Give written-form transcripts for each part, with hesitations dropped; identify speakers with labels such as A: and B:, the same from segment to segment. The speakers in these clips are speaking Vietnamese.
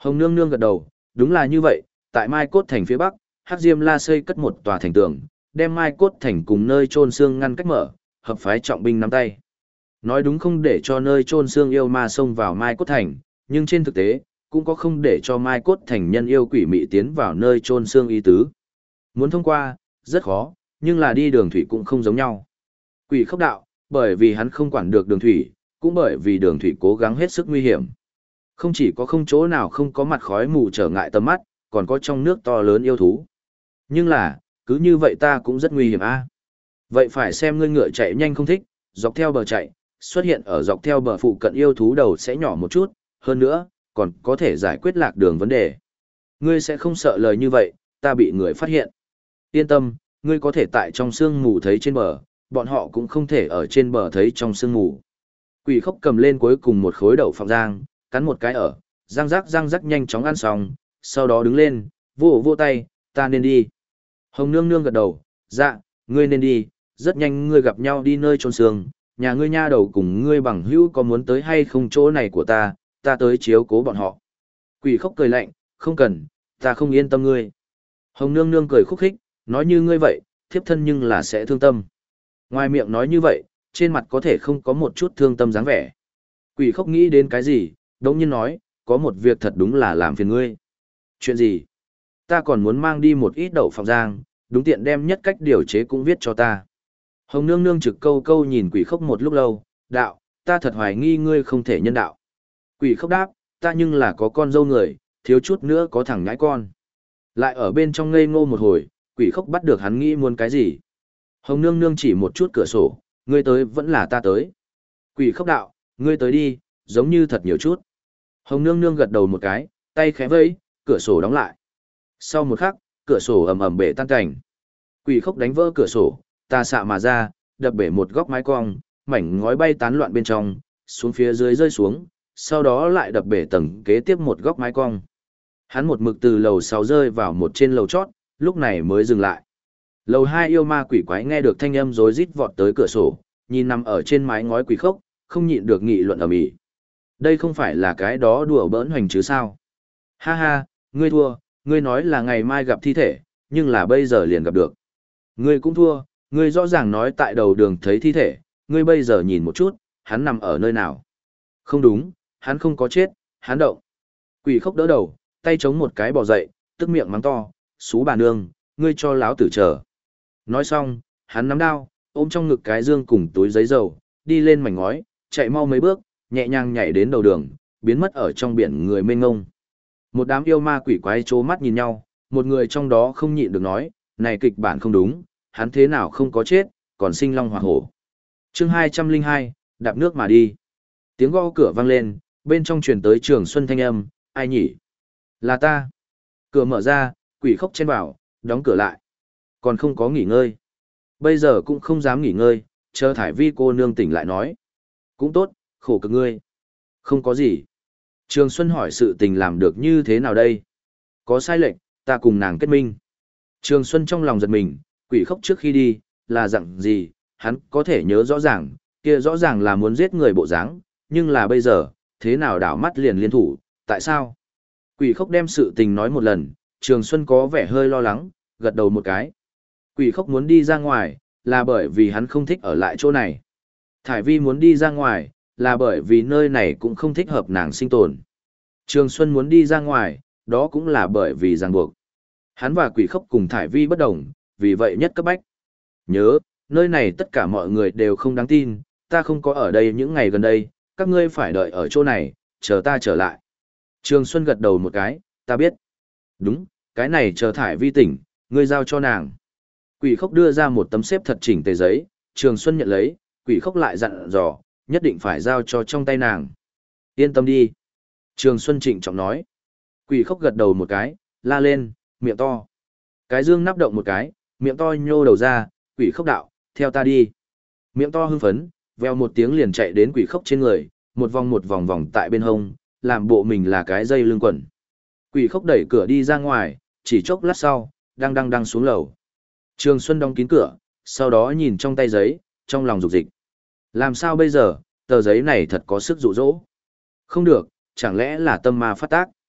A: Hồng Nương Nương gật đầu, đúng là như vậy, tại Mai Cốt Thành phía bắc, Hắc Diêm La xây cất một tòa thành tường, đem Mai Cốt Thành cùng nơi chôn xương ngăn cách mở, hợp phái trọng binh nắm tay. Nói đúng không để cho nơi chôn xương yêu ma xông vào Mai Cốt Thành, nhưng trên thực tế, cũng có không để cho Mai Cốt Thành nhân yêu quỷ mị tiến vào nơi chôn xương ý tứ. Muốn thông qua, rất khó, nhưng là đi đường thủy cũng không giống nhau. Quỷ Khốc đạo, bởi vì hắn không quản được đường thủy, cũng bởi vì đường thủy cố gắng hết sức nguy hiểm. Không chỉ có không chỗ nào không có mặt khói mù trở ngại tầm mắt, còn có trong nước to lớn yêu thú. Nhưng là, cứ như vậy ta cũng rất nguy hiểm a. Vậy phải xem ngươi ngựa chạy nhanh không thích, dọc theo bờ chạy, xuất hiện ở dọc theo bờ phụ cận yêu thú đầu sẽ nhỏ một chút, hơn nữa, còn có thể giải quyết lạc đường vấn đề. Ngươi sẽ không sợ lời như vậy, ta bị người phát hiện. Yên tâm, ngươi có thể tại trong sương mù thấy trên bờ, bọn họ cũng không thể ở trên bờ thấy trong sương mù. Quỷ Khốc cầm lên cuối cùng một khối đậu phộng rang, cắn một cái ở, răng rắc nhanh chóng ăn xong, sau đó đứng lên, vô tay, ta nên đi. Hồng Nương Nương gật đầu, dạ, ngươi nên đi, rất nhanh ngươi gặp nhau đi nơi chôn xương, nhà ngươi nha đầu cùng ngươi bằng hữu có muốn tới hay không chỗ này của ta tới chiếu cố bọn họ. Quỷ Khốc cười lạnh, không cần, ta không yên tâm ngươi. Hồng Nương Nương cười khúc khích, nói như ngươi vậy, thiếp thân nhưng là sẽ thương tâm. Ngoài miệng nói như vậy, trên mặt có thể không có một chút thương tâm dáng vẻ. Quỷ Khốc nghĩ đến cái gì, đống nhiên nói, có một việc thật đúng là làm phiền ngươi. Chuyện gì? Ta còn muốn mang đi một ít đậu phộng rang, đúng tiện đem nhất cách điều chế cũng viết cho ta. Hồng Nương Nương trực câu nhìn Quỷ Khốc một lúc lâu, đạo, ta thật hoài nghi ngươi không thể nhân đạo. Quỷ Khốc đáp, ta nhưng là có con dâu người, thiếu chút nữa có thằng nhãi con. Lại ở bên trong ngây ngô một hồi, Quỷ Khốc bắt được hắn nghĩ muốn cái gì. Hồng Nương Nương chỉ một chút cửa sổ, ngươi tới vẫn là ta tới. Quỷ Khốc đạo, ngươi tới đi, giống như thật nhiều chút. Hồng Nương Nương gật đầu một cái, tay khẽ vẫy, cửa sổ đóng lại. Sau một khắc, cửa sổ ầm ầm bể tan cảnh. Quỷ Khốc đánh vỡ cửa sổ, tà xạ mà ra, đập bể một góc mái cong, mảnh ngói bay tán loạn bên trong, xuống phía dưới rơi xuống, sau đó lại đập bể tầng kế tiếp một góc mái cong. Hắn một mực từ lầu 6 rơi vào một trên lầu chót, lúc này mới dừng lại. Lầu 2 yêu ma quỷ quái nghe được thanh âm rối rít vọt tới cửa sổ, nhìn nằm ở trên mái ngói Quỷ Khốc, không nhịn được nghị luận ầm ĩ. Đây không phải là cái đó đùa bỡn hoành chứ sao? Ha ha, ngươi thua, ngươi nói là ngày mai gặp thi thể, nhưng là bây giờ liền gặp được. Ngươi cũng thua, ngươi rõ ràng nói tại đầu đường thấy thi thể, ngươi bây giờ nhìn một chút, hắn nằm ở nơi nào? Không đúng, hắn không có chết, hắn động. Quỷ Khốc đỡ đầu, tay chống một cái bò dậy, tức miệng mắng to, xú bà nương, ngươi cho láo tử chờ. Nói xong, hắn nắm đao, ôm trong ngực cái dương cùng túi giấy dầu, đi lên mảnh ngói, chạy mau mấy bước, nhẹ nhàng nhảy đến đầu đường, biến mất ở trong biển người mênh ngông. Một đám yêu ma quỷ quái trố mắt nhìn nhau, một người trong đó không nhịn được nói, này kịch bản không đúng, hắn thế nào không có chết, còn sinh long hỏa hổ. Chương 202, đạp nước mà đi. Tiếng gõ cửa vang lên, bên trong truyền tới Trường Xuân thanh âm, ai nhỉ? Là ta. Cửa mở ra, Quỷ Khốc chen vào, đóng cửa lại. Còn không có nghỉ ngơi. Bây giờ cũng không dám nghỉ ngơi, chờ Thải Vi cô nương tỉnh lại nói. Cũng tốt, khổ cực ngươi. Không có gì. Trường Xuân hỏi sự tình làm được như thế nào đây? Có sai lệch, ta cùng nàng kết minh. Trường Xuân trong lòng giật mình, Quỷ Khốc trước khi đi, là dặn gì, hắn có thể nhớ rõ ràng, kia rõ ràng là muốn giết người bộ dáng, nhưng là bây giờ, thế nào đảo mắt liền liên thủ, tại sao? Quỷ Khốc đem sự tình nói một lần, Trường Xuân có vẻ hơi lo lắng, gật đầu một cái. Quỷ Khốc muốn đi ra ngoài, là bởi vì hắn không thích ở lại chỗ này. Thải Vi muốn đi ra ngoài, là bởi vì nơi này cũng không thích hợp nàng sinh tồn. Trường Xuân muốn đi ra ngoài, đó cũng là bởi vì ràng buộc. Hắn và Quỷ Khốc cùng Thải Vi bất đồng, vì vậy nhất cấp bách. Nhớ, nơi này tất cả mọi người đều không đáng tin, ta không có ở đây những ngày gần đây, các ngươi phải đợi ở chỗ này, chờ ta trở lại. Trường Xuân gật đầu một cái, ta biết. Đúng, cái này chờ Thải Vi tỉnh, ngươi giao cho nàng. Quỷ Khốc đưa ra một tấm xếp thật chỉnh tề giấy, Trường Xuân nhận lấy, Quỷ Khốc lại dặn dò, nhất định phải giao cho trong tay nàng. Yên tâm đi. Trường Xuân trịnh trọng nói. Quỷ Khốc gật đầu một cái, la lên, miệng to. Cái dương nắp động một cái, miệng to nhô đầu ra, Quỷ Khốc đạo, theo ta đi. Miệng to hưng phấn, veo một tiếng liền chạy đến Quỷ Khốc trên người, một vòng vòng tại bên hông, làm bộ mình là cái dây lưng quần. Quỷ Khốc đẩy cửa đi ra ngoài, chỉ chốc lát sau, đang xuống lầu. Trường Xuân đóng kín cửa, sau đó nhìn trong tay giấy, trong lòng rục dịch. Làm sao bây giờ, tờ giấy này thật có sức dụ dỗ. Không được, chẳng lẽ là tâm ma phát tác.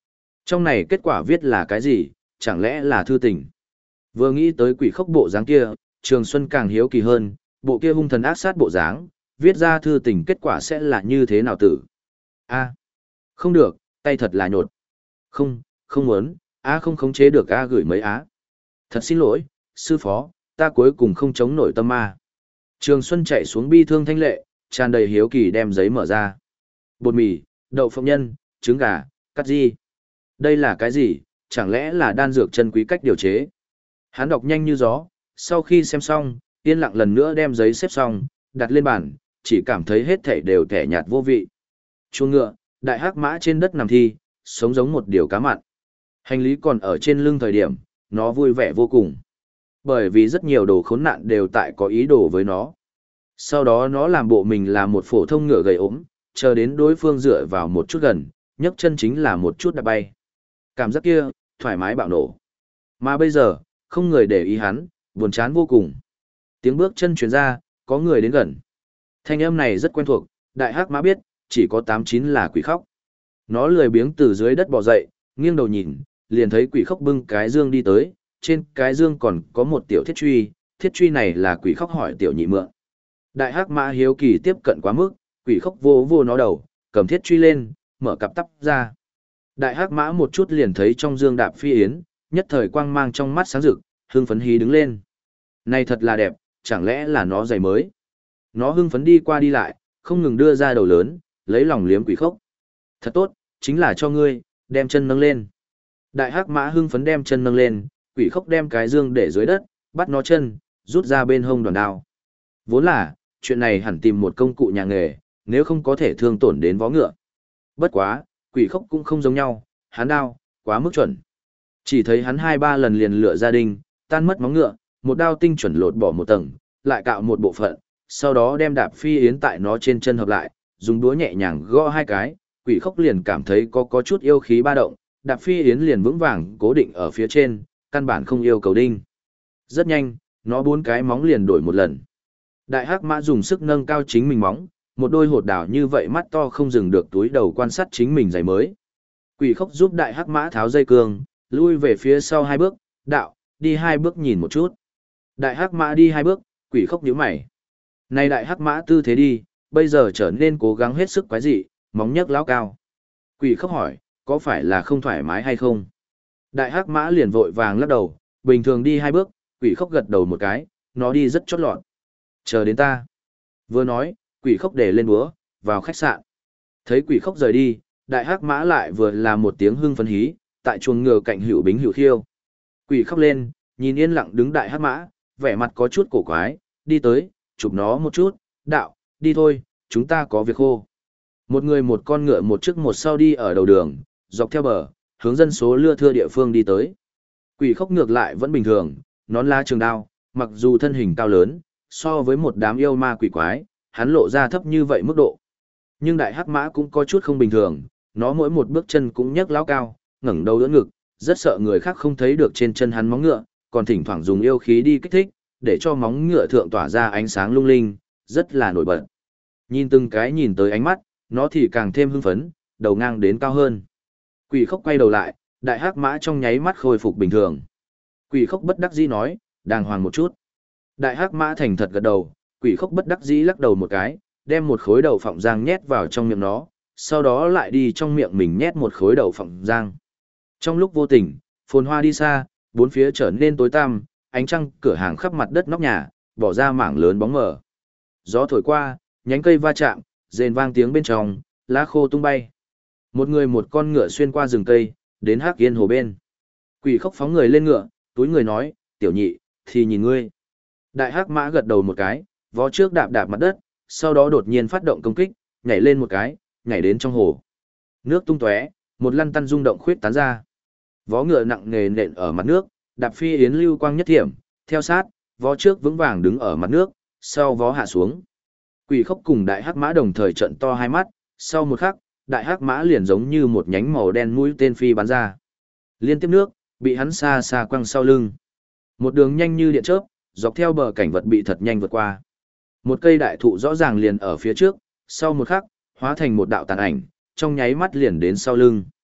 A: Trong này kết quả viết là cái gì, chẳng lẽ là thư tình? Vừa nghĩ tới quỷ khốc bộ dáng kia, Trường Xuân càng hiếu kỳ hơn, bộ kia hung thần ác sát bộ dáng, viết ra thư tình kết quả sẽ là như thế nào tử? A, không được, tay thật là nhột. Không, không muốn, A không khống chế được A gửi mấy Á. Thật xin lỗi, sư phó, ta cuối cùng không chống nổi tâm ma. Trường Xuân chạy xuống bi thương thanh lệ, tràn đầy hiếu kỳ đem giấy mở ra. Bột mì, đậu phộng nhân, trứng gà, cắt di. Đây là cái gì, chẳng lẽ là đan dược chân quý cách điều chế? Hắn đọc nhanh như gió, sau khi xem xong, yên lặng lần nữa đem giấy xếp xong, đặt lên bàn, chỉ cảm thấy hết thảy đều tẻ nhạt vô vị. Chuông ngựa, đại hắc mã trên đất nằm thi, sống giống một điều cá mặn. Hành lý còn ở trên lưng thời điểm, nó vui vẻ vô cùng. Bởi vì rất nhiều đồ khốn nạn đều tại có ý đồ với nó. Sau đó nó làm bộ mình là một phổ thông ngựa gầy ốm, chờ đến đối phương dựa vào một chút gần, nhấc chân chính là một chút đã bay. Cảm giác kia, thoải mái bạo nổ. Mà bây giờ, không người để ý hắn, buồn chán vô cùng. Tiếng bước chân truyền ra, có người đến gần. Thanh âm này rất quen thuộc, đại hắc mã biết, chỉ có 89 là quỷ khóc. Nó lười biếng từ dưới đất bò dậy, nghiêng đầu nhìn, liền thấy quỷ khóc bưng cái dương đi tới, trên cái dương còn có một tiểu thiết truy này là quỷ khóc hỏi tiểu nhị mượn. Đại hắc mã hiếu kỳ tiếp cận quá mức, quỷ khóc vô vô nó đầu, cầm thiết truy lên, mở cặp tắp ra. Đại hắc mã một chút liền thấy trong dương đạp phi yến, nhất thời quang mang trong mắt sáng rực, hưng phấn hí đứng lên. Này thật là đẹp, chẳng lẽ là nó giày mới? Nó hưng phấn đi qua đi lại, không ngừng đưa ra đầu lớn, lấy lòng liếm quỷ khóc. Thật tốt, chính là cho ngươi, đem chân nâng lên. Đại hắc mã hưng phấn đem chân nâng lên, quỷ khóc đem cái dương để dưới đất, bắt nó chân, rút ra bên hông đoàn đao. Vốn là, chuyện này hẳn tìm một công cụ nhà nghề, nếu không có thể thương tổn đến vó ngựa. Bất quá, quỷ khóc cũng không giống nhau, hắn đao, quá mức chuẩn. Chỉ thấy hắn 2-3 lần liền lựa gia đình, tan mất móng ngựa, một đao tinh chuẩn lột bỏ một tầng, lại cạo một bộ phận, sau đó đem đạp phi yến tại nó trên chân hợp lại, dùng đũa nhẹ nhàng gõ 2 cái, quỷ khóc liền cảm thấy có chút yêu khí ba động, đạp phi yến liền vững vàng cố định ở phía trên, căn bản không yêu cầu đinh. Rất nhanh, nó 4 cái móng liền đổi một lần. Đại hắc mã dùng sức nâng cao chính mình móng, một đôi hột đảo như vậy mắt to không dừng được túi đầu quan sát chính mình giày mới. Quỷ khóc giúp đại hắc mã tháo dây cương, lui về phía sau 2 bước, đạo, đi 2 bước nhìn một chút. Đại hắc mã đi 2 bước, quỷ khóc nhíu mày. Này đại hắc mã tư thế đi, bây giờ trở nên cố gắng hết sức quái dị, móng nhấc lão cao. Quỷ khóc hỏi, có phải là không thoải mái hay không? Đại hắc mã liền vội vàng lắc đầu, bình thường đi 2 bước, quỷ khóc gật đầu một cái, nó đi rất chót lọt. Chờ đến ta. Vừa nói, quỷ khóc để lên búa, vào khách sạn. Thấy quỷ khóc rời đi, đại hắc mã lại vừa là một tiếng hưng phấn hí, tại chuồng ngựa cạnh hữu bính hữu khiêu. Quỷ khóc lên, nhìn yên lặng đứng đại hắc mã, vẻ mặt có chút cổ quái, đi tới, chụp nó một chút, đạo, đi thôi, chúng ta có việc khô. Một người một con ngựa một trước một sau đi ở đầu đường, dọc theo bờ, hướng dân số lưa thưa địa phương đi tới. Quỷ khóc ngược lại vẫn bình thường, nón lá trường đao, mặc dù thân hình cao lớn, so với một đám yêu ma quỷ quái, hắn lộ ra thấp như vậy mức độ. Nhưng đại hắc mã cũng có chút không bình thường, nó mỗi một bước chân cũng nhấc lão cao, ngẩng đầu đỡ ngực, rất sợ người khác không thấy được trên chân hắn móng ngựa, còn thỉnh thoảng dùng yêu khí đi kích thích, để cho móng ngựa thượng tỏa ra ánh sáng lung linh, rất là nổi bật. Nhìn từng cái nhìn tới ánh mắt, nó thì càng thêm hưng phấn, đầu ngang đến cao hơn. Quỷ khóc quay đầu lại, đại hắc mã trong nháy mắt khôi phục bình thường. Quỷ khóc bất đắc dĩ nói, đàng hoàng một chút. Đại hắc mã thành thật gật đầu, quỷ khóc bất đắc dĩ lắc đầu một cái, đem một khối đậu phộng rang nhét vào trong miệng nó, sau đó lại đi trong miệng mình nhét một khối đậu phộng rang. Trong lúc vô tình, phồn hoa đi xa, bốn phía trở nên tối tăm, ánh trăng cửa hàng khắp mặt đất nóc nhà, bỏ ra mảng lớn bóng mờ. Gió thổi qua, nhánh cây va chạm, rền vang tiếng bên trong, lá khô tung bay. Một người một con ngựa xuyên qua rừng cây, đến Hắc Yên hồ bên. Quỷ khóc phóng người lên ngựa, túi người nói, tiểu nhị, thì nhìn ngươi. Đại hắc mã gật đầu một cái, vó trước đạp đạp mặt đất, sau đó đột nhiên phát động công kích, nhảy lên một cái, nhảy đến trong hồ. Nước tung tóe, một lăn tăn rung động khuyết tán ra. Vó ngựa nặng nề nện ở mặt nước, đạp phi yến lưu quang nhất thiểm, theo sát, vó trước vững vàng đứng ở mặt nước, sau vó hạ xuống. Quỷ khóc cùng đại hắc mã đồng thời trợn to hai mắt, sau một khắc, đại hắc mã liền giống như một nhánh màu đen mũi tên phi bắn ra. Liên tiếp nước, bị hắn xa xa quăng sau lưng. Một đường nhanh như điện chớp, dọc theo bờ cảnh vật bị thật nhanh vượt qua. Một cây đại thụ rõ ràng liền ở phía trước, sau một khắc, hóa thành một đạo tàn ảnh, trong nháy mắt liền đến sau lưng.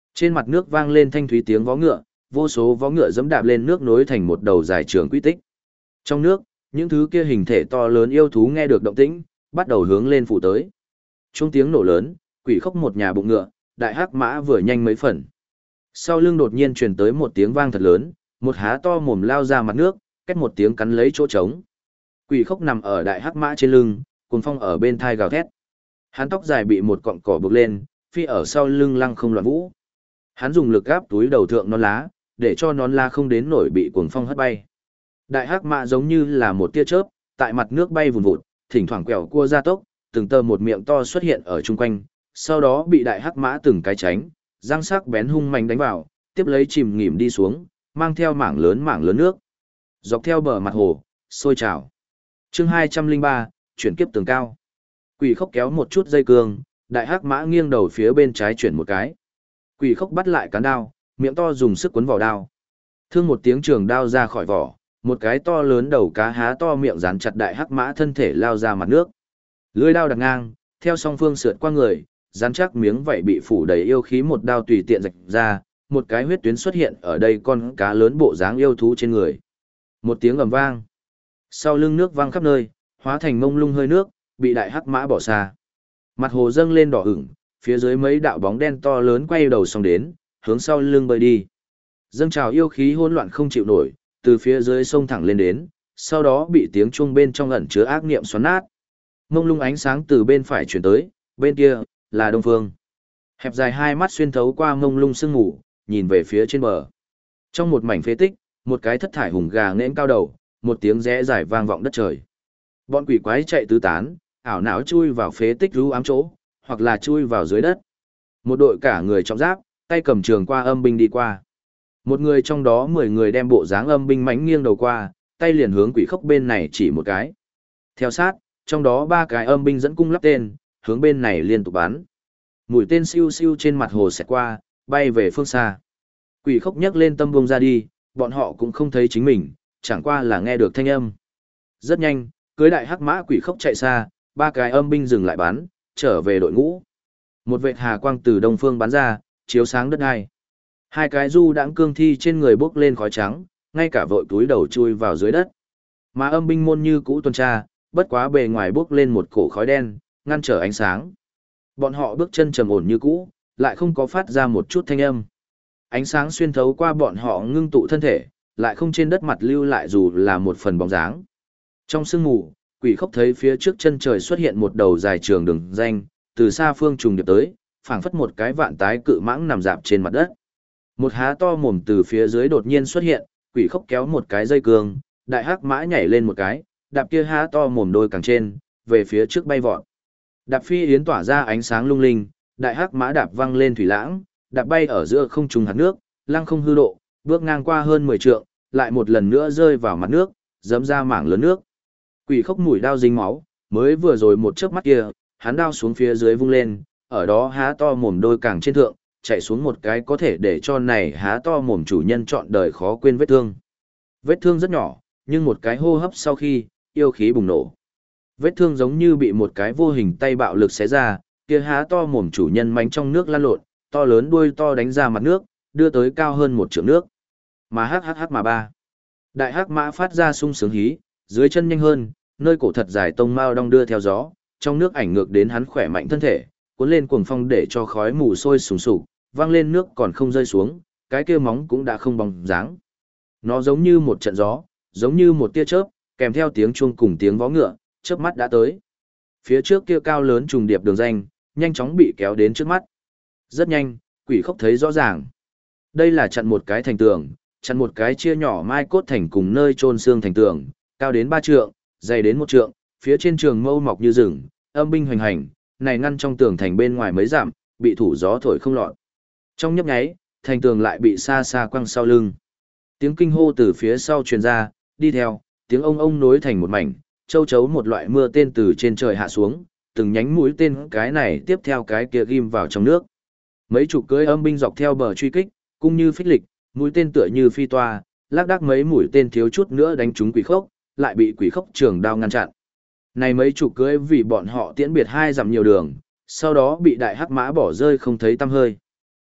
A: Trên mặt nước vang lên thanh thúy tiếng vó ngựa, vô số vó ngựa dẫm đạp lên nước nối thành một đầu dài trường quy tích. Trong nước, những thứ kia hình thể to lớn yêu thú nghe được động tĩnh, bắt đầu hướng lên phủ tới. Trung tiếng nổ lớn, quỷ khốc một nhà bụng ngựa, đại hắc mã vừa nhanh mấy phần. Sau lưng đột nhiên truyền tới một tiếng vang thật lớn, một há to mồm lao ra mặt nước, két một tiếng cắn lấy chỗ trống. Quỷ khốc nằm ở đại hắc mã trên lưng, cuồng phong ở bên thai gào thét. Hắn tóc dài bị một cọng cỏ buộc lên, phi ở sau lưng lăng không loạn vũ. Hắn dùng lực gáp túi đầu thượng nón lá, để cho nón lá không đến nổi bị cuồng phong hất bay. Đại hắc mã giống như là một tia chớp, tại mặt nước bay vùn vụt, thỉnh thoảng quẹo cua ra tốc, từng tơ một miệng to xuất hiện ở chung quanh, sau đó bị đại hắc mã từng cái tránh, răng sắc bén hung mạnh đánh vào, tiếp lấy chìm nghỉm đi xuống, mang theo mảng lớn nước. Dọc theo bờ mặt hồ, sôi trào. Chương 203, chuyển kiếp tường cao. Quỷ khốc kéo một chút dây cương, đại hắc mã nghiêng đầu phía bên trái chuyển một cái. Quỷ khốc bắt lại cán đao, miệng to dùng sức quấn vào đao. Thương một tiếng trường đao ra khỏi vỏ, một cái to lớn đầu cá há to miệng dán chặt đại hắc mã thân thể lao ra mặt nước. Lưỡi đao đặt ngang, theo song phương sượt qua người, dán chắc miếng vảy bị phủ đầy yêu khí một đao tùy tiện rạch ra, một cái huyết tuyến xuất hiện ở đây con cá lớn bộ dáng yêu thú trên người. Một tiếng ầm vang. Sau lưng nước văng khắp nơi, hóa thành mông lung hơi nước, bị đại hắc mã bỏ xa. Mặt hồ dâng lên đỏ ửng, phía dưới mấy đạo bóng đen to lớn quay đầu xong đến, hướng sau lưng bơi đi. Dâng trào yêu khí hỗn loạn không chịu nổi, từ phía dưới sông thẳng lên đến, sau đó bị tiếng chuông bên trong ẩn chứa ác niệm xoắn nát. Mông lung ánh sáng từ bên phải chuyển tới, bên kia là đông phương. Hẹp dài hai mắt xuyên thấu qua mông lung sương mù, nhìn về phía trên bờ. Trong một mảnh phế tích, một cái thất thải hùng gà nghênh cao đầu, một tiếng rẽ dài vang vọng đất trời. Bọn quỷ quái chạy tứ tán, ảo não chui vào phế tích rú ám chỗ, hoặc là chui vào dưới đất. Một đội cả người trong giáp, tay cầm trường qua âm binh đi qua. Một người trong đó 10 người đem bộ dáng âm binh mãnh nghiêng đầu qua, tay liền hướng quỷ khốc bên này chỉ một cái. Theo sát, trong đó 3 cái âm binh dẫn cung lắp tên, hướng bên này liên tục bắn. Mũi tên siêu siêu trên mặt hồ xẹt qua, bay về phương xa. Quỷ khốc nhấc lên tâm buông ra đi, bọn họ cũng không thấy chính mình, chẳng qua là nghe được thanh âm. Rất nhanh, cưới đại hắc mã quỷ khốc chạy xa, 3 cái âm binh dừng lại bắn, trở về đội ngũ. Một vệt hà quang từ đông phương bắn ra, chiếu sáng đất hai. 2 cái du đãng cương thi trên người bốc lên khói trắng, ngay cả vội túi đầu chui vào dưới đất. Mà âm binh môn như cũ tuần tra, bất quá bề ngoài bốc lên một cổ khói đen, ngăn trở ánh sáng. Bọn họ bước chân trầm ổn như cũ, lại không có phát ra một chút thanh âm. Ánh sáng xuyên thấu qua bọn họ ngưng tụ thân thể, lại không trên đất mặt lưu lại dù là một phần bóng dáng. Trong sương mù, quỷ khốc thấy phía trước chân trời xuất hiện một đầu dài trường đường danh, từ xa phương trùng điệp tới, phảng phất một cái vạn tái cự mãng nằm dạp trên mặt đất. Một há to mồm từ phía dưới đột nhiên xuất hiện, quỷ khốc kéo một cái dây cương, đại hắc mã nhảy lên một cái, đạp kia há to mồm đôi càng trên, về phía trước bay vọt. Đạp phi yến tỏa ra ánh sáng lung linh, đại hắc mã đạp văng lên thủy lãng, đạp bay ở giữa không trung hạt nước, lăng không hư độ, bước ngang qua hơn 10 trượng, lại một lần nữa rơi vào mặt nước, dẫm ra mảng lớn nước. Quỷ khốc mũi đao dính máu, mới vừa rồi một chớp mắt kia, hắn đao xuống phía dưới vung lên, ở đó há to mồm đôi càng trên thượng, chạy xuống một cái có thể để cho này há to mồm chủ nhân chọn đời khó quên vết thương. Vết thương rất nhỏ, nhưng một cái hô hấp sau khi, yêu khí bùng nổ. Vết thương giống như bị một cái vô hình tay bạo lực xé ra, kia há to mồm chủ nhân mánh trong nước lăn lộn, to lớn đuôi to đánh ra mặt nước, đưa tới cao hơn 1 trượng nước. Mà hắc mà ba. Đại hắc mã phát ra sung sướng hí, dưới chân nhanh hơn, nơi cổ thật dài tông mao đong đưa theo gió, trong nước ảnh ngược đến hắn khỏe mạnh thân thể, cuốn lên cuồng phong để cho khói mù sôi sùng sục, vang lên nước còn không rơi xuống, cái kia móng cũng đã không bóng dáng. Nó giống như một trận gió, giống như một tia chớp, kèm theo tiếng chuông cùng tiếng vó ngựa, chớp mắt đã tới. Phía trước kia cao lớn trùng điệp đường danh, nhanh chóng bị kéo đến trước mắt. Rất nhanh, quỷ khốc thấy rõ ràng. Đây là chặn một cái thành tường, chặn một cái chia nhỏ mai cốt thành cùng nơi chôn xương thành tường, cao đến 3 trượng, dày đến 1 trượng, phía trên trường mâu mọc như rừng, âm binh hoành hành, này ngăn trong tường thành bên ngoài mấy dặm, bị thủ gió thổi không lọt. Trong nhấp nháy, thành tường lại bị xa xa quăng sau lưng. Tiếng kinh hô từ phía sau truyền ra, đi theo, tiếng ông nối thành một mảnh, châu chấu một loại mưa tên từ trên trời hạ xuống, từng nhánh mũi tên cái này tiếp theo cái kia ghim vào trong nước. Mấy chục cưỡi âm binh dọc theo bờ truy kích, cung như phích lịch, mũi tên tựa như phi toa, lác đác mấy mũi tên thiếu chút nữa đánh trúng quỷ khốc, lại bị quỷ khốc trường đao ngăn chặn. Này mấy chục cưỡi vì bọn họ tiễn biệt 2 dặm nhiều đường, sau đó bị đại hắc mã bỏ rơi không thấy tăm hơi.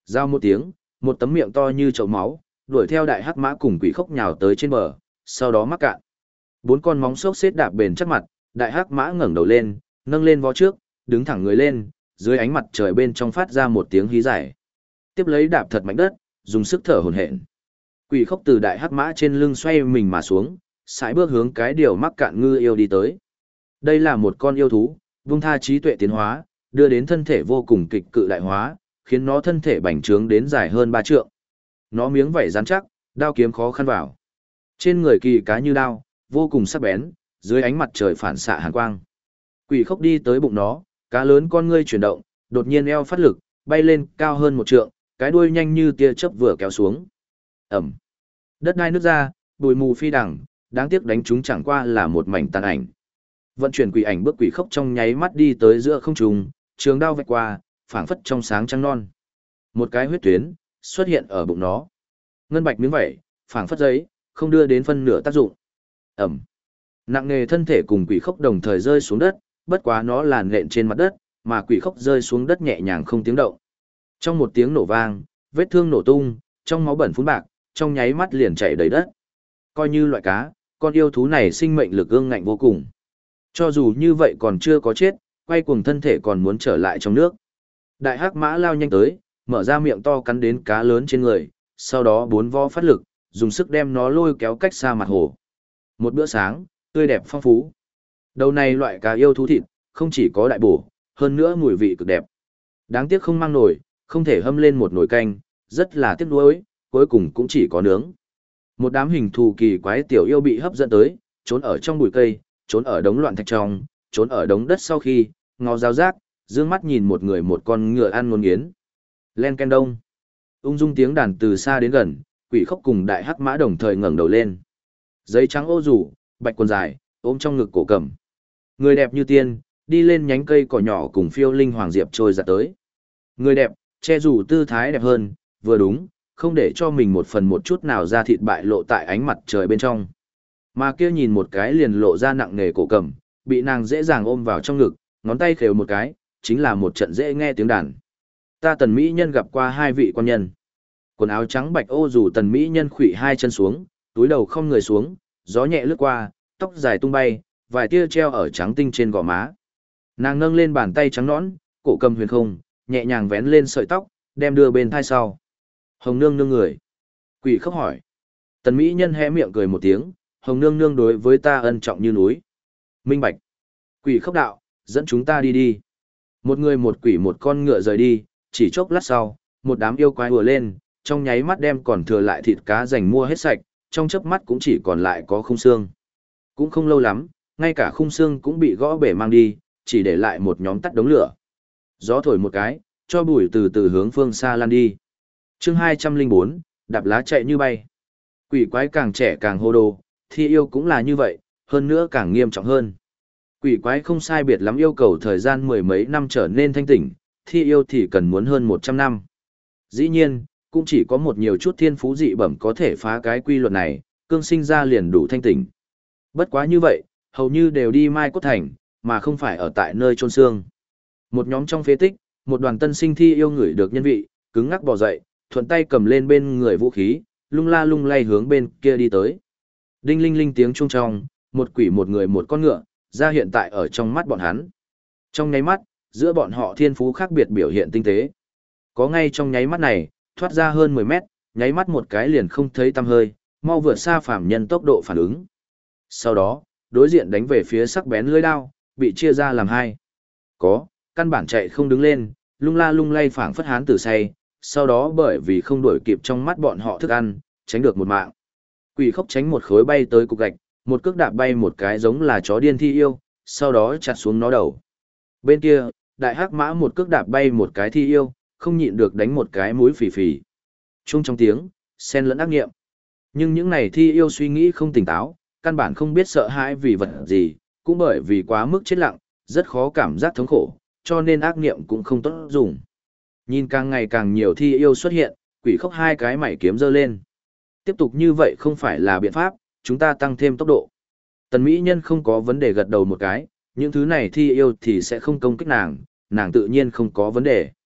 A: Giao một tiếng, một tấm miệng to như chậu máu, đuổi theo đại hắc mã cùng quỷ khốc nhào tới trên bờ, sau đó mắc cạn. Bốn con móng xốc xếp đạp bền chắc mặt, đại hắc mã ngẩng đầu lên, nâng lên vó trước, đứng thẳng người lên, dưới ánh mặt trời bên trong phát ra một tiếng hí dài. Tiếp lấy đạp thật mạnh đất, dùng sức thở hổn hển. Quỷ khốc từ đại hắc mã trên lưng xoay mình mà xuống, sải bước hướng cái điều mắc cạn ngư yêu đi tới. Đây là một con yêu thú, vung tha trí tuệ tiến hóa, đưa đến thân thể vô cùng kịch cự đại hóa, khiến nó thân thể bành trướng đến dài hơn 3 trượng. Nó miếng vảy rắn chắc, đao kiếm khó khăn vào. Trên người kỳ cá như đao, vô cùng sắc bén, dưới ánh mặt trời phản xạ hàn quang. Quỷ khốc đi tới bụng nó, cá lớn con ngươi chuyển động, đột nhiên eo phát lực, bay lên cao hơn 1 trượng, cái đuôi nhanh như tia chớp vừa kéo xuống. Ẩm. Đất đai nứt ra, bụi mù phi đằng, đáng tiếc đánh chúng chẳng qua là một mảnh tàn ảnh. Vận chuyển quỷ ảnh bước quỷ khốc trong nháy mắt đi tới giữa không trung, trường đao vạch qua, phảng phất trong sáng trăng non. Một cái huyết tuyến xuất hiện ở bụng nó. Ngân bạch miếng vảy, phảng phất giấy, không đưa đến phân nửa tác dụng. Ẩm. Nặng nề thân thể cùng quỷ khốc đồng thời rơi xuống đất, bất quá nó là nện trên mặt đất, mà quỷ khốc rơi xuống đất nhẹ nhàng không tiếng động. Trong một tiếng nổ vang, vết thương nổ tung, trong máu bẩn phun bạc, trong nháy mắt liền chảy đầy đất. Coi như loại cá, con yêu thú này sinh mệnh lực ương ngạnh vô cùng. Cho dù như vậy còn chưa có chết, quay cuồng thân thể còn muốn trở lại trong nước. Đại hắc mã lao nhanh tới, mở ra miệng to cắn đến cá lớn trên người, sau đó bốn vo phát lực, dùng sức đem nó lôi kéo cách xa mặt hồ. Một bữa sáng, tươi đẹp phong phú. Đầu này loại cá yêu thú thịt, không chỉ có đại bổ, hơn nữa mùi vị cực đẹp. Đáng tiếc không mang nồi, không thể hâm lên một nồi canh, rất là tiếc nuối, cuối cùng cũng chỉ có nướng. Một đám hình thù kỳ quái tiểu yêu bị hấp dẫn tới, trốn ở trong bụi cây, trốn ở đống loạn thạch trong, trốn ở đống đất sau khi, ngó giáo giác, dương mắt nhìn một người một con ngựa ăn ngôn nghiến. Len ken đông. Ung dung tiếng đàn từ xa đến gần, quỷ khốc cùng đại hắc mã đồng thời ngẩng đầu lên. Giấy trắng ô rủ, bạch quần dài, ôm trong ngực cổ cầm. Người đẹp như tiên, đi lên nhánh cây cỏ nhỏ cùng phiêu linh hoàng diệp trôi ra tới. Người đẹp, che rủ tư thái đẹp hơn, vừa đúng, không để cho mình một phần một chút nào ra thịt bại lộ tại ánh mặt trời bên trong. Mà kia nhìn một cái liền lộ ra nặng nề cổ cầm, bị nàng dễ dàng ôm vào trong ngực, ngón tay khều một cái, chính là một trận dễ nghe tiếng đàn. Ta tần mỹ nhân gặp qua 2 vị quan nhân. Quần áo trắng bạch ô dù tần mỹ nhân khuỵu 2 chân xuống, túi đầu không người xuống, gió nhẹ lướt qua, tóc dài tung bay, vài tia treo ở trắng tinh trên gò má. Nàng nâng lên bàn tay trắng nõn, cổ cầm huyền không, nhẹ nhàng vén lên sợi tóc, đem đưa bên thai sau. Hồng nương nương người. Quỷ khóc hỏi. Tần mỹ nhân hé miệng cười một tiếng, hồng nương nương đối với ta ân trọng như núi. Minh bạch. Quỷ khóc đạo, dẫn chúng ta đi đi. Một người một quỷ một con ngựa rời đi, chỉ chốc lát sau, một đám yêu quái ùa lên, trong nháy mắt đem còn thừa lại thịt cá rành mua hết sạch, trong chớp mắt cũng chỉ còn lại có khung xương. Cũng không lâu lắm, ngay cả khung xương cũng bị gõ bể mang đi, chỉ để lại một nhóm tắt đống lửa. Gió thổi một cái, cho bụi từ từ hướng phương xa lan đi. Chương 204, đạp lá chạy như bay. Quỷ quái càng trẻ càng hô đồ, thi yêu cũng là như vậy, hơn nữa càng nghiêm trọng hơn. Quỷ quái không sai biệt lắm yêu cầu thời gian 10 mấy năm trở nên thanh tỉnh, thi yêu thì cần muốn hơn 100 năm. Dĩ nhiên, cũng chỉ có một nhiều chút thiên phú dị bẩm có thể phá cái quy luật này, cương sinh ra liền đủ thanh tỉnh. Bất quá như vậy, hầu như đều đi Mai Cốt Thành, mà không phải ở tại nơi chôn xương. Một nhóm trong phế tích, một đoàn tân sinh thi yêu ngửi được nhân vị, cứng ngắc bò dậy, thuận tay cầm lên bên người vũ khí, lung la lung lay hướng bên kia đi tới. Đinh linh linh tiếng chuông trong, một quỷ một người một con ngựa, ra hiện tại ở trong mắt bọn hắn. Trong nháy mắt, giữa bọn họ thiên phú khác biệt biểu hiện tinh tế. Có ngay trong nháy mắt này, thoát ra hơn 10 mét, nháy mắt một cái liền không thấy tăm hơi, mau vượt xa phàm nhân tốc độ phản ứng. Sau đó, đối diện đánh về phía sắc bén lưỡi đao, bị chia ra làm 2. Có, căn bản chạy không đứng lên, lung la lung lay phảng phất hán tử say, sau đó bởi vì không đuổi kịp trong mắt bọn họ thức ăn, tránh được một mạng. Quỷ khốc tránh một khối bay tới cục gạch, một cước đạp bay một cái giống là chó điên thi yêu, sau đó chặt xuống nó đầu. Bên kia, đại hắc mã một cước đạp bay một cái thi yêu, không nhịn được đánh một cái mũi phì phì. Chung trong tiếng, xen lẫn ác nghiệm. Nhưng những này thi yêu suy nghĩ không tỉnh táo, căn bản không biết sợ hãi vì vật gì, cũng bởi vì quá mức chết lặng, rất khó cảm giác thống khổ, cho nên ác nghiệm cũng không tốt dùng. Nhìn càng ngày càng nhiều thi yêu xuất hiện, quỷ khốc 2 cái mảy kiếm giơ lên. Tiếp tục như vậy không phải là biện pháp, chúng ta tăng thêm tốc độ. Tần mỹ nhân không có vấn đề gật đầu một cái, những thứ này thi yêu thì sẽ không công kích nàng, nàng tự nhiên không có vấn đề.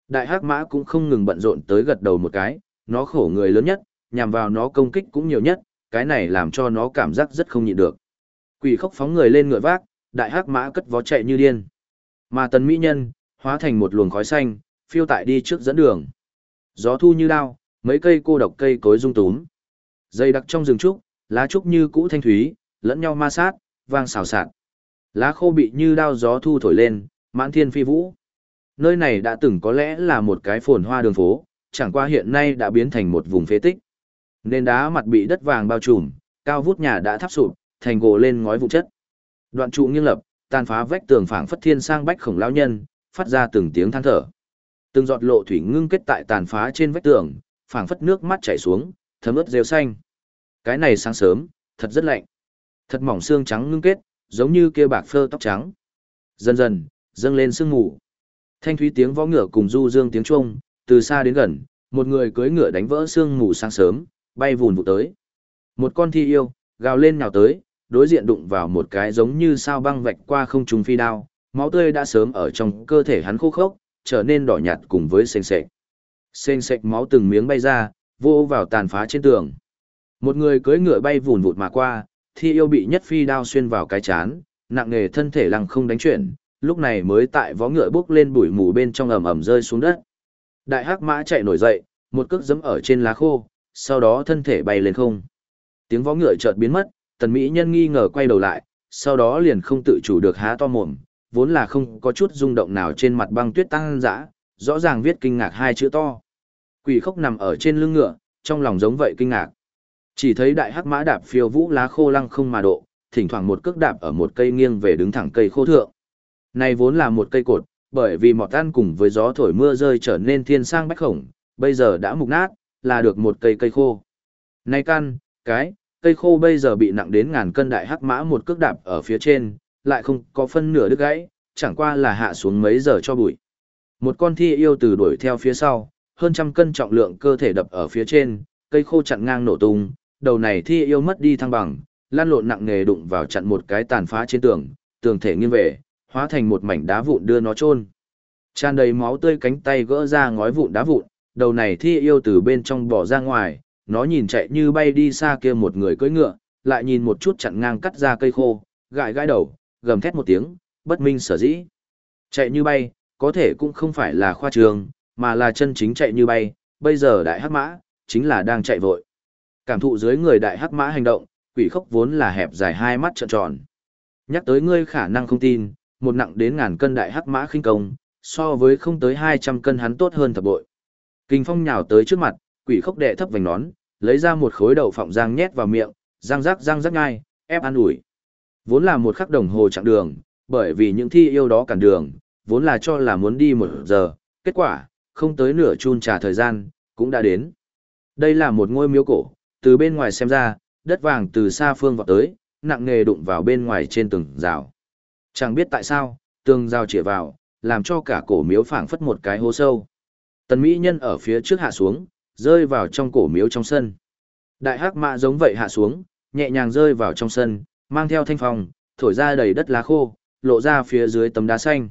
A: Đại hắc mã cũng không ngừng bận rộn tới gật đầu một cái, nó khổ người lớn nhất, nhằm vào nó công kích cũng nhiều nhất, cái này làm cho nó cảm giác rất không nhịn được. Quỷ khốc phóng người lên ngựa vác, đại hắc mã cất vó chạy như điên. Mà tần mỹ nhân, hóa thành một luồng khói xanh, phiêu tại đi trước dẫn đường. Gió thu như đao, mấy cây cô độc cây cối rung túm. Dây đặc trong rừng trúc, lá trúc như cũ thanh thúy, lẫn nhau ma sát, vang xào xạc. Lá khô bị như đao gió thu thổi lên, mãn thiên phi vũ. Nơi này đã từng có lẽ là một cái phồn hoa đường phố, chẳng qua hiện nay đã biến thành một vùng phế tích. Nền đá mặt bị đất vàng bao trùm, cao vút nhà đã thắp sụp, thành gỗ lên ngói vụn chất. Đoạn trụ nghiêng lập, tàn phá vách tường phảng phất thiên sang bách khổng lão nhân, phát ra từng tiếng than thở. Từng giọt lộ thủy ngưng kết tại tàn phá trên vách tường, phảng phất nước mắt chảy xuống, thấm ướt rêu xanh. Cái này sáng sớm, thật rất lạnh. Thật mỏng xương trắng ngưng kết, giống như kia bạc phơ tóc trắng. Dần dần, dâng lên sương mù. Thanh thúy tiếng vó ngựa cùng du dương tiếng chuông, từ xa đến gần, một người cưỡi ngựa đánh vỡ sương mù sáng sớm, bay vùn vụt tới. Một con thi yêu, gào lên nhào tới, đối diện đụng vào một cái giống như sao băng vạch qua không trung phi đao, máu tươi đã sớm ở trong cơ thể hắn khô khốc, trở nên đỏ nhạt cùng với sền sệt. Sền sệt máu từng miếng bay ra, vô vào tàn phá trên tường. Một người cưỡi ngựa bay vùn vụt mà qua, thi yêu bị nhất phi đao xuyên vào cái chán, nặng nề thân thể lăng không đánh chuyển, lúc này mới tại vó ngựa bốc lên bụi mù bên trong ầm ầm rơi xuống đất. Đại hắc mã chạy nổi dậy, một cước giẫm ở trên lá khô, sau đó thân thể bay lên không. Tiếng vó ngựa chợt biến mất, tần mỹ nhân nghi ngờ quay đầu lại, sau đó liền không tự chủ được há to mồm, vốn là không có chút rung động nào trên mặt băng tuyết tăng dã, rõ ràng viết kinh ngạc hai chữ to. Quỷ khốc nằm ở trên lưng ngựa, trong lòng giống vậy kinh ngạc. Chỉ thấy đại hắc mã đạp phiêu vũ lá khô lăng không mà độ, thỉnh thoảng một cước đạp ở một cây nghiêng về đứng thẳng cây khô thượng. Này vốn là một cây cột, bởi vì mọt tan cùng với gió thổi mưa rơi trở nên thiên sang bách khổng, bây giờ đã mục nát, là được một cây khô. Này căn, cây khô bây giờ bị nặng đến ngàn cân đại hắc mã một cước đạp ở phía trên, lại không có phân nửa đứt gãy, chẳng qua là hạ xuống mấy giờ cho bụi. Một con thi yêu từ đuổi theo phía sau, hơn trăm cân trọng lượng cơ thể đập ở phía trên, cây khô chặn ngang nổ tung, đầu này thi yêu mất đi thăng bằng, lan lộn nặng nề đụng vào chặn một cái tàn phá trên tường, tường thể nghiêng về, hóa thành một mảnh đá vụn đưa nó chôn. Tràn đầy máu tươi cánh tay gỡ ra ngói vụn đá vụn, đầu này thi yêu từ bên trong bỏ ra ngoài, nó nhìn chạy như bay đi xa kia một người cưỡi ngựa, lại nhìn một chút chặn ngang cắt ra cây khô, gãi gãi đầu, gầm thét một tiếng, bất minh sở dĩ. Chạy như bay, có thể cũng không phải là khoa trương, mà là chân chính chạy như bay, bây giờ đại hắc mã, chính là đang chạy vội. Cảm thụ dưới người đại hắc mã hành động, quỷ khốc vốn là hẹp dài hai mắt trợn tròn. Nhắc tới ngươi khả năng không tin, một nặng đến ngàn cân đại hắc mã khinh công, so với không tới 200 cân hắn tốt hơn thập bội. Kình phong nhào tới trước mặt, quỷ khốc đệ thấp vành nón, lấy ra một khối đậu phộng rang nhét vào miệng, răng rắc ngay, ép ăn ủi. Vốn là một khắc đồng hồ chặng đường, bởi vì những thi yêu đó cản đường, vốn là cho là muốn đi 1 giờ, kết quả, không tới nửa chun trà thời gian, cũng đã đến. Đây là một ngôi miếu cổ, từ bên ngoài xem ra, đất vàng từ xa phương vọt tới, nặng nề đụng vào bên ngoài trên tường rào. Chẳng biết tại sao, tường rào chĩa vào, làm cho cả cổ miếu phảng phất một cái hố sâu. Tần mỹ nhân ở phía trước hạ xuống, rơi vào trong cổ miếu trong sân. Đại hắc mã giống vậy hạ xuống, nhẹ nhàng rơi vào trong sân, mang theo thanh phong, thổi ra đầy đất lá khô, lộ ra phía dưới tấm đá xanh.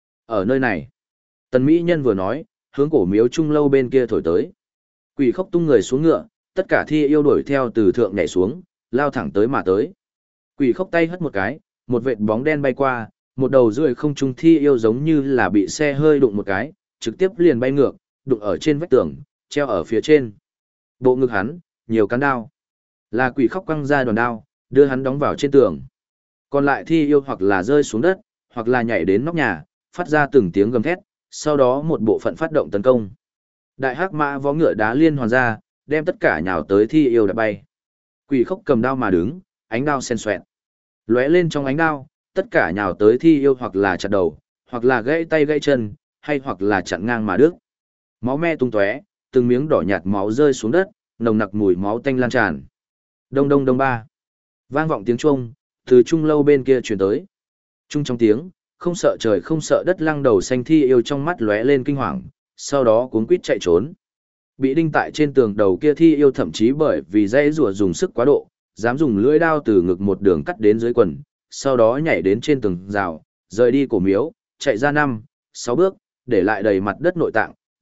A: Ở nơi này, tần mỹ nhân vừa nói, hướng cổ miếu trung lâu bên kia thổi tới. Quỷ khốc tung người xuống ngựa, tất cả thi yêu đuổi theo từ thượng nhảy xuống, lao thẳng tới mà tới. Quỷ khốc tay hất một cái, một vệt bóng đen bay qua, một đầu rưỡi không trung thi yêu giống như là bị xe hơi đụng một cái, trực tiếp liền bay ngược, đụng ở trên vách tường, treo ở phía trên. Bộ ngực hắn, nhiều cán đao. Là quỷ khóc quăng ra đòn đao, đưa hắn đóng vào trên tường. Còn lại thi yêu hoặc là rơi xuống đất, hoặc là nhảy đến nóc nhà, phát ra từng tiếng gầm thét, sau đó một bộ phận phát động tấn công. Đại hắc mã vó ngựa đá liên hoàn ra, đem tất cả nhào tới thi yêu đã bay. Quỷ khóc cầm đao mà đứng, ánh đao xen xoẹt. Lóe lên trong ánh đao, tất cả nhào tới thi yêu hoặc là chặt đầu, hoặc là gãy tay gãy chân, hay hoặc là chặn ngang mà đứt. Máu me tung tóe, từng miếng đỏ nhạt máu rơi xuống đất, nồng nặc mùi máu tanh lan tràn. Đông đông đông ba. Vang vọng tiếng chuông, từ trung lâu bên kia truyền tới. Trung trong tiếng, không sợ trời không sợ đất lăng đầu xanh thi yêu trong mắt lóe lên kinh hoàng, sau đó cuống quýt chạy trốn. Bị đinh tại trên tường đầu kia thi yêu thậm chí bởi vì dãy rùa dùng sức quá độ, dám dùng lưỡi đao từ ngực một đường cắt đến dưới quần, sau đó nhảy đến trên tường rào, rời đi cổ miếu, chạy ra 5, 6 bước, để lại đầy mặt đất nội tạng,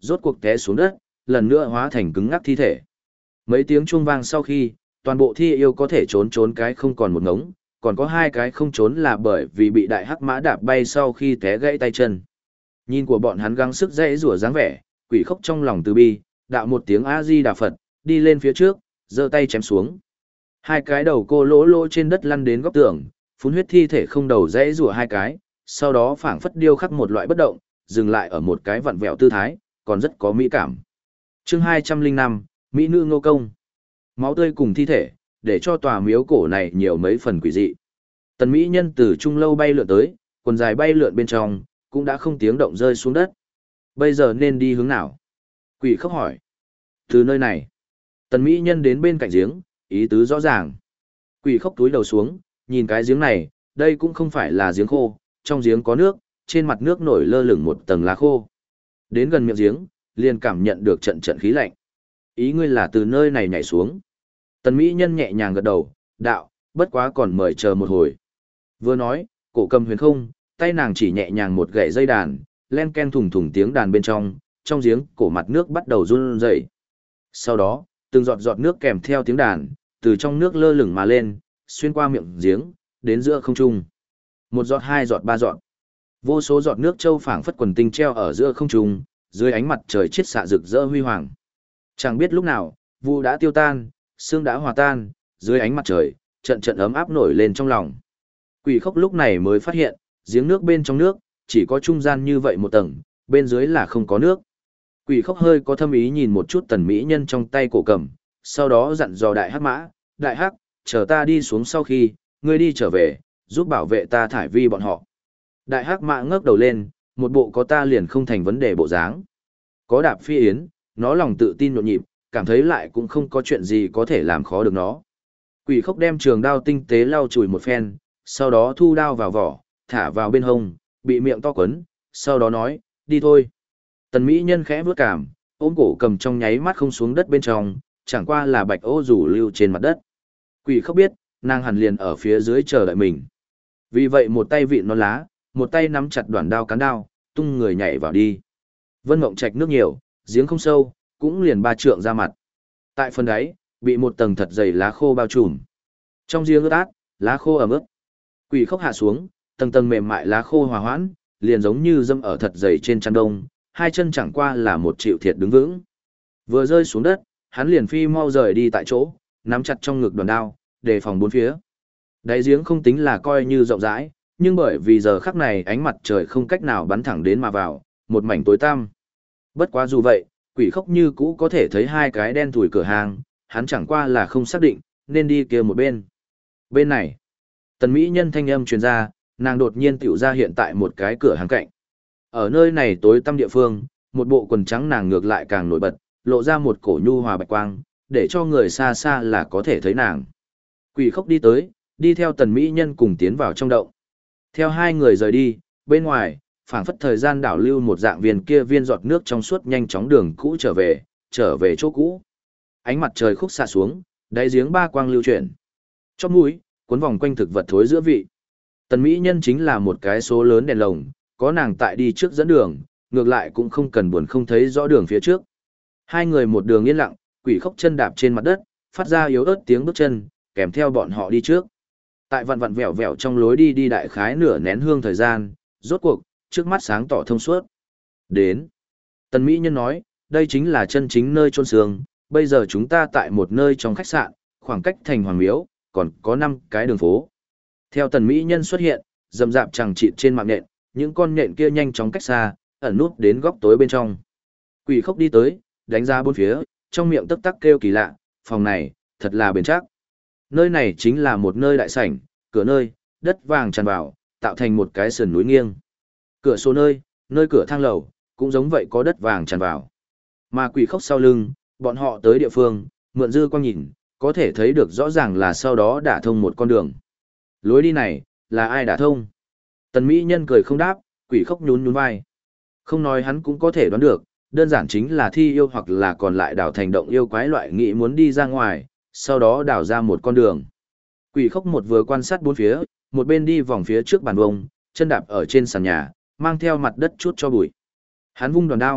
A: rốt cuộc té xuống đất, lần nữa hóa thành cứng ngắc thi thể. Mấy tiếng chuông vang sau khi, toàn bộ thi yêu có thể trốn cái không còn một ngống, còn có 2 cái không trốn là bởi vì bị đại hắc mã đạp bay sau khi té gãy tay chân. Nhìn của bọn hắn gắng sức dãy rủa dáng vẻ, Quỷ Khốc trong lòng từ bi, đạo một tiếng A Di Đà Phật, đi lên phía trước, giơ tay chém xuống. 2 cái đầu cô lỗ lỗ trên đất lăn đến góc tường, phun huyết thi thể không đầu dãy rủa 2 cái, sau đó phảng phất điêu khắc một loại bất động, dừng lại ở một cái vặn vẹo tư thái, còn rất có mỹ cảm. Chương 205, Mỹ nữ Ngô Công. Máu tươi cùng thi thể, để cho tòa miếu cổ này nhiều mấy phần quỷ dị. Tần mỹ nhân từ trung lâu bay lượn tới, quần dài bay lượn bên trong, cũng đã không tiếng động rơi xuống đất. Bây giờ nên đi hướng nào? Quỷ Khốc hỏi. Từ nơi này. Tần mỹ nhân đến bên cạnh giếng, ý tứ rõ ràng. Quỷ Khốc túi đầu xuống, nhìn cái giếng này, đây cũng không phải là giếng khô, trong giếng có nước, trên mặt nước nổi lơ lửng một tầng lá khô. Đến gần miệng giếng, liền cảm nhận được trận trận khí lạnh. Ý ngươi là từ nơi này nhảy xuống. Tần mỹ nhân nhẹ nhàng gật đầu, đạo, bất quá còn mời chờ một hồi. Vừa nói, cổ cầm huyền không, tay nàng chỉ nhẹ nhàng một gậy dây đàn, len ken thùng thùng tiếng đàn bên trong giếng cổ mặt nước bắt đầu run rẩy. Sau đó, từng giọt giọt nước kèm theo tiếng đàn, từ trong nước lơ lửng mà lên, xuyên qua miệng giếng, đến giữa không trung. 1 giọt, 2 giọt, 3 giọt. Vô số giọt nước châu phảng phất quần tinh treo ở giữa không trung, dưới ánh mặt trời chiết xạ rực rỡ huy hoàng. Chẳng biết lúc nào, vu đã tiêu tan, sương đã hòa tan, dưới ánh mặt trời, trận trận ấm áp nổi lên trong lòng. Quỷ Khốc lúc này mới phát hiện, giếng nước bên trong nước, chỉ có trung gian như vậy một tầng, bên dưới là không có nước. Quỷ Khốc hơi có thâm ý nhìn một chút tần mỹ nhân trong tay cổ cầm, sau đó dặn dò đại hắc mã, đại hắc, chờ ta đi xuống sau khi, ngươi đi trở về, giúp bảo vệ ta thải vi bọn họ. Đại hắc mã ngước đầu lên, một bộ có ta liền không thành vấn đề bộ dáng. Có đạp phi yến, nó lòng tự tin nhộn nhịp, cảm thấy lại cũng không có chuyện gì có thể làm khó được nó. Quỷ Khốc đem trường đao tinh tế lau chùi một phen, sau đó thu đao vào vỏ, thả vào bên hông, bị miệng to quấn, sau đó nói, đi thôi. Tần mỹ nhân khẽ bước cảm, ôm cổ cầm trong nháy mắt không xuống đất bên trong, chẳng qua là bạch ô rủ lưu trên mặt đất. Quỷ Khốc biết, nàng hẳn liền ở phía dưới chờ đợi mình. Vì vậy một tay vịn non lá, một tay nắm chặt đoạn đao cán đao, tung người nhảy vào đi. Vân Mộng Trạch nước nhiều, giếng không sâu, cũng liền 3 trượng ra mặt. Tại phần đáy, bị một tầng thật dày lá khô bao trùm. Trong giếng ướt át, lá khô ẩm ướt. Quỷ Khốc hạ xuống, tầng tầng mềm mại lá khô hòa hoãn, liền giống như dâm ở thật dày trên chăn đông, 2 chân chẳng qua là một chịu thiệt đứng vững. Vừa rơi xuống đất, hắn liền phi mau rời đi tại chỗ, nắm chặt trong ngực đoàn đao, đề phòng bốn phía. Đáy giếng không tính là coi như rộng rãi, nhưng bởi vì giờ khắc này ánh mặt trời không cách nào bắn thẳng đến mà vào, một mảnh tối tăm. Bất quá dù vậy, Quỷ Khốc như cũ có thể thấy 2 cái đen thủi cửa hàng, hắn chẳng qua là không xác định, nên đi kia một bên. Bên này, tần mỹ nhân thanh âm truyền ra, nàng đột nhiên tiểu ra hiện tại một cái cửa hàng cạnh. Ở nơi này tối tăm địa phương, một bộ quần trắng nàng ngược lại càng nổi bật, lộ ra một cổ nhu hòa bạch quang, để cho người xa xa là có thể thấy nàng. Quỷ Khốc đi tới, đi theo tần mỹ nhân cùng tiến vào trong động. Theo 2 người rời đi, bên ngoài, phảng phất thời gian đảo lưu một dạng viên giọt nước trong suốt nhanh chóng đường cũ trở về chỗ cũ. Ánh mặt trời khúc xạ xuống, đáy giếng 3 quang lưu chuyển. Chóp mũi, cuốn vòng quanh thực vật thối giữa vị. Tần mỹ nhân chính là một cái số lớn đèn lồng, có nàng tại đi trước dẫn đường, ngược lại cũng không cần buồn không thấy rõ đường phía trước. 2 người một đường yên lặng, Quỷ Khốc chân đạp trên mặt đất, phát ra yếu ớt tiếng bước chân, kèm theo bọn họ đi trước. Tại vặn vặn vẹo vẹo trong lối đi đại khái nửa nén hương thời gian, rốt cuộc, trước mắt sáng tỏ thông suốt. Đến. Tần mỹ nhân nói, đây chính là chân chính nơi chôn xương, bây giờ chúng ta tại một nơi trong khách sạn, khoảng cách thành Hoàng Miếu, còn có 5 cái đường phố. Theo tần mỹ nhân xuất hiện, rầm rạp chằng chịt trên mạng nện, những con nện kia nhanh chóng cách xa, ẩn nút đến góc tối bên trong. Quỷ Khốc đi tới, đánh ra bốn phía, trong miệng tấp tắc kêu kỳ lạ, phòng này, thật là bền chắc. Nơi này chính là một nơi đại sảnh, cửa nơi, đất vàng tràn vào, tạo thành một cái sườn núi nghiêng. Cửa sổ nơi cửa thang lầu, cũng giống vậy có đất vàng tràn vào. Mà Quỷ Khốc sau lưng, bọn họ tới địa phương, mượn dư quang nhìn, có thể thấy được rõ ràng là sau đó đả thông một con đường. Lối đi này, là ai đả thông? Tần mỹ nhân cười không đáp, Quỷ Khốc nhún nhún vai. Không nói hắn cũng có thể đoán được, đơn giản chính là thi yêu hoặc là còn lại đảo thành động yêu quái loại nghĩ muốn đi ra ngoài, sau đó đảo ra một con đường. Quỷ Khốc một vừa quan sát bốn phía, một bên đi vòng phía trước bàn vông, chân đạp ở trên sàn nhà, mang theo mặt đất chút cho bụi. Hắn vung đòn đao,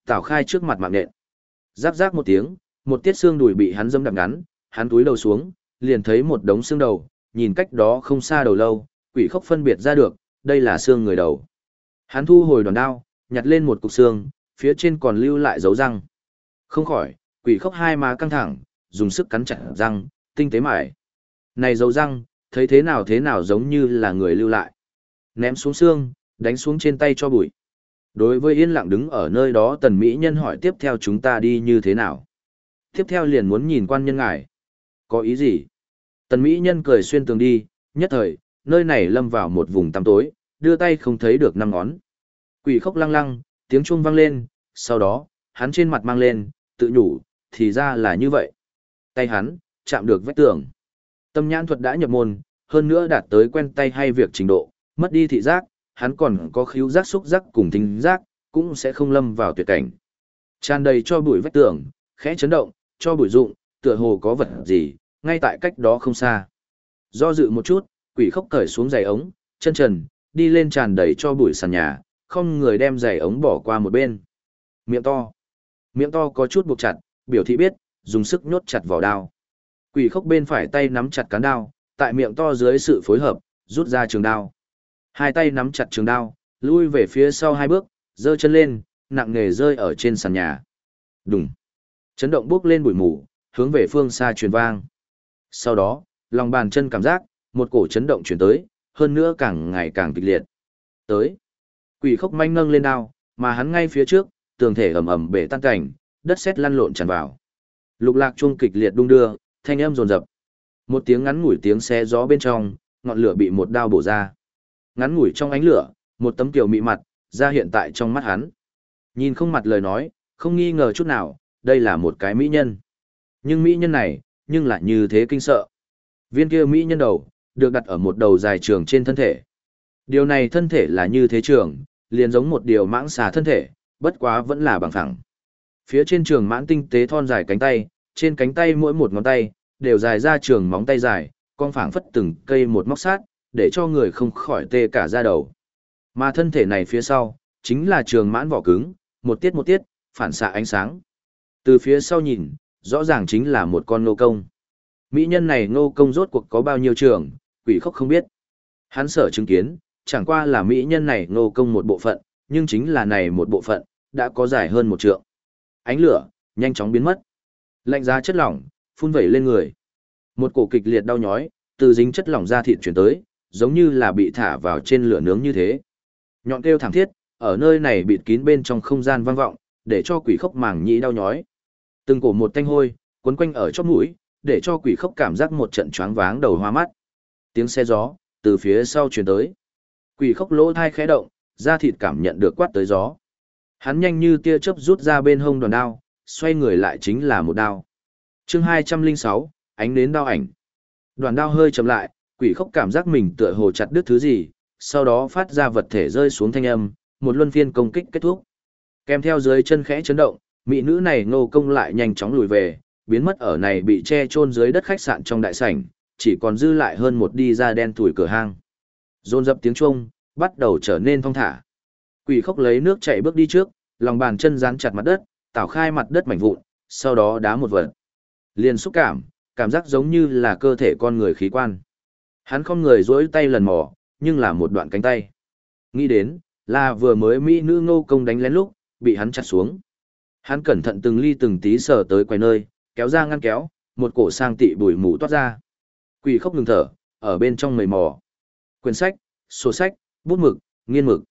A: Tảo Khai trước mặt mạng nện. Rắc rác một tiếng, một tiết xương đùi bị hắn dâm đạp ngắn, hắn túi đầu xuống, liền thấy một đống xương đầu, nhìn cách đó không xa đầu lâu, Quỷ Khốc phân biệt ra được, đây là xương người đầu. Hắn thu hồi đòn đao, nhặt lên một cục xương, phía trên còn lưu lại dấu răng. Không khỏi, Quỷ Khốc hai má căng thẳng, dùng sức cắn chặt răng, tinh tế mải. Này dấu răng, thấy thế nào giống như là người lưu lại. Ném xuống xương, đánh xuống trên tay cho bụi. Đối với yên lặng đứng ở nơi đó Tần Mỹ Nhân hỏi tiếp theo chúng ta đi như thế nào. Tiếp theo liền muốn nhìn quan nhân ngài. Có ý gì? Tần Mỹ Nhân cười xuyên tường đi, nhất thời, nơi này lâm vào một vùng tăm tối, đưa tay không thấy được năm ngón. Quỷ Khốc lăng lăng, tiếng chuông vang lên, sau đó, hắn trên mặt mang lên, tự nhủ, thì ra là như vậy. Tay hắn, chạm được vách tường. Tâm nhãn thuật đã nhập môn, hơn nữa đạt tới quen tay hay việc trình độ, mất đi thị giác, hắn còn có khứu giác xúc giác cùng thính giác, cũng sẽ không lâm vào tuyệt cảnh. Tràn đầy cho bụi vách tường, khẽ chấn động, cho bụi rụng, tựa hồ có vật gì, ngay tại cách đó không xa. Do dự một chút, Quỷ Khốc cởi xuống giày ống, chân trần, đi lên tràn đầy cho bụi sàn nhà, không người đem giày ống bỏ qua một bên. Miệng to. Miệng to có chút buộc chặt, biểu thị biết, dùng sức nhốt chặt vỏ đao. Quỷ Khốc bên phải tay nắm chặt cán đao, tại miệng to dưới sự phối hợp, rút ra trường đao. Hai tay nắm chặt trường đao, lui về phía sau hai bước, giơ chân lên, nặng nề rơi ở trên sàn nhà. Đùng. Chấn động bước lên bụi mù, hướng về phương xa truyền vang. Sau đó, lòng bàn chân cảm giác, một cổ chấn động chuyển tới, hơn nữa càng ngày càng kịch liệt. Tới. Quỷ Khốc manh nâng lên đao, mà hắn ngay phía trước, tường thể ầm ầm bể tan cảnh, đất sét lăn lộn tràn vào. Lục lạc chuông kịch liệt đung đưa, thanh âm dồn dập. Một tiếng ngắn ngủi tiếng xé gió bên trong, ngọn lửa bị một đao bổ ra. Ngắn ngủi trong ánh lửa, một tấm kiều mị mặt ra hiện tại trong mắt hắn. Nhìn không mặt lời nói, không nghi ngờ chút nào, đây là một cái mỹ nhân. Nhưng mỹ nhân này, nhưng lại như thế kinh sợ. Viên kia mỹ nhân đầu, được đặt ở một đầu dài trường trên thân thể. Điều này thân thể là như thế trường, liền giống một điều mãng xà thân thể, bất quá vẫn là bằng phẳng. Phía trên trường mãn tinh tế thon dài cánh tay, trên cánh tay mỗi một ngón tay, đều dài ra trường móng tay dài, con phảng phất từng cây một móc sát, để cho người không khỏi tê cả da đầu. Mà thân thể này phía sau, chính là trường mãn vỏ cứng, một tiết, phản xạ ánh sáng. Từ phía sau nhìn, rõ ràng chính là một con nô công. Mỹ nhân này nô công rốt cuộc có bao nhiêu trường, Quỷ Khốc không biết. Hắn sở chứng kiến, chẳng qua là mỹ nhân này nô công một bộ phận, nhưng chính là này một bộ phận, đã có dài hơn một trượng. Ánh lửa, nhanh chóng biến mất. Lạnh giá chất lỏng, phun vẩy lên người. Một cổ kịch liệt đau nhói, từ dính chất lỏng da thịt chuyển tới, giống như là bị thả vào trên lửa nướng như thế. Nhọn kêu thảm thiết, ở nơi này bịt kín bên trong không gian vang vọng, để cho Quỷ Khốc màng nhĩ đau nhói. Từng cổ một tanh hôi, quấn quanh ở chóp mũi, để cho Quỷ Khốc cảm giác một trận choáng váng đầu hoa mắt. Tiếng xe gió, từ phía sau truyền tới. Quỷ Khốc lỗ thai khẽ động, da thịt cảm nhận được quát tới gió. Hắn nhanh như tia chớp rút ra bên hông đòn đao, xoay người lại chính là một đao. Chương 206, ánh đến đao ảnh. Đoàn đao hơi chậm lại, Quỷ Khốc cảm giác mình tựa hồ chặt đứt thứ gì, sau đó phát ra vật thể rơi xuống thanh âm, một luân phiên công kích kết thúc. Kèm theo dưới chân khẽ chấn động, mỹ nữ này nô công lại nhanh chóng lùi về, biến mất ở này bị che chôn dưới đất khách sạn trong đại sảnh, chỉ còn dư lại hơn một đi ra đen tủi cửa hang. Dồn dập tiếng chuông, bắt đầu trở nên thong thả. Quỷ Khốc lấy nước chảy bước đi trước, lòng bàn chân dán chặt mặt đất, Tảo Khai mặt đất mảnh vụn, sau đó đá một vật. Liền xúc cảm giác giống như là cơ thể con người khí quan. Hắn không người duỗi tay lần mò, nhưng là một đoạn cánh tay. Nghĩ đến, là vừa mới mỹ nữ nô công đánh lén lúc, bị hắn chặt xuống. Hắn cẩn thận từng ly từng tí sờ tới quay nơi, kéo ra ngăn kéo, một cổ sang tị bụi mù toát ra. Quỷ Khốc ngừng thở, ở bên trong mầy mò. Quyển sách, sổ sách, bút mực, nghiên mực.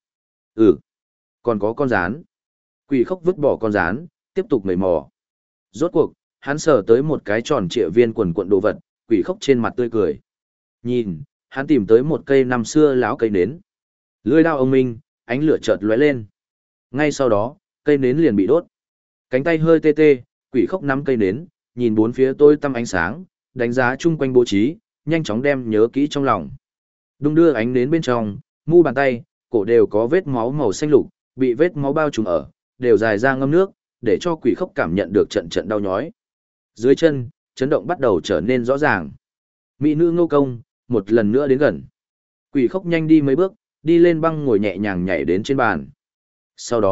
A: Còn có con rán. Quỷ Khốc vứt bỏ con rán, tiếp tục mầy mò. Rốt cuộc, hắn sờ tới một cái tròn trịa viên quần cuộn đồ vật, Quỷ Khốc trên mặt tươi cười. Nhìn, hắn tìm tới một cây năm xưa láo cây nến. Lưỡi dao ông minh, ánh lửa chợt lóe lên. Ngay sau đó, cây nến liền bị đốt. Cánh tay hơi tê tê, Quỷ Khốc nắm cây nến, nhìn bốn phía tối tăm ánh sáng, đánh giá chung quanh bố trí, nhanh chóng đem nhớ kỹ trong lòng. Đung đưa ánh nến bên trong, mu bàn tay, cổ đều có vết máu màu xanh lục, bị vết máu bao trùm ở, đều dài ra ngâm nước, để cho Quỷ Khốc cảm nhận được trận trận đau nhói. Dưới chân, chấn động bắt đầu trở nên rõ ràng. Mỹ nữ nô công, một lần nữa đến gần. Quỷ Khốc nhanh đi mấy bước, đi lên băng ngồi nhẹ nhàng nhảy đến trên bàn. Sau đó,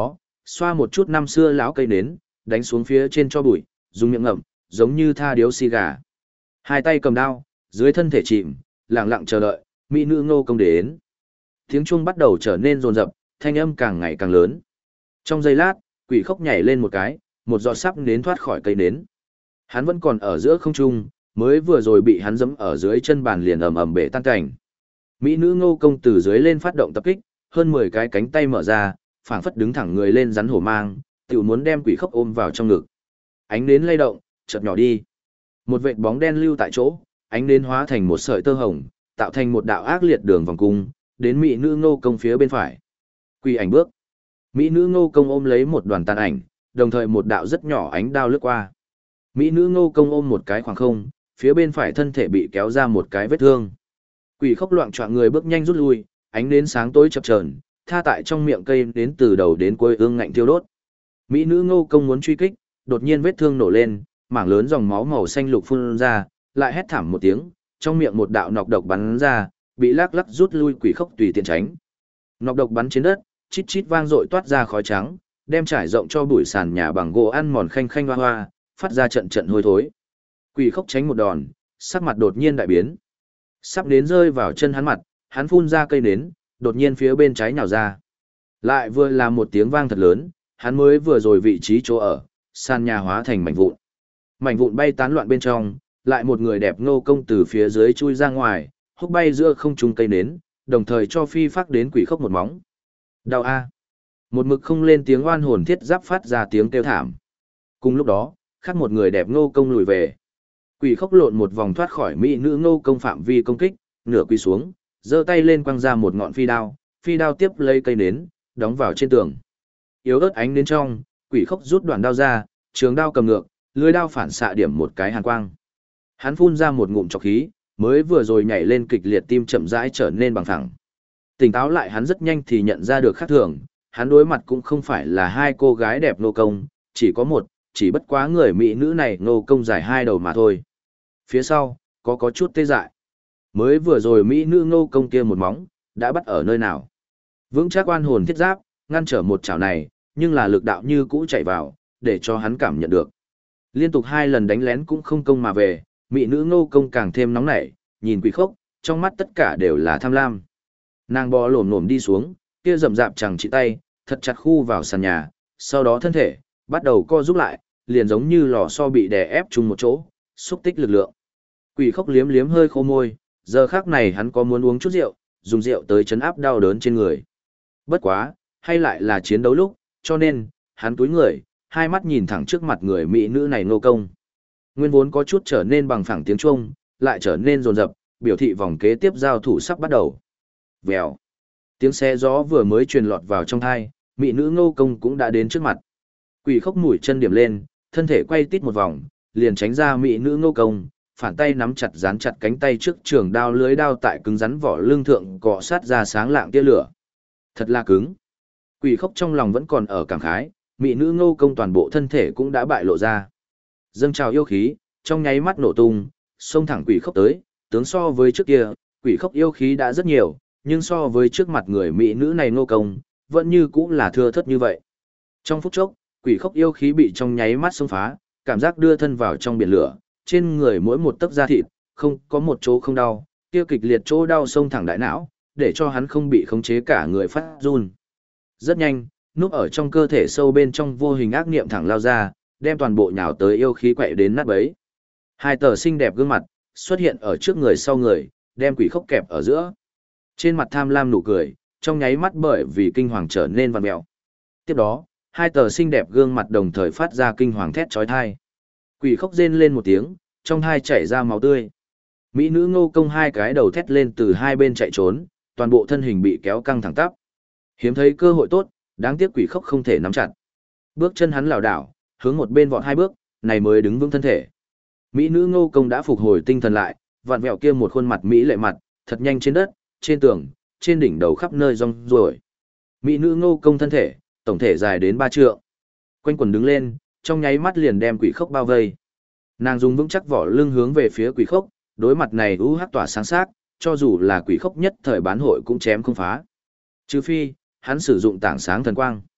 A: xoa một chút năm xưa lão cây nến, đánh xuống phía trên cho bụi, dùng miệng ngậm, giống như tha điếu xì gà. Hai tay cầm đao, dưới thân thể chìm, lặng lặng chờ đợi, mỹ nữ Ngô Công đến. Tiếng chuông bắt đầu trở nên rồn rập, thanh âm càng ngày càng lớn. Trong giây lát, Quỷ Khốc nhảy lên một cái, một giọt sắp nến thoát khỏi cây nến. Hắn vẫn còn ở giữa không trung, mới vừa rồi bị hắn giẫm ở dưới chân bàn liền ầm ầm bể tan cảnh. Mỹ nữ Ngô Công từ dưới lên phát động tập kích, hơn 10 cái cánh tay mở ra, phảng phất đứng thẳng người lên rắn hổ mang, tiểu muốn đem Quỷ Khốc ôm vào trong ngực. Ánh nến lay động, chợt nhỏ đi. Một vệt bóng đen lưu tại chỗ, ánh nến hóa thành một sợi tơ hồng, tạo thành một đạo ác liệt đường vòng cung, đến mỹ nữ Ngô Công phía bên phải. Quỷ ảnh bước. Mỹ nữ Ngô Công ôm lấy một đoàn tàn ảnh, đồng thời một đạo rất nhỏ ánh đao lướt qua. Mỹ nữ Ngô Công ôm một cái khoảng không, phía bên phải thân thể bị kéo ra một cái vết thương. Quỷ Khốc loạng choạng người bước nhanh rút lui, ánh nến sáng tối chập chờn, tha tại trong miệng cây đến từ đầu đến cuối ương ngạnh thiêu đốt. Mỹ nữ Ngô Công muốn truy kích, đột nhiên vết thương nổ lên, mảng lớn dòng máu màu xanh lục phun ra, lại hét thảm một tiếng, trong miệng một đạo nọc độc bắn ra, bị lắc lắc rút lui. Quỷ Khốc tùy tiện tránh. Nọc độc bắn trên đất, chít chít vang dội toát ra khói trắng, đem trải rộng cho bụi sàn nhà bằng gỗ ăn mòn khanh khanh hoa hoa, phát ra trận trận hôi thối. Quỷ Khốc tránh một đòn, sắc mặt đột nhiên đại biến. Sắp đến rơi vào chân hắn mặt, hắn phun ra cây nến, đột nhiên phía bên trái nhào ra. Lại vừa là một tiếng vang thật lớn, hắn mới vừa rồi vị trí chỗ ở, sàn nhà hóa thành mảnh vụn. Mảnh vụn bay tán loạn bên trong, lại một người đẹp Ngô Công từ phía dưới chui ra ngoài, húc bay giữa không trung cây nến, đồng thời cho phi phát đến Quỷ Khốc một móng. Đau a! Một mực không lên tiếng oan hồn thiết giáp phát ra tiếng kêu thảm. Cùng lúc đó, khác một người đẹp Ngô Công lùi về. Quỷ Khốc lộn một vòng thoát khỏi mỹ nữ Ngô Công phạm vi công kích, nửa quỳ xuống, giơ tay lên quăng ra một ngọn phi đao tiếp lấy cây nến, đóng vào trên tường. Yếu ớt ánh đến trong, Quỷ Khốc rút đoạn đao ra, trường đao cầm ngược, lưỡi đao phản xạ điểm một cái hàn quang. Hắn phun ra một ngụm trọc khí, mới vừa rồi nhảy lên kịch liệt tim chậm rãi trở nên bằng phẳng. Tỉnh táo lại hắn rất nhanh thì nhận ra được khác thường, hắn đối mặt cũng không phải là hai cô gái đẹp Ngô Công, chỉ có một, chỉ bất quá người mỹ nữ này Ngô Công dài hai đầu mà thôi. Phía sau, có chút tê dại. Mới vừa rồi mỹ nữ Ngô Công kia một móng, đã bắt ở nơi nào. Vững chắc oan hồn thiết giáp, ngăn trở một chảo này, nhưng là lực đạo như cũ chạy vào, để cho hắn cảm nhận được. Liên tục 2 lần đánh lén cũng không công mà về, mỹ nữ Ngô Công càng thêm nóng nảy, nhìn Quỷ Khốc, trong mắt tất cả đều là tham lam. Nàng bò lổm lổm đi xuống, kia rậm rạp chẳng chỉ tay, thật chặt khu vào sàn nhà, sau đó thân thể bắt đầu co rút lại, liền giống như lò xo bị đè ép chung một chỗ, xúc tích lực lượng. Quỷ Khốc liếm liếm hơi khô môi, giờ khắc này hắn có muốn uống chút rượu, dùng rượu tới chấn áp đau đớn trên người. Bất quá, hay lại là chiến đấu lúc, cho nên, hắn túi người, hai mắt nhìn thẳng trước mặt người mỹ nữ này Ngô Công. Nguyên vốn có chút trở nên bằng phẳng tiếng chuông, lại trở nên rồn rập, biểu thị vòng kế tiếp giao thủ sắp bắt đầu. Vèo. Tiếng xe gió vừa mới truyền lọt vào trong tai, mỹ nữ Ngô Công cũng đã đến trước mặt. Quỷ Khốc mũi chân điểm lên, thân thể quay tít một vòng, liền tránh ra mỹ nữ Ngô Công, phản tay nắm chặt dán chặt cánh tay trước trường đao lưới đao tại cứng rắn vỏ lưng thượng cọ sát ra sáng lạng tia lửa. Thật là cứng. Quỷ Khốc trong lòng vẫn còn ở cảm khái, mỹ nữ Ngô Công toàn bộ thân thể cũng đã bại lộ ra. Dâng trào yêu khí, trong nháy mắt nổ tung, xông thẳng Quỷ Khốc tới, tướng so với trước kia, Quỷ Khốc yêu khí đã rất nhiều, nhưng so với trước mặt người mỹ nữ này Ngô Công, vẫn như cũng là thưa thớt như vậy. Trong phút chốc, Quỷ Khốc yêu khí bị trong nháy mắt xông phá, cảm giác đưa thân vào trong biển lửa, trên người mỗi một tấc da thịt, không có một chỗ không đau, kia kịch liệt chỗ đau xông thẳng đại não, để cho hắn không bị khống chế cả người phát run. Rất nhanh, núp ở trong cơ thể sâu bên trong vô hình ác niệm thẳng lao ra, đem toàn bộ nhào tới yêu khí quậy đến nát bấy. Hai tờ xinh đẹp gương mặt xuất hiện ở trước người sau người, đem Quỷ Khốc kẹp ở giữa. Trên mặt tham lam nụ cười, trong nháy mắt bởi vì kinh hoàng trở nên vặn mèo. Tiếp đó, hai tờ xinh đẹp gương mặt đồng thời phát ra kinh hoàng thét chói tai. Quỷ Khốc rên lên một tiếng, trong hai chảy ra máu tươi. Mỹ nữ Ngô Công hai cái đầu thét lên từ hai bên chạy trốn, toàn bộ thân hình bị kéo căng thẳng tắp. Hiếm thấy cơ hội tốt, đáng tiếc Quỷ Khốc không thể nắm chặt. Bước chân hắn lảo đảo, hướng một bên vọt 2 bước, này mới đứng vững thân thể. Mỹ nữ Ngô Công đã phục hồi tinh thần lại, vặn vẹo kia một khuôn mặt mỹ lệ mặt, thật nhanh trên đất, trên tường, trên đỉnh đầu khắp nơi rong ruổi. Mỹ nữ Ngô Công thân thể, tổng thể dài đến 3 trượng. Quanh quần đứng lên, trong nháy mắt liền đem Quỷ Khốc bao vây. Nàng dùng vững chắc vỏ lưng hướng về phía Quỷ Khốc, đối mặt này hắc tỏa sáng sắc, cho dù là Quỷ Khốc nhất thời bán hội cũng chém không phá. Trừ phi, hắn sử dụng tảng sáng thần quang.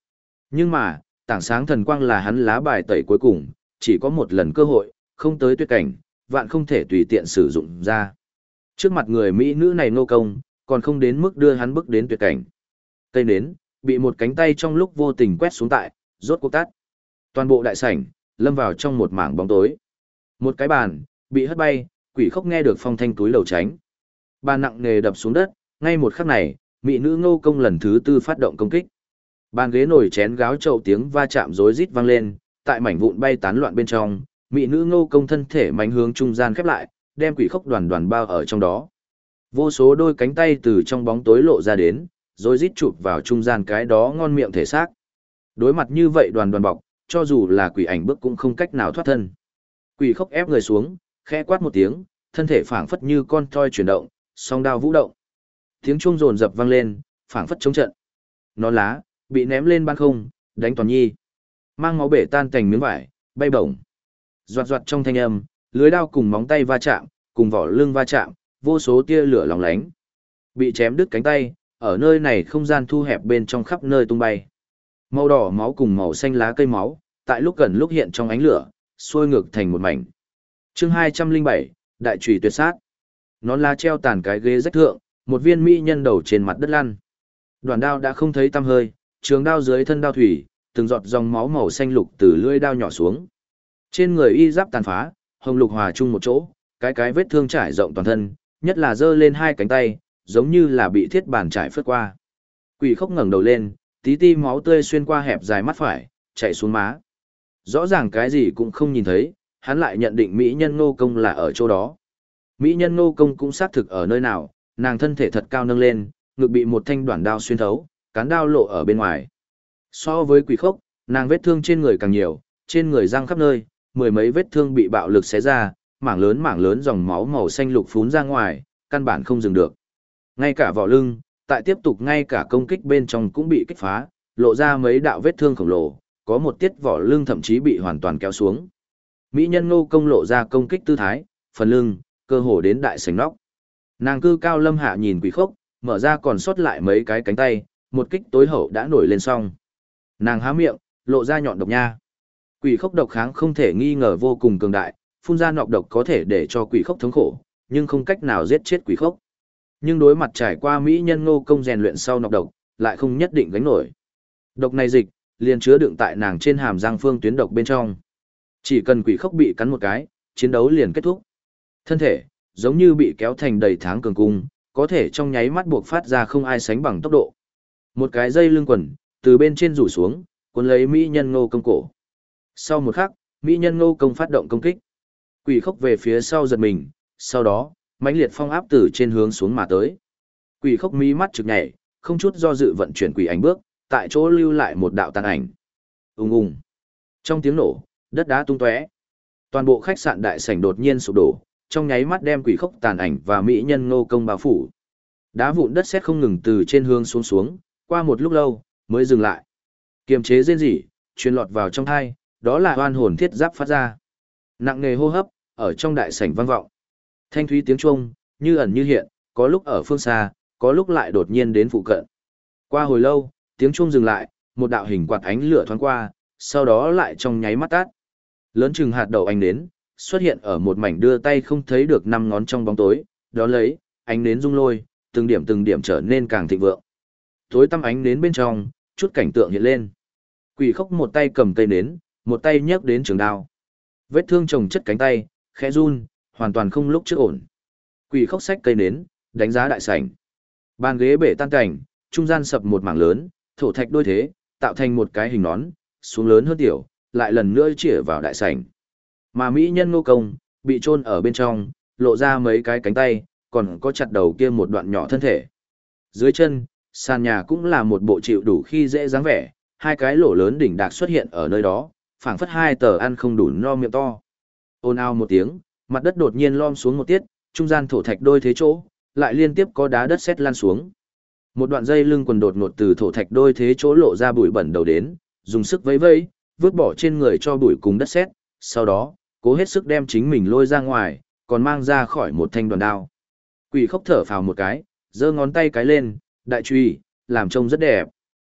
A: Nhưng mà, tảng sáng thần quang là hắn lá bài tẩy cuối cùng, chỉ có một lần cơ hội, không tới tuyệt cảnh, vạn không thể tùy tiện sử dụng ra. Trước mặt người Mỹ nữ này nô công, còn không đến mức đưa hắn bước đến tuyệt cảnh. Cây nến, bị một cánh tay trong lúc vô tình quét xuống tại, rốt cuộc tắt. Toàn bộ đại sảnh, lâm vào trong một mảng bóng tối. Một cái bàn, bị hất bay, Quỷ Khốc nghe được phong thanh túi lầu tránh. Bàn nặng nề đập xuống đất, ngay một khắc này, mỹ nữ Ngô Công lần thứ tư phát động công kích. Bàn ghế nồi chén gáo chậu tiếng va chạm rối rít vang lên, tại mảnh vụn bay tán loạn bên trong, mỹ nữ Ngô Công thân thể mạnh hướng trung gian khép lại, đem Quỷ Khốc đoàn đoàn bao ở trong đó. Vô số đôi cánh tay từ trong bóng tối lộ ra đến, rối rít chụp vào trung gian cái đó ngon miệng thể xác. Đối mặt như vậy đoàn đoàn bọc, cho dù là quỷ ảnh bước cũng không cách nào thoát thân. Quỷ Khốc ép người xuống, khẽ quát một tiếng, thân thể phảng phất như con toy chuyển động, song đao vũ động. Tiếng chuông rồn rập vang lên, phảng phất chống trận. Nón lá bị ném lên ban không, đánh toàn nhi. Mang máu bể tan thành miếng vải, bay bổng. Doạt doạt trong thanh âm, lưới đao cùng móng tay va chạm, cùng vỏ lưng va chạm, vô số tia lửa lóng lánh. Bị chém đứt cánh tay, ở nơi này không gian thu hẹp bên trong khắp nơi tung bay. Màu đỏ máu cùng màu xanh lá cây máu, tại lúc gần lúc hiện trong ánh lửa, sôi ngược thành một mảnh. Chương 207, Đại chùy tuyệt sát. Nón lá treo tàn cái ghế rách thượng, một viên mỹ nhân đầu trên mặt đất lăn. Đoàn đao đã không thấy tăm hơi, trường đao dưới thân đao thủy, từng giọt dòng máu màu xanh lục từ lưỡi đao nhỏ xuống. Trên người y giáp tàn phá, hồng lục hòa chung một chỗ, cái vết thương trải rộng toàn thân, nhất là giơ lên hai cánh tay, giống như là bị thiết bàn trải phất qua. Quỷ Khốc ngẩng đầu lên, tí ti máu tươi xuyên qua hẹp dài mắt phải, chảy xuống má. Rõ ràng cái gì cũng không nhìn thấy, hắn lại nhận định mỹ nhân Ngô Công là ở chỗ đó. Mỹ nhân Ngô Công cũng xác thực ở nơi nào, nàng thân thể thật cao nâng lên, ngực bị một thanh đoạn đao xuyên thấu, cán đao lộ ở bên ngoài. So với Quỷ Khốc, nàng vết thương trên người càng nhiều, trên người răng khắp nơi, mười mấy vết thương bị bạo lực xé ra, mảng lớn dòng máu màu xanh lục phún ra ngoài, căn bản không dừng được. Ngay cả vỏ lưng, tại tiếp tục ngay cả công kích bên trong cũng bị kích phá, lộ ra mấy đạo vết thương khổng lồ, có một tiết vỏ lưng thậm chí bị hoàn toàn kéo xuống. Mỹ nhân Ngô Công lộ ra công kích tư thái, phần lưng, cơ hồ đến đại sảnh nóc. Nàng cư cao lâm hạ nhìn Quỷ Khốc, mở ra còn sót lại mấy cái cánh tay, một kích tối hậu đã nổi lên xong. Nàng há miệng, lộ ra nhọn độc nha. Quỷ Khốc độc kháng không thể nghi ngờ vô cùng cường đại, phun ra nọc độc có thể để cho Quỷ Khốc thống khổ, nhưng không cách nào giết chết Quỷ Khốc. Nhưng đối mặt trải qua mỹ nhân Ngô Công rèn luyện sau nọc độc, lại không nhất định gánh nổi. Độc này dịch, liền chứa đựng tại nàng trên hàm răng phương tuyến độc bên trong. Chỉ cần Quỷ Khốc bị cắn một cái, chiến đấu liền kết thúc. Thân thể, giống như bị kéo thành đầy tháng cường cung, có thể trong nháy mắt buộc phát ra không ai sánh bằng tốc độ. Một cái dây lưng quần, từ bên trên rủ xuống, cuốn lấy mỹ nhân Ngô Công cổ. Sau một khắc, mỹ nhân Ngô Công phát động công kích. Quỷ Khốc về phía sau giật mình, sau đó, mãnh liệt phong áp từ trên hướng xuống mà tới. Quỷ Khốc mí mắt trực nhảy, không chút do dự vận chuyển quỷ ảnh bước, tại chỗ lưu lại một đạo tàn ảnh. Ùng ùng. Trong tiếng nổ, đất đá tung tóe. Toàn bộ khách sạn đại sảnh đột nhiên sụp đổ, trong nháy mắt đem Quỷ Khốc tàn ảnh và mỹ nhân Ngô Công bao phủ. Đá vụn đất sét không ngừng từ trên hướng xuống xuống, qua một lúc lâu mới dừng lại. Kiềm chế rên rỉ, truyền lọt vào trong tai, đó là oan hồn thiết giáp phát ra. Nặng nề hô hấp ở trong đại sảnh vang vọng. Thanh thúy tiếng chuông, như ẩn như hiện, có lúc ở phương xa, có lúc lại đột nhiên đến phụ cận. Qua hồi lâu, tiếng chuông dừng lại, một đạo hình quạt ánh lửa thoáng qua, sau đó lại trong nháy mắt tắt. Lớn chừng hạt đậu ánh nến, xuất hiện ở một mảnh đưa tay không thấy được năm ngón trong bóng tối, đó lấy, ánh nến rung lôi, từng điểm trở nên càng thịnh vượng. Tối tăm ánh nến bên trong, chút cảnh tượng hiện lên. Quỷ Khốc một tay cầm cây nến, một tay nhấc đến trường đao. Vết thương chồng chất cánh tay, khẽ run, hoàn toàn không lúc trước ổn. Quỷ Khốc xách cây nến, đánh giá đại sảnh. Bàn ghế bể tan cảnh, trung gian sập một mảng lớn, thổ thạch đôi thế, tạo thành một cái hình nón, xuống lớn hơn tiểu, lại lần nữa chĩa vào đại sảnh. Mà mỹ nhân Ngô Công, bị chôn ở bên trong, lộ ra mấy cái cánh tay, còn có chặt đầu kia một đoạn nhỏ thân thể. Dưới chân, sàn nhà cũng là một bộ chịu đủ khi dễ dáng vẻ, hai cái lỗ lớn đỉnh đạc xuất hiện ở nơi đó, phảng phất hai tờ ăn không đủ no miệng to. Ồn ào một tiếng, mặt đất đột nhiên lom xuống một tiết, trung gian thổ thạch đôi thế chỗ, lại liên tiếp có đá đất sét lan xuống. Một đoạn dây lưng quần đột ngột từ thổ thạch đôi thế chỗ lộ ra bụi bẩn đầu đến, dùng sức vẫy vẫy, vứt bỏ trên người cho bụi cùng đất sét, sau đó, cố hết sức đem chính mình lôi ra ngoài, còn mang ra khỏi một thanh đoàn đao. Quỷ Khốc thở phào một cái, giơ ngón tay cái lên, đại chùy, làm trông rất đẹp.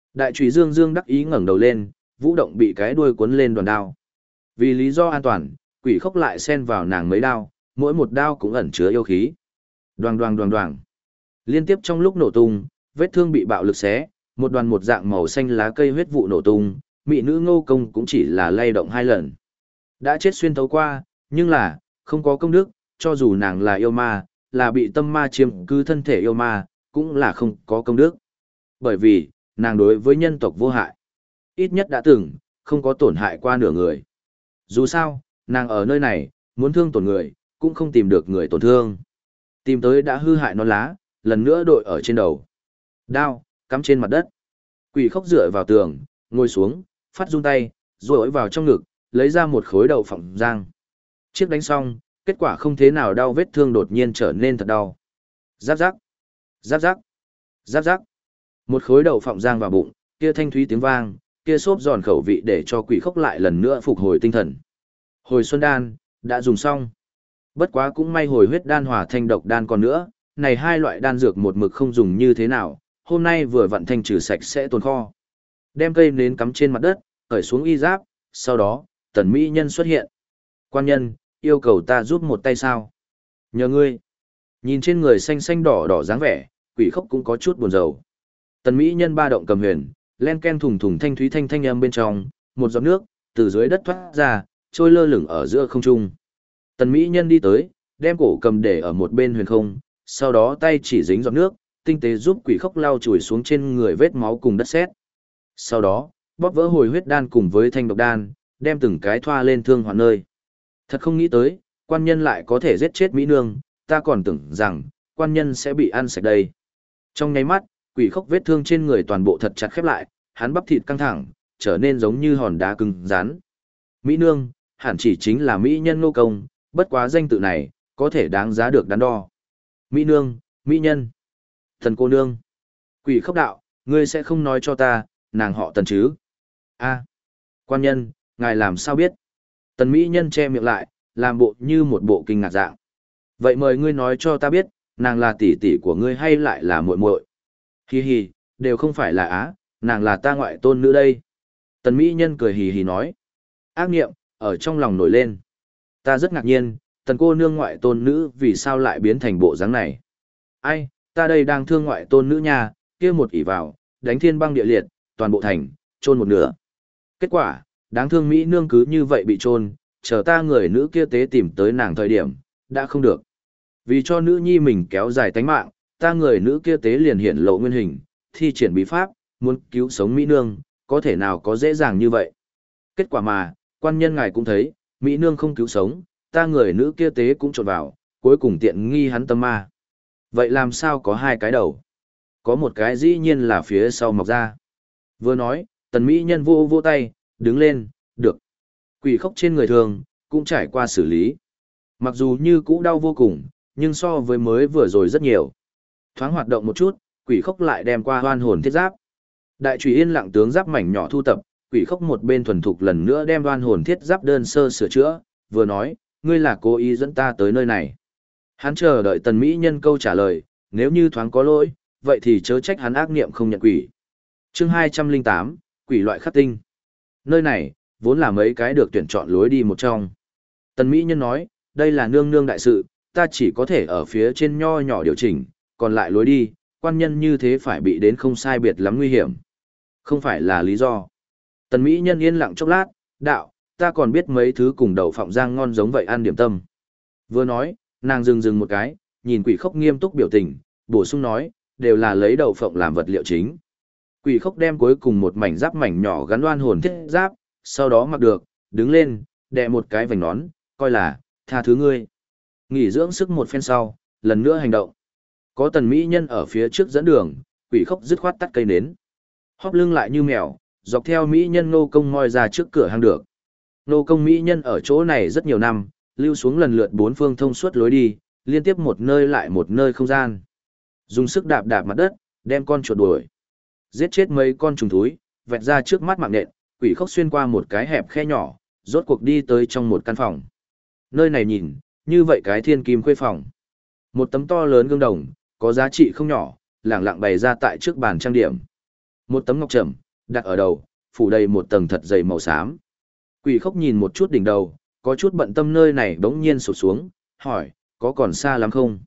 A: Đại chùy Dương Dương đắc ý ngẩng đầu lên, vũ động bị cái đuôi cuốn lên đoàn đao. Vì lý do an toàn, quỷ khốc lại xen vào nàng mấy đao, mỗi một đao cũng ẩn chứa yêu khí. Đoàng đoàng đoàng đoàng. Liên tiếp trong lúc nổ tung, vết thương bị bạo lực xé, một đoàn một dạng màu xanh lá cây huyết vụ nổ tung, mỹ nữ Ngô Công cũng chỉ là lay động 2 lần. Đã chết xuyên thấu qua, nhưng là, không có công đức, cho dù nàng là yêu ma, là bị tâm ma chiếm cứ thân thể yêu ma, cũng là không có công đức. Bởi vì, nàng đối với nhân tộc vô hại. Ít nhất đã từng, không có tổn hại qua nửa người. Dù sao, nàng ở nơi này, muốn thương tổn người, cũng không tìm được người tổn thương. Tìm tới đã hư hại non lá, lần nữa đội ở trên đầu. Đao, cắm trên mặt đất. Quỷ khốc dựa vào tường, ngồi xuống, phát run tay, rồi vào trong ngực, lấy ra một khối đậu phộng rang. Chiếc đánh xong, kết quả không thế nào đau, vết thương đột nhiên trở nên thật đau. Giáp giáp, giáp giáp, giáp giáp. Một khối đậu phộng rang vào bụng, kia thanh thúy tiếng vang, kia xốp giòn khẩu vị để cho quỷ khốc lại lần nữa phục hồi tinh thần. Hồi xuân đan, đã dùng xong. Bất quá cũng may hồi huyết đan hòa thanh độc đan còn nữa, này 2 loại đan dược một mực không dùng như thế nào, hôm nay vừa vặn thanh trừ sạch sẽ tồn kho. Đem cây nến cắm trên mặt đất, cởi xuống y giáp, sau đó, tần mỹ nhân xuất hiện. Quan nhân, yêu cầu ta giúp một tay sao? Nhờ ngươi. Nhìn trên người xanh xanh đỏ đỏ dáng vẻ, quỷ khốc cũng có chút buồn rầu. Tần mỹ nhân ba động cầm huyền, len ken thùng thùng thanh thúy thanh âm bên trong, một giọt nước, từ dưới đất thoát ra, trôi lơ lửng ở giữa không trung. Tần mỹ nhân đi tới, đem cổ cầm để ở một bên huyền không, sau đó tay chỉ dính giọt nước, tinh tế giúp quỷ khốc lau chùi xuống trên người vết máu cùng đất sét. Sau đó, bóp vỡ hồi huyết đan cùng với thanh độc đan, đem từng cái thoa lên thương hoạn nơi. Thật không nghĩ tới, quan nhân lại có thể giết chết mỹ nương, ta còn tưởng rằng, quan nhân sẽ bị ăn sạch đây. Trong nháy mắt, quỷ khốc vết thương trên người toàn bộ thật chặt khép lại, hắn bắp thịt căng thẳng, trở nên giống như hòn đá cứng rắn. Mỹ nương, hẳn chỉ chính là mỹ nhân Ngô Công, bất quá danh tự này, có thể đáng giá được đắn đo. Mỹ nương, mỹ nhân, thần cô nương. Quỷ khốc đạo, ngươi sẽ không nói cho ta, nàng họ Tần chứ? A, quan nhân, ngài làm sao biết? Tần mỹ nhân che miệng lại, làm bộ như một bộ kinh ngạc dạng. Vậy mời ngươi nói cho ta biết, nàng là tỷ tỷ của ngươi hay lại là muội muội? Hi hi, đều không phải là á, nàng là ta ngoại tôn nữ đây. Tần mỹ nhân cười hì hì nói. Ác niệm, ở trong lòng nổi lên. Ta rất ngạc nhiên, tần cô nương ngoại tôn nữ vì sao lại biến thành bộ dáng này. Ai, ta đây đang thương ngoại tôn nữ nha, kia một ỷ vào, đánh thiên băng địa liệt, toàn bộ thành, chôn một nửa. Kết quả, đáng thương Mỹ nương cứ như vậy bị chôn, chờ ta người nữ kia tế tìm tới nàng thời điểm, đã không được. Vì cho nữ nhi mình kéo dài tánh mạng, ta người nữ kia tế liền hiện lộ nguyên hình, thi triển bí pháp, muốn cứu sống Mỹ nương, có thể nào có dễ dàng như vậy. Kết quả mà, quan nhân ngài cũng thấy, Mỹ nương không cứu sống, ta người nữ kia tế cũng trộn vào, cuối cùng tiện nghi hắn tâm ma. Vậy làm sao có 2 cái đầu? Có một cái dĩ nhiên là phía sau mọc ra. Vừa nói, tần Mỹ nhân vô vô tay, đứng lên, được. Quỷ khốc trên người thường, cũng trải qua xử lý. Mặc dù như cũ đau vô cùng, nhưng so với mới vừa rồi rất nhiều. Thoáng hoạt động một chút, quỷ khốc lại đem qua hoan hồn thiết giáp. Đại chùy yên lặng tướng giáp mảnh nhỏ thu tập, quỷ khốc một bên thuần thục lần nữa đem hoan hồn thiết giáp đơn sơ sửa chữa, vừa nói, ngươi là cố ý dẫn ta tới nơi này. Hắn chờ đợi tần Mỹ nhân câu trả lời, nếu như thoáng có lỗi, vậy thì chớ trách hắn ác niệm không nhận quỷ. Chương 208, quỷ loại khắc tinh. Nơi này, vốn là mấy cái được tuyển chọn lối đi một trong. Tần Mỹ nhân nói, đây là nương nương đại sự, ta chỉ có thể ở phía trên nho nhỏ điều chỉnh, còn lại lối đi, quan nhân như thế phải bị đến không sai biệt lắm nguy hiểm. Không phải là lý do. Tần Mỹ nhân yên lặng chốc lát, đạo, ta còn biết mấy thứ cùng đậu phộng rang ngon giống vậy ăn điểm tâm. Vừa nói, nàng dừng một cái, nhìn quỷ khốc nghiêm túc biểu tình, bổ sung nói, đều là lấy đậu phộng làm vật liệu chính. Quỷ khốc đem cuối cùng một mảnh giáp mảnh nhỏ gắn đoan hồn thiết giáp, sau đó mặc được, đứng lên, đè một cái vành nón, coi là, tha thứ ngươi. Nghỉ dưỡng sức một phen sau, lần nữa hành động. Có tần Mỹ nhân ở phía trước dẫn đường, quỷ khốc dứt khoát tắt cây nến. Hóp lưng lại như mèo, dọc theo Mỹ nhân Ngô Công moi ra trước cửa hang được. Ngô Công Mỹ nhân ở chỗ này rất nhiều năm, lưu xuống lần lượt 4 phương thông suốt lối đi, liên tiếp một nơi lại một nơi không gian. Dùng sức đạp đạp mặt đất, đem con chuột đuổi. Giết chết mấy con trùng thúi, vẹt ra trước mắt mạng nện, quỷ khốc xuyên qua một cái hẹp khe nhỏ, rốt cuộc đi tới trong một căn phòng. Nơi này nhìn, như vậy cái thiên kim khuê phòng. Một tấm to lớn gương đồng, có giá trị không nhỏ, lẳng lặng bày ra tại trước bàn trang điểm. Một tấm ngọc trầm, đặt ở đầu, phủ đầy một tầng thật dày màu xám. Quỷ khốc nhìn một chút đỉnh đầu, có chút bận tâm nơi này bỗng nhiên sụt xuống, hỏi, có còn xa lắm không?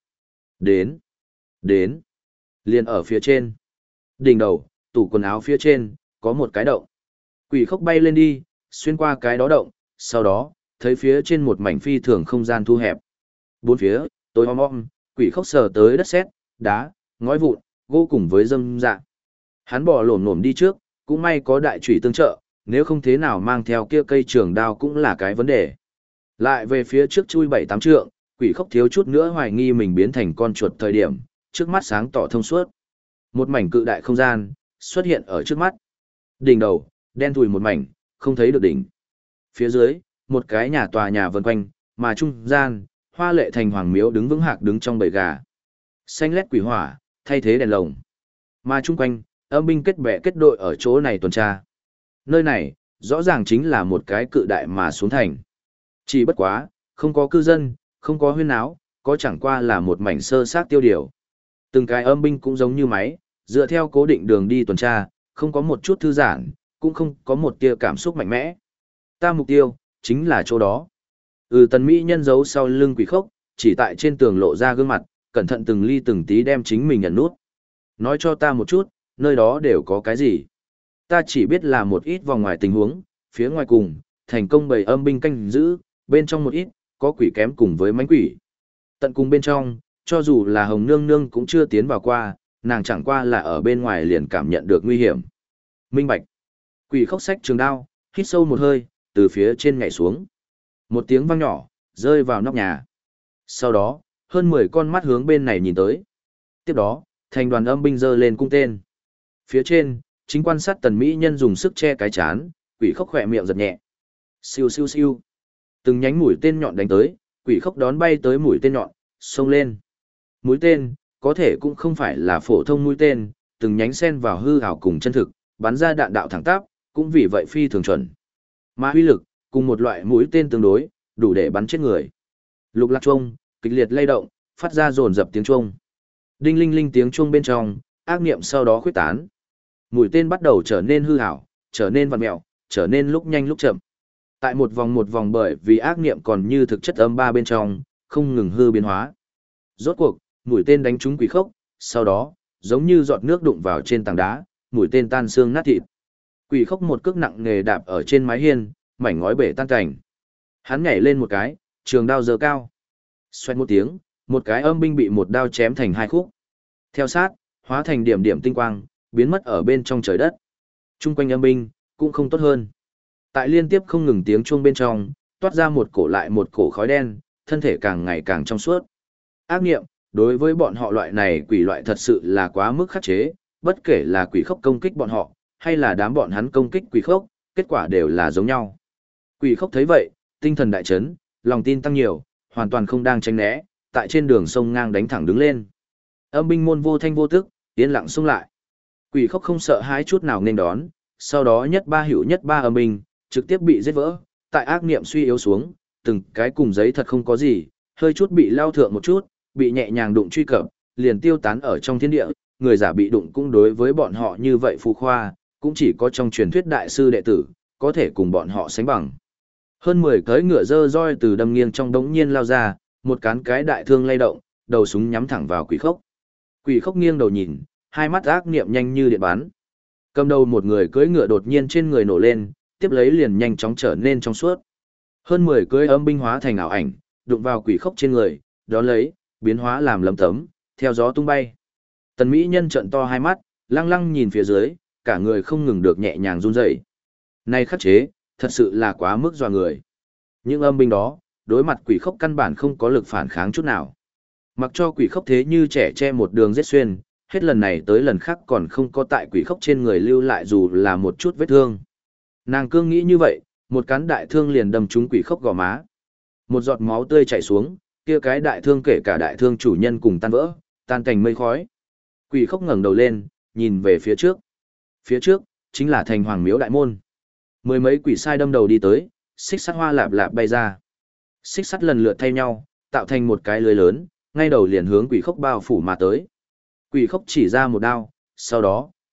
A: Đến. Liền ở phía trên. Đỉnh đầu, tủ quần áo phía trên, có một cái động. Quỷ khốc bay lên đi, xuyên qua cái đó động, sau đó, thấy phía trên một mảnh phi thường không gian thu hẹp. Bốn phía, tối om, quỷ khốc sờ tới đất sét, đá, ngói vụn, gỗ cùng với dâm dạ. Hắn bò lổm lổm đi trước, cũng may có đại chủy tương trợ, nếu không thế nào mang theo kia cây trường đao cũng là cái vấn đề. Lại về phía trước chui 7-8 trượng, quỷ khốc thiếu chút nữa hoài nghi mình biến thành con chuột thời điểm, trước mắt sáng tỏ thông suốt. Một mảnh cự đại không gian, xuất hiện ở trước mắt. Đỉnh đầu, đen thùi một mảnh, không thấy được đỉnh. Phía dưới, một cái tòa nhà vần quanh, mà trung gian, hoa lệ thành hoàng miếu đứng vững hạc đứng trong bầy gà. Xanh lét quỷ hỏa, thay thế đèn lồng. Mà chung quanh, âm binh kết bè kết đội ở chỗ này tuần tra. Nơi này, rõ ràng chính là một cái cự đại mà xuống thành. Chỉ bất quá, không có cư dân, không có huyên áo, có chẳng qua là một mảnh sơ sát tiêu điều. Từng cái âm binh cũng giống như máy, dựa theo cố định đường đi tuần tra, không có một chút thư giãn, cũng không có một tia cảm xúc mạnh mẽ. Ta mục tiêu, chính là chỗ đó. Tần Mỹ nhân giấu sau lưng quỷ khốc, chỉ tại trên tường lộ ra gương mặt, cẩn thận từng ly từng tí đem chính mình nhận nút. Nói cho ta một chút, nơi đó đều có cái gì? Ta chỉ biết là một ít vòng ngoài tình huống, phía ngoài cùng, thành công bầy âm binh canh giữ, bên trong một ít, có quỷ kém cùng với mánh quỷ. Tận cùng bên trong, cho dù là Hồng Nương Nương cũng chưa tiến vào qua, nàng chẳng qua là ở bên ngoài liền cảm nhận được nguy hiểm. Minh bạch. Quỷ khốc xách trường đao, hít sâu một hơi, từ phía trên nhảy xuống. Một tiếng vang nhỏ, rơi vào nóc nhà. Sau đó, hơn 10 con mắt hướng bên này nhìn tới. Tiếp đó, thành đoàn âm binh giơ lên cung tên. Phía trên, chính quan sát Tần Mỹ nhân dùng sức che cái chán, quỷ khốc khỏe miệng giật nhẹ. Siêu siêu siêu. Từng nhánh mũi tên nhọn đánh tới, quỷ khốc đón bay tới mũi tên nhọn, xông lên. Mũi tên, có thể cũng không phải là phổ thông mũi tên, từng nhánh xen vào hư ảo cùng chân thực, bắn ra đạn đạo thẳng tắp, cũng vì vậy phi thường chuẩn. Mà uy lực, cùng một loại mũi tên tương đối, đủ để bắn chết người. Lục lạc chuông, kịch liệt lay động, phát ra dồn dập tiếng chuông. Đinh linh linh tiếng chuông bên trong, ác niệm sau đó khuếch tán. Mũi tên bắt đầu trở nên hư ảo, trở nên vặn mèo, trở nên lúc nhanh lúc chậm. Tại một vòng bởi vì ác niệm còn như thực chất âm ba bên trong, không ngừng hư biến hóa. Rốt cuộc, mũi tên đánh trúng quỷ khốc, sau đó, giống như giọt nước đụng vào trên tảng đá, mũi tên tan xương nát thịt. Quỷ khốc một cước nặng nề đạp ở trên mái hiên, mảnh ngói bể tan cảnh. Hắn nhảy lên một cái, trường đao giơ cao. Xoẹt một tiếng, một cái âm binh bị một đao chém thành hai khúc. Theo sát, hóa thành điểm điểm tinh quang, biến mất ở bên trong trời đất. Trung quanh âm binh, cũng không tốt hơn. Tại liên tiếp không ngừng tiếng chuông bên trong, toát ra một cổ lại một cổ khói đen, thân thể càng ngày càng trong suốt. Ác niệm, đối với bọn họ loại này quỷ loại thật sự là quá mức khắc chế, bất kể là quỷ khốc công kích bọn họ, hay là đám bọn hắn công kích quỷ khốc, kết quả đều là giống nhau. Quỷ khốc thấy vậy, tinh thần đại chấn, lòng tin tăng nhiều, hoàn toàn không đang tránh né, tại trên đường sông ngang đánh thẳng đứng lên. Âm binh môn vô thanh vô tức, yên lặng xung lại. Quỷ khốc không sợ hãi chút nào nên đón, sau đó nhất ba âm binh, trực tiếp bị giết vỡ, tại ác niệm suy yếu xuống, từng cái cùng giấy thật không có gì, hơi chút bị lao thượng một chút, bị nhẹ nhàng đụng truy cập, liền tiêu tán ở trong thiên địa, người giả bị đụng cũng đối với bọn họ như vậy phù khoa, cũng chỉ có trong truyền thuyết đại sư đệ tử, có thể cùng bọn họ sánh bằng. Hơn 10 cưỡi ngựa dơ roi từ đâm nghiêng trong đống nhiên lao ra, một cán cái đại thương lay động, đầu súng nhắm thẳng vào quỷ khốc. Quỷ khốc nghiêng đầu nhìn, hai mắt ác niệm nhanh như điện bắn. Cầm đầu một người cưỡi ngựa đột nhiên trên người nổ lên, tiếp lấy liền nhanh chóng trở nên trong suốt. Hơn 10 cưỡi âm binh hóa thành ảo ảnh, đụng vào quỷ khốc trên người, đó lấy, biến hóa làm lấm tấm, theo gió tung bay. Tần Mỹ nhân trợn to hai mắt, lăng lăng nhìn phía dưới, cả người không ngừng được nhẹ nhàng run rẩy. Này khắc chế, thật sự là quá mức dọa người. Những âm binh đó, đối mặt quỷ khốc căn bản không có lực phản kháng chút nào. Mặc cho quỷ khốc thế như trẻ che một đường giết xuyên, hết lần này tới lần khác còn không có tại quỷ khốc trên người lưu lại dù là một chút vết thương. Nàng cương nghĩ như vậy, một cán đại thương liền đâm trúng quỷ khốc gò má. Một giọt máu tươi chảy xuống, kia cái đại thương kể cả đại thương chủ nhân cùng tan vỡ, tan thành mây khói. Quỷ khốc ngẩng đầu lên, nhìn về phía trước. Phía trước, chính là thành hoàng miếu đại môn. Mười mấy quỷ sai đâm đầu đi tới, xích sắt hoa lạp lạp bay ra. Xích sắt lần lượt thay nhau, tạo thành một cái lưới lớn, ngay đầu liền hướng quỷ khốc bao phủ mà tới. Quỷ khốc chỉ ra một đao, sau đó,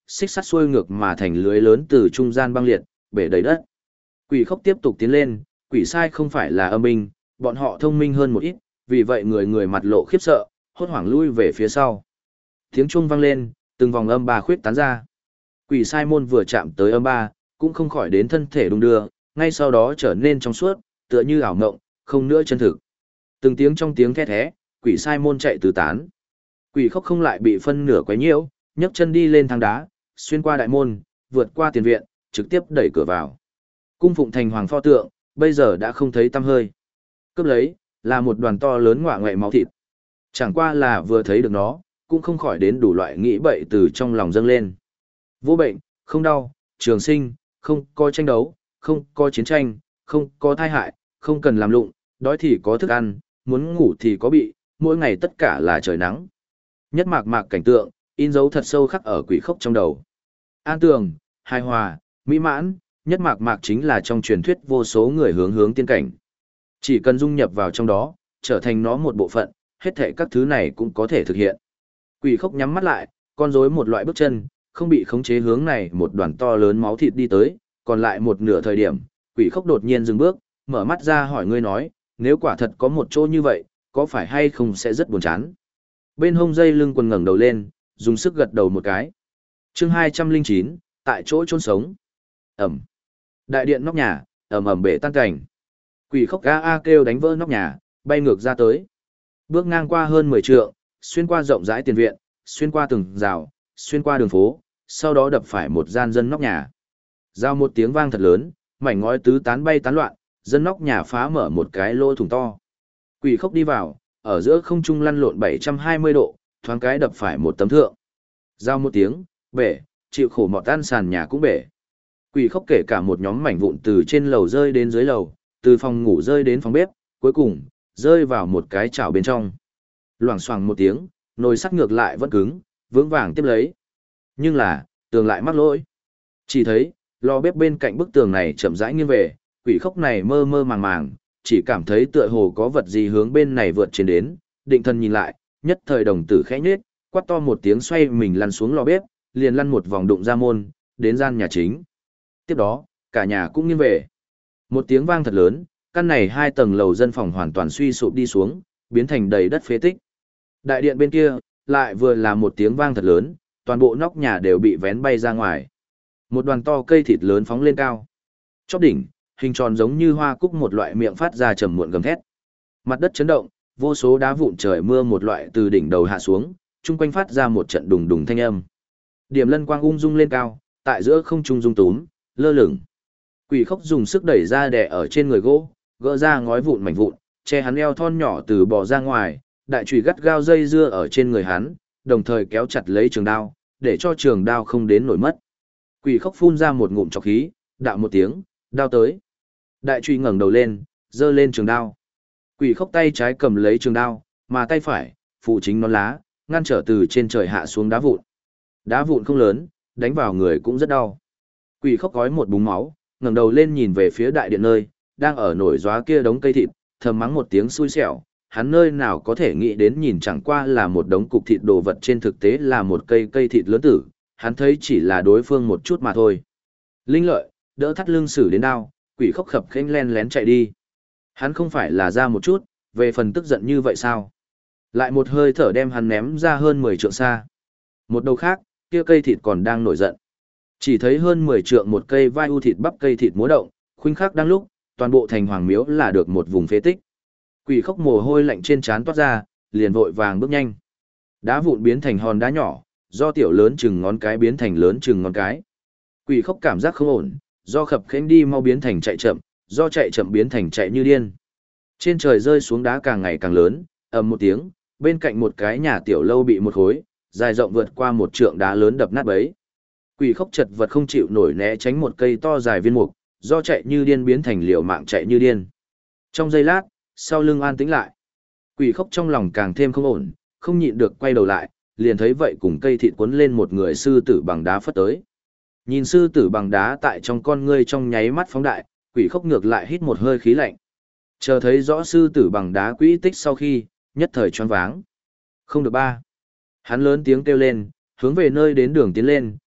A: xích sắt xuôi ngược mà thành lưới lớn từ trung gian băng liệt, bể đầy đất. Quỷ khốc tiếp tục tiến lên, quỷ sai không phải là âm binh, bọn họ thông minh hơn một ít, vì vậy người người mặt lộ khiếp sợ, hốt hoảng lui về phía sau. Tiếng chuông vang lên, từng vòng âm ba khuyết tán ra. Quỷ sai môn vừa chạm tới âm ba, cũng không khỏi đến thân thể đung đưa, ngay sau đó trở nên trong suốt, tựa như ảo ngộng, không nữa chân thực. Từng tiếng trong tiếng thét thé, quỷ sai môn chạy tứ tán. Quỷ khốc không lại bị phân nửa quấy nhiễu, nhấc chân đi lên thang đá, xuyên qua đại môn, vượt qua tiền viện, trực tiếp đẩy cửa vào. Cung phụng thành hoàng pho tượng, bây giờ đã không thấy tăm hơi. Cướp lấy, là một đoàn to lớn ngọa ngoại máu thịt. Chẳng qua là vừa thấy được nó, cũng không khỏi đến đủ loại nghĩ bậy từ trong lòng dâng lên. Vô bệnh, không đau, trường sinh, không có tranh đấu, không có chiến tranh, không có tai hại, không cần làm lụng, đói thì có thức ăn, muốn ngủ thì có bị, mỗi ngày tất cả là trời nắng. Nhất mạc mạc cảnh tượng, in dấu thật sâu khắc ở quỷ khốc trong đầu. An tường, hài hòa, mỹ mãn, nhất mạc mạc chính là trong truyền thuyết vô số người hướng hướng tiên cảnh. Chỉ cần dung nhập vào trong đó, trở thành nó một bộ phận, hết thảy các thứ này cũng có thể thực hiện. Quỷ khốc nhắm mắt lại, con rối một loại bước chân, không bị khống chế hướng này một đoàn to lớn máu thịt đi tới, còn lại một nửa thời điểm, quỷ khốc đột nhiên dừng bước, mở mắt ra hỏi ngươi nói, nếu quả thật có một chỗ như vậy, có phải hay không sẽ rất buồn chán. Bên hông dây lưng quần ngẩng đầu lên, dùng sức gật đầu một cái. Chương 209, tại chỗ chôn sống. Ẩm. Đại điện nóc nhà, ầm ầm bể tan cảnh. Quỷ khốc a a kêu đánh vỡ nóc nhà, bay ngược ra tới. Bước ngang qua hơn 10 trượng, xuyên qua rộng rãi tiền viện, xuyên qua từng rào, xuyên qua đường phố, sau đó đập phải một gian dân nóc nhà. Giao một tiếng vang thật lớn, mảnh ngói tứ tán bay tán loạn, dân nóc nhà phá mở một cái lỗ thủng to. Quỷ khốc đi vào, ở giữa không trung lăn lộn 720 độ, thoáng cái đập phải một tấm thượng. Giao một tiếng, bể, chịu khổ mọt tan sàn nhà cũng bể. Quỷ khốc kể cả một nhóm mảnh vụn từ trên lầu rơi đến dưới lầu, từ phòng ngủ rơi đến phòng bếp, cuối cùng, rơi vào một cái chảo bên trong. Loảng xoảng một tiếng, nồi sắt ngược lại vẫn cứng, vững vàng tiếp lấy. Nhưng là, tường lại mắc lỗi. Chỉ thấy, lò bếp bên cạnh bức tường này chậm rãi nghiêng về, quỷ khốc này mơ mơ màng màng, chỉ cảm thấy tựa hồ có vật gì hướng bên này vượt trên đến, định thần nhìn lại, nhất thời đồng tử khẽ nhếch, quát to một tiếng xoay mình lăn xuống lò bếp, liền lăn một vòng đụng ra môn, đến gian nhà chính. Tiếp đó, cả nhà cũng nghiêng về. Một tiếng vang thật lớn, căn này 2 tầng lầu dân phòng hoàn toàn suy sụp đi xuống, biến thành đầy đất phế tích. Đại điện bên kia, lại vừa là một tiếng vang thật lớn, toàn bộ nóc nhà đều bị vén bay ra ngoài. Một đoàn to cây thịt lớn phóng lên cao. Chóp đỉnh, hình tròn giống như hoa cúc một loại miệng phát ra trầm muộn gầm thét. Mặt đất chấn động, vô số đá vụn trời mưa một loại từ đỉnh đầu hạ xuống, chung quanh phát ra một trận đùng đùng thanh âm. Điểm lân quang ung dung lên cao, tại giữa không trung dung túm, lơ lửng. Quỷ khốc dùng sức đẩy ra đè ở trên người gỗ, gỡ ra ngói vụn mảnh vụn, che hắn eo thon nhỏ từ bò ra ngoài, đại chùy gắt gao dây dưa ở trên người hắn, đồng thời kéo chặt lấy trường đao, để cho trường đao không đến nổi mất. Quỷ khốc phun ra một ngụm trọc khí, đạo một tiếng, đao tới. Đại chùy ngẩng đầu lên, giơ lên trường đao. Quỷ khốc tay trái cầm lấy trường đao, mà tay phải, phụ chính nón lá, ngăn trở từ trên trời hạ xuống đá vụn. Đá vụn không lớn, đánh vào người cũng rất đau. Quỷ khốc gói một búng máu, ngẩng đầu lên nhìn về phía đại điện nơi, đang ở nổi gióa kia đống cây thịt, thầm mắng một tiếng xui xẻo, hắn nơi nào có thể nghĩ đến nhìn chẳng qua là một đống cục thịt đồ vật trên thực tế là một cây thịt lớn tử, hắn thấy chỉ là đối phương một chút mà thôi. Linh lợi, đỡ thắt lưng sử đến đao, quỷ khốc khập khênh len lén chạy đi. Hắn không phải là ra một chút, về phần tức giận như vậy sao? Lại một hơi thở đem hắn ném ra hơn 10 trượng xa. Một đầu khác, kia cây thịt còn đang nổi giận. Chỉ thấy hơn 10 trượng một cây vai u thịt bắp cây thịt múa động, khuynh khắc đang lúc, toàn bộ thành hoàng miếu là được một vùng phế tích. Quỷ khốc mồ hôi lạnh trên trán toát ra, liền vội vàng bước nhanh. Đá vụn biến thành hòn đá nhỏ, do tiểu lớn chừng ngón cái biến thành lớn chừng ngón cái. Quỷ khốc cảm giác không ổn, do khập khênh đi mau biến thành chạy chậm, do chạy chậm biến thành chạy như điên. Trên trời rơi xuống đá càng ngày càng lớn, ầm một tiếng, bên cạnh một cái nhà tiểu lâu bị một khối, dài rộng vượt qua một trượng đá lớn đập nát bấy. Quỷ khốc chật vật không chịu nổi né tránh một cây to dài viên mục, do chạy như điên biến thành liều mạng chạy như điên. Trong giây lát, sau lưng an tĩnh lại. Quỷ khốc trong lòng càng thêm không ổn, không nhịn được quay đầu lại, liền thấy vậy cùng cây thịt cuốn lên một người sư tử bằng đá phất tới. Nhìn sư tử bằng đá tại trong con ngươi trong nháy mắt phóng đại, quỷ khốc ngược lại hít một hơi khí lạnh. Chờ thấy rõ sư tử bằng đá quỹ tích sau khi, nhất thời choáng váng. Không được ba. Hắn lớn tiếng kêu lên, hướng về nơi đến đường tiến lên,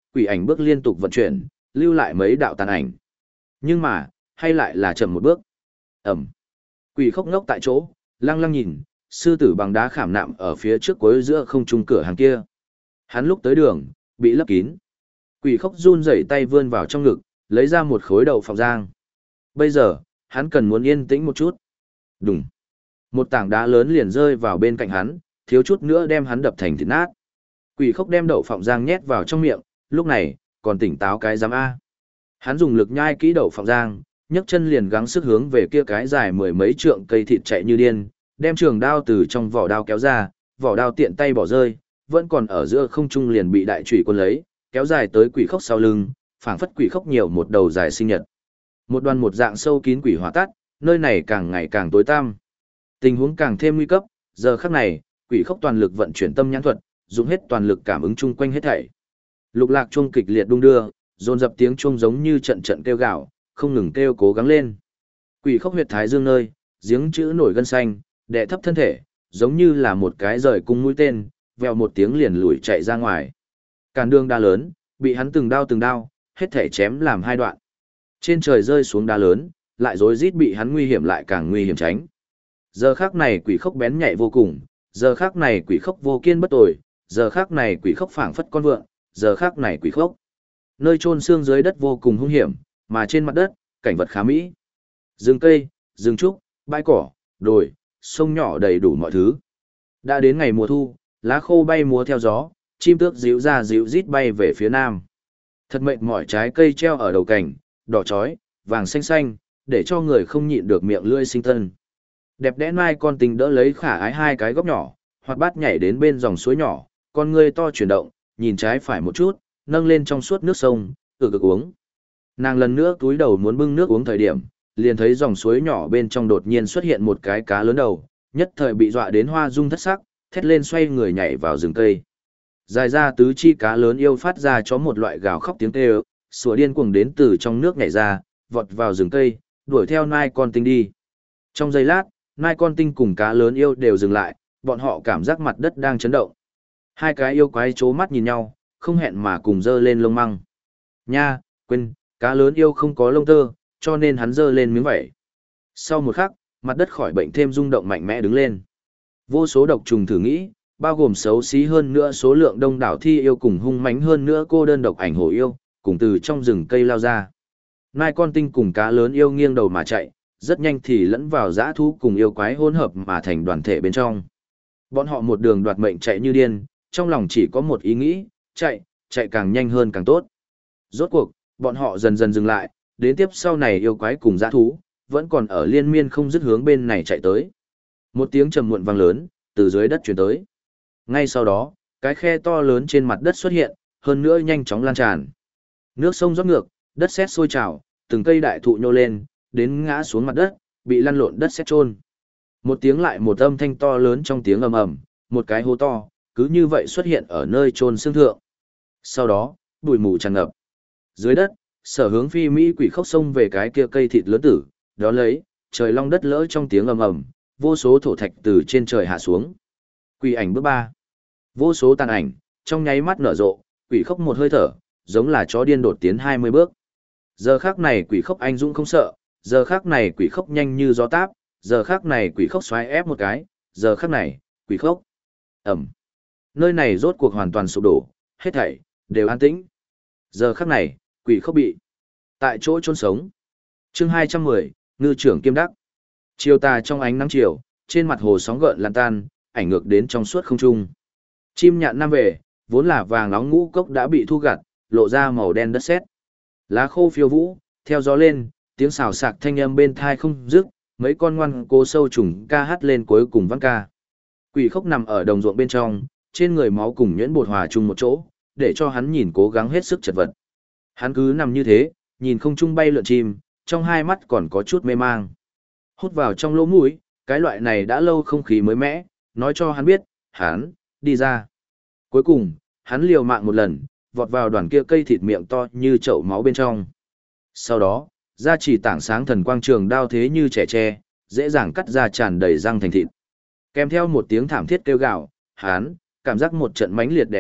A: quỷ ảnh bước liên tục vận chuyển, lưu lại mấy đạo tàn ảnh. Nhưng mà, hay lại là chậm một bước. Ẩm. Quỷ khốc ngốc tại chỗ, lăng lăng nhìn, sư tử bằng đá khảm nạm ở phía trước cuối giữa không trung cửa hàng kia. Hắn lúc tới đường, bị lấp kín. Quỷ khốc run rẩy tay vươn vào trong ngực, lấy ra một khối đậu phộng rang. Bây giờ, hắn cần muốn yên tĩnh một chút. Đùng. Một tảng đá lớn liền rơi vào bên cạnh hắn, thiếu chút nữa đem hắn đập thành thịt nát. Quỷ khốc đem đậu phộng rang nhét vào trong miệng, lúc này, còn tỉnh táo cái giám A. Hắn dùng lực nhai kỹ đậu phộng rang, nhấc chân liền gắng sức hướng về kia cái dài mười mấy trượng cây thịt chạy như điên, đem trường đao từ trong vỏ đao kéo ra, vỏ đao tiện tay bỏ rơi, vẫn còn ở giữa không trung liền bị đại chủy quân lấy, kéo dài tới quỷ khốc sau lưng, phảng phất quỷ khốc nhiều một đầu dài sinh nhật. Một đoàn một dạng sâu kín quỷ hỏa tắt, nơi này càng ngày càng tối tăm. Tình huống càng thêm nguy cấp, giờ khắc này, quỷ khốc toàn lực vận chuyển tâm nhãn thuật, dùng hết toàn lực cảm ứng chung quanh hết thảy. Lục lạc chuông kịch liệt đung đưa, dồn dập tiếng chuông giống như trận trận kêu gào, không ngừng kêu cố gắng lên. Quỷ khốc huyệt thái dương nơi, giếng chữ nổi gân xanh, đè thấp thân thể, giống như là một cái rời cung mũi tên, vèo một tiếng liền lùi chạy ra ngoài. Càn đường đá lớn, bị hắn từng đao, hết thể chém làm hai đoạn. Trên trời rơi xuống đá lớn, lại rối rít bị hắn nguy hiểm lại càng nguy hiểm tránh. Giờ khắc này quỷ khốc bén nhạy vô cùng, giờ khắc này quỷ khốc vô kiên bất tồi, giờ khắc này quỷ khốc phảng phất con vượn, giờ khắc này quỷ khốc. Nơi chôn xương dưới đất vô cùng hung hiểm, mà trên mặt đất, cảnh vật khá mỹ. Rừng cây, rừng trúc, bãi cỏ, đồi, sông nhỏ đầy đủ mọi thứ. Đã đến ngày mùa thu, lá khô bay múa theo gió, chim tước díu ra díu rít bay về phía nam. Thật mệt mỏi trái cây treo ở đầu cành, đỏ chói, vàng xanh xanh, để cho người không nhịn được miệng lưỡi sinh tân. Đẹp đẽ mai con tình đỡ lấy khả ái hai cái góc nhỏ, hoạt bát nhảy đến bên dòng suối nhỏ, con ngươi to chuyển động, nhìn trái phải một chút, nâng lên trong suốt nước sông, ực uống. Nàng lần nữa túi đầu muốn bưng nước uống thời điểm, liền thấy dòng suối nhỏ bên trong đột nhiên xuất hiện một cái cá lớn đầu, nhất thời bị dọa đến hoa dung thất sắc, thét lên xoay người nhảy vào rừng cây. Dài ra tứ chi cá lớn yêu phát ra cho một loại gào khóc tiếng kêu, sủa điên cuồng đến từ trong nước nhảy ra, vọt vào rừng cây, đuổi theo nai con tinh đi. Trong giây lát, nai con tinh cùng cá lớn yêu đều dừng lại, bọn họ cảm giác mặt đất đang chấn động. Hai cái yêu quái chố mắt nhìn nhau, không hẹn mà cùng dơ lên lông măng. Nha, quên, cá lớn yêu không có lông tơ, cho nên hắn dơ lên miếng vảy. Sau một khắc, mặt đất khỏi bệnh thêm rung động mạnh mẽ đứng lên. Vô số độc trùng thử nghĩ, bao gồm xấu xí hơn nữa số lượng đông đảo thi yêu cùng hung mãnh hơn nữa cô đơn độc ảnh hổ yêu, cùng từ trong rừng cây lao ra. Nai con tinh cùng cá lớn yêu nghiêng đầu mà chạy, rất nhanh thì lẫn vào dã thú cùng yêu quái hỗn hợp mà thành đoàn thể bên trong. Bọn họ một đường đoạt mệnh chạy như điên, trong lòng chỉ có một ý nghĩ, chạy càng nhanh hơn càng tốt. Rốt cuộc, bọn họ dần dần dừng lại, đến tiếp sau này yêu quái cùng dã thú, vẫn còn ở liên miên không dứt hướng bên này chạy tới. Một tiếng trầm muộn vang lớn, từ dưới đất truyền tới. Ngay sau đó, cái khe to lớn trên mặt đất xuất hiện, hơn nữa nhanh chóng lan tràn. Nước sông rót ngược, đất sét sôi trào, từng cây đại thụ nhô lên, đến ngã xuống mặt đất, bị lăn lộn đất sét chôn. Một tiếng lại một âm thanh to lớn trong tiếng ầm ầm, một cái hố to, cứ như vậy xuất hiện ở nơi chôn xương thượng. Sau đó, bụi mù tràn ngập. Dưới đất, Sở Hướng Phi mỹ quỷ khốc sông về cái kia cây thịt lớn tử, đó lấy, trời long đất lỡ trong tiếng ầm ầm, vô số thổ thạch từ trên trời hạ xuống. Quỷ ảnh bước 3. Vô số tàn ảnh, trong nháy mắt nở rộ, quỷ khốc một hơi thở, giống là chó điên đột tiến 20 bước. Giờ khắc này quỷ khốc anh dũng không sợ, giờ khắc này quỷ khốc nhanh như gió táp, giờ khắc này quỷ khốc xoáy ép một cái, giờ khắc này, quỷ khốc. Ẩm. Nơi này rốt cuộc hoàn toàn sụp đổ, hết thảy đều an tĩnh. Giờ khắc này, quỷ khốc bị tại chỗ chôn sống. Chương 210, ngư trưởng kiêm đắc. Chiều tà trong ánh nắng chiều, trên mặt hồ sóng gợn lan tan, ảnh ngược đến trong suốt không trung. Chim nhạn nam về, vốn là vàng nóng ngũ cốc đã bị thu gặt, lộ ra màu đen đất sét. Lá khô phiêu vũ, theo gió lên, tiếng xào xạc thanh âm bên thai không dứt, mấy con ngoan cố sâu trùng ca hát lên cuối cùng vang ca. Quỷ khốc nằm ở đồng ruộng bên trong, trên người máu cùng nhuyễn bột hòa chung một chỗ, để cho hắn nhìn cố gắng hết sức chật vật. Hắn cứ nằm như thế, nhìn không trung bay lượn chim, trong hai mắt còn có chút mê mang. Hút vào trong lỗ mũi, cái loại này đã lâu không khí mới mẻ, nói cho hắn biết, hắn đi ra. Cuối cùng, hắn liều mạng một lần, vọt vào đoàn kia cây thịt miệng to như chậu máu bên trong. Sau đó, ra chỉ tảng sáng thần quang trường đao thế như trẻ tre, dễ dàng cắt ra tràn đầy răng thành thịt. Kèm theo một tiếng thảm thiết kêu gào, hắn cảm giác một trận mãnh liệt đè ép,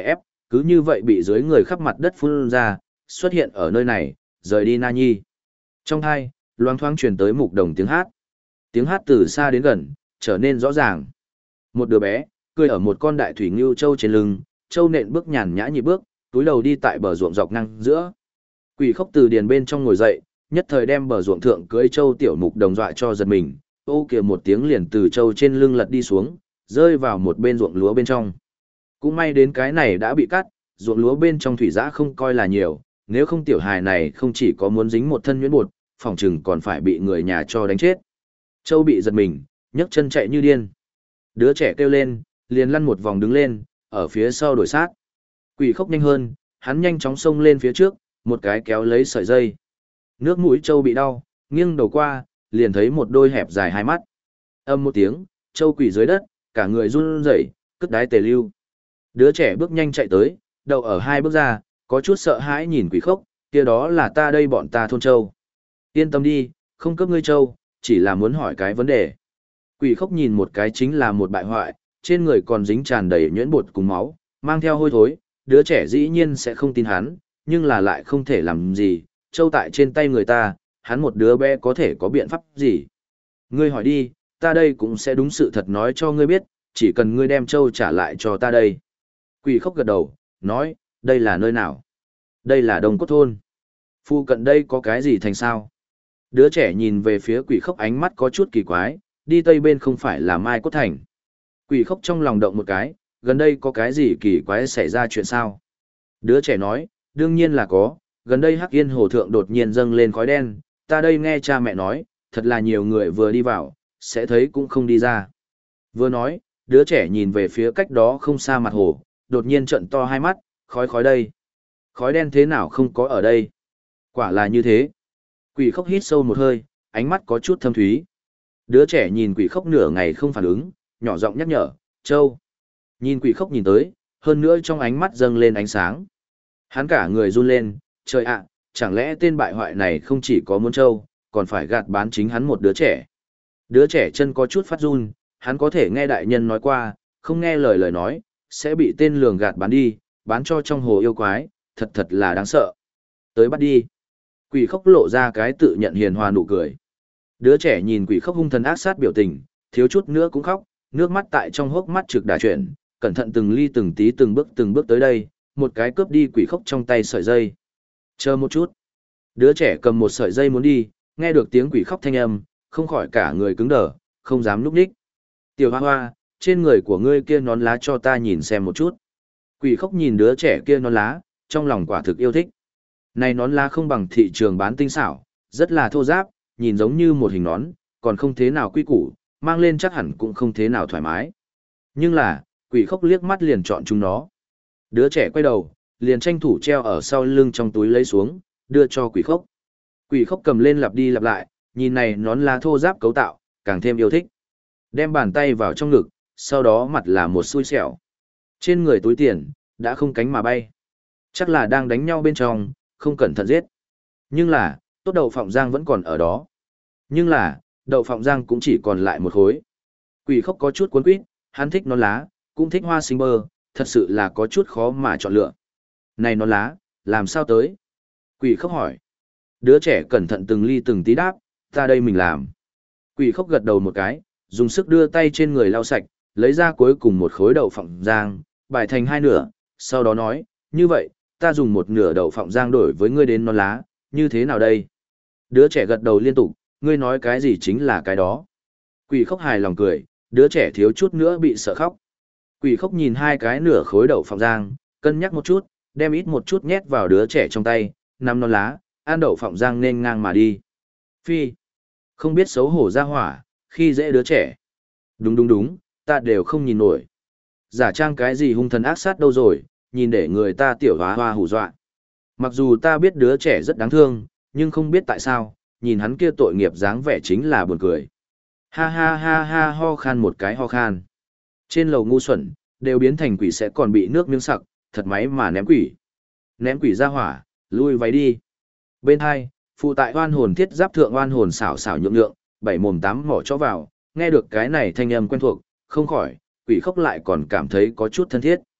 A: cứ như vậy bị dưới người khắp mặt đất phun ra, xuất hiện ở nơi này, rời đi Na Nhi. Trong hai, loáng thoáng truyền tới Mục Đồng tiếng hát. Tiếng hát từ xa đến gần, trở nên rõ ràng. Một đứa bé, cười ở một con đại thủy ngưu trâu trên lưng, trâu nện bước nhàn nhã nhịp bước, túi đầu đi tại bờ ruộng dọc ngang giữa. Quỷ Khốc từ điền bên trong ngồi dậy, nhất thời đem bờ ruộng thượng cưới trâu tiểu Mục Đồng dọa cho giật mình, ô kìa một tiếng liền từ trâu trên lưng lật đi xuống, rơi vào một bên ruộng lúa bên trong. Cũng may đến cái này đã bị cắt, ruộng lúa bên trong thủy dã không coi là nhiều, nếu không tiểu hài này không chỉ có muốn dính một thân nhuyễn bột, phòng chừng còn phải bị người nhà cho đánh chết. Châu bị giật mình, nhấc chân chạy như điên. Đứa trẻ kêu lên, liền lăn một vòng đứng lên, ở phía sau đổi sát. Quỷ Khốc nhanh hơn, hắn nhanh chóng xông lên phía trước, một cái kéo lấy sợi dây. Nước mũi Châu bị đau, nghiêng đầu qua, liền thấy một đôi hẹp dài hai mắt. Âm một tiếng, Châu quỳ dưới đất, cả người run rẩy, cất đái tề lưu. Đứa trẻ bước nhanh chạy tới, đầu ở hai bước ra, có chút sợ hãi nhìn Quỷ Khốc, kia đó là ta đây bọn ta thôn Châu. Yên tâm đi, không cướp ngươi Châu, chỉ là muốn hỏi cái vấn đề. Quỷ Khốc nhìn một cái chính là một bại hoại, trên người còn dính tràn đầy nhuyễn bột cùng máu, mang theo hôi thối, đứa trẻ dĩ nhiên sẽ không tin hắn, nhưng là lại không thể làm gì, Châu tại trên tay người ta, hắn một đứa bé có thể có biện pháp gì. Ngươi hỏi đi, ta đây cũng sẽ đúng sự thật nói cho ngươi biết, chỉ cần ngươi đem Châu trả lại cho ta đây. Quỷ Khốc gật đầu, nói, đây là nơi nào? Đây là Đông Cốt Thôn. Phu cận đây có cái gì thành sao? Đứa trẻ nhìn về phía Quỷ Khốc ánh mắt có chút kỳ quái, đi tây bên không phải là Mai Cốt Thành. Quỷ Khốc trong lòng động một cái, gần đây có cái gì kỳ quái xảy ra chuyện sao? Đứa trẻ nói, đương nhiên là có, gần đây Hắc Yên Hồ Thượng đột nhiên dâng lên khói đen, ta đây nghe cha mẹ nói, thật là nhiều người vừa đi vào, sẽ thấy cũng không đi ra. Vừa nói, đứa trẻ nhìn về phía cách đó không xa mặt hồ, đột nhiên trợn to hai mắt, khói khói đây. Khói đen thế nào không có ở đây? Quả là như thế. Quỷ Khốc hít sâu một hơi, ánh mắt có chút thâm thúy. Đứa trẻ nhìn Quỷ Khốc nửa ngày không phản ứng, nhỏ giọng nhắc nhở, Châu. Nhìn Quỷ Khốc nhìn tới, hơn nữa trong ánh mắt dâng lên ánh sáng. Hắn cả người run lên, trời ạ, chẳng lẽ tên bại hoại này không chỉ có muốn Châu, còn phải gạt bán chính hắn một đứa trẻ. Đứa trẻ chân có chút phát run, hắn có thể nghe đại nhân nói qua, không nghe lời lời nói, sẽ bị tên lường gạt bán đi, bán cho trong hồ yêu quái, thật thật là đáng sợ. Tới bắt đi. Quỷ Khốc lộ ra cái tự nhận hiền hòa nụ cười. Đứa trẻ nhìn Quỷ Khốc hung thần ác sát biểu tình, thiếu chút nữa cũng khóc, nước mắt tại trong hốc mắt trực đà chuyển, cẩn thận từng ly từng tí từng bước tới đây, một cái cướp đi Quỷ Khốc trong tay sợi dây. Chờ một chút. Đứa trẻ cầm một sợi dây muốn đi, nghe được tiếng Quỷ Khốc thanh âm, không khỏi cả người cứng đờ, không dám núp đích. Tiểu Hoa Hoa, trên người của ngươi kia nón lá cho ta nhìn xem một chút. Quỷ Khốc nhìn đứa trẻ kia nón lá, trong lòng quả thực yêu thích. Này nón lá không bằng thị trường bán tinh xảo, rất là thô ráp, nhìn giống như một hình nón, còn không thế nào quy củ, mang lên chắc hẳn cũng không thế nào thoải mái. Nhưng là, Quỷ Khốc liếc mắt liền chọn chúng nó. Đứa trẻ quay đầu, liền tranh thủ treo ở sau lưng trong túi lấy xuống, đưa cho Quỷ Khốc. Quỷ Khốc cầm lên lặp đi lặp lại, nhìn này nón lá thô ráp cấu tạo, càng thêm yêu thích. Đem bàn tay vào trong ngực, sau đó mặt là một xui xẻo. Trên người túi tiền, đã không cánh mà bay. Chắc là đang đánh nhau bên trong, không cẩn thận giết. Nhưng là, tốt đậu phộng rang vẫn còn ở đó. Nhưng là, đậu phộng rang cũng chỉ còn lại một khối. Quỷ Khốc có chút cuốn quýt, hắn thích nón lá, cũng thích hoa sinh bơ, thật sự là có chút khó mà chọn lựa. Này nón lá, làm sao tới? Quỷ Khốc hỏi. Đứa trẻ cẩn thận từng ly từng tí đáp, ta đây mình làm. Quỷ Khốc gật đầu một cái, dùng sức đưa tay trên người lau sạch, lấy ra cuối cùng một khối đậu phộng rang, bài thành hai nửa, sau đó nói, như vậy, ta dùng một nửa đậu phộng rang đổi với ngươi đến nón lá, như thế nào đây? Đứa trẻ gật đầu liên tục, ngươi nói cái gì chính là cái đó. Quỷ Khốc hài lòng cười, đứa trẻ thiếu chút nữa bị sợ khóc. Quỷ Khốc nhìn hai cái nửa khối đậu phộng rang, cân nhắc một chút, đem ít một chút nhét vào đứa trẻ trong tay, nắm nón lá, ăn đậu phộng rang nên ngang mà đi. Phi, không biết xấu hổ ra hỏa, khi dễ đứa trẻ. Đúng, ta đều không nhìn nổi. Giả trang cái gì hung thần ác sát đâu rồi, nhìn để người ta tiểu hóa hoa hù dọa. Mặc dù ta biết đứa trẻ rất đáng thương, nhưng không biết tại sao, nhìn hắn kia tội nghiệp dáng vẻ chính là buồn cười. Ha ha ha ha ho khan một cái ho khan. Trên lầu ngu xuẩn, đều biến thành quỷ sẽ còn bị nước miếng sặc, thật máy mà ném quỷ. Ném quỷ ra hỏa, lui váy đi. Bên hai, phụ tại oan hồn thiết giáp thượng oan hồn xảo xảo nhượng, bảy mồm tám mỏ cho vào, nghe được cái này thanh âm quen thuộc, không khỏi, Quỷ Khốc lại còn cảm thấy có chút thân thiết.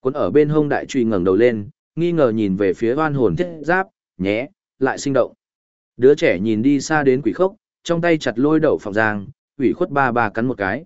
A: Cuốn ở bên hông đại truy ngẩng đầu lên, nghi ngờ nhìn về phía oan hồn thiết giáp, nhé, lại sinh động. Đứa trẻ nhìn đi xa đến quỷ khốc, trong tay chặt lôi đậu phộng rang, ủy khuất ba ba cắn một cái.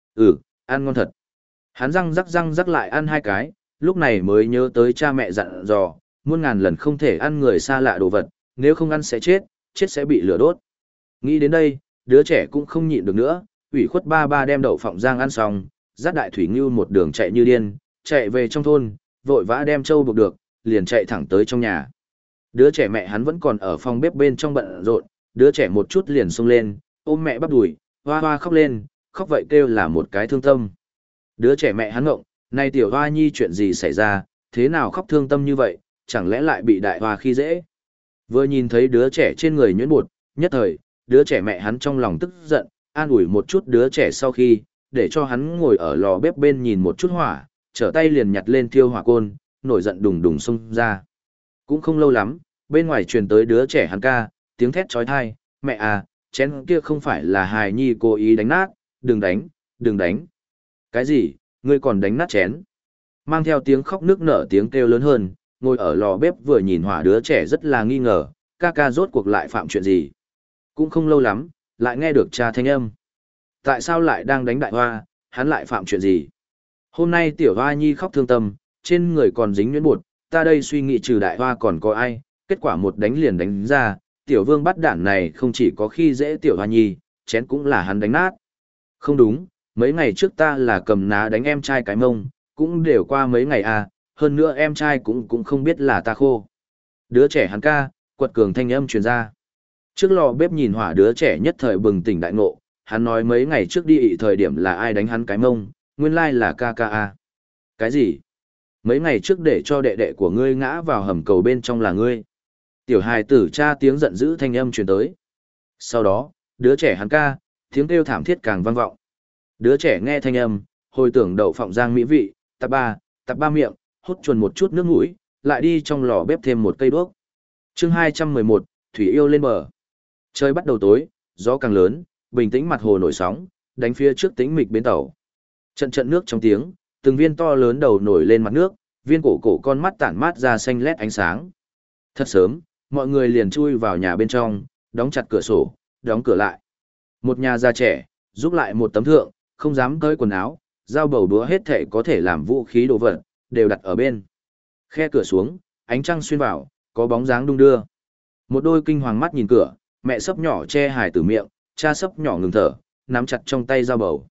A: Ăn ngon thật. Hắn răng rắc lại ăn hai cái, lúc này mới nhớ tới cha mẹ dặn dò, muôn ngàn lần không thể ăn người xa lạ đồ vật, nếu không ăn sẽ chết, chết sẽ bị lửa đốt. Nghĩ đến đây, đứa trẻ cũng không nhịn được nữa, ủy khuất ba ba đem đậu phộng rang ăn xong, dắt đại thủy ngưu một đường chạy như điên, chạy về trong thôn, vội vã đem trâu buộc được, liền chạy thẳng tới trong nhà. Đứa trẻ mẹ hắn vẫn còn ở phòng bếp bên trong bận rộn, đứa trẻ một chút liền xông lên, ôm mẹ bắp đùi, hoa hoa khóc lên, khóc vậy kêu là một cái thương tâm. Đứa trẻ mẹ hắn ngộng, này tiểu hoa nhi chuyện gì xảy ra, thế nào khóc thương tâm như vậy, chẳng lẽ lại bị đại hoa khi dễ. Vừa nhìn thấy đứa trẻ trên người nhuyễn bột, nhất thời, đứa trẻ mẹ hắn trong lòng tức giận, an ủi một chút đứa trẻ sau khi, để cho hắn ngồi ở lò bếp bên nhìn một chút hỏa, trở tay liền nhặt lên thiêu hỏa côn, nổi giận đùng đùng xông ra. Cũng không lâu lắm, bên ngoài truyền tới đứa trẻ hắn ca, tiếng thét trói thai, mẹ à, chén kia không phải là hài nhi cố ý đánh nát, đừng đánh, đừng đánh. Cái gì, ngươi còn đánh nát chén? Mang theo tiếng khóc nức nở tiếng kêu lớn hơn, ngồi ở lò bếp vừa nhìn hỏa đứa trẻ rất là nghi ngờ, ca ca rốt cuộc lại phạm chuyện gì. Cũng không lâu lắm, lại nghe được cha thanh âm. Tại sao lại đang đánh đại hoa, hắn lại phạm chuyện gì? Hôm nay tiểu hoa nhi khóc thương tâm, trên người còn dính nhuyễn bột, ta đây suy nghĩ trừ đại hoa còn có ai, kết quả một đánh liền đánh ra, tiểu vương bắt đản này không chỉ có khi dễ tiểu hoa nhi, chén cũng là hắn đánh nát. Không đúng, mấy ngày trước ta là cầm ná đánh em trai cái mông, cũng đều qua mấy ngày à, hơn nữa em trai cũng không biết là ta khô. Đứa trẻ hắn ca, quật cường thanh âm truyền ra. Trước lò bếp nhìn hỏa đứa trẻ nhất thời bừng tỉnh đại ngộ, hắn nói mấy ngày trước đi ị thời điểm là ai đánh hắn cái mông, nguyên lai là ca ca à. Cái gì? Mấy ngày trước để cho đệ đệ của ngươi ngã vào hầm cầu bên trong là ngươi. Tiểu hài tử cha tiếng giận dữ thanh âm truyền tới. Sau đó, đứa trẻ hắn ca, tiếng kêu thảm thiết càng vang vọng. Đứa trẻ nghe thanh âm, hồi tưởng đậu phộng rang mỹ vị, tập ba miệng, hút chuồn một chút nước mũi, lại đi trong lò bếp thêm một cây đuốc. Chương 211, Thủy yêu lên bờ. Trời bắt đầu tối, gió càng lớn, bình tĩnh mặt hồ nổi sóng, đánh phía trước tĩnh mịch bến tàu. Trận trận nước trong tiếng, từng viên to lớn đầu nổi lên mặt nước, viên cổ cổ con mắt tản mát ra xanh lét ánh sáng. Thật sớm, mọi người liền chui vào nhà bên trong, đóng chặt cửa sổ, đóng cửa lại. Một nhà già trẻ, giúp lại một tấm thượng, không dám cởi quần áo, dao bầu đũa hết thể có thể làm vũ khí đồ vật, đều đặt ở bên. Khe cửa xuống, ánh trăng xuyên vào, có bóng dáng đung đưa. Một đôi kinh hoàng mắt nhìn cửa, mẹ sấp nhỏ che hài tử miệng, cha sấp nhỏ ngừng thở, nắm chặt trong tay dao bầu.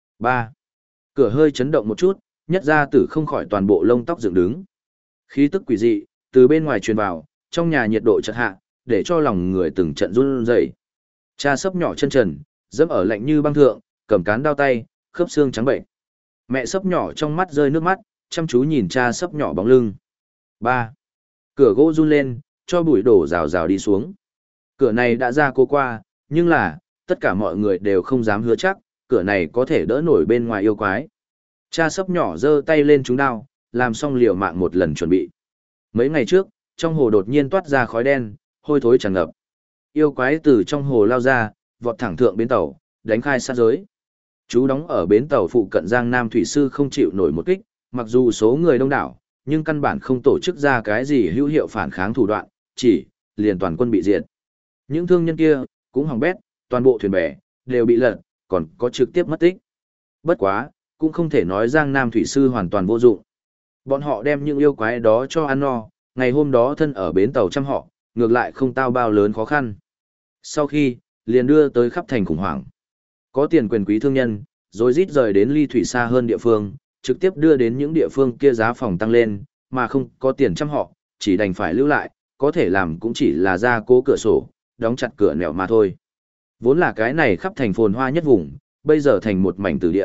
A: 3. Cửa hơi chấn động một chút, nhất gia tử không khỏi toàn bộ lông tóc dựng đứng. Khí tức quỷ dị, từ bên ngoài truyền vào, trong nhà nhiệt độ chợt hạ, để cho lòng người từng trận run rẩy. Cha sấp nhỏ chân trần, dẫm ở lạnh như băng thượng, cầm cán đao tay, khớp xương trắng bệnh. Mẹ sấp nhỏ trong mắt rơi nước mắt, chăm chú nhìn cha sấp nhỏ bóng lưng. 3. Cửa gỗ run lên, cho bụi đổ rào rào đi xuống. Cửa này đã ra cố qua, nhưng là, tất cả mọi người đều không dám hứa chắc, cửa này có thể đỡ nổi bên ngoài yêu quái. Cha sấp nhỏ giơ tay lên trúng đao, làm xong liều mạng một lần chuẩn bị. Mấy ngày trước, trong hồ đột nhiên toát ra khói đen, hôi thối tràn ngập. Yêu quái từ trong hồ lao ra, vọt thẳng thượng bến tàu, đánh khai sát giới. Chú đóng ở bến tàu phụ cận Giang Nam thủy sư không chịu nổi một kích, mặc dù số người đông đảo, nhưng căn bản không tổ chức ra cái gì hữu hiệu phản kháng thủ đoạn, chỉ liền toàn quân bị diệt. Những thương nhân kia cũng hỏng bét, toàn bộ thuyền bè đều bị lật, còn có trực tiếp mất tích. Bất quá, cũng không thể nói Giang Nam thủy sư hoàn toàn vô dụng. Bọn họ đem những yêu quái đó cho ăn no, ngày hôm đó thân ở bến tàu chăm họ, ngược lại không tao bao lớn khó khăn. Sau khi, liền đưa tới khắp thành khủng hoảng. Có tiền quyền quý thương nhân, rồi rít rời đến ly thủy xa hơn địa phương, trực tiếp đưa đến những địa phương kia giá phòng tăng lên, mà không có tiền chăm họ, chỉ đành phải lưu lại, có thể làm cũng chỉ là ra cố cửa sổ, đóng chặt cửa nẻo mà thôi. Vốn là cái này khắp thành phồn hoa nhất vùng, bây giờ thành một mảnh tử địa.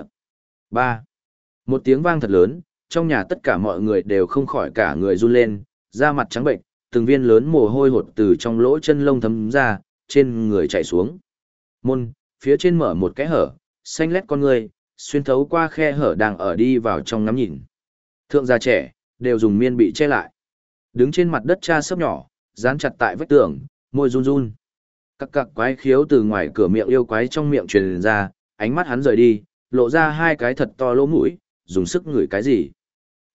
A: 3. Một tiếng vang thật lớn, trong nhà tất cả mọi người đều không khỏi cả người run lên, da mặt trắng bệnh, từng viên lớn mồ hôi hột từ trong lỗ chân lông thấm ra, trên người chảy xuống. Môn, phía trên mở một cái hở, xanh lét con người, xuyên thấu qua khe hở đang ở đi vào trong ngắm nhìn. Thượng gia trẻ, đều dùng miên bị che lại. Đứng trên mặt đất cha sấp nhỏ, dán chặt tại vách tường, môi run run. Các cặc quái khiếu từ ngoài cửa miệng yêu quái trong miệng truyền ra, ánh mắt hắn rời đi, lộ ra hai cái thật to lỗ mũi, dùng sức ngửi cái gì.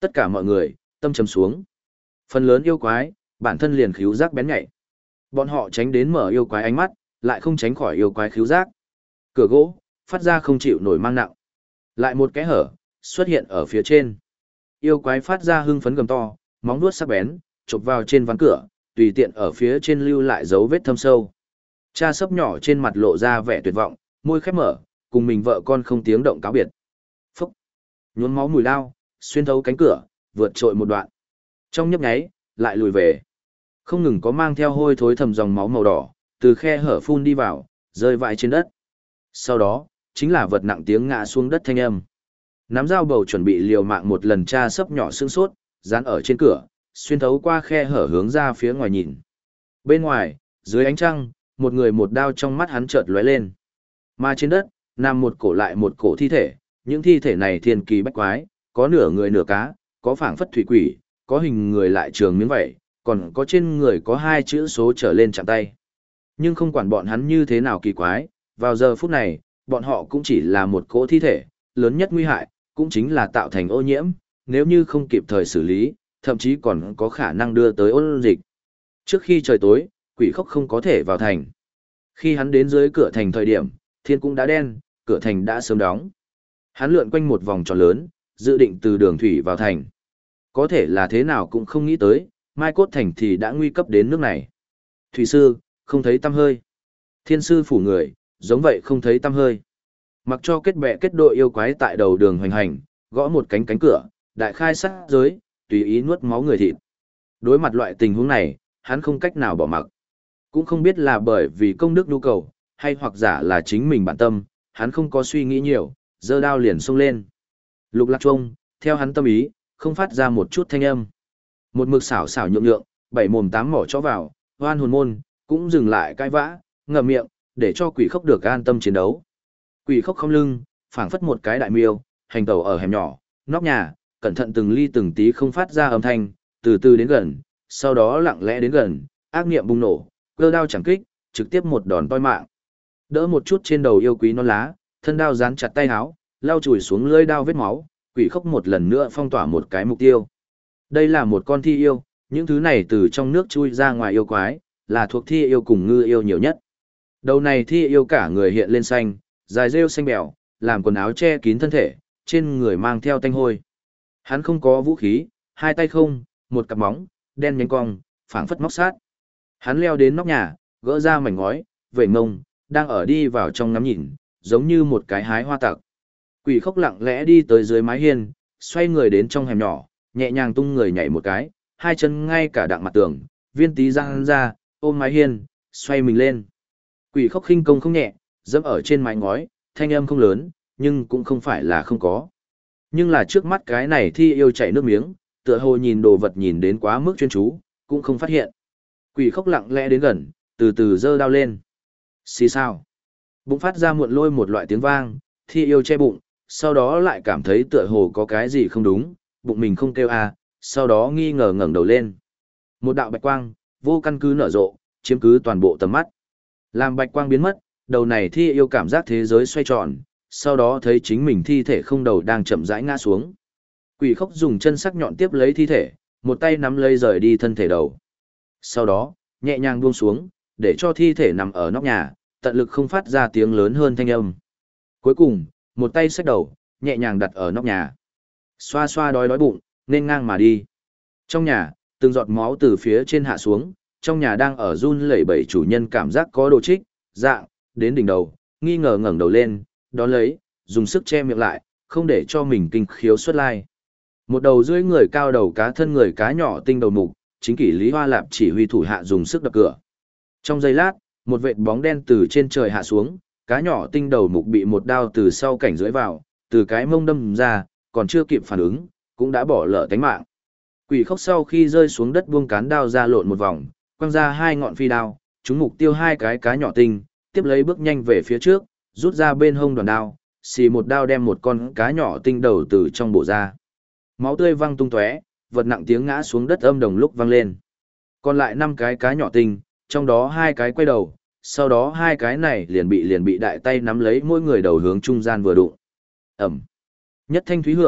A: Tất cả mọi người, tâm trầm xuống. Phần lớn yêu quái, bản thân liền khíu giác bén nhạy. Bọn họ tránh đến mở yêu quái ánh mắt, lại không tránh khỏi yêu quái khíu giác. Cửa gỗ, phát ra không chịu nổi mang nặng. Lại một cái hở, xuất hiện ở phía trên. Yêu quái phát ra hưng phấn gầm to, móng vuốt sắc bén, chộp vào trên ván cửa, tùy tiện ở phía trên lưu lại dấu vết thâm sâu. Cha sấp nhỏ trên mặt lộ ra vẻ tuyệt vọng, môi khép mở, cùng mình vợ con không tiếng động cáo biệt. Phúc! Nhuốm máu mùi lao, xuyên thấu cánh cửa, vượt trội một đoạn. Trong nhấp nháy, lại lùi về. Không ngừng có mang theo hôi thối thầm dòng máu màu đỏ, từ khe hở phun đi vào, rơi vãi trên đất. Sau đó, chính là vật nặng tiếng ngã xuống đất thanh âm. Nắm dao bầu chuẩn bị liều mạng một lần tra sấp nhỏ sương sốt, dán ở trên cửa, xuyên thấu qua khe hở hướng ra phía ngoài nhìn. Bên ngoài, dưới ánh trăng, một người một đao trong mắt hắn chợt lóe lên. Mà trên đất, nằm một cổ lại một cổ thi thể, những thi thể này thiên kỳ bách quái, có nửa người nửa cá, có phảng phất thủy quỷ, có hình người lại trường miếng vảy, còn có trên người có 2 chữ số trở lên chạm tay. Nhưng không quản bọn hắn như thế nào kỳ quái, vào giờ phút này, bọn họ cũng chỉ là một cỗ thi thể, lớn nhất nguy hại, cũng chính là tạo thành ô nhiễm, nếu như không kịp thời xử lý, thậm chí còn có khả năng đưa tới ôn dịch. Trước khi trời tối, quỷ khốc không có thể vào thành. Khi hắn đến dưới cửa thành thời điểm, thiên cũng đã đen, cửa thành đã sớm đóng. Hắn lượn quanh một vòng tròn lớn, dự định từ đường thủy vào thành. Có thể là thế nào cũng không nghĩ tới, Mai Cốt Thành thì đã nguy cấp đến nước này. Thủy sư, không thấy tăm hơi. Thiên sư phủ người, giống vậy không thấy tăm hơi. Mặc cho kết bè kết đội yêu quái tại đầu đường hoành hành, gõ một cánh cánh cửa, đại khai sát giới, tùy ý nuốt máu người thịt. Đối mặt loại tình huống này, hắn không cách nào bỏ mặc. Cũng không biết là bởi vì công đức nhu cầu, hay hoặc giả là chính mình bản tâm, hắn không có suy nghĩ nhiều, giơ đao liền xông lên. Lục lạc trông, theo hắn tâm ý, không phát ra một chút thanh âm. Một mực xảo xảo nhượng nhượng, 7 mồm 8 mỏ cho vào, hoan hồn môn, cũng dừng lại cãi vã, ngậm miệng, để cho quỷ khốc được an tâm chiến đấu. Quỷ khốc không lưng, phảng phất một cái đại miêu, hành tẩu ở hẻm nhỏ, nóc nhà, cẩn thận từng ly từng tí không phát ra âm thanh, từ từ đến gần, sau đó lặng lẽ đến gần, ác niệm bùng nổ, cơ đao chẳng kích, trực tiếp một đòn toi mạng. Đỡ một chút trên đầu yêu quý non lá, thân đao dán chặt tay áo, lao chùi xuống lưỡi đao vết máu, quỷ khốc một lần nữa phong tỏa một cái mục tiêu. Đây là một con thi yêu, những thứ này từ trong nước chui ra ngoài yêu quái, là thuộc thi yêu cùng ngư yêu nhiều nhất. Đầu này thi yêu cả người hiện lên xanh, dài rêu xanh bèo, làm quần áo che kín thân thể, trên người mang theo tanh hôi. Hắn không có vũ khí, 2 tay không, một cặp móng, đen nhánh cong, phảng phất móc sát. Hắn leo đến nóc nhà, gỡ ra mảnh ngói, vẩy mông, đang ở đi vào trong ngắm nhìn, giống như một cái hái hoa tặc. Quỷ khốc lặng lẽ đi tới dưới mái hiên, xoay người đến trong hẻm nhỏ, nhẹ nhàng tung người nhảy một cái, 2 chân ngay cả đặng mặt tường, viên tí răng ra, ôm mái hiên, xoay mình lên. Quỷ khốc khinh công không nhẹ, dẫm ở trên mái ngói, thanh âm không lớn, nhưng cũng không phải là không có. Nhưng là trước mắt cái này thi yêu chảy nước miếng, tựa hồ nhìn đồ vật nhìn đến quá mức chuyên chú, cũng không phát hiện. Quỷ khốc lặng lẽ đến gần, từ từ giơ đao lên. Xì sao? Bụng phát ra muộn lôi một loại tiếng vang, thi yêu che bụng, sau đó lại cảm thấy tựa hồ có cái gì không đúng, bụng mình không kêu sau đó nghi ngờ ngẩng đầu lên. Một đạo bạch quang, vô căn cứ nở rộ, chiếm cứ toàn bộ tầm mắt. Làm bạch quang biến mất, đầu này thi yêu cảm giác thế giới xoay tròn, sau đó thấy chính mình thi thể không đầu đang chậm rãi ngã xuống. Quỷ khốc dùng chân sắc nhọn tiếp lấy thi thể, một tay nắm lấy rời đi thân thể đầu. Sau đó, nhẹ nhàng buông xuống, để cho thi thể nằm ở nóc nhà, tận lực không phát ra tiếng lớn hơn thanh âm. Cuối cùng, một tay xách đầu, nhẹ nhàng đặt ở nóc nhà. Xoa xoa đói bụng, nên ngang mà đi. Trong nhà, từng giọt máu từ phía trên hạ xuống, trong nhà đang ở run lẩy bẩy chủ nhân cảm giác có đồ trích, dạng, đến đỉnh đầu, nghi ngờ ngẩng đầu lên, đón lấy, dùng sức che miệng lại, không để cho mình kinh khiếu xuất lai. Một đầu dưới người cao đầu cá thân người cá nhỏ tinh đầu mục, chính kỷ Lý Hoa Lạp chỉ huy thủ hạ dùng sức đập cửa. Trong giây lát, một vệt bóng đen từ trên trời hạ xuống, cá nhỏ tinh đầu mục bị một đao từ sau cảnh dưới vào, từ cái mông đâm ra, còn chưa kịp phản ứng, cũng đã bỏ lỡ tánh mạng. Quỷ khốc sau khi rơi xuống đất buông cán đao ra lộn một vòng, quăng ra 2 ngọn phi đao, trúng mục tiêu 2 cái cá nhỏ tinh, tiếp lấy bước nhanh về phía trước, rút ra bên hông đoàn đao, xì một đao đem một con cá nhỏ tinh đầu từ trong bổ ra. Máu tươi văng tung tóe, vật nặng tiếng ngã xuống đất âm đồng lúc vang lên. Còn lại 5 cái cá nhỏ tinh, trong đó 2 cái quay đầu, sau đó 2 cái này liền bị đại tay nắm lấy mỗi người đầu hướng trung gian vừa đụng. Ẩm. Nhất thanh thúy hưởng,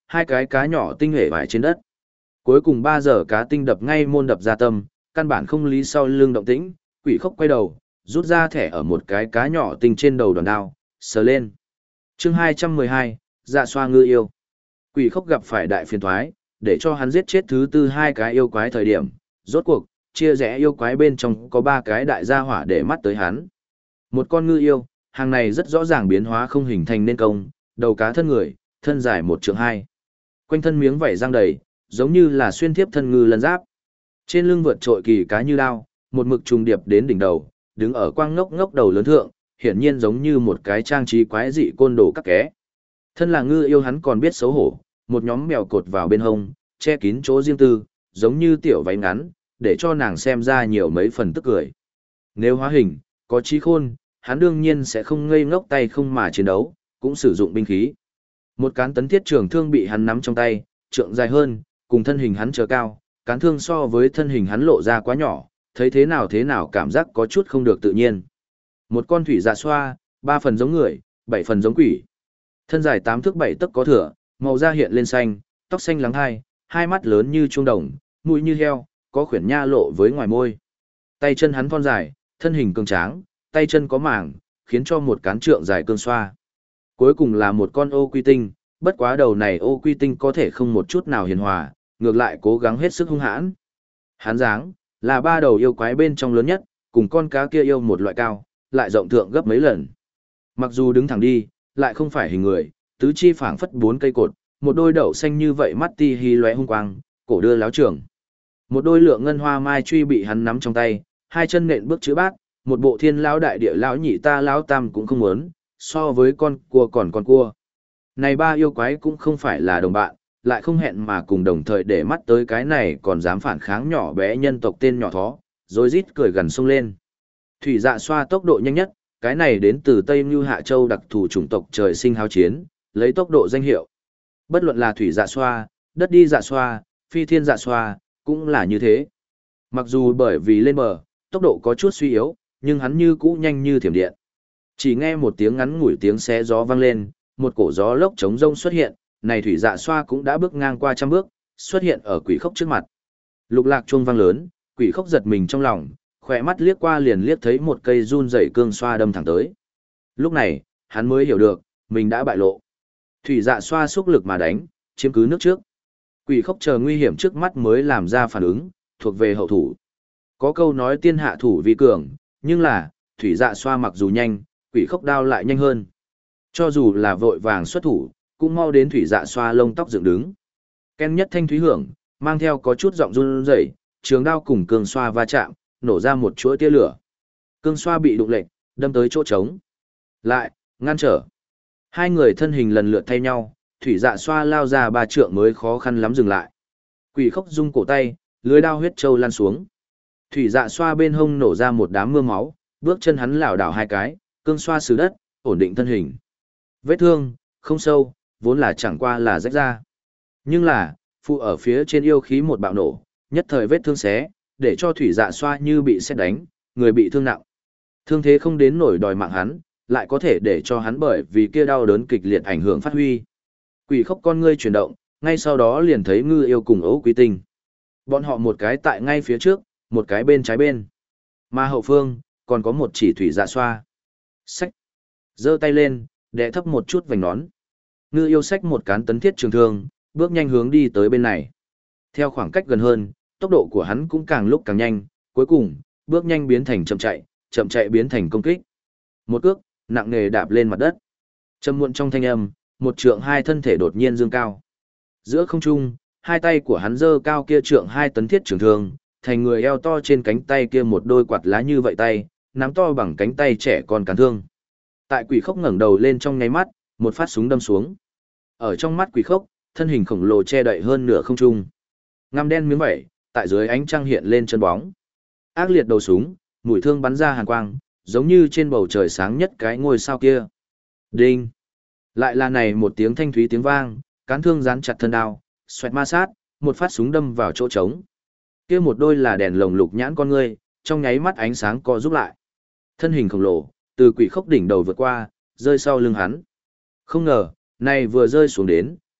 A: hai cái cá nhỏ tinh hể vải trên đất. Cuối cùng 3 giờ cá tinh đập ngay môn đập ra tâm, căn bản không lý sau lưng động tĩnh, quỷ khốc quay đầu, rút ra thẻ ở một cái cá nhỏ tinh trên đầu đòn đao, sờ lên. Chương 212, dạ xoa ngư yêu. Quỷ khốc gặp phải đại phiền toái, để cho hắn giết chết thứ tư hai cái yêu quái thời điểm, rốt cuộc, chia rẽ yêu quái bên trong có 3 cái đại gia hỏa để mắt tới hắn. Một con ngư yêu, hàng này rất rõ ràng biến hóa không hình thành nên công, đầu cá thân người, thân dài 1 trượng 2. Quanh thân miếng vảy răng đầy, giống như là xuyên thiếp thân ngư lân giáp. Trên lưng vượt trội kỳ cá như đao, một mực trùng điệp đến đỉnh đầu, đứng ở quang ngốc ngốc đầu lớn thượng, hiển nhiên giống như một cái trang trí quái dị côn đồ các ké. Thân là ngư yêu hắn còn biết xấu hổ, một nhóm mèo cột vào bên hông, che kín chỗ riêng tư, giống như tiểu váy ngắn, để cho nàng xem ra nhiều mấy phần tức cười. Nếu hóa hình, có trí khôn, hắn đương nhiên sẽ không ngây ngốc tay không mà chiến đấu, cũng sử dụng binh khí. Một cán tấn thiết trường thương bị hắn nắm trong tay, trượng dài hơn, cùng thân hình hắn trở cao, cán thương so với thân hình hắn lộ ra quá nhỏ, thấy thế nào cảm giác có chút không được tự nhiên. Một con thủy dạ xoa, 3 phần giống người, 7 phần giống quỷ. Thân dài 8 thước 7 tấc có thửa, màu da hiện lên xanh, tóc xanh lắng hai mắt lớn như chuông đồng, mũi như heo, có khuyển nha lộ với ngoài môi. Tay chân hắn thon dài, thân hình cường tráng, tay chân có màng, khiến cho một cán trượng dài cương xoa. Cuối cùng là một con ô quy tinh, bất quá đầu này ô quy tinh có thể không một chút nào hiền hòa, ngược lại cố gắng hết sức hung hãn. Hắn dáng, là 3 đầu yêu quái bên trong lớn nhất, cùng con cá kia yêu một loại cao, lại rộng thượng gấp mấy lần. Mặc dù đứng thẳng đi, lại không phải hình người, tứ chi phảng phất 4 cây cột, một đôi đậu xanh như vậy mắt ti hi lóe hung quang, cổ đưa láo trưởng. Một đôi lượng ngân hoa mai truy bị hắn nắm trong tay, hai chân nện bước chữ bát, một bộ thiên lão đại địa lão nhị ta lão tam cũng không muốn, so với con cua còn con cua. Này 3 yêu quái cũng không phải là đồng bạn, lại không hẹn mà cùng đồng thời để mắt tới cái này còn dám phản kháng nhỏ bé nhân tộc tên nhỏ thó, rồi rít cười gần sông lên. Thủy dạ xoa tốc độ nhanh nhất, cái này đến từ Tây Mưu Hạ Châu đặc thù chủng tộc trời sinh háo chiến, lấy tốc độ danh hiệu. Bất luận là thủy dạ xoa, đất đi dạ xoa, phi thiên dạ xoa, cũng là như thế. Mặc dù bởi vì lên bờ, tốc độ có chút suy yếu, nhưng hắn như cũ nhanh như thiểm điện. Chỉ nghe một tiếng ngắn ngủi tiếng xé gió vang lên, một cổ gió lốc chống rông xuất hiện, này thủy dạ xoa cũng đã bước ngang qua trăm bước, xuất hiện ở quỷ khốc trước mặt. Lục lạc chuông vang lớn, quỷ khốc giật mình trong lòng, khỏe mắt liếc qua liền liếc thấy một cây run rẩy cương xoa đâm thẳng tới. Lúc này, hắn mới hiểu được, mình đã bại lộ. Thủy dạ xoa xúc lực mà đánh, chiếm cứ nước trước. Quỷ khốc chờ nguy hiểm trước mắt mới làm ra phản ứng, thuộc về hậu thủ. Có câu nói tiên hạ thủ vi cường, nhưng là, thủy dạ xoa mặc dù nhanh, quỷ khốc đao lại nhanh hơn. Cho dù là vội vàng xuất thủ, cũng mau đến thủy dạ xoa lông tóc dựng đứng. Ken nhất thanh thúy hưởng, mang theo có chút giọng run rẩy, trường đao cùng cương xoa va chạm, nổ ra một chuỗi tia lửa. Cương xoa bị đụng lệch, đâm tới chỗ trống. Lại, ngăn trở. Hai người thân hình lần lượt thay nhau, thủy dạ xoa lao ra 3 trượng mới khó khăn lắm dừng lại. Quỷ khốc rung cổ tay, lưới đao huyết châu lan xuống. Thủy dạ xoa bên hông nổ ra một đám mưa máu, bước chân hắn lảo đảo 2 cái, cương xoa xứ đất, ổn định thân hình. Vết thương, không sâu, vốn là chẳng qua là rách ra. Nhưng là, phụ ở phía trên yêu khí một bạo nổ, nhất thời vết thương xé, để cho thủy dạ xoa như bị sét đánh, người bị thương nặng. Thương thế không đến nổi đòi mạng hắn, lại có thể để cho hắn bởi vì kia đau đớn kịch liệt ảnh hưởng phát huy. Quỷ khốc con ngươi chuyển động, ngay sau đó liền thấy ngư yêu cùng ấu quý tinh. Bọn họ một cái tại ngay phía trước, một cái bên trái bên. Mà hậu phương, còn có một chỉ thủy dạ xoa. Xách. Giơ tay lên, đè thấp một chút vành nón. Ngư yêu xách một cán tấn thiết trường thương, bước nhanh hướng đi tới bên này. Theo khoảng cách gần hơn, tốc độ của hắn cũng càng lúc càng nhanh, cuối cùng, bước nhanh biến thành chậm chạy biến thành công kích. Một cước, nặng nề đạp lên mặt đất. Trầm muộn trong thanh âm, một trượng 2 thân thể đột nhiên dương cao. Giữa không trung, hai tay của hắn giơ cao kia trượng 2 tấn thiết trường thương, thành người eo to trên cánh tay kia một đôi quạt lá như vậy tay, nắm to bằng cánh tay trẻ con cán thương. Tại quỷ khốc ngẩng đầu lên trong nháy mắt, một phát súng đâm xuống. Ở trong mắt quỷ khốc, thân hình khổng lồ che đậy hơn nửa không trung. Ngăm đen miếng vẩy, tại dưới ánh trăng hiện lên chân bóng. Ác liệt đầu súng, mũi thương bắn ra hàn quang, giống như trên bầu trời sáng nhất cái ngôi sao kia. Đinh! Lại là này một tiếng thanh thúy tiếng vang, cán thương dán chặt thân đao, xoẹt ma sát, một phát súng đâm vào chỗ trống. Kia một đôi là đèn lồng lục nhãn con ngươi, trong nháy mắt ánh sáng co rút lại. Thân hình khổng lồ, từ quỷ khốc đỉnh đầu vượt qua, rơi sau lưng hắn. Không ngờ, này vừa rơi xuống đến,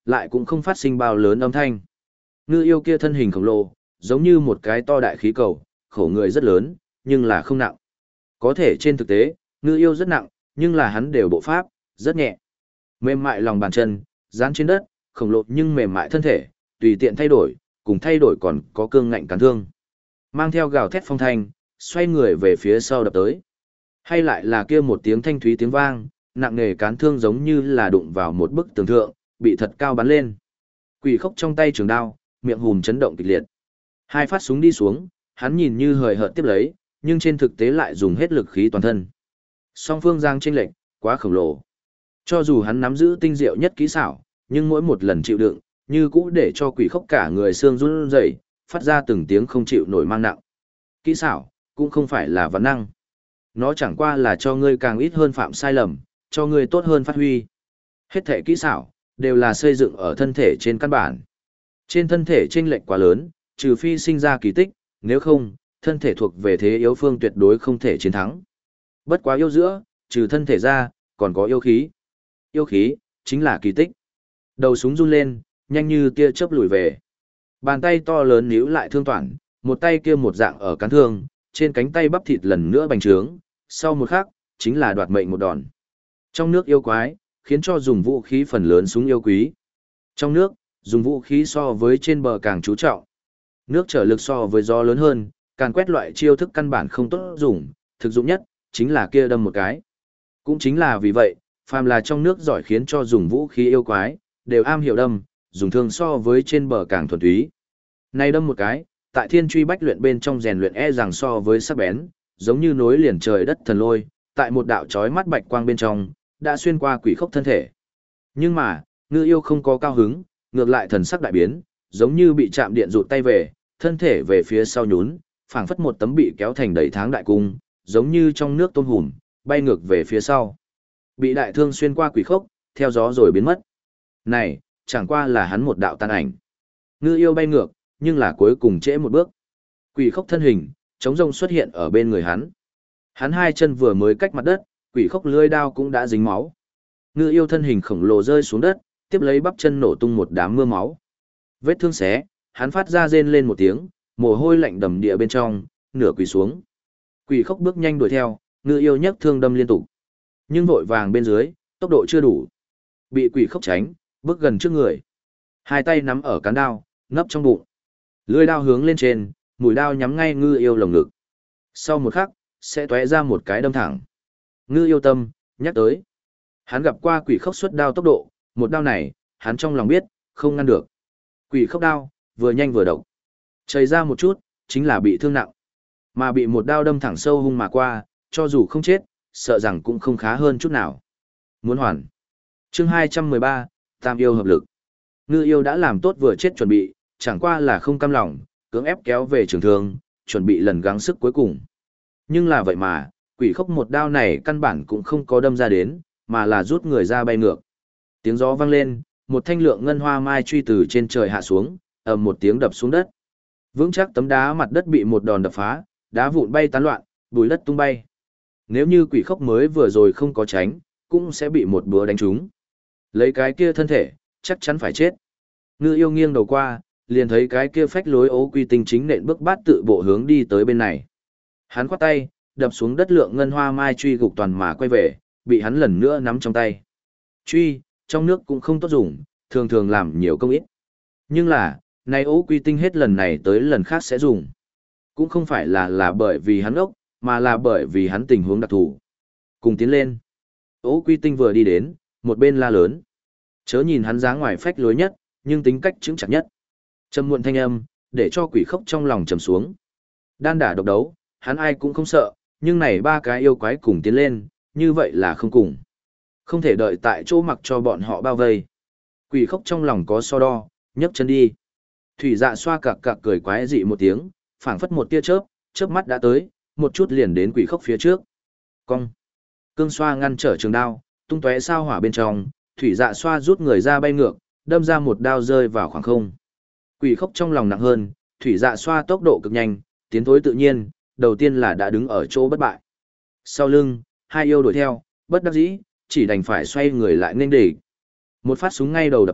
A: lại cũng không phát sinh bao lớn âm thanh. Ngư yêu kia thân hình khổng lồ, giống như một cái to đại khí cầu, khổ người rất lớn, nhưng là không nặng. Có thể trên thực tế, ngư yêu rất nặng, nhưng là hắn đều bộ pháp, rất nhẹ. Mềm mại lòng bàn chân, dán trên đất, khổng lồ nhưng mềm mại thân thể, tùy tiện thay đổi, cùng thay đổi còn có cương ngạnh cắn thương. Mang theo gào thét phong thanh, xoay người về phía sau đập tới. Hay lại là kia một tiếng thanh thúy tiếng vang, nặng nề cán thương giống như là đụng vào một bức tường thượng, bị thật cao bắn lên. Quỷ khốc trong tay trường đao, miệng hùm chấn động kịch liệt. Hai phát súng đi xuống, hắn nhìn như hời hợt tiếp lấy, nhưng trên thực tế lại dùng hết lực khí toàn thân. Song phương giang chênh lệch, quá khổng lồ. Cho dù hắn nắm giữ tinh diệu nhất kỹ xảo, nhưng mỗi một lần chịu đựng, như cũ để cho quỷ khốc cả người xương run rẩy, phát ra từng tiếng không chịu nổi mang nặng. Kỹ xảo, cũng không phải là văn năng. Nó chẳng qua là cho ngươi càng ít hơn phạm sai lầm, cho ngươi tốt hơn phát huy. Hết thể kỹ xảo, đều là xây dựng ở thân thể trên căn bản. Trên thân thể chênh lệch quá lớn, trừ phi sinh ra kỳ tích, nếu không, thân thể thuộc về thế yếu phương tuyệt đối không thể chiến thắng. Bất quá yêu giữa, trừ thân thể ra, còn có yêu khí. Yêu khí, chính là kỳ tích. Đầu súng run lên, nhanh như tia chớp lùi về. Bàn tay to lớn níu lại thương toản, một tay kia một dạng ở cán thương, trên cánh tay bắp thịt lần nữa bành trướng, sau một khắc, chính là đoạt mệnh một đòn. Trong nước yêu quái, khiến cho dùng vũ khí phần lớn súng yêu quý. Trong nước, dùng vũ khí so với trên bờ càng chú trọng. Nước trở lực so với gió lớn hơn, càng quét loại chiêu thức căn bản không tốt dùng, thực dụng nhất, chính là kia đâm một cái. Cũng chính là vì vậy, phàm là trong nước giỏi khiến cho dùng vũ khí yêu quái, đều am hiểu đâm, dùng thương so với trên bờ càng thuần túy. Này đâm một cái, tại thiên truy bách luyện bên trong rèn luyện rằng so với sắc bén, giống như nối liền trời đất thần lôi, tại một đạo chói mắt bạch quang bên trong, đã xuyên qua quỷ khốc thân thể. Nhưng mà, ngư yêu không có cao hứng, ngược lại thần sắc đại biến, giống như bị chạm điện rụt tay về, thân thể về phía sau nhún, phảng phất một tấm bị kéo thành đầy tháng đại cung, giống như trong nước tôm hùm, bay ngược về phía sau. Bị đại thương xuyên qua quỷ khốc, theo gió rồi biến mất. Này, chẳng qua là hắn một đạo tàn ảnh. Ngư yêu bay ngược, nhưng là cuối cùng trễ một bước. Quỷ khốc thân hình, trống rông xuất hiện ở bên người hắn. Hắn hai chân vừa mới cách mặt đất, quỷ khốc lưỡi đao cũng đã dính máu. Ngư yêu thân hình khổng lồ rơi xuống đất, tiếp lấy bắp chân nổ tung một đám mưa máu. Vết thương xé, hắn phát ra rên lên một tiếng, mồ hôi lạnh đầm địa bên trong, nửa quỳ xuống. Quỷ khốc bước nhanh đuổi theo, ngư yêu nhấc thương đâm liên tục. Nhưng vội vàng bên dưới, tốc độ chưa đủ. Bị quỷ khốc tránh, bước gần trước người. Hai tay nắm ở cán đao, nấp trong bụng. Lưỡi đao hướng lên trên, mũi đao nhắm ngay ngư yêu lồng ngực. Sau một khắc, sẽ tóe ra một cái đâm thẳng. Ngư yêu tâm, nhắc tới. Hắn gặp qua quỷ khốc xuất đao tốc độ, một đao này, hắn trong lòng biết, không ngăn được. Quỷ khốc đao, vừa nhanh vừa độc. Chảy ra một chút, chính là bị thương nặng. Mà bị một đao đâm thẳng sâu hung mà qua, cho dù không chết, sợ rằng cũng không khá hơn chút nào. Muốn hoàn. Chương 213, Tam yêu hợp lực. Ngư yêu đã làm tốt vừa chết chuẩn bị, chẳng qua là không cam lòng, cưỡng ép kéo về trường thương, chuẩn bị lần gắng sức cuối cùng. Nhưng là vậy mà, quỷ khốc một đao này căn bản cũng không có đâm ra đến, mà là rút người ra bay ngược. Tiếng gió vang lên, một thanh lượng ngân hoa mai truy từ trên trời hạ xuống, ầm một tiếng đập xuống đất. Vững chắc tấm đá mặt đất bị một đòn đập phá, đá vụn bay tán loạn, bùi đất tung bay. Nếu như quỷ khốc mới vừa rồi không có tránh, cũng sẽ bị một búa đánh trúng. Lấy cái kia thân thể, chắc chắn phải chết. Ngư yêu nghiêng đầu qua, liền thấy cái kia phách lối ố quy tinh chính nện bước bát tự bộ hướng đi tới bên này. Hắn khoát tay, đập xuống đất lượng ngân hoa mai truy gục toàn mà quay về, bị hắn lần nữa nắm trong tay. Truy, trong nước cũng không tốt dùng, thường thường làm nhiều công ít. Nhưng là, này ố quy tinh hết lần này tới lần khác sẽ dùng. Cũng không phải là bởi vì hắn ốc, mà là bởi vì hắn tình huống đặc thù. Cùng tiến lên. Ố quy tinh vừa đi đến, một bên la lớn. Chớ nhìn hắn dáng ngoài phách lối nhất, nhưng tính cách chững chặt nhất. Trầm muộn thanh âm, để cho quỷ khốc trong lòng trầm xuống. Đan đả độc đấu, hắn ai cũng không sợ, nhưng này ba cái yêu quái cùng tiến lên, như vậy là không cùng. Không thể đợi tại chỗ mặc cho bọn họ bao vây. Quỷ khốc trong lòng có so đo, nhấc chân đi. Thủy dạ xoa cạc cạc cười quái dị một tiếng, phảng phất một tia chớp, chớp mắt đã tới, một chút liền đến quỷ khốc phía trước. Cong. Cương xoa ngăn trở trường đao, tung tóe sao hỏa bên trong, thủy dạ xoa rút người ra bay ngược, đâm ra một đao rơi vào khoảng không. Quỷ khốc trong lòng nặng hơn, thủy dạ xoa tốc độ cực nhanh, tiến thối tự nhiên, đầu tiên là đã đứng ở chỗ bất bại. Sau lưng, hai yêu đuổi theo, bất đắc dĩ, chỉ đành phải xoay người lại nên địch. Một phát súng ngay đầu đập tới,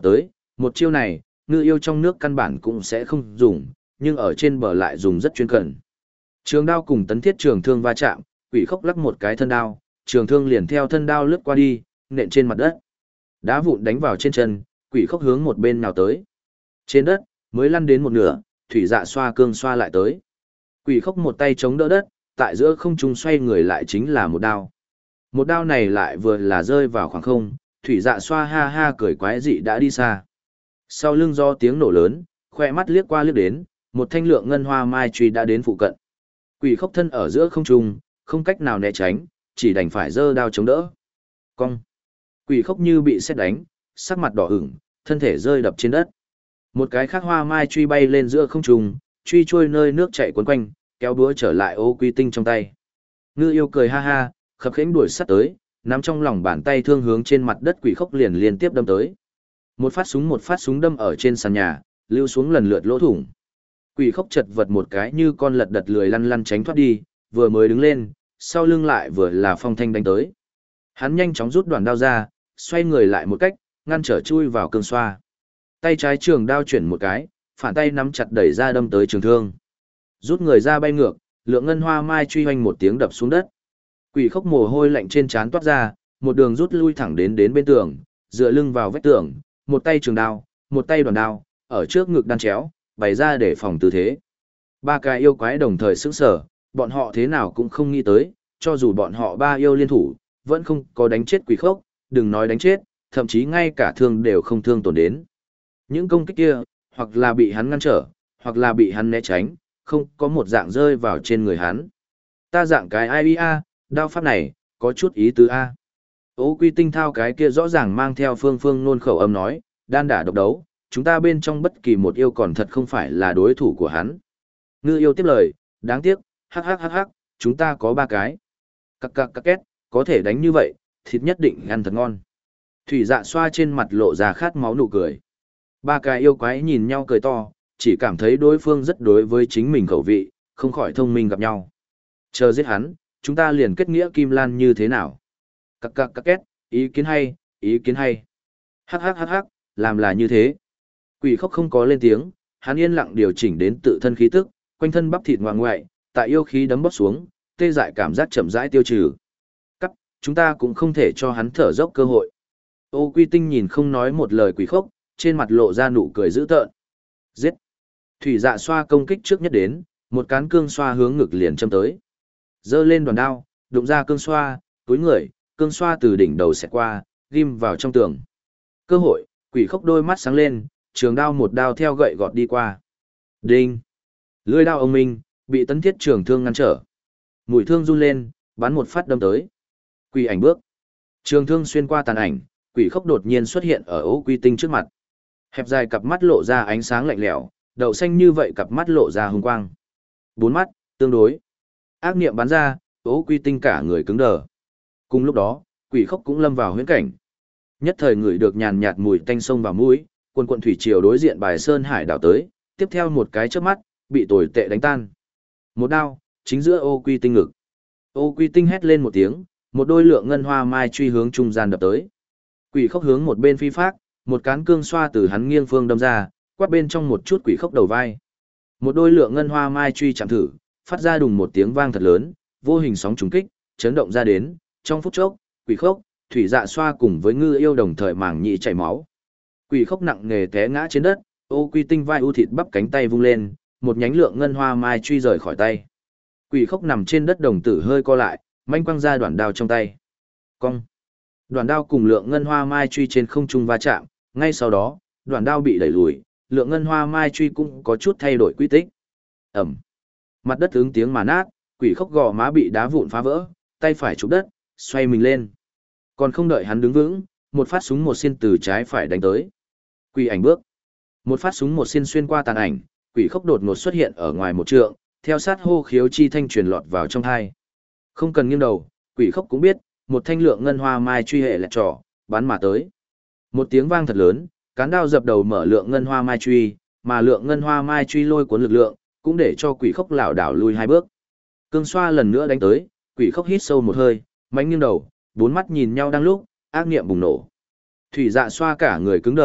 A: một chiêu này, ngư yêu trong nước căn bản cũng sẽ không dùng, nhưng ở trên bờ lại dùng rất chuyên cần. Trường đao cùng tấn thiết trường thương va chạm, quỷ khốc lắc một cái thân đao, trường thương liền theo thân đao lướt qua đi, nện trên mặt đất. Đá vụn đánh vào trên chân, quỷ khốc hướng một bên nào tới. Trên đất, mới lăn đến một nửa, thủy dạ xoa cương xoa lại tới. Quỷ khốc một tay chống đỡ đất, tại giữa không trung xoay người lại chính là một đao. Một đao này lại vừa là rơi vào khoảng không, thủy dạ xoa ha ha cười quái dị đã đi xa. Sau lưng do tiếng nổ lớn, khoe mắt liếc qua liếc đến, một thanh lượng ngân hoa mai truy đã đến phụ cận. Quỷ khốc thân ở giữa không trung, không cách nào né tránh, chỉ đành phải giơ đao chống đỡ. Cong. Quỷ khốc như bị sét đánh, sắc mặt đỏ ửng, thân thể rơi đập trên đất. Một cái khác hoa mai truy bay lên giữa không trung, truy trôi nơi nước chảy cuốn quanh, kéo búa trở lại ô quy tinh trong tay. Ngư yêu cười ha ha, khập khiễng đuổi sát tới, nắm trong lòng bàn tay thương hướng trên mặt đất quỷ khốc liền liên tiếp đâm tới. Một phát súng đâm ở trên sàn nhà, lưu xuống lần lượt lỗ thủng. Quỷ khốc chật vật một cái như con lật đật lười lăn lăn tránh thoát đi, vừa mới đứng lên, sau lưng lại vừa là phong thanh đánh tới. Hắn nhanh chóng rút đoạn đao ra, xoay người lại một cách, ngăn trở chui vào cương xoa. Tay trái trường đao chuyển một cái, phản tay nắm chặt đẩy ra đâm tới trường thương. Rút người ra bay ngược, lượng ngân hoa mai truy hoành một tiếng đập xuống đất. Quỷ khốc mồ hôi lạnh trên trán toát ra, một đường rút lui thẳng đến bên tường, dựa lưng vào vách tường, một tay trường đao, một tay đoàn đao, ở trước ngực đan chéo, bày ra để phòng tư thế. Ba cái yêu quái đồng thời sững sờ, bọn họ thế nào cũng không nghĩ tới, cho dù bọn họ ba yêu liên thủ, vẫn không có đánh chết quỷ khốc, đừng nói đánh chết, thậm chí ngay cả thương đều không thương tổn đến. Những công kích kia, hoặc là bị hắn ngăn trở, hoặc là bị hắn né tránh, không có một dạng rơi vào trên người hắn. Ta dạng cái ai a, đao pháp này, có chút ý tứ a. Ô quy tinh thao cái kia rõ ràng mang theo phương nôn khẩu âm nói, đan đả độc đấu, chúng ta bên trong bất kỳ một yêu còn thật không phải là đối thủ của hắn. Ngư yêu tiếp lời, đáng tiếc, hắc, chúng ta có ba cái. Cặc két, có thể đánh như vậy, thịt nhất định ăn thật ngon. Thủy dạ xoa trên mặt lộ ra khát máu nụ cười. Ba cái yêu quái nhìn nhau cười to, chỉ cảm thấy đối phương rất đối với chính mình khẩu vị, không khỏi thông minh gặp nhau. Chờ giết hắn, chúng ta liền kết nghĩa kim lan như thế nào? Cặc két, ý kiến hay, ý kiến hay. Hắc, làm là như thế. Quỷ khốc không có lên tiếng, hắn yên lặng điều chỉnh đến tự thân khí tức, quanh thân bắp thịt ngoại ngoại, tại yêu khí đấm bóp xuống, tê dại cảm giác chậm rãi tiêu trừ. Cắt, chúng ta cũng không thể cho hắn thở dốc cơ hội. Ô quy tinh nhìn không nói một lời quỷ khốc, trên mặt lộ ra nụ cười dữ tợn. Giết! Thủy dạ xoa công kích trước nhất đến, một cán cương xoa hướng ngực liền châm tới. Giơ lên đoàn đao, đụng ra cương xoa, túi người, cương xoa từ đỉnh đầu xẹt qua, ghim vào trong tường. Cơ hội, quỷ khốc đôi mắt sáng lên, trường đao một đao theo gậy gọt đi qua. Đinh! Lưỡi đao ông minh, bị tấn thiết trường thương ngăn trở. Mũi thương run lên, bắn một phát đâm tới. Quỷ ảnh bước. Trường thương xuyên qua tàn ảnh, quỷ khốc đột nhiên xuất hiện ở Ô quy tinh trước mặt. Hẹp dài cặp mắt lộ ra ánh sáng lạnh lẽo, đậu xanh như vậy cặp mắt lộ ra hung quang. Bốn mắt, tương đối. Ác niệm bắn ra, Ô quy tinh cả người cứng đờ. Cùng lúc đó, quỷ khốc cũng lâm vào huyễn cảnh. Nhất thời ngửi được nhàn nhạt mùi tanh sông vào mũi, quần thủy triều đối diện bài sơn hải đảo tới, tiếp theo một cái chớp mắt, bị tồi tệ đánh tan. Một đao, chính giữa Ô quy tinh ngực. Ô quy tinh hét lên một tiếng, một đôi lượng ngân hoa mai truy hướng trung gian đập tới. Quỷ khốc hướng một bên phi phác, một cán cương xoa từ hắn nghiêng phương đâm ra, quát bên trong một chút quỷ khốc đầu vai. Một đôi lượng ngân hoa mai truy chạm thử, phát ra đùng một tiếng vang thật lớn, vô hình sóng trùng kích, chấn động ra đến, trong phút chốc, quỷ khốc, thủy dạ xoa cùng với ngư yêu đồng thời màng nhị chảy máu. Quỷ khốc nặng nề té ngã trên đất, Ô quy tinh vai u thịt bắp cánh tay vung lên, một nhánh lượng ngân hoa mai truy rời khỏi tay. Quỷ khốc nằm trên đất đồng tử hơi co lại, manh quăng ra đoạn đao trong tay. Cong. Đoạn đao cùng lượng ngân hoa mai truy trên không trung va chạm, ngay sau đó, đoạn đao bị đẩy lùi, lượng ngân hoa mai truy cũng có chút thay đổi quy tích. Ẩm. Mặt đất ứng tiếng mà nát, quỷ khốc gò má bị đá vụn phá vỡ, tay phải chụp đất, xoay mình lên. Còn không đợi hắn đứng vững, một phát súng một xiên từ trái phải đánh tới. Quỷ ảnh bước. Một phát súng một xiên xuyên qua tàn ảnh, quỷ khốc đột ngột xuất hiện ở ngoài một trượng, theo sát hô khiếu chi thanh truyền lọt vào trong hai. Không cần nghiêng đầu, quỷ khốc cũng biết, một thanh lượng ngân hoa mai truy hệ lẹt trỏ, bắn mà tới. Một tiếng vang thật lớn, cán đao dập đầu mở lượng ngân hoa mai truy, mà lượng ngân hoa mai truy lôi cuốn lực lượng, cũng để cho quỷ khốc lảo đảo lùi hai bước. Cương xoa lần nữa đánh tới, quỷ khốc hít sâu một hơi, mánh nghiêng đầu, bốn mắt nhìn nhau đang lúc, ác niệm bùng nổ. Thủy dạ xoa cả người cứng đờ,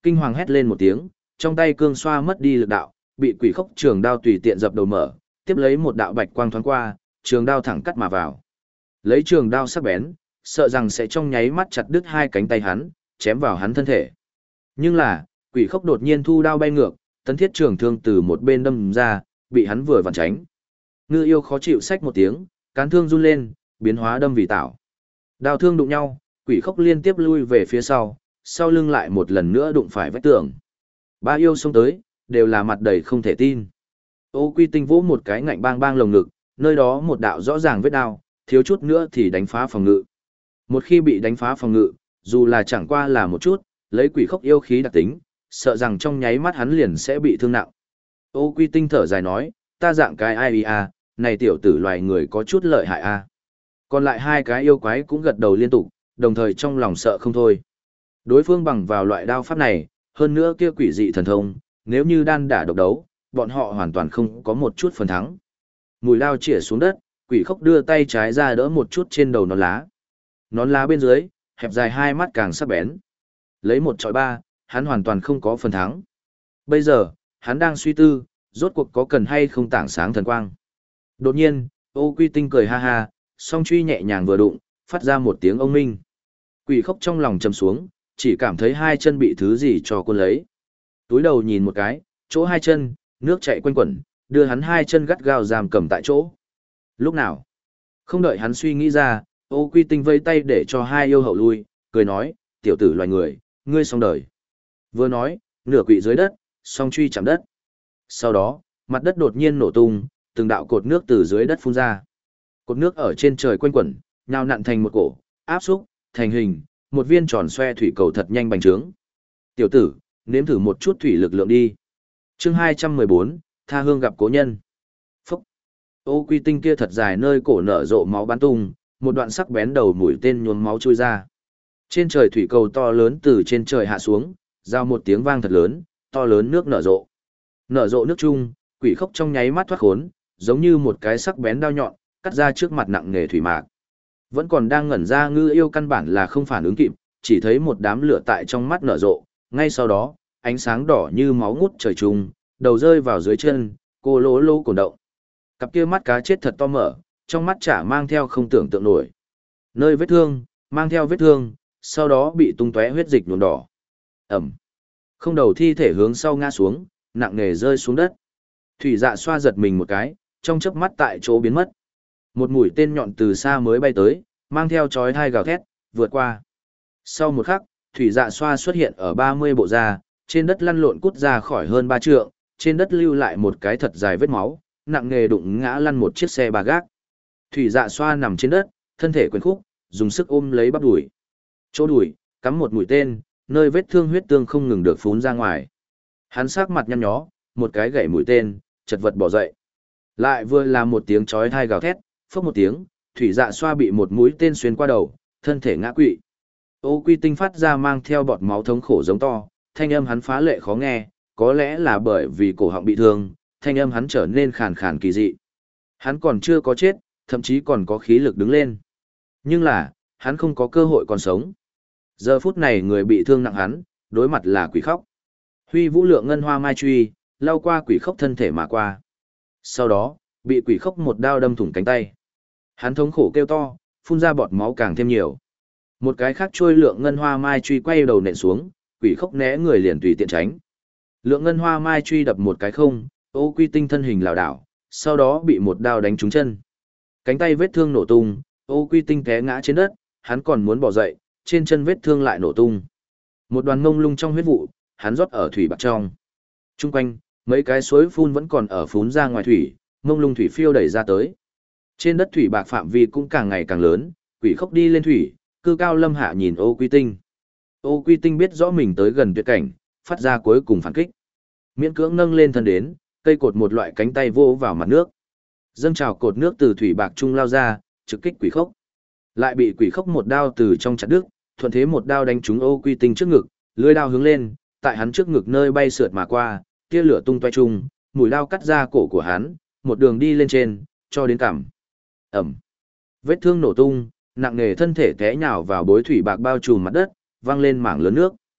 A: Kinh hoàng hét lên một tiếng, trong tay cương xoa mất đi lực đạo, bị quỷ khốc trường đao tùy tiện dập đầu mở, tiếp lấy một đạo bạch quang thoáng qua, trường đao thẳng cắt mà vào. Lấy trường đao sắc bén, sợ rằng sẽ trong nháy mắt chặt đứt hai cánh tay hắn, chém vào hắn thân thể. Nhưng là, quỷ khốc đột nhiên thu đao bay ngược, tấn thiết trường thương từ một bên đâm ra, bị hắn vừa vặn tránh. Ngư yêu khó chịu xách một tiếng, cán thương run lên, biến hóa đâm vì tạo. Đao thương đụng nhau, quỷ khốc liên tiếp lui về phía sau lưng lại một lần nữa đụng phải vách tường. Ba yêu xông tới, đều là mặt đầy không thể tin. Ô Quy Tinh vỗ một cái ngạnh bang bang lồng ngực, nơi đó một đạo rõ ràng vết đao, thiếu chút nữa thì đánh phá phòng ngự. Một khi bị đánh phá phòng ngự, dù là chẳng qua là một chút, lấy quỷ khốc yêu khí đặc tính, sợ rằng trong nháy mắt hắn liền sẽ bị thương nặng. Ô Quy Tinh thở dài nói, ta dạng cái ai à, này tiểu tử loài người có chút lợi hại à. Còn lại hai cái yêu quái cũng gật đầu liên tục, đồng thời trong lòng sợ không thôi. Đối phương bằng vào loại đao pháp này, hơn nữa kia quỷ dị thần thông, nếu như đan đả độc đấu, bọn họ hoàn toàn không có một chút phần thắng. Mùi đao chĩa xuống đất, quỷ khốc đưa tay trái ra đỡ một chút trên đầu nón lá. Nón lá bên dưới, hẹp dài hai mắt càng sắc bén. Lấy một trọi ba, hắn hoàn toàn không có phần thắng. Bây giờ, hắn đang suy tư, rốt cuộc có cần hay không tảng sáng thần quang. Đột nhiên, Ô Quy Tinh cười ha ha, song truy nhẹ nhàng vừa đụng, phát ra một tiếng ông minh. Quỷ khốc trong lòng trầm xuống, chỉ cảm thấy hai chân bị thứ gì cho cuốn lấy. Túi đầu nhìn một cái, chỗ hai chân, nước chảy quanh quẩn, đưa hắn hai chân gắt gao giam cầm tại chỗ. Lúc nào? Không đợi hắn suy nghĩ ra, Ô Quy Tinh vây tay để cho hai yêu hậu lui, cười nói, tiểu tử loài người, ngươi xong đời. Vừa nói, nửa quỵ dưới đất, song truy chạm đất. Sau đó, mặt đất đột nhiên nổ tung, từng đạo cột nước từ dưới đất phun ra. Cột nước ở trên trời quanh quẩn, nhào nặn thành một cổ, áp xúc, thành hình, một viên tròn xoe thủy cầu thật nhanh bành trướng. Tiểu tử, nếm thử một chút thủy lực lượng đi. Chương 214, tha hương gặp cố nhân. Phúc. Ô Quy Tinh kia thật dài nơi cổ nở rộ máu bắn tung, một đoạn sắc bén đầu mũi tên nhuốm máu trôi ra. Trên trời thủy cầu to lớn từ trên trời hạ xuống, giao một tiếng vang thật lớn, to lớn nước nở rộ. Nở rộ nước chung, quỷ khốc trong nháy mắt thoát khốn, giống như một cái sắc bén đao nhọn, cắt ra trước mặt nặng nề thủy mạc. Vẫn còn đang ngẩn ra ngư yêu căn bản là không phản ứng kịp, chỉ thấy một đám lửa tại trong mắt nở rộ, ngay sau đó, ánh sáng đỏ như máu ngút trời trùng, đầu rơi vào dưới chân, cô lỗ lỗ cồn động. Cặp kia mắt cá chết thật to mở, trong mắt chả mang theo không tưởng tượng nổi. Nơi vết thương, mang theo vết thương, sau đó bị tung tóe huyết dịch nhuộm đỏ. Ẩm. Không đầu thi thể hướng sau ngã xuống, nặng nề rơi xuống đất. Thủy Dạ xoa giật mình một cái, trong chớp mắt tại chỗ biến mất. Một mũi tên nhọn từ xa mới bay tới, mang theo chói tai gào thét, vượt qua. Sau một khắc, Thủy Dạ xoa xuất hiện ở 30 bộ da, trên đất lăn lộn cút ra khỏi hơn 3 trượng, trên đất lưu lại một cái thật dài vết máu, nặng nề đụng ngã lăn một chiếc xe ba gác. Thủy Dạ xoa nằm trên đất, thân thể quyền khúc, dùng sức ôm lấy bắp đùi. Chỗ đùi, cắm một mũi tên, nơi vết thương huyết tương không ngừng được phún ra ngoài. Hắn sắc mặt nhăn nhó, một cái gậy mũi tên, chật vật bỏ dậy. Lại vừa là một tiếng chói tai gào thét, phốc một tiếng, Thủy Dạ xoa bị một mũi tên xuyên qua đầu, thân thể ngã quỵ. Ô Quy Tinh phát ra mang theo bọt máu thống khổ giống to, thanh âm hắn phá lệ khó nghe, có lẽ là bởi vì cổ họng bị thương, thanh âm hắn trở nên khàn khàn kỳ dị. Hắn còn chưa có chết, thậm chí còn có khí lực đứng lên. Nhưng là, hắn không có cơ hội còn sống. Giờ phút này người bị thương nặng hắn, đối mặt là quỷ khóc. Huy vũ lượng ngân hoa mai truy, lao qua quỷ khóc thân thể mà qua. Sau đó, bị quỷ khóc một đao đâm thủng cánh tay. Hắn thống khổ kêu to, phun ra bọt máu càng thêm nhiều. Một cái khác trôi lượng ngân hoa mai truy quay đầu nện xuống, quỷ khóc né người liền tùy tiện tránh. Lượng ngân hoa mai truy đập một cái không, Ô Quy Tinh thân hình lảo đảo, sau đó bị một đao đánh trúng chân. Cánh tay vết thương nổ tung, Ô Quy Tinh té ngã trên đất, hắn còn muốn bỏ dậy, trên chân vết thương lại nổ tung. Một đoàn ngông lung trong huyết vụ, hắn rót ở thủy bạc trong. Trung quanh, mấy cái suối phun vẫn còn ở phún ra ngoài thủy, ngông lung thủy phiêu đẩy ra tới. Trên đất thủy bạc phạm vi cũng càng ngày càng lớn, quỷ khốc đi lên thủy, cư cao lâm hạ nhìn Ô Quy Tinh. Ô Quy Tinh biết rõ mình tới gần tuyệt cảnh, phát ra cuối cùng phản kích. Miễn cưỡng nâng lên thân đến, cây cột một loại cánh tay vô vào mặt nước. Dâng trào cột nước từ thủy bạc trung lao ra, trực kích quỷ khốc. Lại bị quỷ khốc một đao từ trong chặt đứt, thuận thế một đao đánh trúng Ô Quy Tinh trước ngực, lưỡi đao hướng lên, tại hắn trước ngực nơi bay sượt mà qua, tia lửa tung tóe chung, mũi đao cắt ra cổ của hắn, một đường đi lên trên, cho đến cằm. Ẩm. Vết thương nổ tung, nặng nề thân thể té nhào vào bối thủy bạc bao trùm mặt đất, văng lên mảng lớn nước.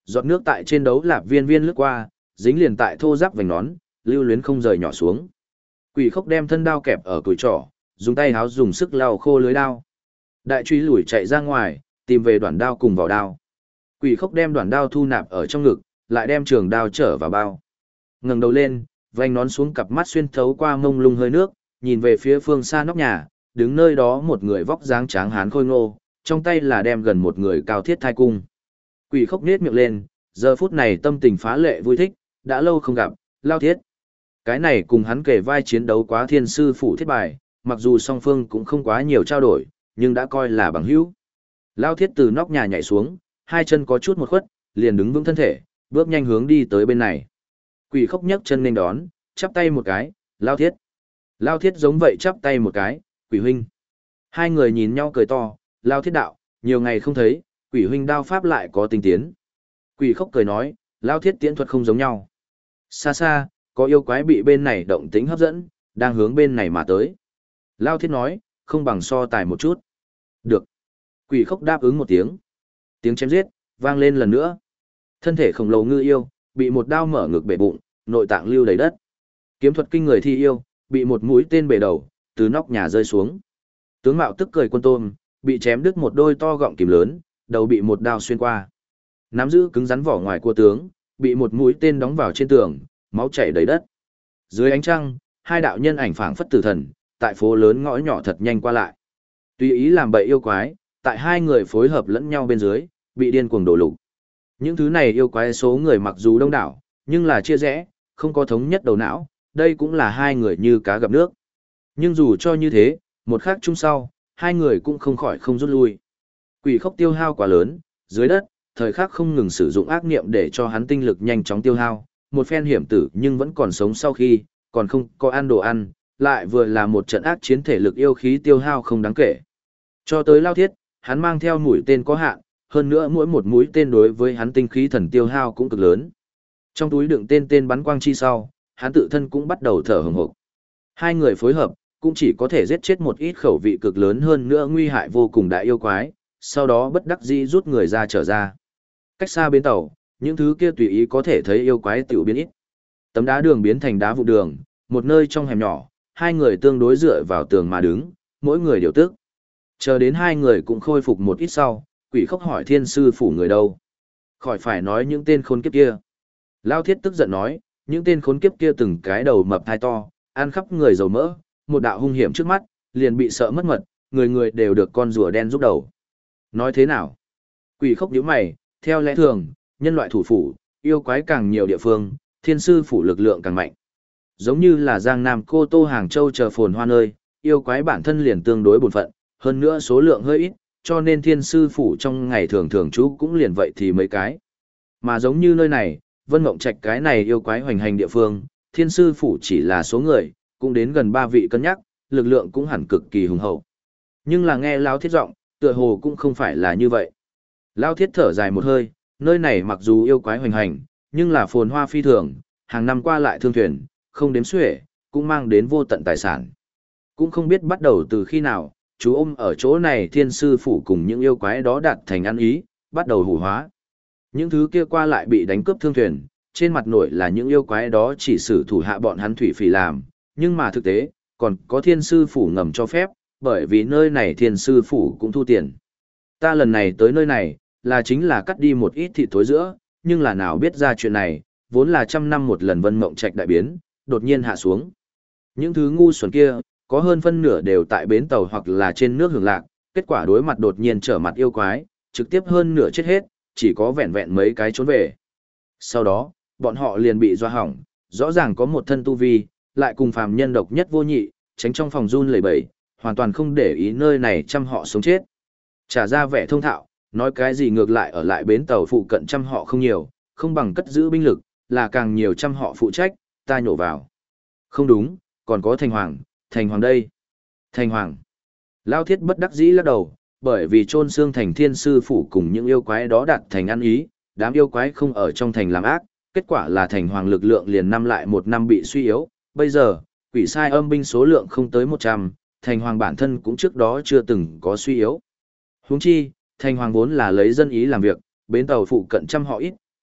A: Giọt nước tại trên đấu lạp viên viên lướt qua, dính liền tại thô giáp vành nón, lưu luyến không rời nhỏ xuống. Quỷ khốc đem thân đao kẹp ở cùi trỏ, dùng tay háo dùng sức lau khô lưới đao. Đại truy lùi chạy ra ngoài, tìm về đoạn đao cùng vỏ đao. Quỷ khốc đem đoạn đao thu nạp ở trong ngực, lại đem trường đao trở vào bao. Ngẩng đầu lên, vành nón xuống, cặp mắt xuyên thấu qua mông lung hơi nước, nhìn về phía phương xa nóc nhà, đứng nơi đó một người vóc dáng tráng hán khôi ngô, trong tay là đem gần một người cao thiết thai cung. Quỷ khốc nhếch miệng lên, giờ phút này tâm tình phá lệ vui thích, đã lâu không gặp, Lao Thiết. Cái này cùng hắn kể vai chiến đấu quá thiên sư phủ thiết bài, mặc dù song phương cũng không quá nhiều trao đổi, nhưng đã coi là bằng hữu. Lao Thiết từ nóc nhà nhảy xuống, hai chân có chút một khuất, liền đứng vững thân thể, bước nhanh hướng đi tới bên này. Quỷ khốc nhấc chân nên đón, chắp tay một cái, Lao Thiết. Lao Thiết giống vậy chắp tay một cái, Quỷ huynh. Hai người nhìn nhau cười to, Lao Thiết đạo, nhiều ngày không thấy, Quỷ huynh đao pháp lại có tinh tiến. Quỷ khốc cười nói, Lao Thiết tiễn thuật không giống nhau. Xa xa, có yêu quái bị bên này động tính hấp dẫn, đang hướng bên này mà tới. Lao Thiết nói, không bằng so tài một chút. Được. Quỷ khốc đáp ứng một tiếng. Tiếng chém giết, vang lên lần nữa. Thân thể khổng lồ ngư yêu, bị một đao mở ngực bể bụng, nội tạng lưu đầy đất. Kiếm thuật kinh người thi yêu, bị một mũi tên bể đầu, từ nóc nhà rơi xuống. Tướng mạo tức cười quân tôm, bị chém đứt một đôi to gọng kìm lớn, đầu bị một đao xuyên qua. Nắm giữ cứng rắn vỏ ngoài của tướng, bị một mũi tên đóng vào trên tường, máu chảy đầy đất. Dưới ánh trăng, hai đạo nhân ảnh phảng phất tử thần, tại phố lớn ngõ nhỏ thật nhanh qua lại. Tùy ý làm bậy yêu quái, tại hai người phối hợp lẫn nhau bên dưới, bị điên cuồng đổ lục. Những thứ này yêu quái số người mặc dù đông đảo, nhưng là chia rẽ, không có thống nhất đầu não, đây cũng là hai người như cá gặp nước. Nhưng dù cho như thế, một khắc chung sau, hai người cũng không khỏi không rút lui. Quỷ khốc tiêu hao quá lớn, dưới đất, thời khắc không ngừng sử dụng ác niệm để cho hắn tinh lực nhanh chóng tiêu hao, một phen hiểm tử nhưng vẫn còn sống sau khi, còn không có ăn đồ ăn, lại vừa là một trận ác chiến thể lực yêu khí tiêu hao không đáng kể. Cho tới Lao Thiết, hắn mang theo mũi tên có hạn, hơn nữa mỗi một mũi tên đối với hắn tinh khí thần tiêu hao cũng cực lớn. Trong túi đựng tên bắn quang chi sau, hắn tự thân cũng bắt đầu thở hừng hực. Hai người phối hợp, cũng chỉ có thể giết chết một ít khẩu vị cực lớn hơn nữa nguy hại vô cùng đại yêu quái, sau đó bất đắc dĩ rút người ra trở ra. Cách xa bến tàu, những thứ kia tùy ý có thể thấy yêu quái tiểu biến ít. Tấm đá đường biến thành đá vụ đường, một nơi trong hẻm nhỏ, hai người tương đối dựa vào tường mà đứng, mỗi người điều tức. Chờ đến hai người cũng khôi phục một ít sau, quỷ khốc hỏi thiên sư phủ người đâu. Khỏi phải nói những tên khốn kiếp kia. Lao Thiết tức giận nói, những tên khốn kiếp kia từng cái đầu mập thai to, ăn khắp người dầu mỡ, một đạo hung hiểm trước mắt, liền bị sợ mất mật, người người đều được con rùa đen giúp đầu. Nói thế nào? Quỷ khốc nhíu mày, theo lẽ thường, nhân loại thủ phủ, yêu quái càng nhiều địa phương, thiên sư phủ lực lượng càng mạnh. Giống như là Giang Nam Cô Tô Hàng Châu chờ phồn hoa nơi, yêu quái bản thân liền tương đối bổn phận, hơn nữa số lượng hơi ít, cho nên thiên sư phủ trong ngày thường thường trú cũng liền vậy thì mấy cái. Mà giống như nơi này, Vân Mộng Trạch cái này yêu quái hoành hành địa phương, thiên sư phủ chỉ là số người, cũng đến gần 3 vị cân nhắc, lực lượng cũng hẳn cực kỳ hùng hậu. Nhưng là nghe Lao Thiết giọng, tựa hồ cũng không phải là như vậy. Lao Thiết thở dài một hơi, nơi này mặc dù yêu quái hoành hành, nhưng là phồn hoa phi thường, hàng năm qua lại thương thuyền, không đếm xuể, cũng mang đến vô tận tài sản. Cũng không biết bắt đầu từ khi nào, chú ôm ở chỗ này thiên sư phủ cùng những yêu quái đó đạt thành ăn ý, bắt đầu hủ hóa. Những thứ kia qua lại bị đánh cướp thương thuyền, trên mặt nổi là những yêu quái đó chỉ xử thủ hạ bọn hắn thủy phỉ làm, nhưng mà thực tế, còn có thiên sư phủ ngầm cho phép, bởi vì nơi này thiên sư phủ cũng thu tiền. Ta lần này tới nơi này, là chính là cắt đi một ít thịt thối giữa, nhưng là nào biết ra chuyện này, vốn là 100 năm một lần Vân Mộng Trạch đại biến, đột nhiên hạ xuống. Những thứ ngu xuẩn kia, có hơn phân nửa đều tại bến tàu hoặc là trên nước hưởng lạc, kết quả đối mặt đột nhiên trở mặt yêu quái, trực tiếp hơn nửa chết hết, chỉ có vẹn vẹn mấy cái trốn về. Sau đó, bọn họ liền bị doa hỏng, rõ ràng có một thân tu vi, lại cùng phàm nhân độc nhất vô nhị, tránh trong phòng run lẩy bẩy, hoàn toàn không để ý nơi này trăm họ sống chết. Trả ra vẻ thông thạo, nói cái gì ngược lại ở lại bến tàu phụ cận trăm họ không nhiều, không bằng cất giữ binh lực, là càng nhiều trăm họ phụ trách, ta nhổ vào. Không đúng, còn có Thành Hoàng đây. Thành Hoàng. Lao Thiết bất đắc dĩ lắc đầu, bởi vì chôn xương thành thiên sư phủ cùng những yêu quái đó đạt thành ăn ý, đám yêu quái không ở trong thành làm ác, kết quả là Thành Hoàng lực lượng liền năm lại một năm bị suy yếu, bây giờ, quỷ sai âm binh số lượng không tới 100, Thành Hoàng bản thân cũng trước đó chưa từng có suy yếu. Huống chi, Thành Hoàng vốn là lấy dân ý làm việc, bến tàu phụ cận trăm họ ít,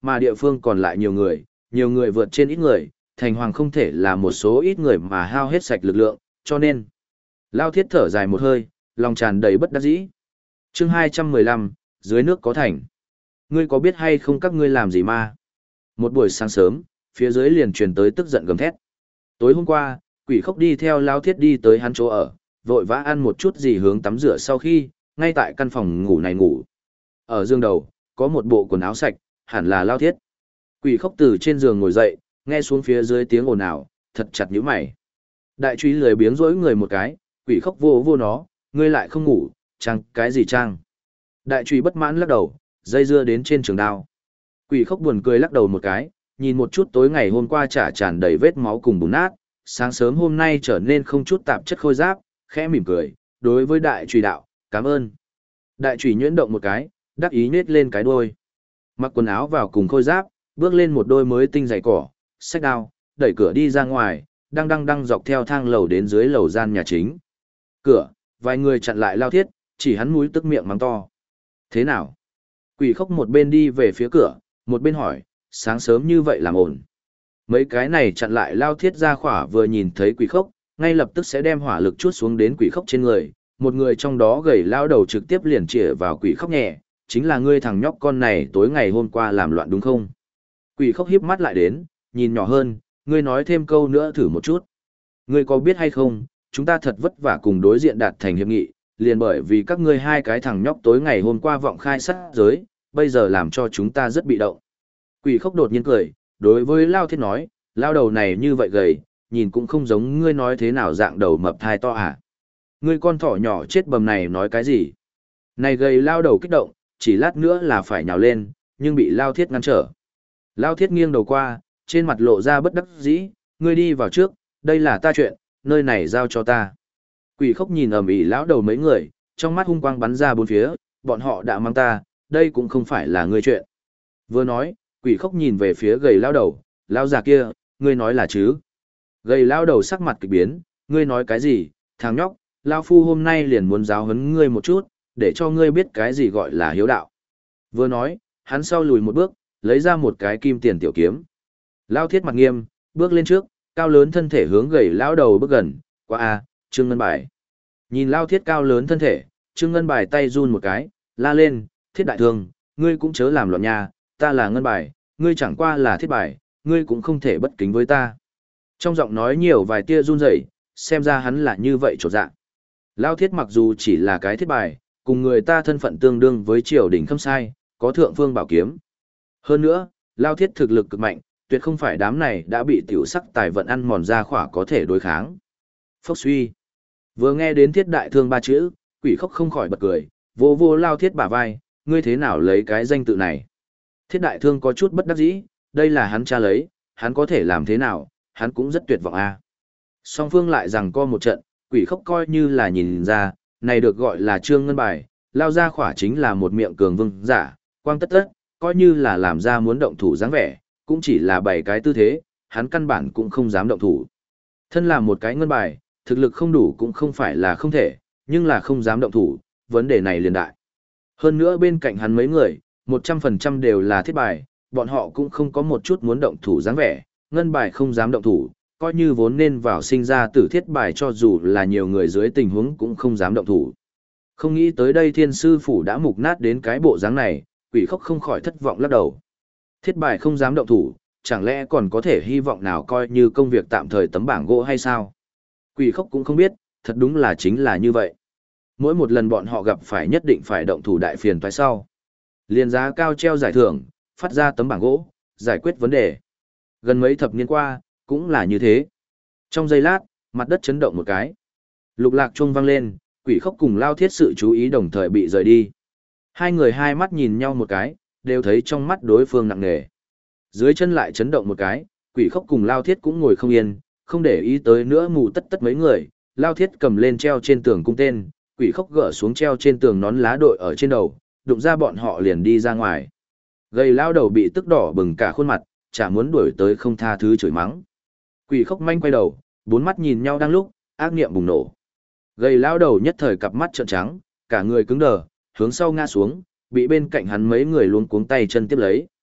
A: mà địa phương còn lại nhiều người vượt trên ít người, thành hoàng không thể là một số ít người mà hao hết sạch lực lượng, cho nên. Lao Thiết thở dài một hơi, lòng tràn đầy bất đắc dĩ. Chương 215, dưới nước có thành. Ngươi có biết hay không các ngươi làm gì ma? Một buổi sáng sớm, phía dưới liền truyền tới tức giận gầm thét. Tối hôm qua, Quỷ Khốc đi theo Lao Thiết đi tới hắn chỗ ở, vội vã ăn một chút gì hướng tắm rửa sau khi, ngay tại căn phòng ngủ này ngủ. Ở giường đầu, có một bộ quần áo sạch, hẳn là Lao Thiết. Quỷ Khốc từ trên giường ngồi dậy, nghe xuống phía dưới tiếng ồn ào, thật chặt nhíu mày. Đại Truy lười biếng rỗi người một cái, Quỷ Khốc vô vô nó, ngươi lại không ngủ, trang cái gì trang? Đại Truy bất mãn lắc đầu, dây dưa đến trên trường đao. Quỷ Khốc buồn cười lắc đầu một cái, nhìn một chút tối ngày hôm qua chả tràn đầy vết máu cùng bùn nát, sáng sớm hôm nay trở nên không chút tạp chất khôi giáp, khẽ mỉm cười, đối với Đại Truy đạo, cảm ơn. Đại Truy nhuyễn động một cái, đắc ý nết lên cái đuôi. Mặc quần áo vào cùng khôi giáp, bước lên một đôi mới tinh giày cỏ, xách đao, đẩy cửa đi ra ngoài, đang dọc theo thang lầu đến dưới lầu gian nhà chính. Cửa, vài người chặn lại Lao Thiết, chỉ hắn mũi tức miệng mắng to. Thế nào? Quỷ Khốc một bên đi về phía cửa, một bên hỏi, sáng sớm như vậy làm ổn. Mấy cái này chặn lại Lao Thiết ra khỏa vừa nhìn thấy Quỷ Khốc, ngay lập tức sẽ đem hỏa lực chút xuống đến Quỷ Khốc trên người. Một người trong đó gầy lao đầu trực tiếp liền chĩa vào Quỷ Khốc nhẹ, chính là ngươi thằng nhóc con này tối ngày hôm qua làm loạn đúng không? Quỷ Khốc híp mắt lại đến, nhìn nhỏ hơn, ngươi nói thêm câu nữa thử một chút. Ngươi có biết hay không, chúng ta thật vất vả cùng đối diện đạt thành hiệp nghị, liền bởi vì các ngươi hai cái thằng nhóc tối ngày hôm qua vọng khai sát giới, bây giờ làm cho chúng ta rất bị động. Quỷ Khốc đột nhiên cười, đối với Lao Thiết nói, lao đầu này như vậy gầy, nhìn cũng không giống ngươi nói thế nào dạng đầu mập thai to à. Ngươi con thỏ nhỏ chết bầm này nói cái gì? Này gầy lao đầu kích động, chỉ lát nữa là phải nhào lên, nhưng bị Lao Thiết ngăn trở. Lao Thiết nghiêng đầu qua, trên mặt lộ ra bất đắc dĩ, ngươi đi vào trước, đây là ta chuyện, nơi này giao cho ta. Quỷ Khốc nhìn ầm ĩ lão đầu mấy người, trong mắt hung quang bắn ra bốn phía, bọn họ đã mang ta, đây cũng không phải là ngươi chuyện. Vừa nói, Quỷ Khốc nhìn về phía gầy lão đầu, lão già kia, ngươi nói là chứ? Gầy lão đầu sắc mặt kỳ biến, ngươi nói cái gì, thằng nhóc, lão phu hôm nay liền muốn giáo huấn ngươi một chút, để cho ngươi biết cái gì gọi là hiếu đạo. Vừa nói, hắn sau lùi một bước, lấy ra một cái kim tiền tiểu kiếm. Lao Thiết mặt nghiêm, bước lên trước, cao lớn thân thể hướng gầy lão đầu bước gần, qua a, Trương Ngân Bài. Nhìn Lao Thiết cao lớn thân thể, Trương Ngân Bài tay run một cái, la lên, Thiết đại thương, ngươi cũng chớ làm loạn nha, ta là Ngân Bài, ngươi chẳng qua là Thiết Bài, ngươi cũng không thể bất kính với ta. Trong giọng nói nhiều vài tia run rẩy, xem ra hắn là như vậy trột dạ. Lao Thiết mặc dù chỉ là cái Thiết Bài, cùng người ta thân phận tương đương với triều đình khâm sai, có thượng phương bảo kiếm. Hơn nữa, Lao Thiết thực lực cực mạnh, tuyệt không phải đám này đã bị tiểu sắc tài vận ăn mòn ra khỏa có thể đối kháng. Phốc suy. Vừa nghe đến Thiết đại thương ba chữ, Quỷ Khốc không khỏi bật cười, vô vô Lao Thiết bả vai, ngươi thế nào lấy cái danh tự này. Thiết đại thương có chút bất đắc dĩ, đây là hắn cha lấy, hắn có thể làm thế nào, hắn cũng rất tuyệt vọng a. Song phương lại rằng co một trận, Quỷ Khốc coi như là nhìn ra, này được gọi là Trương Ngân Bài, lao ra khỏa chính là một miệng cường vương giả, quang tất tất, coi như là làm ra muốn động thủ dáng vẻ, cũng chỉ là bảy cái tư thế, hắn căn bản cũng không dám động thủ. Thân là một cái ngân bài, thực lực không đủ cũng không phải là không thể, nhưng là không dám động thủ, vấn đề này liền đại. Hơn nữa bên cạnh hắn mấy người, 100% đều là thiết bài, bọn họ cũng không có một chút muốn động thủ dáng vẻ, ngân bài không dám động thủ, coi như vốn nên vào sinh ra tử thiết bài cho dù là nhiều người dưới tình huống cũng không dám động thủ. Không nghĩ tới đây thiên sư phủ đã mục nát đến cái bộ dáng này, Quỷ Khốc không khỏi thất vọng lắc đầu. Thiết bài không dám động thủ, chẳng lẽ còn có thể hy vọng nào coi như công việc tạm thời tấm bảng gỗ hay sao? Quỷ Khốc cũng không biết, thật đúng là chính là như vậy. Mỗi một lần bọn họ gặp phải nhất định phải động thủ đại phiền toái sau. Liên giá cao treo giải thưởng, phát ra tấm bảng gỗ, giải quyết vấn đề. Gần mấy thập niên qua, cũng là như thế. Trong giây lát, mặt đất chấn động một cái. Lục lạc chuông vang lên, Quỷ Khốc cùng Lao Thiết sự chú ý đồng thời bị rời đi. Hai người hai mắt nhìn nhau một cái, đều thấy trong mắt đối phương nặng nề. Dưới chân lại chấn động một cái, Quỷ Khốc cùng Lao Thiết cũng ngồi không yên, không để ý tới nữa mù tất tất mấy người. Lao Thiết cầm lên treo trên tường cung tên, Quỷ Khốc gỡ xuống treo trên tường nón lá đội ở trên đầu, đụng ra bọn họ liền đi ra ngoài. Gầy lao đầu bị tức đỏ bừng cả khuôn mặt, chả muốn đuổi tới không tha thứ chửi mắng. Quỷ Khốc manh quay đầu, bốn mắt nhìn nhau đang lúc, ác niệm bùng nổ. Gầy lao đầu nhất thời cặp mắt trợn trắng, cả người cứng đờ, hướng sau ngã xuống, bị bên cạnh hắn mấy người luống cuống tay chân tiếp lấy.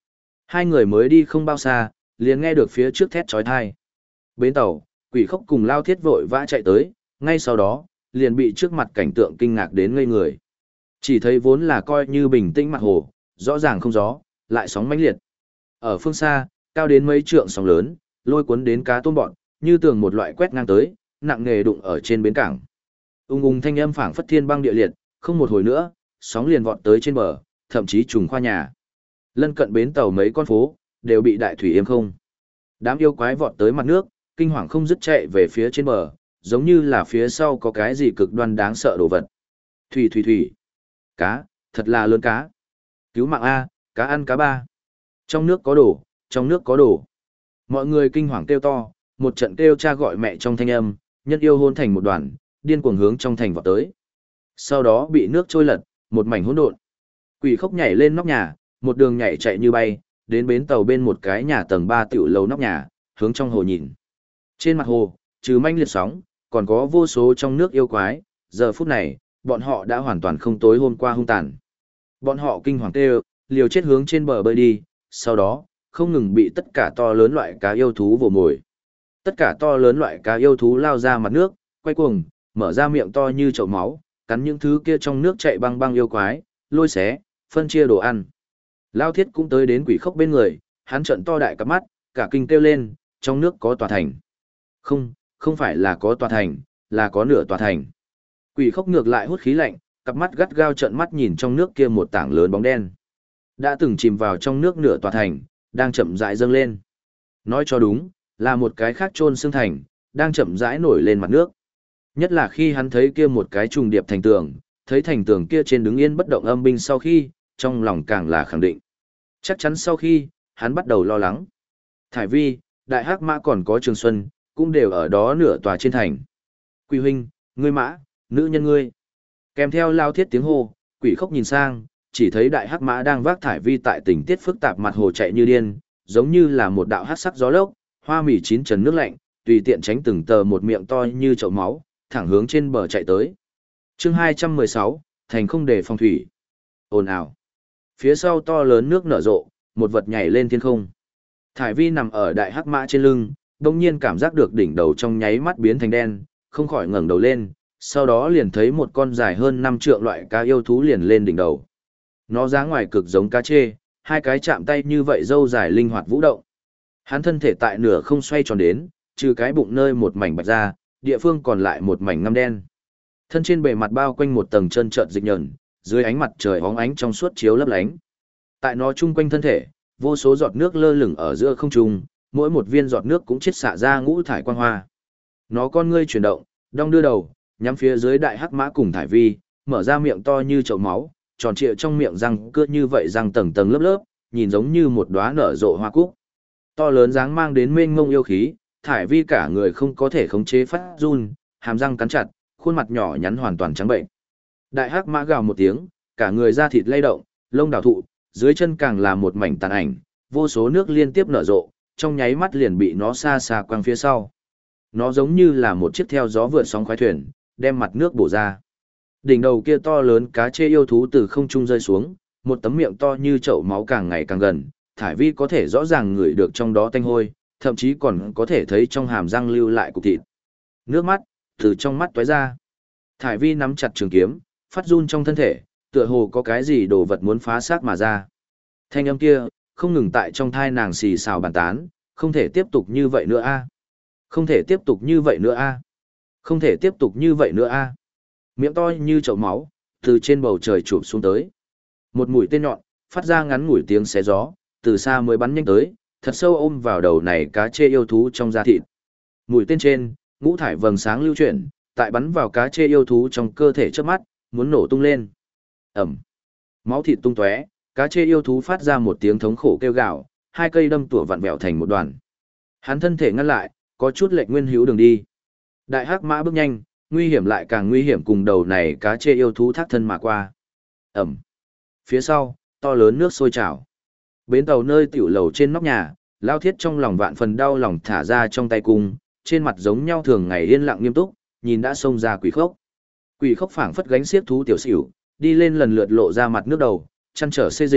A: Hai người mới đi không bao xa, liền nghe được phía trước thét chói tai. Bến tàu, Quỷ Khốc cùng Lao Thiết vội vã chạy tới, ngay sau đó, liền bị trước mặt cảnh tượng kinh ngạc đến ngây người. Chỉ thấy vốn là coi như bình tĩnh mặt hồ, rõ ràng không gió, lại sóng mãnh liệt. Ở phương xa, cao đến mấy trượng sóng lớn, lôi cuốn đến cá tôm bọn, như tường một loại quét ngang tới, nặng nề đụng ở trên bến cảng. Ung ung thanh âm phảng phất thiên băng địa liệt, không một hồi nữa, sóng liền vọt tới trên bờ, thậm chí trùng khoa nhà. Lân cận bến tàu mấy con phố đều bị đại thủy yêm không. Đám yêu quái vọt tới mặt nước, kinh hoàng không dứt chạy về phía trên bờ, giống như là phía sau có cái gì cực đoan đáng sợ đồ vật. Thủy thủy thủy. Cá, thật là lớn cá. Cứu mạng a, cá ăn cá ba. Trong nước có đồ, trong nước có đồ. Mọi người kinh hoàng kêu to, một trận kêu cha gọi mẹ trong thanh âm, nhân yêu hôn thành một đoàn, điên cuồng hướng trong thành vọt tới. Sau đó bị nước trôi lật, một mảnh hỗn độn. Quỷ Khốc nhảy lên nóc nhà, một đường nhảy chạy như bay, đến bến tàu bên một cái nhà tầng 3 tiểu lầu nóc nhà, hướng trong hồ nhìn. Trên mặt hồ, trừ manh liệt sóng, còn có vô số trong nước yêu quái, giờ phút này, bọn họ đã hoàn toàn không tối hôm qua hung tàn. Bọn họ kinh hoàng kêu, liều chết hướng trên bờ bơi đi, sau đó, không ngừng bị tất cả to lớn loại cá yêu thú vồ mồi. Tất cả to lớn loại cá yêu thú lao ra mặt nước, quay cuồng, mở ra miệng to như chậu máu, cắn những thứ kia trong nước chạy băng băng yêu quái, lôi xé, phân chia đồ ăn. Lao Thiết cũng tới đến Quỷ Khốc bên người, hắn trợn to đại cặp mắt, cả kinh kêu lên, trong nước có tòa thành. Không, không phải là có tòa thành, là có nửa tòa thành. Quỷ Khốc ngược lại hút khí lạnh, cặp mắt gắt gao trợn mắt nhìn trong nước kia một tảng lớn bóng đen. Đã từng chìm vào trong nước nửa tòa thành, đang chậm rãi dâng lên. Nói cho đúng, là một cái khác chôn xương thành, đang chậm rãi nổi lên mặt nước. Nhất là khi hắn thấy kia một cái trùng điệp thành tường, thấy thành tường kia trên đứng yên bất động âm binh sau khi, trong lòng càng là khẳng định. Chắc chắn sau khi, hắn bắt đầu lo lắng. Thải Vi, Đại Hắc Mã còn có Trường Xuân, cũng đều ở đó nửa tòa trên thành. Quỷ huynh, ngươi mã, nữ nhân ngươi. Kèm theo Lao Thiết tiếng hô, Quỷ Khốc nhìn sang, chỉ thấy Đại Hắc Mã đang vác Thải Vi tại tình tiết phức tạp mặt hồ chạy như điên, giống như là một đạo hắc sắc gió lốc, hoa mỉ chín trần nước lạnh, tùy tiện tránh từng tờ một miệng to như chậu máu, thẳng hướng trên bờ chạy tới. Chương 216, thành không để phòng thủy. Ồn ào. Phía sau to lớn nước nở rộ, một vật nhảy lên thiên không. Thải Vi nằm ở Đại Hắc Mã trên lưng, đột nhiên cảm giác được đỉnh đầu trong nháy mắt biến thành đen, không khỏi ngẩng đầu lên, sau đó liền thấy một con dài hơn 5 trượng loại cá yêu thú liền lên đỉnh đầu. Nó dáng ngoài cực giống cá trê, hai cái chạm tay như vậy râu dài linh hoạt vũ động. Hắn thân thể tại nửa không xoay tròn đến, trừ cái bụng nơi một mảnh bạch ra, địa phương còn lại một mảnh ngăm đen. Thân trên bề mặt bao quanh một tầng trơn trợn dịch nhờn, dưới ánh mặt trời óng ánh trong suốt chiếu lấp lánh. Tại nó chung quanh thân thể, vô số giọt nước lơ lửng ở giữa không trung, mỗi một viên giọt nước cũng chiết xạ ra ngũ thải quang hoa. Nó con ngươi chuyển động, đong đưa đầu, nhắm phía dưới Đại Hắc Mã cùng Thải Vi, mở ra miệng to như chậu máu, tròn trịa trong miệng răng cưa như vậy răng tầng tầng lớp lớp, nhìn giống như một đóa nở rộ hoa cúc. To lớn dáng mang đến mênh mông yêu khí, Thải Vi cả người không có thể khống chế phát run, hàm răng cắn chặt, khuôn mặt nhỏ nhắn hoàn toàn trắng bệnh. Đại Hắc Mã gào một tiếng, cả người da thịt lay động, lông đào thụ, dưới chân càng là một mảnh tàn ảnh, vô số nước liên tiếp nở rộ, trong nháy mắt liền bị nó xa xa quăng phía sau. Nó giống như là một chiếc theo gió vượt sóng khoái thuyền, đem mặt nước bổ ra. Đỉnh đầu kia to lớn cá chê yêu thú từ không trung rơi xuống, một tấm miệng to như chậu máu càng ngày càng gần, Thải Vi có thể rõ ràng ngửi được trong đó tanh hôi, thậm chí còn có thể thấy trong hàm răng lưu lại cục thịt. Nước mắt từ trong mắt tóe ra. Thải Vi nắm chặt trường kiếm, phát run trong thân thể, tựa hồ có cái gì đồ vật muốn phá xác mà ra. Thanh âm kia không ngừng tại trong thai nàng xì xào bàn tán, không thể tiếp tục như vậy nữa a. Không thể tiếp tục như vậy nữa a. Không thể tiếp tục như vậy nữa a. Miệng to như chậu máu, từ trên bầu trời chụp xuống tới. Một mũi tên nhọn, phát ra ngắn ngủi tiếng xé gió, từ xa mới bắn nhanh tới, thật sâu ôm vào đầu này cá chê yêu thú trong da thịt. Mũi tên trên, ngũ thải vầng sáng lưu chuyển, tại bắn vào cá chê yêu thú trong cơ thể trước mắt, muốn nổ tung lên. Ẩm. Máu thịt tung tóe, cá chê yêu thú phát ra một tiếng thống khổ kêu gào, hai cây đâm tủa vặn vẹo thành một đoàn. Hắn thân thể ngăn lại, có chút lệch nguyên hữu đường đi. Đại Hắc Mã bước nhanh, nguy hiểm lại càng nguy hiểm cùng đầu này cá chê yêu thú thác thân mà qua. Ẩm. Phía sau, to lớn nước sôi trào. Bến tàu nơi tiểu lầu trên nóc nhà, Lao Thiết trong lòng vạn phần đau lòng thả ra trong tay cung, trên mặt giống nhau thường ngày yên lặng nghiêm túc, nhìn đã xông ra Quỷ Khốc. Quỷ Khốc phảng phất gánh xiếc thú tiểu xỉu, đi lên lần lượt lộ ra mặt nước đầu, chăn trở xê dịch,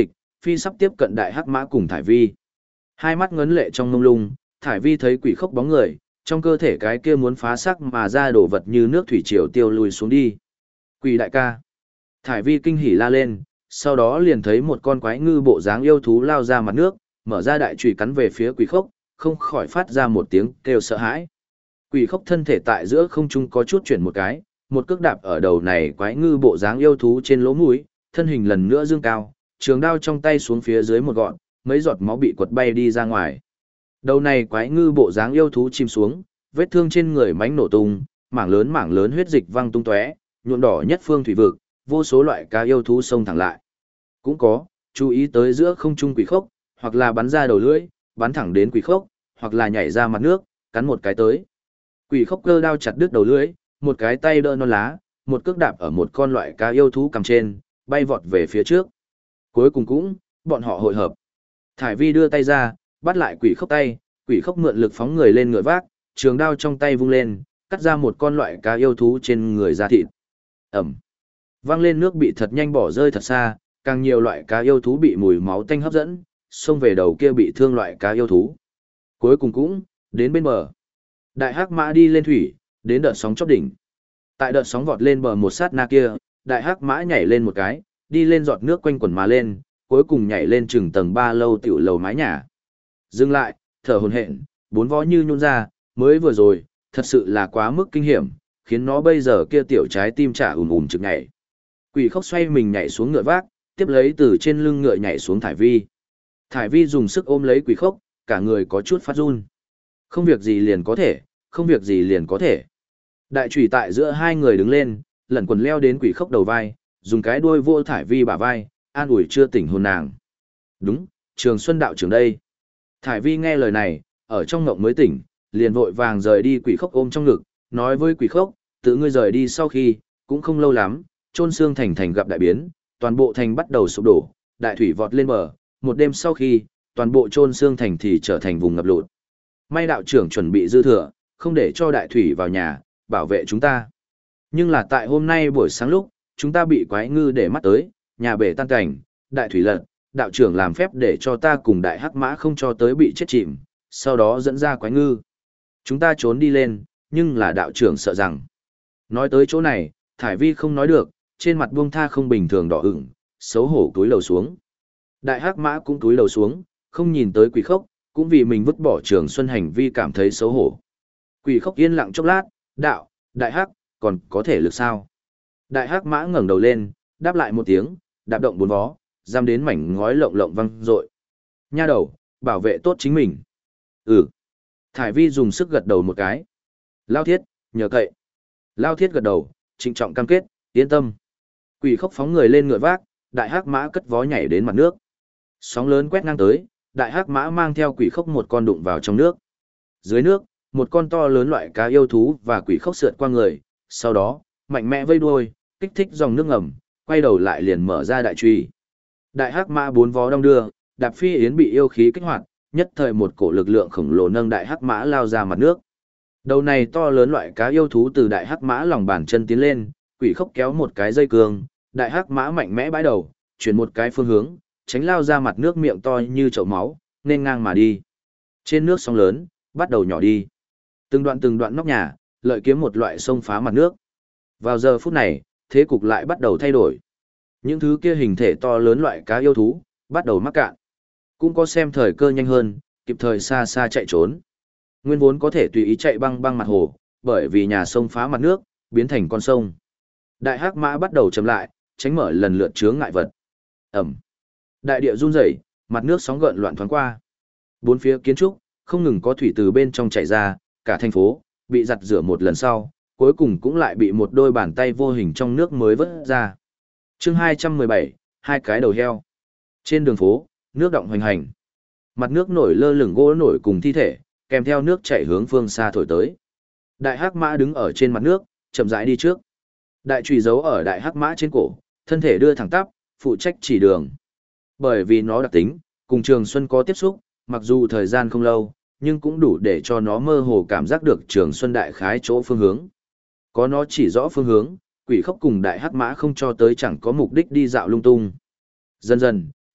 A: phi sắp tiếp cận đại hắc mã cùng thải vi. Hai mắt ngấn lệ trong mông lung, thải vi thấy quỷ khốc bóng người, trong cơ thể cái kia muốn phá xác mà ra đổ vật như nước thủy triều tiêu lùi xuống đi. Quỷ đại ca. Thải vi kinh hỉ la lên, sau đó liền thấy một con quái ngư bộ dáng yêu thú lao ra mặt nước, mở ra đại chùy cắn về phía quỷ khốc, không khỏi phát ra một tiếng kêu sợ hãi. Quỷ khốc thân thể tại giữa không trung có chút chuyển một cái, một cước đạp ở đầu này quái ngư bộ dáng yêu thú trên lỗ mũi, thân hình lần nữa dương cao, trường đao trong tay xuống phía dưới một gọn, mấy giọt máu bị quật bay đi ra ngoài. Đầu này quái ngư bộ dáng yêu thú chìm xuống, vết thương trên người mánh nổ tung, mảng lớn huyết dịch văng tung tóe, nhuộm đỏ nhất phương thủy vực, vô số loại cá yêu thú xông thẳng lại. Cũng có, chú ý tới giữa không trung quỷ khốc, hoặc là bắn ra đầu lưỡi, bắn thẳng đến quỷ khốc, hoặc là nhảy ra mặt nước, cắn một cái tới. Quỷ khốc cơ đao chặt đứt đầu lưỡi, một cái tay đỡ non lá, một cước đạp ở một con loại cá yêu thú cầm trên, bay vọt về phía trước. Cuối cùng cũng, bọn họ hội hợp. Thải vi đưa tay ra, bắt lại quỷ khốc tay, quỷ khốc mượn lực phóng người lên ngựa vác, trường đao trong tay vung lên, cắt ra một con loại cá yêu thú trên người da thịt. Ẩm. Văng lên nước bị thật nhanh bỏ rơi thật xa, càng nhiều loại cá yêu thú bị mùi máu tanh hấp dẫn, xông về đầu kia bị thương loại cá yêu thú. Cuối cùng cũng, đến bên bờ. Đại hắc mã đi lên thủy, đến đợt sóng chóp đỉnh. Tại đợt sóng vọt lên bờ một sát na kia, đại hắc mã nhảy lên một cái, đi lên giọt nước quanh quần mà lên, cuối cùng nhảy lên chừng tầng 3 lâu tiểu lầu mái nhà. Dừng lại, thở hổn hển, bốn vó như nhún ra, mới vừa rồi, thật sự là quá mức kinh hiểm, khiến nó bây giờ kia tiểu trái tim trả trực nhảy. Quỷ khốc xoay mình nhảy xuống ngựa vác, tiếp lấy từ trên lưng ngựa nhảy xuống thải vi. Thải vi dùng sức ôm lấy quỷ khốc, cả người có chút phát run. Không việc gì liền có thể, không việc gì liền có thể. Đại chủy tại giữa hai người đứng lên, lẩn quần leo đến quỷ khốc đầu vai, dùng cái đuôi vô thải vi bả vai, an ủi chưa tỉnh hồn nàng. Đúng, Trường Xuân đạo trưởng đây. Thải vi nghe lời này, ở trong ngộng mới tỉnh, liền vội vàng rời đi quỷ khốc ôm trong ngực, nói với quỷ khốc, tự ngươi rời đi sau khi, cũng không lâu lắm, Trôn Xương thành gặp đại biến, toàn bộ thành bắt đầu sụp đổ, đại thủy vọt lên bờ, một đêm sau khi, toàn bộ Trôn Xương thành thì trở thành vùng ngập lụt. May đạo trưởng chuẩn bị dư thừa, không để cho đại thủy vào nhà, bảo vệ chúng ta. Nhưng là tại hôm nay buổi sáng lúc, chúng ta bị quái ngư để mắt tới, nhà bể tan cảnh, đại thủy lật, đạo trưởng làm phép để cho ta cùng đại hắc mã không cho tới bị chết chìm, sau đó dẫn ra quái ngư. Chúng ta trốn đi lên, nhưng là đạo trưởng sợ rằng. Nói tới chỗ này, Thải vi không nói được, trên mặt buông tha không bình thường đỏ ửng, xấu hổ túi lầu xuống. Đại hắc mã cũng túi lầu xuống, không nhìn tới quỷ khốc, cũng vì mình vứt bỏ Trường Xuân hành vi cảm thấy xấu hổ. Quỷ khốc yên lặng chốc lát, đạo, đại hắc, còn có thể lực sao? Đại hắc mã ngẩng đầu lên, đáp lại một tiếng, đạp động bốn vó, giam đến mảnh ngói lộng lộng văng rội. Nha đầu, bảo vệ tốt chính mình. Ừ. Thải vi dùng sức gật đầu một cái. Lao thiết, nhờ cậy. Lao thiết gật đầu, trịnh trọng cam kết, yên tâm. Quỷ khốc phóng người lên ngựa vác, đại hắc mã cất vó nhảy đến mặt nước. Sóng lớn quét ngang tới, đại hắc mã mang theo quỷ khốc một con đụng vào trong nước. Dưới nước, một con to lớn loại cá yêu thú và quỷ khốc sượt qua người, sau đó, mạnh mẽ vây đuôi, kích thích dòng nước ngầm, quay đầu lại liền mở ra đại truy. Đại hắc mã bốn vó đong đưa, đạp phi yến bị yêu khí kích hoạt, nhất thời một cổ lực lượng khổng lồ nâng đại hắc mã lao ra mặt nước. Đầu này to lớn loại cá yêu thú từ đại hắc mã lòng bàn chân tiến lên, quỷ khốc kéo một cái dây cương, đại hắc mã mạnh mẽ bãi đầu, chuyển một cái phương hướng, tránh lao ra mặt nước miệng to như chậu máu, nên ngang mà đi. Trên nước sóng lớn, bắt đầu nhỏ đi. Từng đoạn nóc nhà, lợi kiếm một loại sông phá mặt nước. Vào giờ phút này, thế cục lại bắt đầu thay đổi. Những thứ kia hình thể to lớn loại cá yêu thú, bắt đầu mắc cạn. Cũng có xem thời cơ nhanh hơn, kịp thời xa xa chạy trốn. Nguyên vốn có thể tùy ý chạy băng băng mặt hồ, bởi vì nhà sông phá mặt nước, biến thành con sông. Đại hắc mã bắt đầu chậm lại, tránh mở lần lượt chướng ngại vật. Ẩm. Đại địa run rẩy, mặt nước sóng gợn loạn thoáng qua. Bốn phía kiến trúc, không ngừng có thủy từ bên trong chảy ra, cả thành phố, bị giặt rửa một lần sau, cuối cùng cũng lại bị một đôi bàn tay vô hình trong nước mới vớt ra. Chương 217, hai cái đầu heo. Trên đường phố, nước đọng hoành hành. Mặt nước nổi lơ lửng gỗ nổi cùng thi thể, kèm theo nước chảy hướng phương xa thổi tới. Đại hắc mã đứng ở trên mặt nước, chậm rãi đi trước. Đại chùy giấu ở đại hắc mã trên cổ, thân thể đưa thẳng tắp, phụ trách chỉ đường. Bởi vì nó đặc tính, cùng Trường Xuân có tiếp xúc, mặc dù thời gian không lâu, nhưng cũng đủ để cho nó mơ hồ cảm giác được Trường Xuân đại khái chỗ phương hướng. Có nó chỉ rõ phương hướng, quỷ khốc cùng đại hắc mã không cho tới chẳng có mục đích đi dạo lung tung. Dần dần,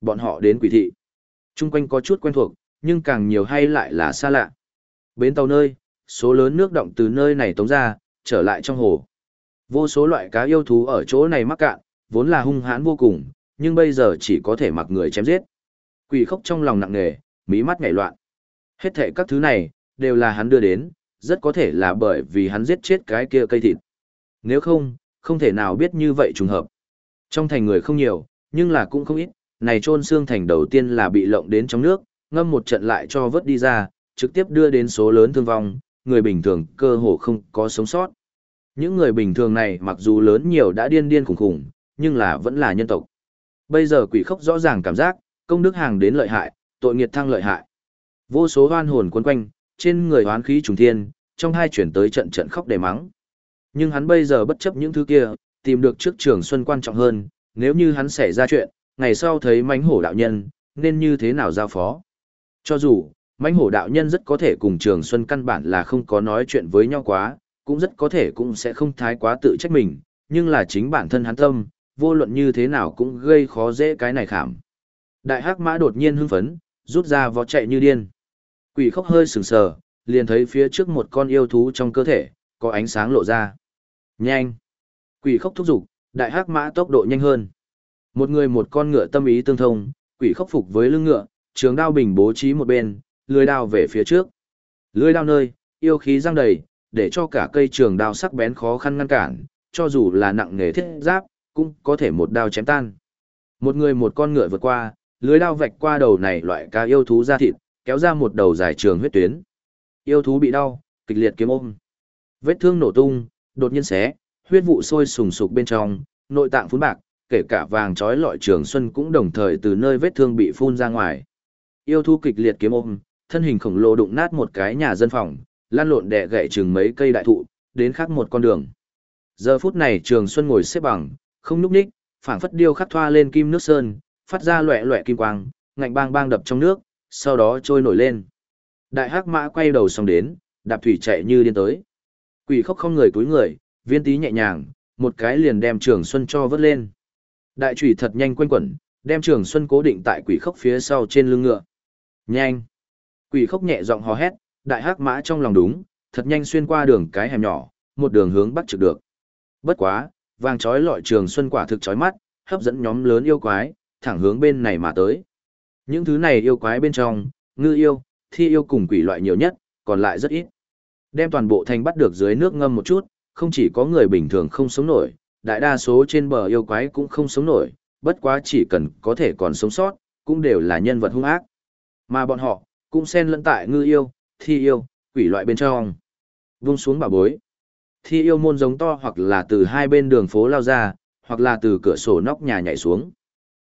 A: bọn họ đến quỷ thị. Trung quanh có chút quen thuộc, nhưng càng nhiều hay lại là xa lạ. Bến tàu nơi, số lớn nước động từ nơi này tống ra, trở lại trong hồ. Vô số loại cá yêu thú ở chỗ này mắc cạn, vốn là hung hãn vô cùng, nhưng bây giờ chỉ có thể mặc người chém giết. Quỷ khốc trong lòng nặng nề, mí mắt nhảy loạn. Hết thệ các thứ này, đều là hắn đưa đến, rất có thể là bởi vì hắn giết chết cái kia cây thịt. Nếu không, không thể nào biết như vậy trùng hợp. Trong thành người không nhiều, nhưng là cũng không ít, này chôn xương thành đầu tiên là bị lộng đến trong nước, ngâm một trận lại cho vớt đi ra, trực tiếp đưa đến số lớn thương vong, người bình thường cơ hồ không có sống sót. Những người bình thường này mặc dù lớn nhiều đã điên điên khủng khủng, nhưng là vẫn là nhân tộc. Bây giờ quỷ khốc rõ ràng cảm giác, công đức hàng đến lợi hại, tội nghiệt thăng lợi hại. Vô số oan hồn quấn quanh, trên người oán khí trùng thiên, trong hai chuyển tới trận trận khóc để mắng. Nhưng hắn bây giờ bất chấp những thứ kia, tìm được trước Trường Xuân quan trọng hơn, nếu như hắn xảy ra chuyện, ngày sau thấy mãnh hổ đạo nhân, nên như thế nào giao phó. Cho dù, mãnh hổ đạo nhân rất có thể cùng Trường Xuân căn bản là không có nói chuyện với nhau quá, cũng rất có thể cũng sẽ không thái quá tự trách mình, nhưng là chính bản thân hắn tâm, vô luận như thế nào cũng gây khó dễ cái này khảm. Đại hắc mã đột nhiên hưng phấn, rút ra vó chạy như điên. Quỷ khốc hơi sừng sờ, liền thấy phía trước một con yêu thú trong cơ thể, có ánh sáng lộ ra. Nhanh! Quỷ khốc thúc giục, đại hắc mã tốc độ nhanh hơn. Một người một con ngựa tâm ý tương thông, quỷ khốc phục với lưng ngựa, trường đao bình bố trí một bên, lưỡi đao về phía trước. Lưỡi đao nơi, yêu khí răng đầy, để cho cả cây trường đao sắc bén khó khăn ngăn cản, cho dù là nặng nghề thiết giáp, cũng có thể một đao chém tan. Một người một con ngựa vượt qua, lưỡi đao vạch qua đầu này loại cá yêu thú da thịt, kéo ra một đầu dài trường huyết tuyến. Yêu thú bị đau, kịch liệt kiếm ôm. Vết thương nổ tung, đột nhiên xé, huyết vụ sôi sùng sục bên trong, nội tạng phun bạc, kể cả vàng trói lọi Trường Xuân cũng đồng thời từ nơi vết thương bị phun ra ngoài. Yêu thú kịch liệt kiếm ôm, thân hình khổng lồ đụng nát một cái nhà dân phòng, lan lộn đè gãy chừng mấy cây đại thụ, đến khác một con đường. Giờ phút này Trường Xuân ngồi xếp bằng, không nhúc nhích, phảng phất điêu khắc thoa lên kim nước sơn, phát ra loẻ loẻ kim quang, ngạnh bang bang đập trong nước, sau đó trôi nổi lên. Đại hắc mã quay đầu xong đến, đạp thủy chạy như điên tới. Quỷ khốc không người cúi người, viên tí nhẹ nhàng, một cái liền đem Trường Xuân cho vớt lên. Đại chủy thật nhanh quanh quẩn, đem Trường Xuân cố định tại quỷ khốc phía sau trên lưng ngựa. Nhanh! Quỷ khốc nhẹ giọng hò hét, đại hắc mã trong lòng đúng, thật nhanh xuyên qua đường cái hẻm nhỏ, một đường hướng bắc trực được. Bất quá, vàng trói lọi Trường Xuân quả thực chói mắt, hấp dẫn nhóm lớn yêu quái, thẳng hướng bên này mà tới. Những thứ này yêu quái bên trong, ngư yêu, thi yêu cùng quỷ loại nhiều nhất, còn lại rất ít. Đem toàn bộ thành bắt được dưới nước ngâm một chút, không chỉ có người bình thường không sống nổi, đại đa số trên bờ yêu quái cũng không sống nổi, bất quá chỉ cần có thể còn sống sót, cũng đều là nhân vật hung ác. Mà bọn họ, cũng xen lẫn tại ngư yêu, thi yêu, quỷ loại bên trong. Vung xuống bảo bối. Thi yêu môn giống to hoặc là từ hai bên đường phố lao ra, hoặc là từ cửa sổ nóc nhà nhảy xuống.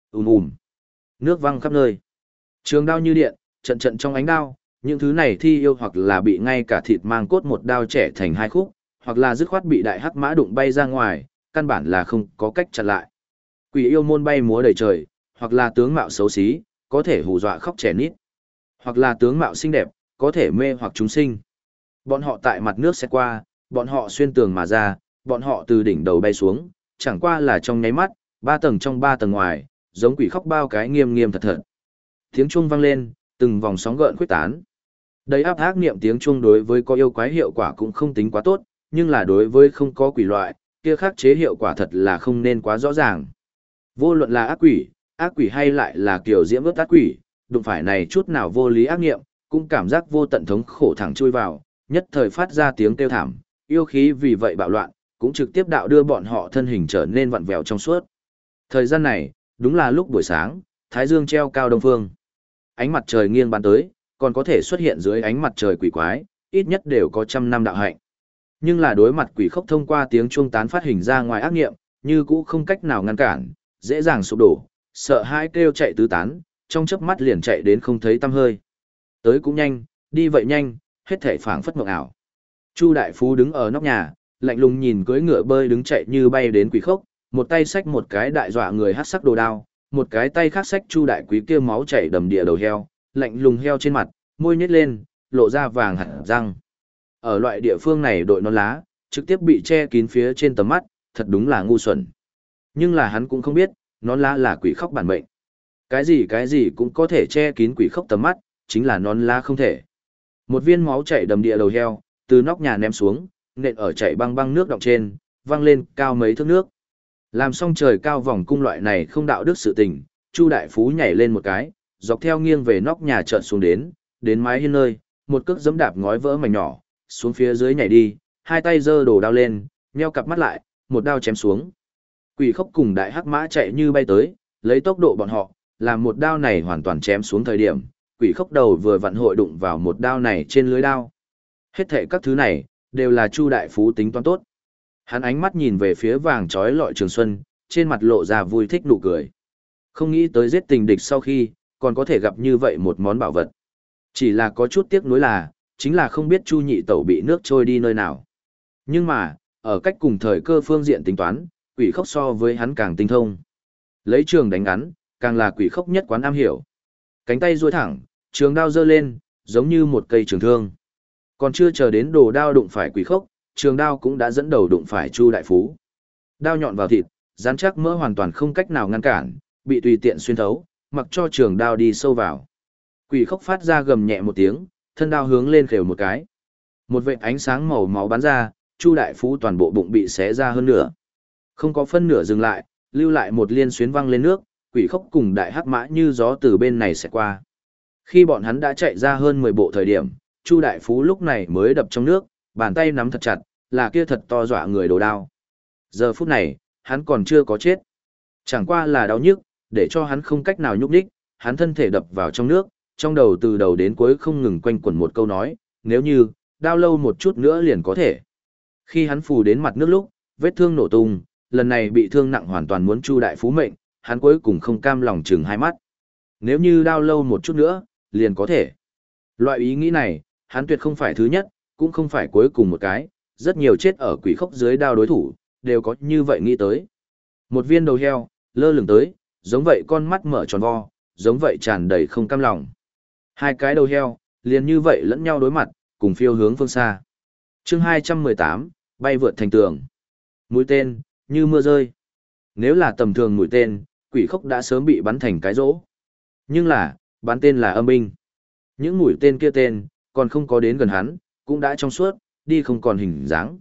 A: Nước văng khắp nơi. Trường đao như điện, trận trận trong ánh đao, những thứ này thi yêu hoặc là bị ngay cả thịt mang cốt một đao chẻ thành hai khúc, hoặc là dứt khoát bị đại hắc mã đụng bay ra ngoài, căn bản là không có cách chặn lại. Quỷ yêu môn bay múa đầy trời, hoặc là tướng mạo xấu xí, có thể hù dọa khóc trẻ nít, hoặc là tướng mạo xinh đẹp, có thể mê hoặc chúng sinh. Bọn họ tại mặt nước sẽ qua, bọn họ xuyên tường mà ra, bọn họ từ đỉnh đầu bay xuống, chẳng qua là trong nháy mắt, 3 tầng trong 3 tầng ngoài, giống quỷ khóc bao cái nghiêm nghiêm thật thật. Tiếng chuông vang lên, từng vòng sóng gợn khuếch tán. Đầy áp ác niệm tiếng chuông đối với có yêu quái hiệu quả cũng không tính quá tốt, nhưng là đối với không có quỷ loại, kia khắc chế hiệu quả thật là không nên quá rõ ràng. Vô luận là ác quỷ hay lại là kiểu diễm ướt ác quỷ, đụng phải này chút nào vô lý ác niệm, cũng cảm giác vô tận thống khổ thẳng chui vào, nhất thời phát ra tiếng kêu thảm, yêu khí vì vậy bạo loạn, cũng trực tiếp đạo đưa bọn họ thân hình trở nên vặn vẹo trong suốt. Thời gian này, đúng là lúc buổi sáng, thái dương treo cao đông phương. Ánh mặt trời nghiêng bàn tới, còn có thể xuất hiện dưới ánh mặt trời quỷ quái, ít nhất đều có 100 năm đạo hạnh. Nhưng là đối mặt quỷ khốc thông qua tiếng chuông tán phát hình ra ngoài ác nghiệm, như cũ không cách nào ngăn cản, dễ dàng sụp đổ, sợ hãi kêu chạy tứ tán, trong chớp mắt liền chạy đến không thấy tăm hơi. Tới cũng nhanh, đi vậy nhanh, hết thảy phảng phất mộng ảo. Chu đại phú đứng ở nóc nhà, lạnh lùng nhìn cưỡi ngựa bơi đứng chạy như bay đến quỷ khốc, một tay xách một cái đại dọa người hắc sắc đồ đao, một cái tay khác xách Chu đại quý kia máu chảy đầm địa đầu heo, lạnh lùng heo trên mặt, môi nhếch lên, lộ ra vàng hẳn răng. Ở loại địa phương này đội nón lá, trực tiếp bị che kín phía trên tầm mắt, thật đúng là ngu xuẩn. Nhưng là hắn cũng không biết, nón lá là quỷ khóc bản mệnh. Cái gì cũng có thể che kín quỷ khốc tầm mắt, chính là nón lá không thể. Một viên máu chảy đầm địa đầu heo, từ nóc nhà ném xuống, nện ở chảy băng băng nước đọng trên, văng lên cao mấy thước nước. Làm xong trời cao vòng cung loại này không đạo đức sự tình, Chu đại phú nhảy lên một cái, dọc theo nghiêng về nóc nhà trợn xuống đến mái hiên nơi, một cước giẫm đạp ngói vỡ mảnh nhỏ, xuống phía dưới nhảy đi, hai tay giơ đồ đao lên, nheo cặp mắt lại, một đao chém xuống. Quỷ khốc cùng đại hắc mã chạy như bay tới, lấy tốc độ bọn họ, làm một đao này hoàn toàn chém xuống thời điểm, quỷ khốc đầu vừa vặn hội đụng vào một đao này trên lưới đao. Hết thệ các thứ này, đều là Chu đại phú tính toán tốt. Hắn ánh mắt nhìn về phía vàng trói lọi Trường Xuân, trên mặt lộ ra vui thích nụ cười. Không nghĩ tới giết tình địch sau khi, còn có thể gặp như vậy một món bảo vật. Chỉ là có chút tiếc nuối là, chính là không biết Chu nhị tẩu bị nước trôi đi nơi nào. Nhưng mà, ở cách cùng thời cơ phương diện tính toán, quỷ khốc so với hắn càng tinh thông. Lấy trường đánh ngắn, càng là quỷ khốc nhất quán am hiểu. Cánh tay duỗi thẳng, trường đao giơ lên, giống như một cây trường thương. Còn chưa chờ đến đồ đao đụng phải quỷ khốc, trường đao cũng đã dẫn đầu đụng phải Chu đại phú. Đao nhọn vào thịt, rắn chắc mỡ hoàn toàn không cách nào ngăn cản, bị tùy tiện xuyên thấu, mặc cho trường đao đi sâu vào. Quỷ khốc phát ra gầm nhẹ một tiếng, thân đao hướng lên khều một cái. Một vệt ánh sáng màu máu bắn ra, Chu đại phú toàn bộ bụng bị xé ra hơn nửa. Không có phân nửa dừng lại, lưu lại một liên xuyến văng lên nước, quỷ khốc cùng đại hắc mã như gió từ bên này sẽ qua. Khi bọn hắn đã chạy ra hơn 10 bộ thời điểm, Chu đại phú lúc này mới đập trong nước, bàn tay nắm thật chặt, là kia thật to dọa người đồ đao. Giờ phút này, hắn còn chưa có chết. Chẳng qua là đau nhức, để cho hắn không cách nào nhúc nhích, hắn thân thể đập vào trong nước, trong đầu từ đầu đến cuối không ngừng quanh quẩn một câu nói, nếu như, đau lâu một chút nữa liền có thể. Khi hắn phù đến mặt nước lúc, vết thương nổ tung, lần này bị thương nặng hoàn toàn muốn Chu đại phú mệnh, hắn cuối cùng không cam lòng chừng hai mắt. Nếu như đau lâu một chút nữa, liền có thể. Loại ý nghĩ này, hắn tuyệt không phải thứ nhất, cũng không phải cuối cùng một cái, rất nhiều chết ở quỷ khốc dưới đao đối thủ, đều có như vậy nghĩ tới. Một viên đầu heo, lơ lửng tới, giống vậy con mắt mở tròn vo, giống vậy tràn đầy không cam lòng. Hai cái đầu heo, liền như vậy lẫn nhau đối mặt, cùng phiêu hướng phương xa. Chương 218, bay vượt thành tường. Mũi tên, như mưa rơi. Nếu là tầm thường mũi tên, quỷ khốc đã sớm bị bắn thành cái rỗ. Nhưng là, bắn tên là âm binh. Những mũi tên kia tên, còn không có đến gần hắn, cũng đã trong suốt, đi không còn hình dáng.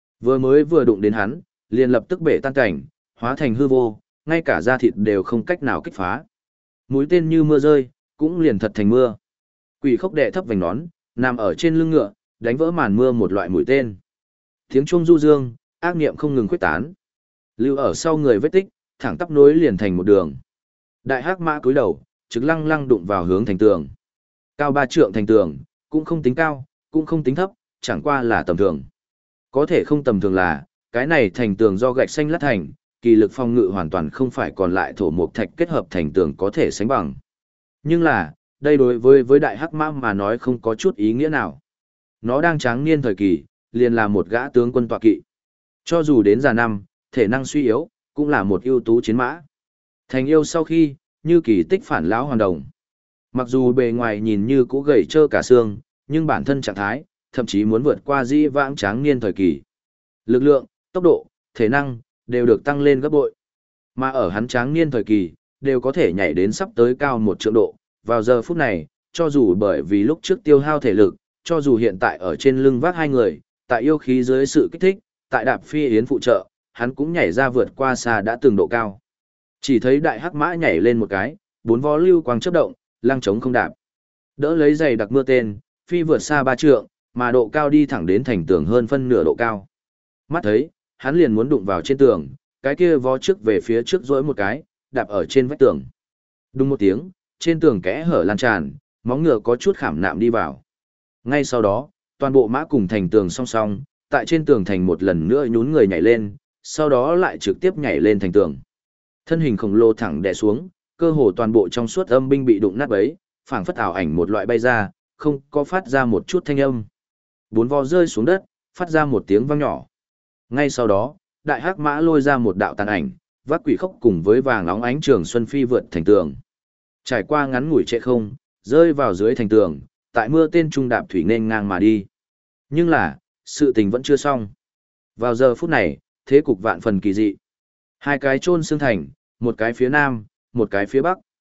A: Vừa đụng đến hắn, liền lập tức bể tan cảnh, hóa thành hư vô, ngay cả da thịt đều không cách nào kích phá. Mũi tên như mưa rơi, cũng liền thật thành mưa. Quỷ khốc đệ thấp vành nón, nằm ở trên lưng ngựa, đánh vỡ màn mưa một loại mũi tên. Tiếng chuông du dương, ác niệm không ngừng khuếch tán. Lưu ở sau người vết tích, thẳng tắp nối liền thành một đường. Đại hắc mã cúi đầu, trực lăng lăng đụng vào hướng thành tường. Cao 3 trượng thành tường, cũng không tính cao, cũng không tính thấp, chẳng qua là tầm thường. Có thể không tầm thường là, cái này thành tường do gạch xanh lát thành, kỳ lực phòng ngự hoàn toàn không phải còn lại thổ mộc thạch kết hợp thành tường có thể sánh bằng. Nhưng là, đây đối với đại hắc mã mà nói không có chút ý nghĩa nào. Nó đang tráng niên thời kỳ, liền là một gã tướng quân tọa kỵ. Cho dù đến già năm, thể năng suy yếu, cũng là một ưu tú chiến mã. Thành yêu sau khi, như kỳ tích phản lão hoàn đồng. Mặc dù bề ngoài nhìn như cũ gầy trơ cả xương, nhưng bản thân trạng thái, thậm chí muốn vượt qua dĩ vãng tráng niên thời kỳ. Lực lượng, tốc độ, thể năng, đều được tăng lên gấp bội. Mà ở hắn tráng niên thời kỳ, đều có thể nhảy đến sắp tới cao một trượng độ. Vào giờ phút này, cho dù bởi vì lúc trước tiêu hao thể lực, cho dù hiện tại ở trên lưng vác hai người, tại yêu khí dưới sự kích thích, tại đạp phi yến phụ trợ, hắn cũng nhảy ra vượt qua xa đã từng độ cao. Chỉ thấy đại hắc mã nhảy lên một cái, bốn vó lưu quang chớp động, lăng trống không đạp. Đỡ lấy giày đặc mưa tên, phi vượt xa 3 trượng, mà độ cao đi thẳng đến thành tường hơn phân nửa độ cao. Mắt thấy, hắn liền muốn đụng vào trên tường, cái kia vó trước về phía trước rỗi một cái, đạp ở trên vách tường. Đùng một tiếng, trên tường kẽ hở lan tràn, móng ngựa có chút khảm nạm đi vào. Ngay sau đó, toàn bộ mã cùng thành tường song song, tại trên tường thành một lần nữa nhún người nhảy lên, sau đó lại trực tiếp nhảy lên thành tường. Thân hình khổng lồ thẳng đè xuống, cơ hồ toàn bộ trong suốt âm binh bị đụng nát bấy, phảng phất ảo ảnh một loại bay ra, không có phát ra một chút thanh âm. Bốn vó rơi xuống đất, phát ra một tiếng vang nhỏ. Ngay sau đó, đại hắc mã lôi ra một đạo tàn ảnh, vác quỷ khốc cùng với vàng óng ánh Trường Xuân phi vượt thành tường. Trải qua ngắn ngủi trệ không, rơi vào dưới thành tường, tại mưa tên trung đạp thủy nên ngang mà đi. Nhưng là, sự tình vẫn chưa xong. Vào giờ phút này, thế cục vạn phần kỳ dị. Hai cái chôn xương thành, một cái phía nam, một cái phía bắc.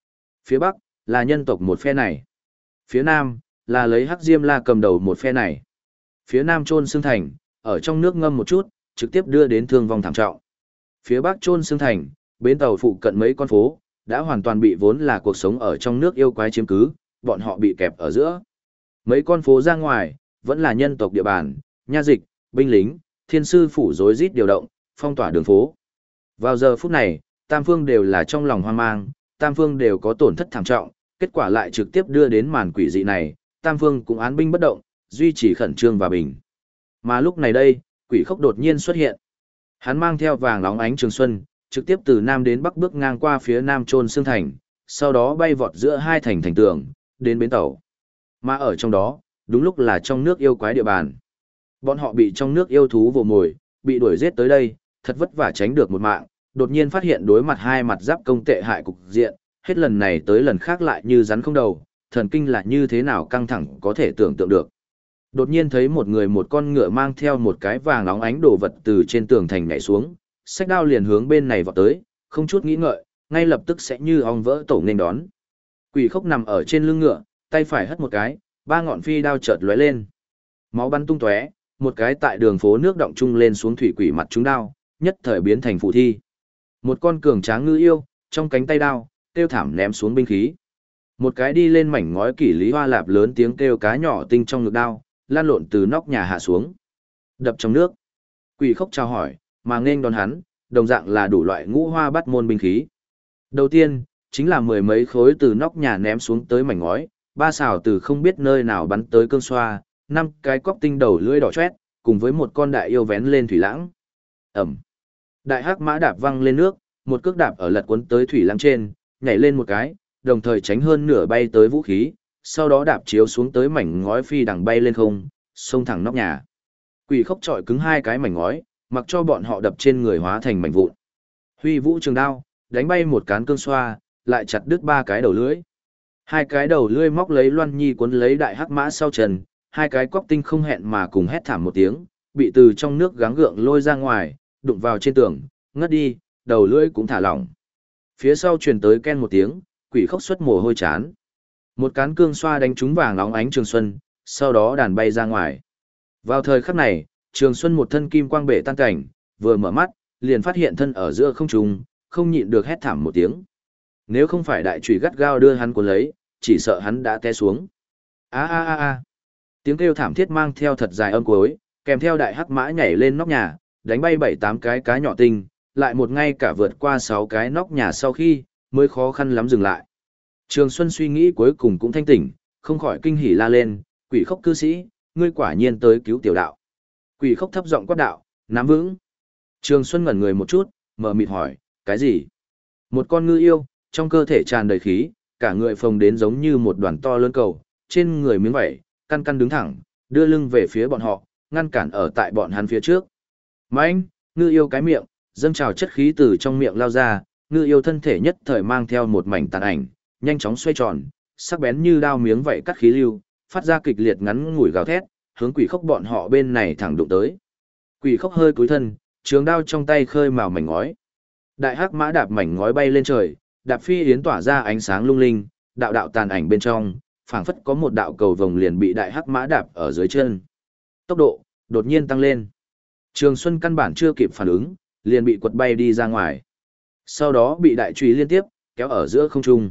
A: Phía Bắc, là nhân tộc một phe này. Phía Nam, là lấy Hắc Diêm La cầm đầu một phe này. Phía Nam Trôn Xương Thành, ở trong nước ngâm một chút, trực tiếp đưa đến thương vong thảm trọng. Phía Bắc Trôn Xương Thành, bến tàu phụ cận mấy con phố, đã hoàn toàn bị vốn là cuộc sống ở trong nước yêu quái chiếm cứ, bọn họ bị kẹp ở giữa. Mấy con phố ra ngoài, vẫn là nhân tộc địa bàn, nha dịch, binh lính, thiên sư phủ rối rít điều động, phong tỏa đường phố. Vào giờ phút này, tam phương đều là trong lòng hoang mang, tam phương đều có tổn thất thảm trọng, kết quả lại trực tiếp đưa đến màn quỷ dị này, tam phương cũng án binh bất động, duy trì khẩn trương và bình. Mà lúc này đây, quỷ khốc đột nhiên xuất hiện. Hắn mang theo vàng óng ánh trường xuân, trực tiếp từ nam đến bắc bước ngang qua phía nam Trôn Xương Thành, sau đó bay vọt giữa hai thành thành tường, đến bến tàu. Mà ở trong đó, đúng lúc là trong nước yêu quái địa bàn. Bọn họ bị trong nước yêu thú vồ mồi, bị đuổi giết tới đây, thật vất vả tránh được một mạng, đột nhiên phát hiện đối mặt hai mặt giáp công tệ hại cục diện, hết lần này tới lần khác lại như rắn không đầu, thần kinh là như thế nào căng thẳng có thể tưởng tượng được. Đột nhiên thấy một người một con ngựa mang theo một cái vàng óng ánh đồ vật từ trên tường thành nhảy xuống, xách đao liền hướng bên này vọt tới, không chút nghĩ ngợi, ngay lập tức sẽ như ong vỡ tổ nghênh đón. Quỷ khốc nằm ở trên lưng ngựa, tay phải hất một cái, ba ngọn phi đao chợt lóe lên. Máu bắn tung tóe, một cái tại đường phố nước động trung lên xuống thủy quỷ mặt trúng đao, nhất thời biến thành phụ thi. Một con cường tráng ngư yêu, trong cánh tay đao, kêu thảm ném xuống binh khí. Một cái đi lên mảnh ngói kỷ lý hoa lạp lớn tiếng kêu cá nhỏ tinh trong ngực đao, lan lộn từ nóc nhà hạ xuống. Đập trong nước. Quỷ khốc chào hỏi, mà nghênh đón hắn, đồng dạng là đủ loại ngũ hoa bắt môn binh khí. Đầu tiên, chính là mười mấy khối từ nóc nhà ném xuống tới mảnh ngói, ba xào từ không biết nơi nào bắn tới cương xoa, năm cái cóc tinh đầu lưỡi đỏ chét, cùng với một con đại yêu vén lên thủy lãng. Ẩm. Đại hắc mã đạp văng lên nước, một cước đạp ở lật cuốn tới thủy lãng trên, nhảy lên một cái, đồng thời tránh hơn nửa bay tới vũ khí, sau đó đạp chiếu xuống tới mảnh ngói phi đằng bay lên không, xông thẳng nóc nhà. Quỷ khốc trọi cứng hai cái mảnh ngói, mặc cho bọn họ đập trên người hóa thành mảnh vụn. Huy vũ trường đao, đánh bay một cán cương xoa, lại chặt đứt ba cái đầu lưỡi. Hai cái đầu lưỡi móc lấy Loan Nhi cuốn lấy đại hắc mã sau trần, hai cái cóc tinh không hẹn mà cùng hét thảm một tiếng, bị từ trong nước gắng gượng lôi ra ngoài, đụng vào trên tường, ngất đi, đầu lưỡi cũng thả lỏng. Phía sau truyền tới ken một tiếng, quỷ khốc xuất mồ hôi chán. Một cán cương xoa đánh trúng vàng óng ánh Trường Xuân, sau đó đàn bay ra ngoài. Vào thời khắc này, Trường Xuân một thân kim quang bể tan cảnh, vừa mở mắt, liền phát hiện thân ở giữa không trung, không nhịn được hét thảm một tiếng. Nếu không phải đại chùy gắt gao đưa hắn cuốn lấy, chỉ sợ hắn đã té xuống. A a a a. Tiếng kêu thảm thiết mang theo thật dài âm cuối, kèm theo đại hắc mã nhảy lên nóc nhà, đánh bay 7-8 cái cá nhỏ tinh, lại một ngay cả vượt qua 6 cái nóc nhà sau khi, mới khó khăn lắm dừng lại. Trường Xuân suy nghĩ cuối cùng cũng thanh tỉnh, không khỏi kinh hỉ la lên, quỷ khốc cư sĩ, ngươi quả nhiên tới cứu tiểu đạo. Quỷ khốc thấp giọng quát đạo, nắm vững. Trường Xuân ngẩn người một chút, mờ mịt hỏi, cái gì? Một con ngư yêu, trong cơ thể tràn đầy khí, cả người phồng đến giống như một đoàn to lớn cầu, trên người miếng vảy, căn căn đứng thẳng, đưa lưng về phía bọn họ, ngăn cản ở tại bọn hắn phía trước. Mãnh, ngư yêu cái miệng, dâng trào chất khí từ trong miệng lao ra, ngư yêu thân thể nhất thời mang theo một mảnh tàn ảnh, nhanh chóng xoay tròn, sắc bén như đao miếng vậy cắt khí lưu, phát ra kịch liệt ngắn ngủi gào thét, hướng quỷ khốc bọn họ bên này thẳng đụng tới. Quỷ khốc hơi cúi thân, trường đao trong tay khơi mào mảnh ngói. Đại hắc mã đạp mảnh ngói bay lên trời, đạp phi yến tỏa ra ánh sáng lung linh, đạo đạo tàn ảnh bên trong, phảng phất có một đạo cầu vồng liền bị đại hắc mã đạp ở dưới chân. Tốc độ đột nhiên tăng lên. Trường Xuân căn bản chưa kịp phản ứng, liền bị quật bay đi ra ngoài. Sau đó bị đại chùy liên tiếp kéo ở giữa không trung.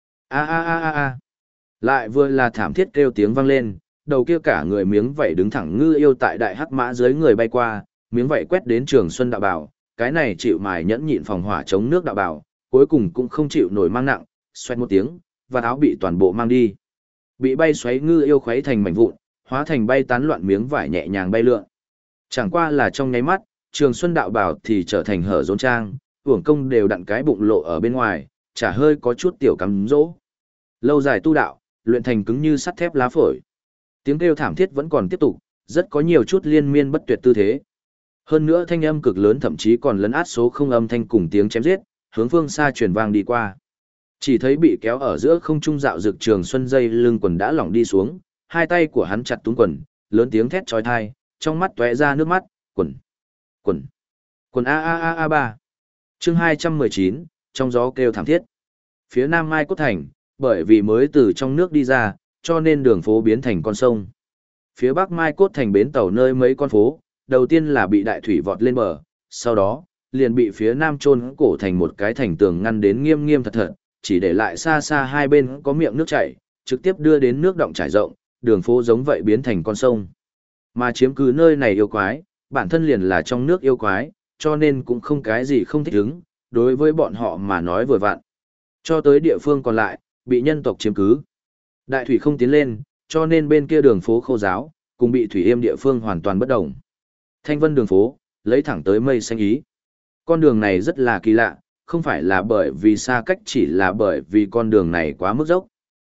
A: A a a a a. Lại vừa là thảm thiết kêu tiếng vang lên, đầu kia cả người miếng vảy đứng thẳng ngư yêu tại đại hắc mã dưới người bay qua, miếng vảy quét đến Trường Xuân đạo bảo, cái này chịu mài nhẫn nhịn phòng hỏa chống nước đạo bảo, cuối cùng cũng không chịu nổi mang nặng, xoẹt một tiếng, và áo bị toàn bộ mang đi. Bị bay xoáy ngư yêu khuấy thành mảnh vụn, hóa thành bay tán loạn miếng vải nhẹ nhàng bay lượn. Chẳng qua là trong nháy mắt, Trường Xuân đạo bảo thì trở thành hở rốn trang, uổng công đều đặn cái bụng lộ ở bên ngoài, chả hơi có chút tiểu cắm dỗ. Lâu dài tu đạo, luyện thành cứng như sắt thép lá phổi. Tiếng kêu thảm thiết vẫn còn tiếp tục, rất có nhiều chút liên miên bất tuyệt tư thế. Hơn nữa thanh âm cực lớn thậm chí còn lấn át số không âm thanh cùng tiếng chém giết, hướng phương xa truyền vang đi qua. Chỉ thấy bị kéo ở giữa không trung dạo dược Trường Xuân dây lưng quần đã lỏng đi xuống, hai tay của hắn chặt túm quần, lớn tiếng thét chói tai, trong mắt tóe ra nước mắt, quần, quần, quần a a a a ba. Chương 219, trong gió kêu thảm thiết. Phía Nam Mai Cốt Thành, bởi vì mới từ trong nước đi ra, cho nên đường phố biến thành con sông. Phía bắc Mai Cốt thành bến tàu nơi mấy con phố, đầu tiên là bị đại thủy vọt lên bờ, sau đó, liền bị phía nam chôn cổ thành một cái thành tường ngăn đến nghiêm nghiêm thật thật, chỉ để lại xa xa hai bên có miệng nước chảy, trực tiếp đưa đến nước động trải rộng, đường phố giống vậy biến thành con sông. Mà chiếm cứ nơi này yêu quái, bản thân liền là trong nước yêu quái, cho nên cũng không cái gì không thích ứng, đối với bọn họ mà nói vừa vặn. Cho tới địa phương còn lại, bị nhân tộc chiếm cứ. Đại thủy không tiến lên, cho nên bên kia đường phố khô giáo, cùng bị thủy yêm địa phương hoàn toàn bất động. Thanh vân đường phố, lấy thẳng tới mây xanh ý. Con đường này rất là kỳ lạ, không phải là bởi vì xa cách, chỉ là bởi vì con đường này quá mức dốc.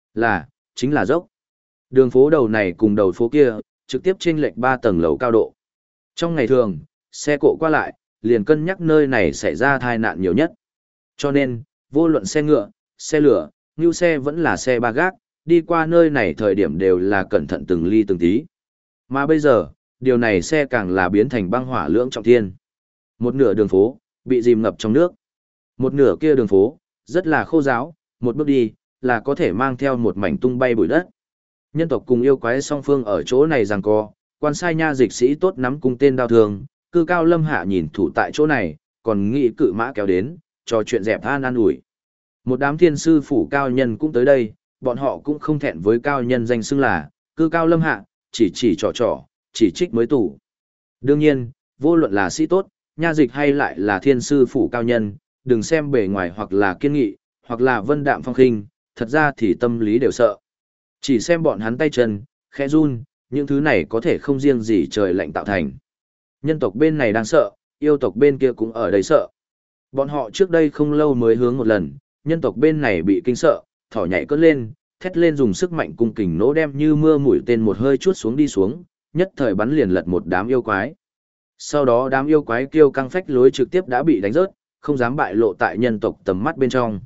A: Chính là dốc. Đường phố đầu này cùng đầu phố kia, trực tiếp chênh lệch 3 tầng lầu cao độ. Trong ngày thường, xe cộ qua lại, liền cân nhắc nơi này xảy ra tai nạn nhiều nhất. Cho nên, vô luận xe ngựa, xe lửa, như xe vẫn là xe ba gác, đi qua nơi này thời điểm đều là cẩn thận từng ly từng tí. Mà bây giờ, điều này xe càng là biến thành băng hỏa lưỡng trọng thiên. Một nửa đường phố, bị dìm ngập trong nước. Một nửa kia đường phố, rất là khô ráo, một bước đi, là có thể mang theo một mảnh tung bay bụi đất. Nhân tộc cùng yêu quái song phương ở chỗ này giằng co, quan sai nha dịch sĩ tốt nắm cung tên đao thường, cư cao lâm hạ nhìn thủ tại chỗ này, còn nghĩ cự mã kéo đến, trò chuyện dẹp an ủi. Một đám thiên sư phủ cao nhân cũng tới đây, bọn họ cũng không thẹn với cao nhân danh xưng là, cư cao lâm hạ, chỉ trò, chỉ trích mới tủ. Đương nhiên, vô luận là sĩ tốt, nha dịch hay lại là thiên sư phủ cao nhân, đừng xem bề ngoài hoặc là kiên nghị, hoặc là vân đạm phong khinh, thật ra thì tâm lý đều sợ. Chỉ xem bọn hắn tay chân, khẽ run, những thứ này có thể không riêng gì trời lạnh tạo thành. Nhân tộc bên này đang sợ, yêu tộc bên kia cũng ở đây sợ. Bọn họ trước đây không lâu mới hướng một lần, nhân tộc bên này bị kinh sợ, thỏ nhảy cất lên, thét lên dùng sức mạnh cung kình nỗ đem như mưa mũi tên một hơi chuốt xuống đi xuống, nhất thời bắn liền lật một đám yêu quái. Sau đó đám yêu quái kêu căng phách lối trực tiếp đã bị đánh rớt, không dám bại lộ tại nhân tộc tầm mắt bên trong.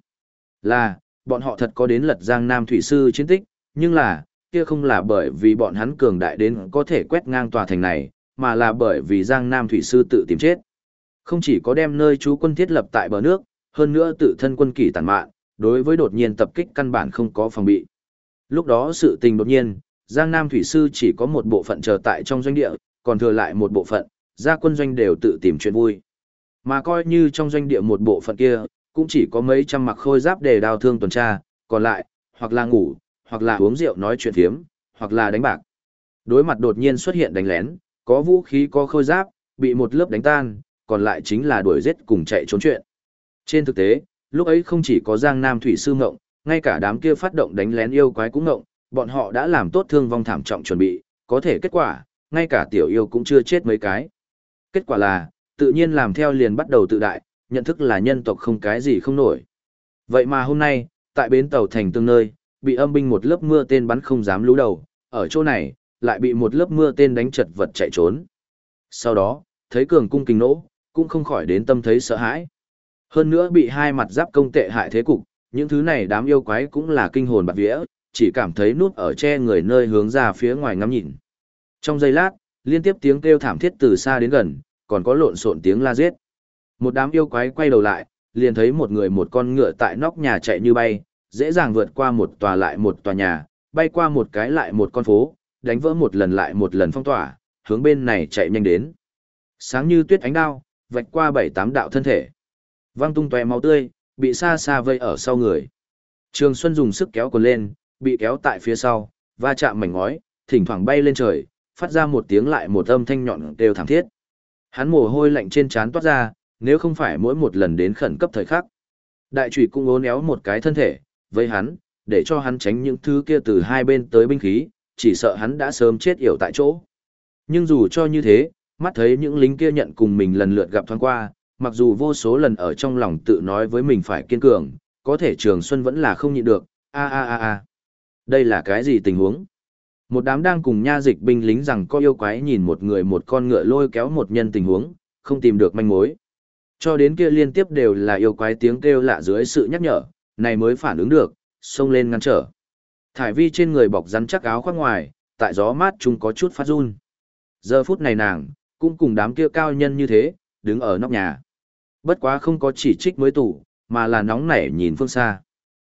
A: Bọn họ thật có đến lật Giang Nam Thủy Sư chiến tích, nhưng kia không là bởi vì bọn hắn cường đại đến có thể quét ngang tòa thành này, mà là bởi vì Giang Nam Thủy Sư tự tìm chết. Không chỉ có đem nơi trú quân thiết lập tại bờ nước, hơn nữa tự thân quân kỷ tàn mạn, đối với đột nhiên tập kích căn bản không có phòng bị. Lúc đó sự tình đột nhiên, Giang Nam Thủy Sư chỉ có một bộ phận chờ tại trong doanh địa, còn thừa lại một bộ phận, ra quân doanh đều tự tìm chuyện vui. Mà coi như trong doanh địa một bộ phận kia, cũng chỉ có mấy trăm mặc khôi giáp để đào thương tuần tra, còn lại, hoặc là ngủ, hoặc là uống rượu nói chuyện phiếm, hoặc là đánh bạc. Đối mặt đột nhiên xuất hiện đánh lén, có vũ khí có khôi giáp, bị một lớp đánh tan, còn lại chính là đuổi giết cùng chạy trốn chuyện. Trên thực tế, lúc ấy không chỉ có Giang Nam Thủy Sư ngộng, ngay cả đám kia phát động đánh lén yêu quái cũng ngộng, bọn họ đã làm tốt thương vong thảm trọng chuẩn bị, có thể kết quả, ngay cả tiểu yêu cũng chưa chết mấy cái. Kết quả là, tự nhiên làm theo liền bắt đầu tự đại, nhận thức là nhân tộc không cái gì không nổi. Vậy mà hôm nay, tại bến tàu thành tương nơi, bị âm binh một lớp mưa tên bắn không dám lú đầu, ở chỗ này, lại bị một lớp mưa tên đánh chật vật chạy trốn. Sau đó, thấy cường cung kình nỗ, cũng không khỏi đến tâm thấy sợ hãi. Hơn nữa bị hai mặt giáp công tệ hại thế cục, những thứ này đám yêu quái cũng là kinh hồn bạt vía, chỉ cảm thấy núp ở che người nơi hướng ra phía ngoài ngắm nhìn. Trong giây lát, liên tiếp tiếng kêu thảm thiết từ xa đến gần, còn có lộn xộn tiếng la giết. Một đám yêu quái quay đầu lại, liền thấy một người một con ngựa tại nóc nhà chạy như bay, dễ dàng vượt qua một tòa lại một tòa nhà, bay qua một cái lại một con phố, đánh vỡ một lần lại một lần phong tỏa, hướng bên này chạy nhanh đến. Sáng như tuyết ánh đao, vạch qua 7-8 đạo thân thể. Văng tung tóe máu tươi, bị xa xa vây ở sau người. Trường Xuân dùng sức kéo quần lên, bị kéo tại phía sau, va chạm mảnh ngói, thỉnh thoảng bay lên trời, phát ra một tiếng lại một âm thanh nhọn đều thảm thiết. Hắn mồ hôi lạnh trên trán toát ra, nếu không phải mỗi một lần đến khẩn cấp thời khắc. Đại chủy cũng ốn éo một cái thân thể, với hắn, để cho hắn tránh những thứ kia từ hai bên tới binh khí, chỉ sợ hắn đã sớm chết yểu tại chỗ. Nhưng dù cho như thế, mắt thấy những lính kia nhận cùng mình lần lượt gặp thoáng qua, mặc dù vô số lần ở trong lòng tự nói với mình phải kiên cường, có thể Trường Xuân vẫn là không nhịn được, đây là cái gì tình huống? Một đám đang cùng nha dịch binh lính rằng có yêu quái nhìn một người một con ngựa lôi kéo một nhân tình huống, không tìm được manh mối. Cho đến kia liên tiếp đều là yêu quái tiếng kêu lạ dưới sự nhắc nhở, này mới phản ứng được, xông lên ngăn trở. Thải Vi trên người bọc rắn chắc áo khoác ngoài, tại gió mát chúng có chút phát run. Giờ phút này nàng, cũng cùng đám kia cao nhân như thế, đứng ở nóc nhà. Bất quá không có chỉ trích mới tủ, mà là nóng nảy nhìn phương xa.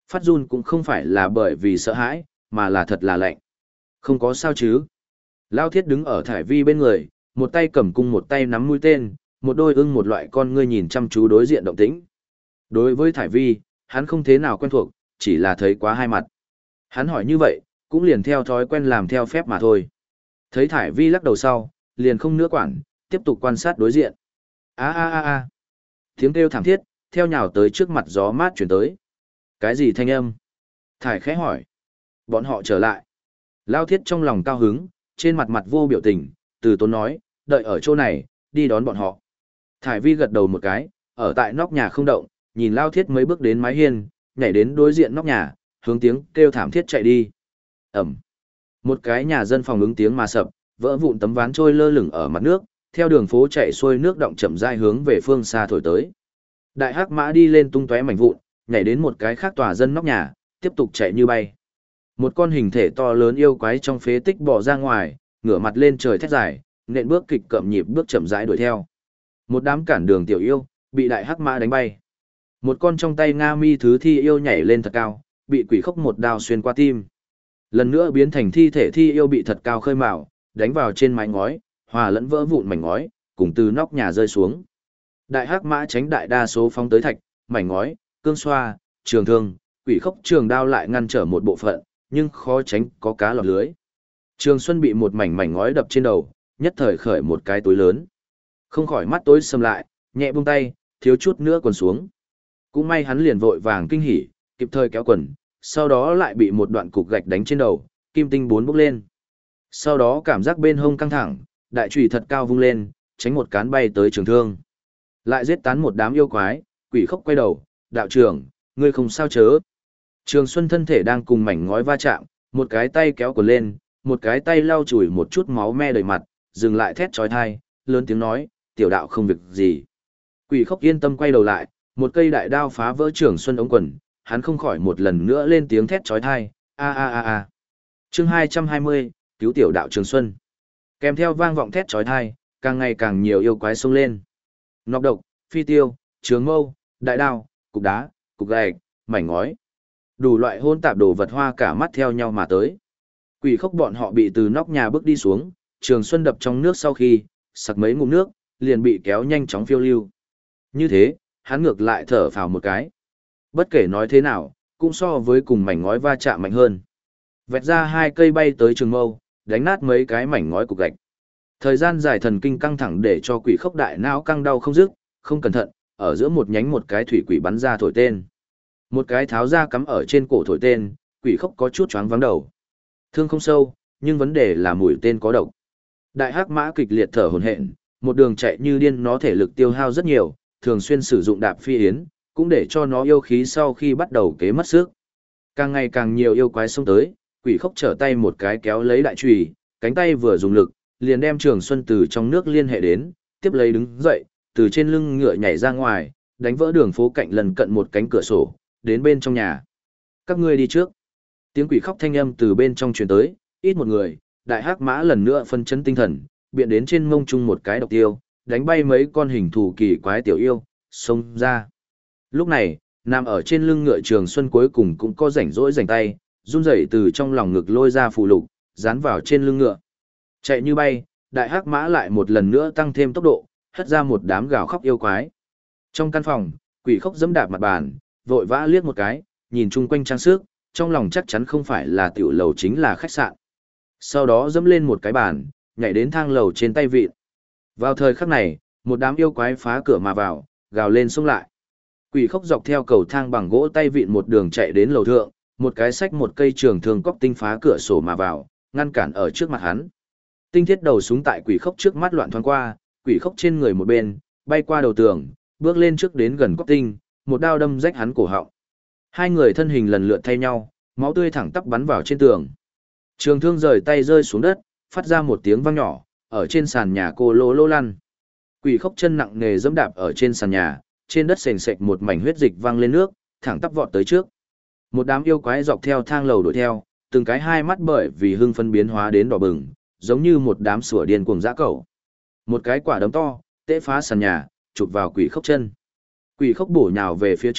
A: Phát run cũng không phải là bởi vì sợ hãi, mà là thật là lạnh. Không có sao chứ. Lao Thiết đứng ở Thải Vi bên người, một tay cầm cung một tay nắm mũi tên, một đôi ưng một loại con ngươi nhìn chăm chú đối diện động tĩnh. Đối với Thải Vi, hắn không thế nào quen thuộc, chỉ là thấy quá hai mặt. Hắn hỏi như vậy, cũng liền theo thói quen làm theo phép mà thôi. Thấy Thải Vi lắc đầu sau, liền không nữa quản, tiếp tục quan sát đối diện. A a a a. Tiếng kêu thảm thiết, theo nhào tới trước mặt gió mát chuyển tới. Cái gì thanh âm? Thải khẽ hỏi. Bọn họ trở lại. Lao Thiết trong lòng cao hứng, trên mặt mặt vô biểu tình, từ tốn nói, đợi ở chỗ này, đi đón bọn họ. Thải Vi gật đầu một cái, ở tại nóc nhà không động, nhìn Lao Thiết mấy bước đến mái hiên, nhảy đến đối diện nóc nhà, hướng tiếng kêu thảm thiết chạy đi. Ẩm. Một cái nhà dân phòng ứng tiếng mà sập, vỡ vụn tấm ván trôi lơ lửng ở mặt nước, theo đường phố chạy xuôi nước động chậm rãi hướng về phương xa thổi tới. Đại hắc mã đi lên tung tóe mảnh vụn, nhảy đến một cái khác tòa dân nóc nhà, tiếp tục chạy như bay. Một con hình thể to lớn yêu quái trong phế tích bò ra ngoài, ngửa mặt lên trời thét dài, nện bước kịch cậm nhịp bước chậm rãi đuổi theo. Một đám cản đường tiểu yêu, bị đại hắc mã đánh bay. Một con trong tay Nga Mi thứ thi yêu nhảy lên thật cao, bị quỷ khốc một đao xuyên qua tim. Lần nữa biến thành thi thể thi yêu bị thật cao khơi mào, đánh vào trên mái ngói, hòa lẫn vỡ vụn mảnh ngói, cùng từ nóc nhà rơi xuống. Đại hắc mã tránh đại đa số phóng tới thạch, mảnh ngói, cương xoa, trường thương, quỷ khốc trường đao lại ngăn trở một bộ phận, nhưng khó tránh có cá lọt lưới. Trường Xuân bị một mảnh ngói đập trên đầu, nhất thời khởi một cái túi lớn. Không khỏi mắt tối sầm lại, nhẹ buông tay, thiếu chút nữa quần xuống. Cũng may hắn liền vội vàng kinh hỉ, kịp thời kéo quần, sau đó lại bị một đoạn cục gạch đánh trên đầu, kim tinh bốn bốc lên. Sau đó cảm giác bên hông căng thẳng, đại chùy thật cao vung lên, tránh một cán bay tới trường thương. Lại giết tán một đám yêu quái, quỷ khốc quay đầu, đạo trưởng, ngươi không sao chớ. Trường Xuân thân thể đang cùng mảnh ngói va chạm, một cái tay kéo quần lên, một cái tay lau chùi một chút máu me đầy mặt, dừng lại thét trói thai, lớn tiếng nói, tiểu đạo không việc gì. Quỷ khốc yên tâm quay đầu lại, một cây đại đao phá vỡ Trường Xuân ống quần, hắn không khỏi một lần nữa lên tiếng thét trói thai, a a a a. Chương 220, cứu tiểu đạo Trường Xuân. Kèm theo vang vọng thét trói thai, càng ngày càng nhiều yêu quái xông lên. Nọc độc, phi tiêu, trường mâu, đại đao, cục đá, cục gạch, mảnh ngói. Đủ loại hôn tạp đồ vật hoa cả mắt theo nhau mà tới. Quỷ khốc bọn họ bị từ nóc nhà bước đi xuống, Trường Xuân đập trong nước sau khi, sặc mấy ngụm nước, liền bị kéo nhanh chóng phiêu lưu. Như thế, hắn ngược lại thở phào một cái. Bất kể nói thế nào, cũng so với cùng mảnh ngói va chạm mạnh hơn. Vẹt ra hai cây bay tới trường mâu, đánh nát mấy cái mảnh ngói cục gạch. Thời gian dài thần kinh căng thẳng để cho quỷ khốc đại não căng đau không dứt, không cẩn thận, ở giữa một nhánh một cái thủy quỷ bắn ra thổi tên. Một cái tháo ra cắm ở trên cổ thổi tên, quỷ khốc có chút choáng váng đầu. Thương không sâu, nhưng vấn đề là mũi tên có độc. Đại hắc mã kịch liệt thở hổn hển, một đường chạy như điên, nó thể lực tiêu hao rất nhiều, thường xuyên sử dụng đạp phi yến, cũng để cho nó yêu khí sau khi bắt đầu kế mất sức. Càng ngày càng nhiều yêu quái xông tới, quỷ khốc trở tay một cái kéo lấy đại chùy, cánh tay vừa dùng lực, liền đem Trường Xuân từ trong nước liên hệ đến, tiếp lấy đứng dậy, từ trên lưng ngựa nhảy ra ngoài, đánh vỡ đường phố cạnh lần cận một cánh cửa sổ, đến bên trong nhà. Các ngươi đi trước. Tiếng quỷ khóc thanh âm từ bên trong truyền tới, ít một người, đại hắc mã lần nữa phân chấn tinh thần, biện đến trên mông chung một cái độc tiêu, đánh bay mấy con hình thù kỳ quái tiểu yêu, xông ra. Lúc này, nằm ở trên lưng ngựa Trường Xuân cuối cùng cũng có rảnh rỗi rảnh tay, run rẩy từ trong lòng ngực lôi ra phù lục, dán vào trên lưng ngựa. Chạy như bay, đại hắc mã lại một lần nữa tăng thêm tốc độ, hất ra một đám gào khóc yêu quái. Trong căn phòng, quỷ khóc giẫm đạp mặt bàn, vội vã liếc một cái, nhìn chung quanh trang sức, trong lòng chắc chắn không phải là tiểu lầu chính là khách sạn. Sau đó dẫm lên một cái bàn, nhảy đến thang lầu trên tay vịn. Vào thời khắc này, một đám yêu quái phá cửa mà vào, gào lên xông lại. Quỷ khóc dọc theo cầu thang bằng gỗ tay vịn một đường chạy đến lầu thượng, một cái xách một cây trường thương cóc tinh phá cửa sổ mà vào, ngăn cản ở trước mặt hắn. Tinh thiết đầu súng tại quỷ khóc trước mắt loạn thoáng qua, quỷ khóc trên người một bên, bay qua đầu tường, bước lên trước đến gần cóc tinh, một đao đâm rách hắn cổ họng. Hai người thân hình lần lượt thay nhau, máu tươi thẳng tắp bắn vào trên tường. Trường thương rời tay rơi xuống đất, phát ra một tiếng vang nhỏ, ở trên sàn nhà cô lô lô lăn. Quỷ khóc chân nặng nề giẫm đạp ở trên sàn nhà, trên đất sền sệt một mảnh huyết dịch văng lên nước, thẳng tắp vọt tới trước. Một đám yêu quái dọc theo thang lầu đuổi theo, từng cái hai mắt bởi vì hưng phân biến hóa đến đỏ bừng, giống như một đám sủa điên cuồng dã cẩu. Một cái quả đấm to, tễ phá sàn nhà, chụp vào quỷ khóc chân. Quỷ khóc bổ nhào về phía trước,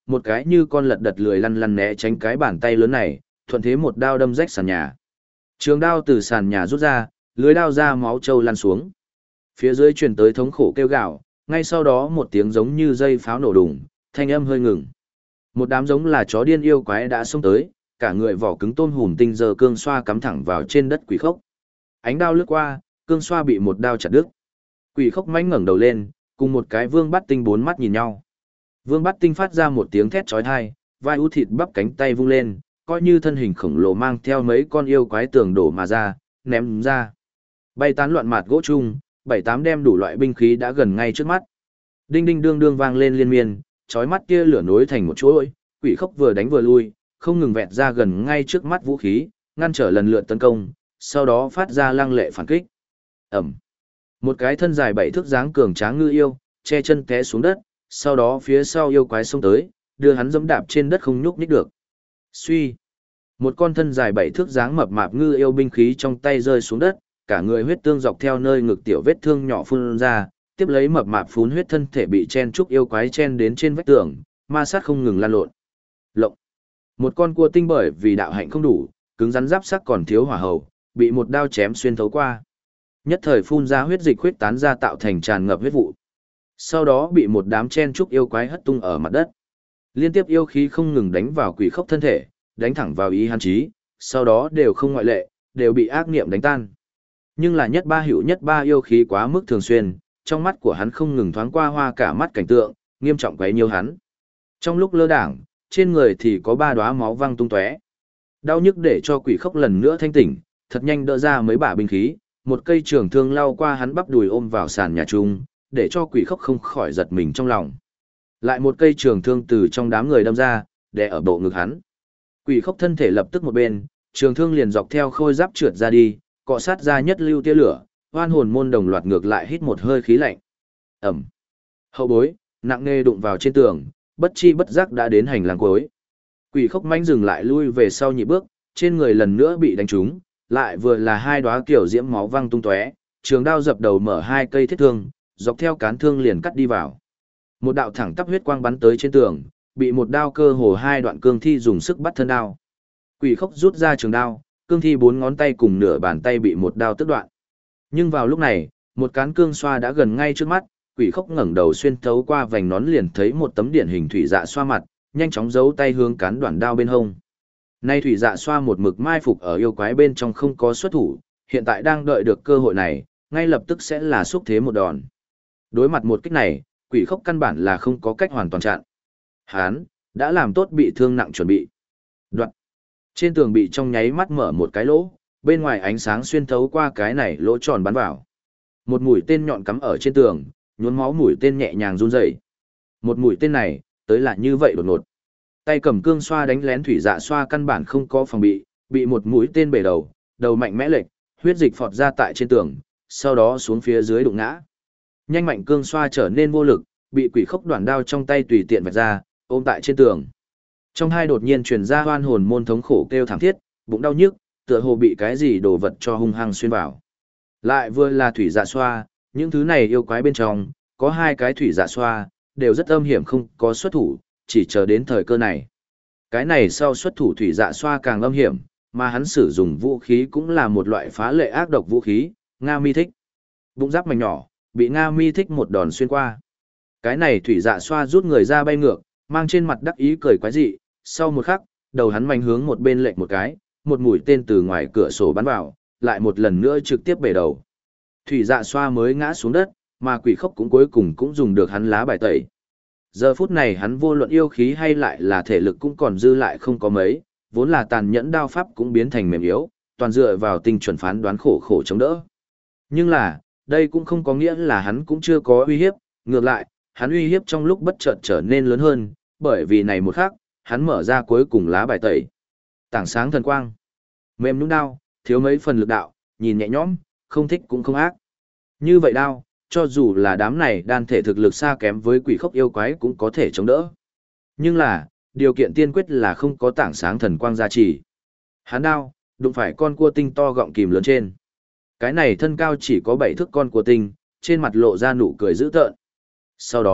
A: một cái như con lật đật lười lăn lăn né tránh cái bàn tay lớn này, thuận thế một đao đâm rách sàn nhà. Trường đao từ sàn nhà rút ra, lưới đao ra máu trâu lăn xuống. Phía dưới truyền tới thống khổ kêu gào, ngay sau đó một tiếng giống như dây pháo nổ đùng, thanh âm hơi ngừng. Một đám giống là chó điên yêu quái đã xông tới, cả người vỏ cứng tôm hùm tinh giờ cương xoa cắm thẳng vào trên đất quỷ khốc. Ánh đao lướt qua, cương xoa bị một đao chặt đứt. Quỷ khốc mãnh ngẩng đầu lên, cùng một cái vương bắt tinh bốn mắt nhìn nhau. Vương bắt tinh phát ra một tiếng thét chói tai, vai ú thịt bắp cánh tay vung lên, coi như thân hình khổng lồ mang theo mấy con yêu quái tường đổ mà ra, ném ra. Bay tán loạn mạt gỗ chung, 7-8 đem đủ loại binh khí đã gần ngay trước mắt. Đinh đinh đương đương vang lên liên miên, chói mắt kia lửa nối thành một chuỗi, quỷ khốc vừa đánh vừa lui, không ngừng vẹt ra gần ngay trước mắt vũ khí, ngăn trở lần lượt tấn công, sau đó phát ra lăng lệ phản kích. Ẩm. Một cái thân dài 7 thước dáng cường tráng ngư yêu, che chân té xuống đất, sau đó phía sau yêu quái xông tới, đưa hắn giẫm đạp trên đất không nhúc nhích được. Suy. Một con thân dài 7 thước dáng mập mạp ngư yêu binh khí trong tay rơi xuống đất, cả người huyết tương dọc theo nơi ngực tiểu vết thương nhỏ phun ra, tiếp lấy mập mạp phún huyết thân thể bị chen trúc yêu quái chen đến trên vách tường, ma sát không ngừng lan lộn. Lộng. Một con cua tinh bởi vì đạo hạnh không đủ, cứng rắn giáp sắc còn thiếu hỏa hầu, bị một đao chém xuyên thấu qua. Nhất thời phun ra huyết dịch huyết tán ra tạo thành tràn ngập huyết vụ. Sau đó bị một đám chen trúc yêu quái hất tung ở mặt đất. Liên tiếp yêu khí không ngừng đánh vào quỷ khốc thân thể, đánh thẳng vào ý hắn trí, sau đó đều không ngoại lệ, đều bị ác niệm đánh tan. Nhưng là nhất ba yêu khí quá mức thường xuyên, trong mắt của hắn không ngừng thoáng qua hoa cả mắt cảnh tượng, nghiêm trọng quấy nhiêu hắn. Trong lúc lơ đảng, trên người thì có 3 đóa máu văng tung tóe. Đau nhức để cho quỷ khốc lần nữa thanh tỉnh, thật nhanh đỡ ra mấy bả binh khí, một cây trường thương lao qua hắn bắp đùi ôm vào sàn nhà chung, để cho quỷ khốc không khỏi giật mình trong lòng. Lại một cây trường thương từ trong đám người đâm ra, đè ở bộ ngực hắn. Quỷ khốc thân thể lập tức một bên, trường thương liền dọc theo khôi giáp trượt ra đi, cọ sát ra nhất lưu tia lửa, oan hồn môn đồng loạt ngược lại hít một hơi khí lạnh. Ẩm. Hậu bối, nặng nề đụng vào trên tường, bất chi bất giác đã đến hành lang cuối. Quỷ khốc manh dừng lại lui về sau nhị bước, trên người lần nữa bị đánh trúng, lại vừa là 2 đóa kiểu diễm máu văng tung tóe, trường đao dập đầu mở 2 cây thiết thương, dọc theo cán thương liền cắt đi vào. Một đạo thẳng tắp huyết quang bắn tới trên tường, bị một đao cơ hồ 2 đoạn cương thi dùng sức bắt thân đao. Quỷ khốc rút ra trường đao, cương thi 4 ngón tay cùng nửa bàn tay bị một đao tước đoạn. Nhưng vào lúc này, một cán cương xoa đã gần ngay trước mắt, quỷ khốc ngẩng đầu xuyên thấu qua vành nón liền thấy một tấm điển hình thủy dạ xoa mặt, nhanh chóng giấu tay hướng cán đoạn đao bên hông. Nay thủy dạ xoa một mực mai phục ở yêu quái bên trong không có xuất thủ, hiện tại đang đợi được cơ hội này, ngay lập tức sẽ là xúc thế một đòn. Đối mặt một kích này, quỷ khốc căn bản là không có cách hoàn toàn chặn. Hán đã làm tốt bị thương nặng chuẩn bị. Đoạn. Trên tường bị trong nháy mắt mở một cái lỗ, bên ngoài ánh sáng xuyên thấu qua cái này lỗ tròn bắn vào. Một mũi tên nhọn cắm ở trên tường, nhuốm máu mũi tên nhẹ nhàng run rẩy. Một mũi tên này, tới là như vậy đột ngột. Tay cầm cương xoa đánh lén thủy dạ xoa căn bản không có phòng bị một mũi tên bể đầu, đầu mạnh mẽ lệch, huyết dịch phọt ra tại trên tường, sau đó xuống phía dưới đụng ngã. Nhanh mạnh cương xoa trở nên vô lực, bị quỷ khốc đoạn đao trong tay tùy tiện vạch ra, ôm tại trên tường. Trong hai đột nhiên truyền ra oan hồn môn thống khổ kêu thảm thiết, bụng đau nhức, tựa hồ bị cái gì đồ vật cho hung hăng xuyên vào. Lại vừa là thủy dạ xoa, những thứ này yêu quái bên trong, có 2 cái thủy dạ xoa, đều rất âm hiểm không có xuất thủ, chỉ chờ đến thời cơ này. Cái này sau xuất thủ thủy dạ xoa càng âm hiểm, mà hắn sử dụng vũ khí cũng là một loại phá lệ ác độc vũ khí, Nga mi thích. Bụng giáp mảnh nhỏ, bị Nga mi thích một đòn xuyên qua. Cái này thủy dạ xoa rút người ra bay ngược, mang trên mặt đắc ý cười quái dị, sau một khắc, đầu hắn mạnh hướng một bên lệch một cái, một mũi tên từ ngoài cửa sổ bắn vào, lại một lần nữa trực tiếp bể đầu. Thủy dạ xoa mới ngã xuống đất, mà quỷ khốc cũng cuối cùng cũng dùng được hắn lá bài tẩy. Giờ phút này hắn vô luận yêu khí hay lại là thể lực cũng còn dư lại không có mấy, vốn là tàn nhẫn đao pháp cũng biến thành mềm yếu, toàn dựa vào tinh chuẩn phán đoán khổ khổ chống đỡ. Nhưng là, đây cũng không có nghĩa là hắn cũng chưa có uy hiếp, ngược lại, hắn uy hiếp trong lúc bất chợt trở nên lớn hơn, bởi vì này một khắc, hắn mở ra cuối cùng lá bài tẩy. Tảng sáng thần quang, mềm nhũn đao, thiếu mấy phần lực đạo, nhìn nhẹ nhõm, không thích cũng không ác. Như vậy đao, cho dù là đám này đan thể thực lực xa kém với quỷ khốc yêu quái cũng có thể chống đỡ. Nhưng là, điều kiện tiên quyết là không có tảng sáng thần quang gia trì. Hắn đao, đụng phải con cua tinh to gọng kìm lớn trên. Cái này thân cao chỉ có 7 thước con cua tinh, trên mặt lộ ra nụ cười dữ tợn. Sau đó,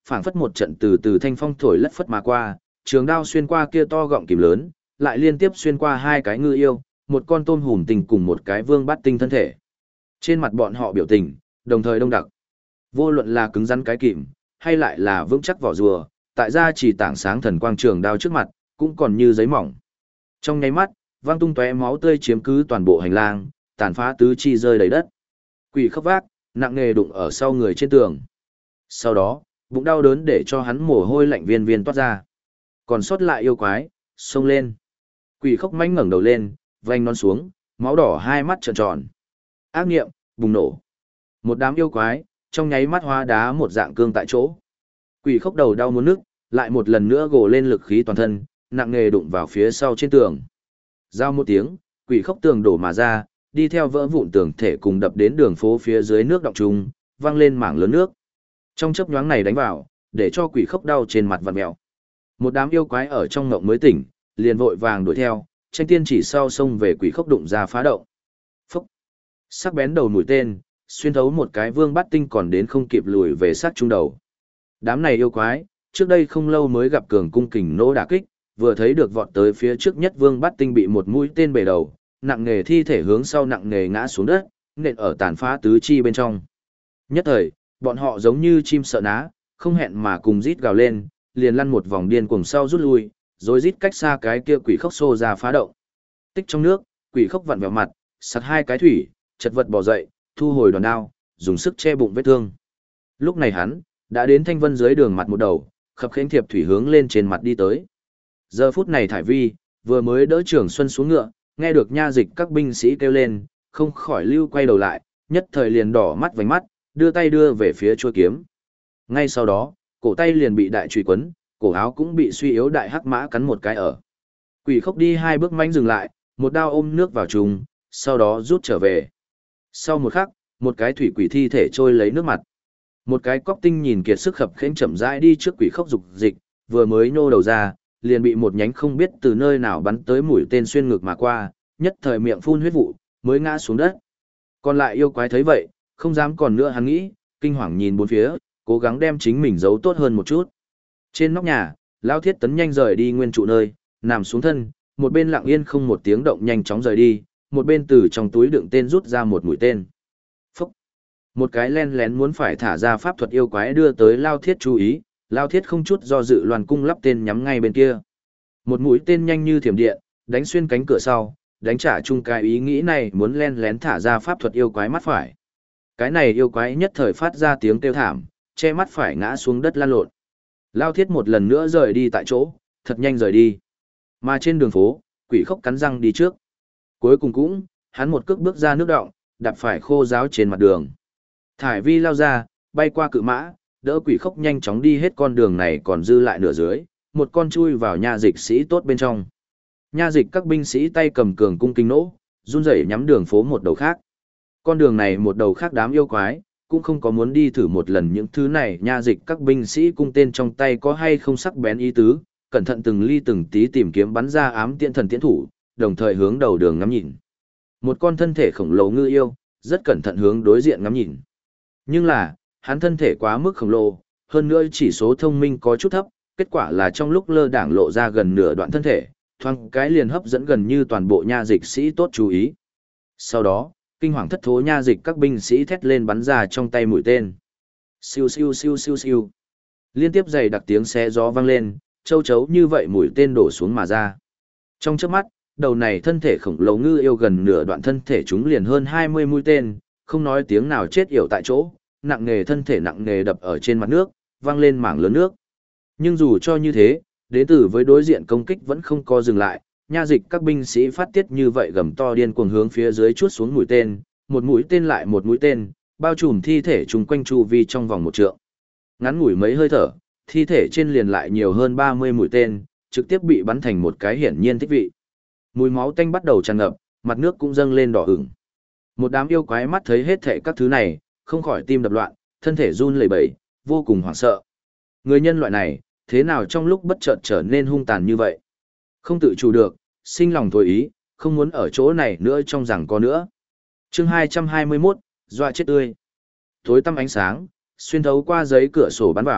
A: phảng phất một trận từ từ thanh phong thổi lất phất mà qua, trường đao xuyên qua kia to gọng kìm lớn, lại liên tiếp xuyên qua hai cái ngư yêu, một con tôm hùm tình cùng một cái vương bát tinh thân thể. Trên mặt bọn họ biểu tình, đồng thời đông đặc. Vô luận là cứng rắn cái kìm, hay lại là vững chắc vỏ rùa, tại gia chỉ tảng sáng thần quang trường đao trước mặt, cũng còn như giấy mỏng. Trong nháy mắt, vang tung tóe máu tươi chiếm cứ toàn bộ hành lang, tàn phá tứ chi rơi đầy đất. Quỷ khóc vác, nặng nề đụng ở sau người trên tường. Sau đó, bụng đau đớn để cho hắn mồ hôi lạnh viên viên toát ra. Còn sót lại yêu quái, xông lên. Quỷ khóc manh ngẩng đầu lên, vành non xuống, máu đỏ hai mắt trợn tròn. Ác niệm, bùng nổ. Một đám yêu quái, trong nháy mắt hóa đá một dạng cương tại chỗ. Quỷ khóc đầu đau muốn nức, lại một lần nữa gồ lên lực khí toàn thân, nặng nề đụng vào phía sau trên tường. Giao một tiếng, quỷ khóc tường đổ mà ra, đi theo vỡ vụn tường thể cùng đập đến đường phố phía dưới nước động trung, văng lên mảng lớn nước. Trong chớp nhoáng này đánh vào, để cho quỷ khóc đau trên mặt vặn mèo. Một đám yêu quái ở trong ngộng mới tỉnh, liền vội vàng đuổi theo, tranh tiên chỉ sau xông về quỷ khóc đụng ra phá động. Phúc! Sắc bén đầu mũi tên, xuyên thấu một cái vương bát tinh còn đến không kịp lùi về sát trung đầu. Đám này yêu quái, trước đây không lâu mới gặp cường cung kình nỗ đả kích, vừa thấy được vọt tới phía trước nhất vương bát tinh bị một mũi tên bể đầu, nặng nề thi thể hướng sau nặng nề ngã xuống đất, nện ở tàn phá tứ chi bên trong. Nhất thời, bọn họ giống như chim sợ ná, không hẹn mà cùng rít gào lên, liền lăn một vòng điên cuồng sau rút lui, rồi rít cách xa cái kia quỷ khóc xô ra phá động. Tích trong nước, quỷ khóc vặn vẹo mặt, sặc hai cái thủy, chật vật bò dậy, thu hồi đòn đao, dùng sức che bụng vết thương. Lúc này hắn đã đến Thanh Vân dưới đường mặt một đầu, khập khiễng thiệp thủy hướng lên trên mặt đi tới. Giờ phút này Thải Vi vừa mới đỡ Trường Xuân xuống ngựa, nghe được nha dịch các binh sĩ kêu lên, không khỏi lưu quay đầu lại, nhất thời liền đỏ mắt vành mắt, đưa tay đưa về phía chuôi kiếm. Ngay sau đó, cổ tay liền bị đại chùy quấn, cổ áo cũng bị suy yếu đại hắc mã cắn một cái ở. Quỷ khóc đi hai bước manh dừng lại, một đao ôm nước vào trùng, sau đó rút trở về. Sau một khắc, một cái thủy quỷ thi thể trôi lấy nước mặt. Một cái cóc tinh nhìn kiệt sức khập khiễng chậm rãi đi trước quỷ khóc dục dịch, vừa mới nhô đầu ra, liền bị một nhánh không biết từ nơi nào bắn tới mũi tên xuyên ngực mà qua, nhất thời miệng phun huyết vụ, mới ngã xuống đất. Còn lại yêu quái thấy vậy, không dám còn nữa hắn nghĩ, kinh hoàng nhìn bốn phía, cố gắng đem chính mình giấu tốt hơn một chút. Trên nóc nhà, Lão Thiết Tấn nhanh rời đi nguyên trụ nơi, nằm xuống thân, một bên lặng yên không một tiếng động nhanh chóng rời đi, một bên từ trong túi đựng tên rút ra một mũi tên. Phúc! Một cái len lén muốn phải thả ra pháp thuật yêu quái đưa tới Lao Thiết chú ý, Lao Thiết không chút do dự loàn cung lắp tên nhắm ngay bên kia. Một mũi tên nhanh như thiểm điện, đánh xuyên cánh cửa sau, đánh trả chung cái ý nghĩ này muốn len lén thả ra pháp thuật yêu quái mắt phải. Cái này yêu quái nhất thời phát ra tiếng kêu thảm, che mắt phải ngã xuống đất lăn lộn. Lao Thiết một lần nữa rời đi tại chỗ, thật nhanh rời đi. Mà trên đường phố, quỷ khóc cắn răng đi trước. Cuối cùng cũng, hắn một cước bước ra nước động, đạp phải khô ráo trên mặt đường. Thải Vi lao ra, bay qua cự mã, đỡ quỷ khóc nhanh chóng đi hết con đường này còn dư lại nửa dưới, một con chui vào nha dịch sĩ tốt bên trong. Nha dịch các binh sĩ tay cầm cường cung kinh nỗ, run rẩy nhắm đường phố một đầu khác. Con đường này một đầu khác đám yêu quái, cũng không có muốn đi thử một lần những thứ này nha dịch các binh sĩ cung tên trong tay có hay không sắc bén ý tứ, cẩn thận từng ly từng tí tìm kiếm bắn ra ám tiễn thần tiễn thủ, đồng thời hướng đầu đường ngắm nhìn. Một con thân thể khổng lồ ngư yêu, rất cẩn thận hướng đối diện ngắm nhìn. Nhưng là, hắn thân thể quá mức khổng lồ, hơn nữa chỉ số thông minh có chút thấp, kết quả là trong lúc lơ đảng lộ ra gần nửa đoạn thân thể, thoáng cái liền hấp dẫn gần như toàn bộ nha dịch sĩ tốt chú ý. Sau đó, kinh hoàng thất thố nha dịch các binh sĩ thét lên bắn ra trong tay mũi tên. Siêu siêu siêu siêu siêu. Liên tiếp dày đặc tiếng xé gió vang lên, châu chấu như vậy mũi tên đổ xuống mà ra. Trong chớp mắt, đầu này thân thể khổng lồ ngư yêu gần nửa đoạn thân thể chúng liền hơn 20 mũi tên, không nói tiếng nào chết yểu tại chỗ, nặng nề thân thể nặng nề đập ở trên mặt nước, vang lên mảng lớn nước. Nhưng dù cho như thế, đến từ với đối diện công kích vẫn không có dừng lại, nha dịch các binh sĩ phát tiết như vậy gầm to điên cuồng hướng phía dưới chuốt xuống mũi tên, một mũi tên lại một mũi tên, bao trùm thi thể chung quanh chu vi trong vòng một trượng. Ngắn ngủi mấy hơi thở, thi thể trên liền lại nhiều hơn 30 mũi tên, trực tiếp bị bắn thành một cái hiển nhiên thích vị. Mùi máu tanh bắt đầu tràn ngập, mặt nước cũng dâng lên đỏ ửng. Một đám yêu quái mắt thấy hết thảy các thứ này, không khỏi tim đập loạn, thân thể run lẩy bẩy, vô cùng hoảng sợ. Người nhân loại này, thế nào trong lúc bất chợt trở nên hung tàn như vậy? Không tự chủ được, sinh lòng thôi ý, không muốn ở chỗ này nữa trong rằng có nữa. Chương 221, dọa chết tươi. Tối tăm ánh sáng, xuyên thấu qua giấy cửa sổ bắn vào,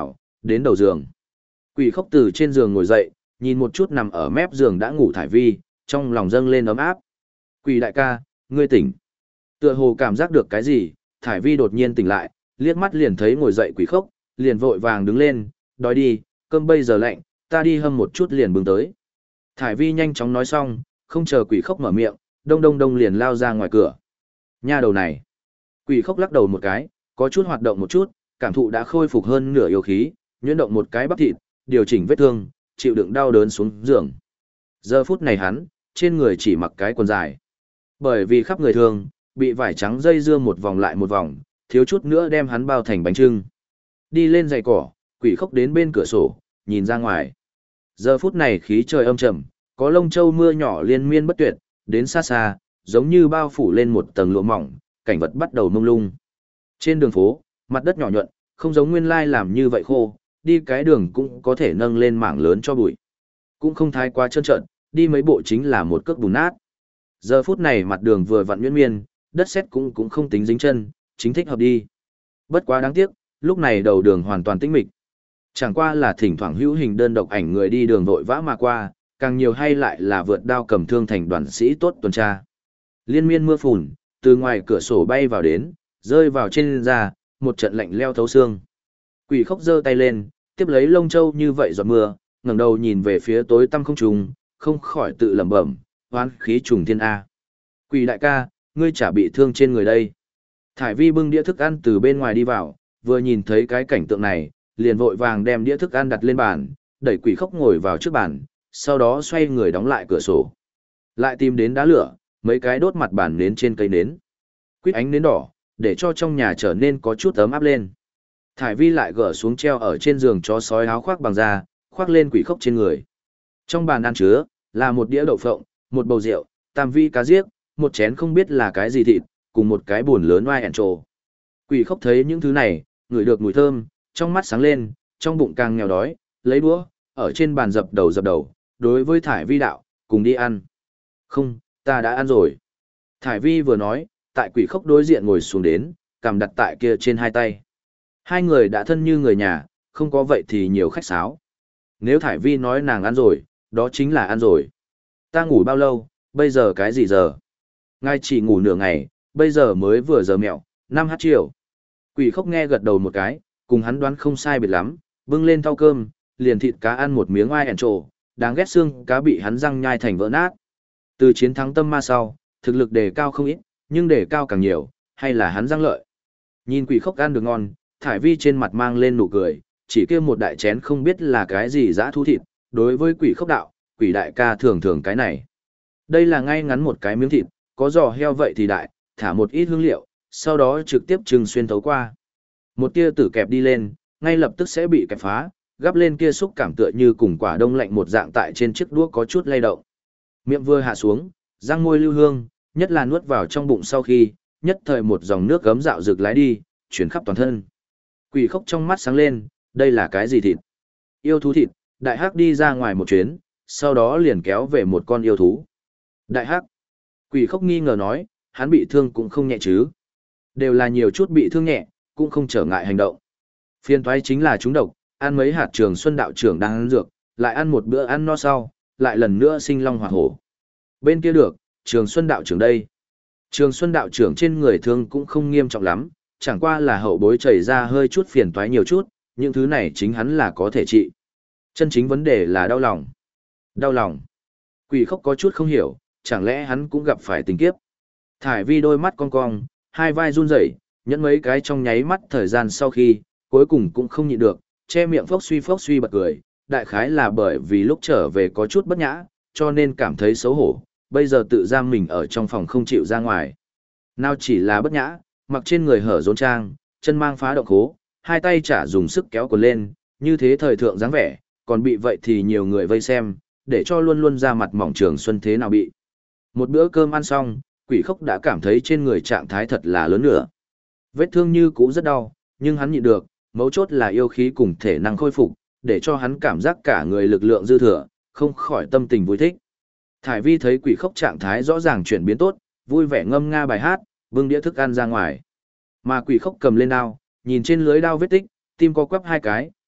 A: Đến đầu giường. Quỷ khốc từ trên giường ngồi dậy, nhìn một chút nằm ở mép giường đã ngủ Thải Vi, trong lòng dâng lên ấm áp. Quỷ đại ca, ngươi tỉnh. Tựa hồ cảm giác được cái gì, Thải Vi đột nhiên tỉnh lại, liếc mắt liền thấy ngồi dậy quỷ khốc, liền vội vàng đứng lên, đói đi, cơm bây giờ lạnh, ta đi hâm một chút liền bưng tới. Thải Vi nhanh chóng nói xong, không chờ quỷ khốc mở miệng, đông đông đông liền lao ra ngoài cửa. Nha đầu này. Quỷ khốc lắc đầu một cái, có chút hoạt động một chút, cảm thụ đã khôi phục hơn nửa yêu khí, nhuyễn động một cái bắp thịt, điều chỉnh vết thương, chịu đựng đau đớn xuống giường. Giờ phút này hắn, trên người chỉ mặc cái quần dài. Bởi vì khắp người thương, bị vải trắng dây dưa một vòng lại một vòng, thiếu chút nữa đem hắn bao thành bánh trưng. Đi lên giày cỏ, quỷ khốc đến bên cửa sổ, nhìn ra ngoài. Giờ phút này khí trời âm trầm, có lông châu mưa nhỏ liên miên bất tuyệt, đến xa xa, giống như bao phủ lên một tầng lụa mỏng, cảnh vật bắt đầu mông lung. Trên đường phố, mặt đất nhỏ nhuận, không giống nguyên lai làm như vậy khô, đi cái đường cũng có thể nâng lên mảng lớn cho bụi. Cũng không thái quá trơn trợn, đi mấy bộ chính là một cước bùn nát. Giờ phút này mặt đường vừa vặn nhuyễn miên, đất sét cũng không tính dính chân, chính thích hợp đi. Bất quá đáng tiếc, lúc này đầu đường hoàn toàn tĩnh mịch. Chẳng qua là thỉnh thoảng hữu hình đơn độc ảnh người đi đường vội vã mà qua, càng nhiều hay lại là vượt đao cầm thương thành đoàn sĩ tốt tuần tra. Liên miên mưa phùn, từ ngoài cửa sổ bay vào đến, rơi vào trên da, một trận lạnh leo thấu xương. Quỷ khốc giơ tay lên, tiếp lấy lông châu như vậy giọt mưa, ngẩng đầu nhìn về phía tối tăm không trùng, không khỏi tự lẩm bẩm, oán khí trùng thiên A. Quỷ đại ca, ngươi chả bị thương trên người đây. Thải Vi bưng đĩa thức ăn từ bên ngoài đi vào, vừa nhìn thấy cái cảnh tượng này, liền vội vàng đem đĩa thức ăn đặt lên bàn, đẩy quỷ khốc ngồi vào trước bàn, sau đó xoay người đóng lại cửa sổ. Lại tìm đến đá lửa, mấy cái đốt mặt bàn nến trên cây nến. Quýt ánh nến đỏ, để cho trong nhà trở nên có chút ấm áp lên. Thải Vi lại gỡ xuống treo ở trên giường chó sói áo khoác bằng da, khoác lên quỷ khốc trên người. Trong bàn ăn chứa là một đĩa đậu phộng, một bầu rượu, tam vi cá giết, một chén không biết là cái gì thịt, cùng một cái buồn lớn oai ẻn trồ. Quỷ khốc thấy những thứ này, ngửi được mùi thơm, trong mắt sáng lên, trong bụng càng nghèo đói, lấy đũa, ở trên bàn dập đầu, đối với Thải Vi đạo, cùng đi ăn. Không, ta đã ăn rồi. Thải Vi vừa nói, tại quỷ khốc đối diện ngồi xuống đến, cầm đặt tại kia trên hai tay. Hai người đã thân như người nhà, không có vậy thì nhiều khách sáo. Nếu Thải Vi nói nàng ăn rồi, đó chính là ăn rồi. Ta ngủ bao lâu, bây giờ cái gì giờ? Ngài chỉ ngủ nửa ngày, bây giờ mới vừa giờ mẹo, 5h chiều. Quỷ khốc nghe gật đầu một cái, cùng hắn đoán không sai biệt lắm, bưng lên thau cơm, liền thịt cá ăn một miếng oai ẻn trổ, đáng ghét xương cá bị hắn răng nhai thành vỡ nát. Từ chiến thắng tâm ma sau, thực lực đề cao không ít, nhưng đề cao càng nhiều, hay là hắn răng lợi. Nhìn quỷ khốc ăn được ngon, Thải Vi trên mặt mang lên nụ cười, chỉ kêu một đại chén không biết là cái gì dã thú thịt, đối với quỷ khốc đạo, quỷ đại ca thường thường cái này. Đây là ngay ngắn một cái miếng thịt, có giò heo vậy thì đại, thả một ít hương liệu, sau đó trực tiếp trừng xuyên thấu qua. Một tia tử kẹp đi lên, ngay lập tức sẽ bị kẹp phá, gắp lên kia xúc cảm tựa như cùng quả đông lạnh một dạng tại trên chiếc đũa có chút lay động. Miệng vừa hạ xuống, răng môi lưu hương, nhất là nuốt vào trong bụng sau khi, nhất thời một dòng nước gấm dạo rực lái đi, chuyển khắp toàn thân. Quỷ khốc trong mắt sáng lên, đây là cái gì thịt? Yêu thú thịt, đại hắc đi ra ngoài một chuyến, sau đó liền kéo về một con yêu thú. Đại hắc. Quỷ khốc nghi ngờ nói, hắn bị thương cũng không nhẹ chứ. Đều là nhiều chút bị thương nhẹ, cũng không trở ngại hành động. Phiên toái chính là chúng độc, ăn mấy hạt Trường Xuân đạo trưởng đang ăn dược, lại ăn một bữa ăn no sau, lại lần nữa sinh long hỏa hổ. Bên kia được, Trường Xuân đạo trưởng đây. Trường Xuân đạo trưởng trên người thương cũng không nghiêm trọng lắm, chẳng qua là hậu bối chảy ra hơi chút phiền toái nhiều chút, những thứ này chính hắn là có thể trị. Chân chính vấn đề là đau lòng. Đau lòng. Quỷ khốc có chút không hiểu, chẳng lẽ hắn cũng gặp phải tình kiếp. Thải Vi đôi mắt cong cong, hai vai run rẩy, nhẫn mấy cái trong nháy mắt thời gian sau khi, cuối cùng cũng không nhịn được, che miệng phốc suy bật cười, đại khái là bởi vì lúc trở về có chút bất nhã, cho nên cảm thấy xấu hổ, bây giờ tự giam mình ở trong phòng không chịu ra ngoài. Nào chỉ là bất nhã, mặc trên người hở rốn trang, chân mang phá động khố, hai tay chả dùng sức kéo quần lên, như thế thời thượng dáng vẻ, còn bị vậy thì nhiều người vây xem, để cho luôn luôn ra mặt mỏng Trường Xuân thế nào bị. Một bữa cơm ăn xong, quỷ khốc đã cảm thấy trên người trạng thái thật là lớn nữa. Vết thương như cũ rất đau, nhưng hắn nhịn được, mấu chốt là yêu khí cùng thể năng khôi phục, để cho hắn cảm giác cả người lực lượng dư thừa, không khỏi tâm tình vui thích. Thải Vi thấy quỷ khốc trạng thái rõ ràng chuyển biến tốt, vui vẻ ngâm nga bài hát, bưng đĩa thức ăn ra ngoài. Mà quỷ khốc cầm lên đao, nhìn trên lưới đao vết tích, tim co quắp hai cái,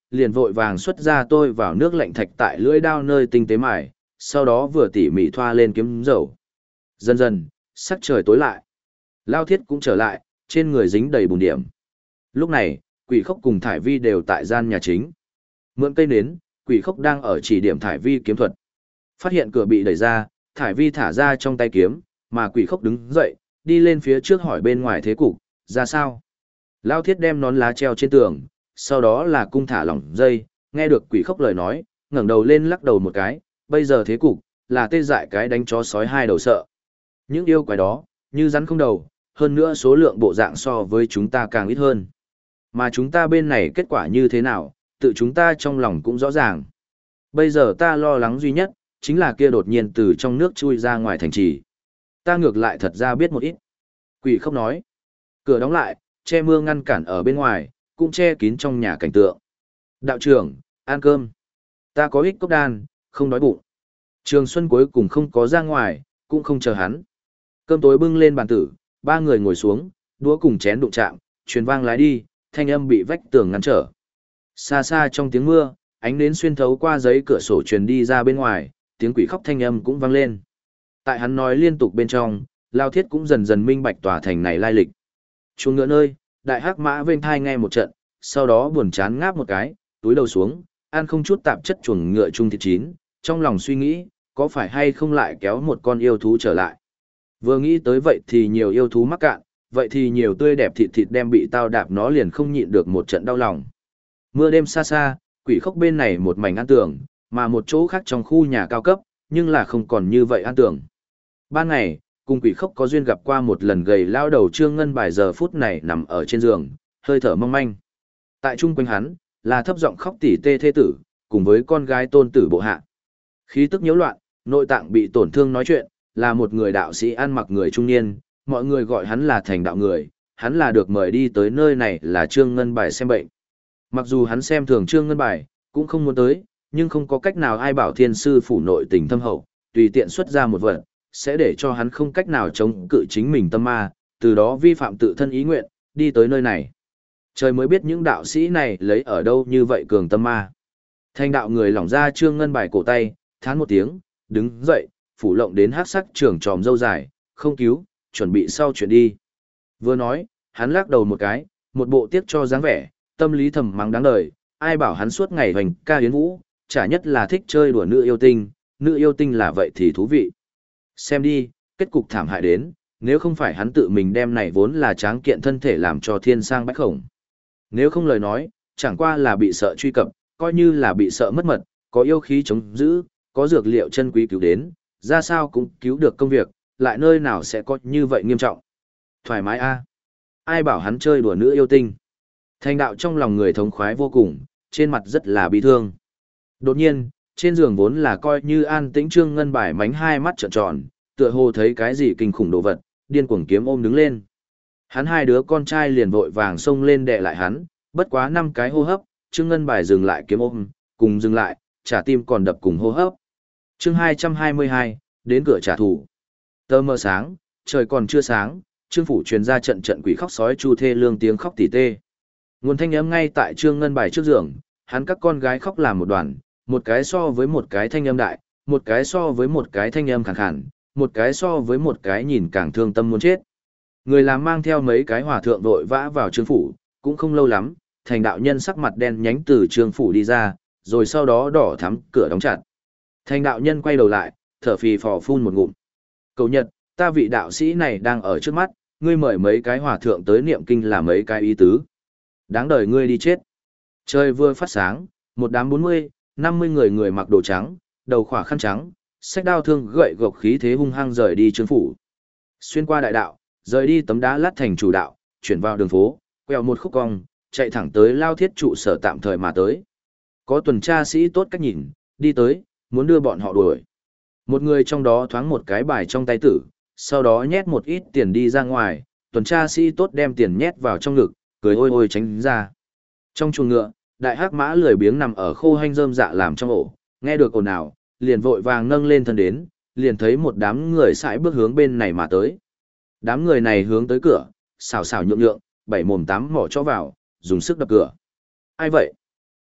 A: liền vội vàng xuất ra tôi vào nước lạnh thạch tại lưỡi đao nơi tinh tế mài, sau đó vừa tỉ mỉ thoa lên kiếm dầu. Dần dần, sắc trời tối lại. Lao Thiết cũng trở lại, trên người dính đầy bùn điểm. Lúc này, Quỷ Khốc cùng Thải Vi đều tại gian nhà chính. Mượn cây nến, Quỷ Khốc đang ở chỉ điểm Thải Vi kiếm thuật. Phát hiện cửa bị đẩy ra, Thải Vi thả ra trong tay kiếm, mà Quỷ Khốc đứng dậy, đi lên phía trước hỏi bên ngoài thế cục, ra sao? Lao Thiết đem nón lá treo trên tường, sau đó là cung thả lỏng dây, nghe được Quỷ Khốc lời nói, ngẩng đầu lên lắc đầu một cái, bây giờ thế cục, là tê dại cái đánh chó sói hai đầu sợ. Những yêu quái đó, như rắn không đầu, hơn nữa số lượng bộ dạng so với chúng ta càng ít hơn. Mà chúng ta bên này kết quả như thế nào, tự chúng ta trong lòng cũng rõ ràng. Bây giờ ta lo lắng duy nhất, chính là kia đột nhiên từ trong nước chui ra ngoài thành trì. Ta ngược lại thật ra biết một ít. Quỷ Khốc nói. Cửa đóng lại, che mưa ngăn cản ở bên ngoài, cũng che kín trong nhà cảnh tượng. Đạo trưởng, ăn cơm. Ta có ít cốc đan, không đói bụng. Trường Xuân cuối cùng không có ra ngoài, cũng không chờ hắn. Cơm tối bưng lên bàn tử, ba người ngồi xuống, đũa cùng chén đụng chạm, truyền vang lái đi, thanh âm bị vách tường ngăn trở. Xa xa trong tiếng mưa, ánh nến xuyên thấu qua giấy cửa sổ truyền đi ra bên ngoài, tiếng quỷ khóc thanh âm cũng vang lên. Tại hắn nói liên tục bên trong, Lao Thiết cũng dần dần minh bạch tòa thành này lai lịch. Chuông ngựa nơi, đại hắc mã vênh thai nghe một trận, sau đó buồn chán ngáp một cái, túi đầu xuống, ăn không chút tạp chất chuồng ngựa chung thịt chín, trong lòng suy nghĩ, có phải hay không lại kéo một con yêu thú trở lại. Vừa nghĩ tới vậy thì nhiều yêu thú mắc cạn, vậy thì nhiều tươi đẹp thịt thịt đem bị tao đạp nó liền không nhịn được một trận đau lòng. Mưa đêm xa xa, quỷ khốc bên này một mảnh an tường, mà một chỗ khác trong khu nhà cao cấp, nhưng là không còn như vậy an tường. Ban ngày, cùng quỷ khốc có duyên gặp qua một lần gầy lao đầu Trương Ngân Bài giờ phút này nằm ở trên giường, hơi thở mong manh. Tại chung quanh hắn, là thấp giọng khóc tỉ tê thê tử, cùng với con gái tôn tử bộ hạ. Khí tức nhiễu loạn, nội tạng bị tổn thương nói chuyện, là một người đạo sĩ ăn mặc người trung niên, mọi người gọi hắn là thành đạo người, hắn là được mời đi tới nơi này là Trương Ngân Bài xem bệnh. Mặc dù hắn xem thường Trương Ngân Bài, cũng không muốn tới, nhưng không có cách nào ai bảo thiên sư phủ nội tình thâm hậu, tùy tiện xuất ra một vật, sẽ để cho hắn không cách nào chống cự chính mình tâm ma, từ đó vi phạm tự thân ý nguyện, đi tới nơi này. Trời mới biết những đạo sĩ này lấy ở đâu như vậy cường tâm ma. Thành đạo người lỏng ra Trương Ngân Bài cổ tay, thán một tiếng, đứng dậy, phủ lộng đến hắc sắc trưởng tròm râu dài, không cứu, chuẩn bị sau chuyện đi. Vừa nói, hắn lắc đầu một cái, một bộ tiếc cho dáng vẻ, tâm lý thầm mắng đáng đời, ai bảo hắn suốt ngày hoành ca yến vũ, chả nhất là thích chơi đùa nữ yêu tinh là vậy thì thú vị. Xem đi, kết cục thảm hại đến, nếu không phải hắn tự mình đem này vốn là tráng kiện thân thể làm cho thiên sang bách khổng. Nếu không lời nói, chẳng qua là bị sợ truy cập, coi như là bị sợ mất mật, có yêu khí chống giữ, có dược liệu chân quý cứu đến, ra sao cũng cứu được công việc, lại nơi nào sẽ có như vậy nghiêm trọng. Thoải mái a, ai bảo hắn chơi đùa nữ yêu tinh. Thành đạo trong lòng người thống khoái vô cùng, trên mặt rất là bi thương. Đột nhiên, trên giường vốn là coi như an tĩnh Trương Ngân Bài mánh hai mắt trợn tròn, tựa hồ thấy cái gì kinh khủng đồ vật, điên cuồng kiếm ôm đứng lên. Hắn hai đứa con trai liền vội vàng xông lên đè lại hắn, bất quá 5 cái hô hấp, Trương Ngân Bài dừng lại kiếm ôm, cùng dừng lại, trả tim còn đập cùng hô hấp. Chương 222, đến cửa trả thù. Tờ mờ sáng, trời còn chưa sáng, Trương phủ truyền ra trận trận quỷ khóc sói chu thê lương tiếng khóc tỉ tê. Nguồn thanh âm ngay tại Trương Ngân Bài trước giường, hắn các con gái khóc làm một đoàn, một cái so với một cái thanh âm đại, một cái so với một cái thanh âm khàn khàn, một cái so với một cái nhìn càng thương tâm muốn chết. Người làm mang theo mấy cái hòa thượng vội vã vào Trương phủ, cũng không lâu lắm, thành đạo nhân sắc mặt đen nhánh từ Trương phủ đi ra, rồi sau đó đỏ thắm cửa đóng chặt. Thành đạo nhân quay đầu lại, thở phì phò phun một ngụm. Cầu Nhật, ta vị đạo sĩ này đang ở trước mắt, ngươi mời mấy cái hòa thượng tới niệm kinh là mấy cái ý tứ. Đáng đời ngươi đi chết. Trời vừa phát sáng, một đám 40, 50 người mặc đồ trắng, đầu khỏa khăn trắng, xách đao thương gậy gộc khí thế hung hăng rời đi Trương phủ. Xuyên qua đại đạo, rời đi tấm đá lát thành chủ đạo, chuyển vào đường phố, quẹo một khúc cong, chạy thẳng tới Lao Thiết trụ sở tạm thời mà tới. Có tuần tra sĩ tốt cách nhìn, đi tới, muốn đưa bọn họ đuổi. Một người trong đó thoáng một cái bài trong tay tử, sau đó nhét một ít tiền đi ra ngoài, tuần tra sĩ tốt đem tiền nhét vào trong ngực, cười ôi ôi tránh ra. Trong chuồng ngựa, đại hắc mã lười biếng nằm ở khô hanh rơm dạ làm trong ổ, nghe được ồn ào, liền vội vàng nâng lên thân đến, liền thấy một đám người sải bước hướng bên này mà tới. Đám người này hướng tới cửa, xào xào nhượng nhượng, bảy mồm tám mỏ cho vào, dùng sức đập cửa. Ai vậy?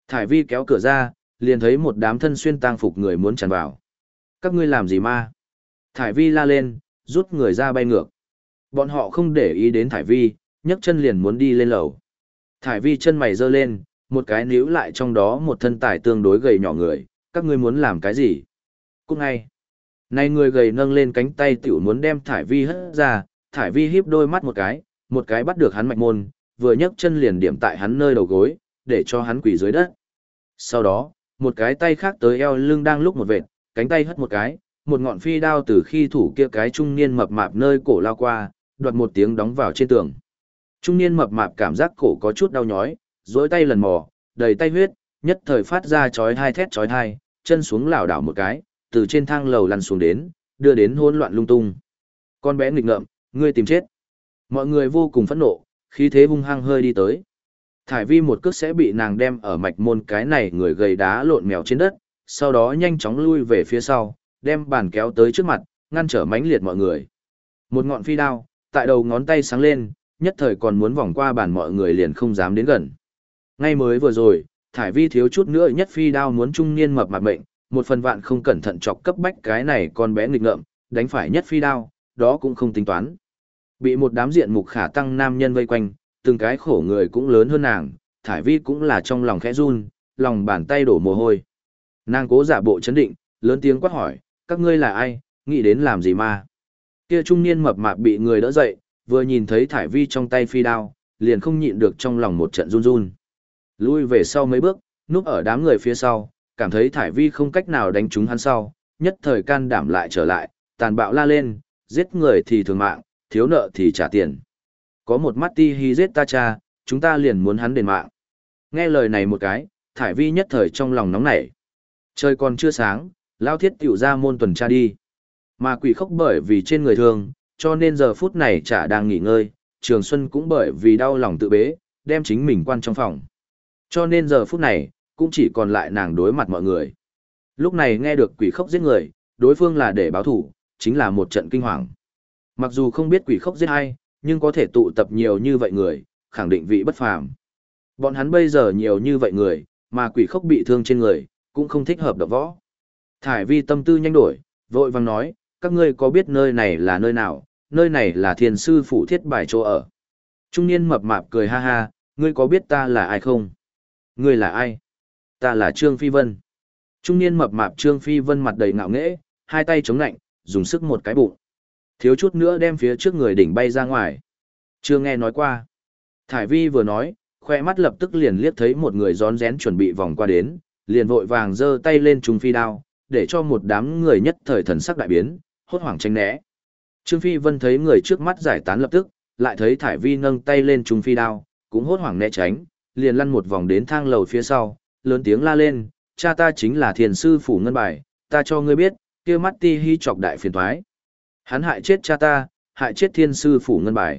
A: Thải vi kéo cửa ra, liền thấy một đám thân xuyên tang phục người muốn tràn vào. Các ngươi làm gì ma? Thải vi la lên, rút người ra bay ngược. Bọn họ không để ý đến Thải vi, nhấc chân liền muốn đi lên lầu. Thải vi chân mày giơ lên, một cái níu lại trong đó một thân tài tương đối gầy nhỏ người, các ngươi muốn làm cái gì? Cút ngay. Này người gầy nâng lên cánh tay tiểu muốn đem Thải vi hất ra, Thải vi híp đôi mắt một cái bắt được hắn mạch môn, vừa nhấc chân liền điểm tại hắn nơi đầu gối, để cho hắn quỳ dưới đất. Sau đó, một cái tay khác tới eo lưng đang lúc một vệt, cánh tay hất một cái, một ngọn phi đao từ khi thủ kia cái trung niên mập mạp nơi cổ lao qua, đoạt một tiếng đóng vào trên tường. Trung niên mập mạp cảm giác cổ có chút đau nhói, duỗi tay lần mò, đầy tay huyết, nhất thời phát ra chói tai thét chói tai, chân xuống lảo đảo một cái, từ trên thang lầu lăn xuống đến, đưa đến hỗn loạn lung tung. Con bé nghịch ngợm, ngươi tìm chết. Mọi người vô cùng phẫn nộ, khí thế hung hăng hơi đi tới. Thải vi một cước sẽ bị nàng đem ở mạch môn cái này người gầy đá lộn mèo trên đất, sau đó nhanh chóng lui về phía sau, đem bàn kéo tới trước mặt, ngăn trở mãnh liệt mọi người. Một ngọn phi đao, tại đầu ngón tay sáng lên, nhất thời còn muốn vòng qua bàn mọi người liền không dám đến gần. Ngay mới vừa rồi, Thải vi thiếu chút nữa nhất phi đao muốn trung niên mập mạp mệnh, một phần vạn không cẩn thận chọc cấp bách cái này con bé nghịch ngợm, đánh phải nhất phi đao, đó cũng không tính toán. Bị một đám diện mục khả tăng nam nhân vây quanh, từng cái khổ người cũng lớn hơn nàng, Thải vi cũng là trong lòng khẽ run, lòng bàn tay đổ mồ hôi. Nàng cố giả bộ chấn định, lớn tiếng quát hỏi, các ngươi là ai, nghĩ đến làm gì mà. Kia trung niên mập mạp bị người đỡ dậy, vừa nhìn thấy Thải vi trong tay phi đao, liền không nhịn được trong lòng một trận run run. Lui về sau mấy bước, núp ở đám người phía sau, cảm thấy Thải vi không cách nào đánh trúng hắn sau, nhất thời can đảm lại trở lại, tàn bạo la lên, giết người thì thường mạng, thiếu nợ thì trả tiền. Có một mắt ti hi giết ta cha, chúng ta liền muốn hắn đền mạng. Nghe lời này một cái, Thải vi nhất thời trong lòng nóng nảy. Trời còn chưa sáng, Lao Thiết tiểu ra môn tuần tra đi. Mà Quỷ Khốc bởi vì trên người thương, cho nên giờ phút này chả đang nghỉ ngơi, Trường Xuân cũng bởi vì đau lòng tự bế, đem chính mình quan trong phòng. Cho nên giờ phút này, cũng chỉ còn lại nàng đối mặt mọi người. Lúc này nghe được Quỷ Khốc giết người, đối phương là để báo thủ, chính là một trận kinh hoàng. Mặc dù không biết Quỷ Khốc giết ai, nhưng có thể tụ tập nhiều như vậy người, khẳng định vị bất phàm. Bọn hắn bây giờ nhiều như vậy người, mà Quỷ Khốc bị thương trên người, cũng không thích hợp động võ. Thải vi tâm tư nhanh đổi, vội vàng nói, các ngươi có biết nơi này là nơi nào, nơi này là Thiền sư phủ Thiết Bài chỗ ở. Trung niên mập mạp cười ha ha, ngươi có biết ta là ai không? Ngươi là ai? Ta là Trương Phi Vân. Trung niên mập mạp Trương Phi Vân mặt đầy ngạo nghễ, hai tay chống nạnh, dùng sức một cái bụng. Thiếu chút nữa đem phía trước người đỉnh bay ra ngoài. Chưa nghe nói qua. Thải vi vừa nói, khoe mắt lập tức liền liếc thấy một người rón rén chuẩn bị vòng qua đến, liền vội vàng giơ tay lên trùng phi đao, để cho một đám người nhất thời thần sắc đại biến, hốt hoảng tránh né. Trương Phi Vân thấy người trước mắt giải tán lập tức, lại thấy Thải vi nâng tay lên trùng phi đao, cũng hốt hoảng né tránh, liền lăn một vòng đến thang lầu phía sau, lớn tiếng la lên, cha ta chính là Thiền sư phủ Ngân Bài, ta cho ngươi biết, kia mắt ti hi chọc đại phiền toái. Hắn hại chết cha ta, hại chết Thiên sư phủ Ngân Bài.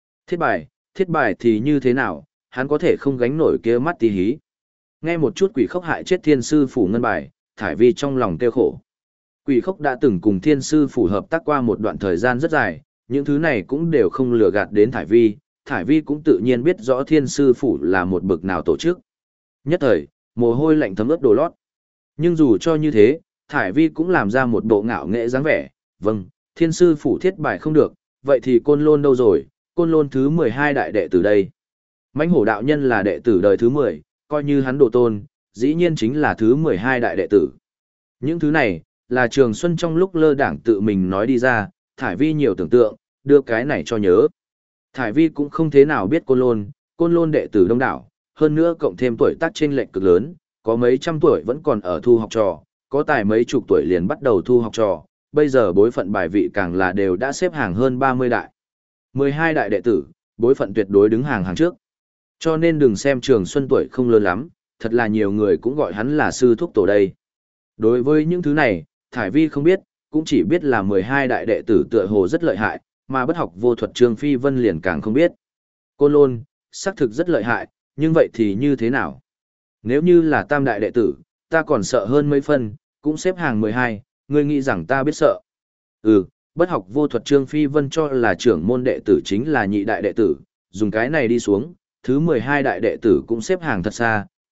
A: Thiết bài thì như thế nào, hắn có thể không gánh nổi kia mắt ti hí. Nghe một chút Quỷ Khốc hại chết Thiên sư phủ Ngân Bài, Thải vi trong lòng kêu khổ. Quỷ Khốc đã từng cùng Thiên sư phủ hợp tác qua một đoạn thời gian rất dài, những thứ này cũng đều không lừa gạt đến Thải vi cũng tự nhiên biết rõ Thiên sư phủ là một bực nào tổ chức. Nhất thời, mồ hôi lạnh thấm ướt đồ lót. Nhưng dù cho như thế, Thải vi cũng làm ra một bộ ngạo nghệ dáng vẻ, vâng, Thiên sư phủ Thiết Bài không được, vậy thì Côn Lôn đâu rồi, Côn Lôn thứ 12 đại đệ tử đây. Mãnh Hổ đạo nhân là đệ tử đời thứ 10, coi như hắn độ tôn, dĩ nhiên chính là thứ 12 đại đệ tử. Những thứ này, là Trường Xuân trong lúc lơ đảng tự mình nói đi ra, Thải vi nhiều tưởng tượng, đưa cái này cho nhớ. Thải vi cũng không thế nào biết Côn Lôn đệ tử đông đảo, hơn nữa cộng thêm tuổi tác chênh lệch cực lớn, có mấy trăm tuổi vẫn còn ở thu học trò, có tài mấy chục tuổi liền bắt đầu thu học trò, bây giờ bối phận bài vị càng là đều đã xếp hàng hơn 30 đại. 12 đại đệ tử, bối phận tuyệt đối đứng hàng trước. Cho nên đừng xem Trường Xuân tuổi không lớn lắm, thật là nhiều người cũng gọi hắn là sư thúc tổ đây. Đối với những thứ này, Thải vi không biết, cũng chỉ biết là 12 đại đệ tử tựa hồ rất lợi hại, mà bất học vô thuật Trương Phi Vân liền càng không biết. Côn Lôn, xác thực rất lợi hại, nhưng vậy thì như thế nào? Nếu như là tam đại đệ tử, ta còn sợ hơn mấy phân, cũng xếp hàng 12, ngươi nghĩ rằng ta biết sợ. Bất học vô thuật Trương Phi Vân cho là trưởng môn đệ tử chính là nhị đại đệ tử, dùng cái này đi xuống, thứ 12 đại đệ tử cũng xếp hàng thật xa,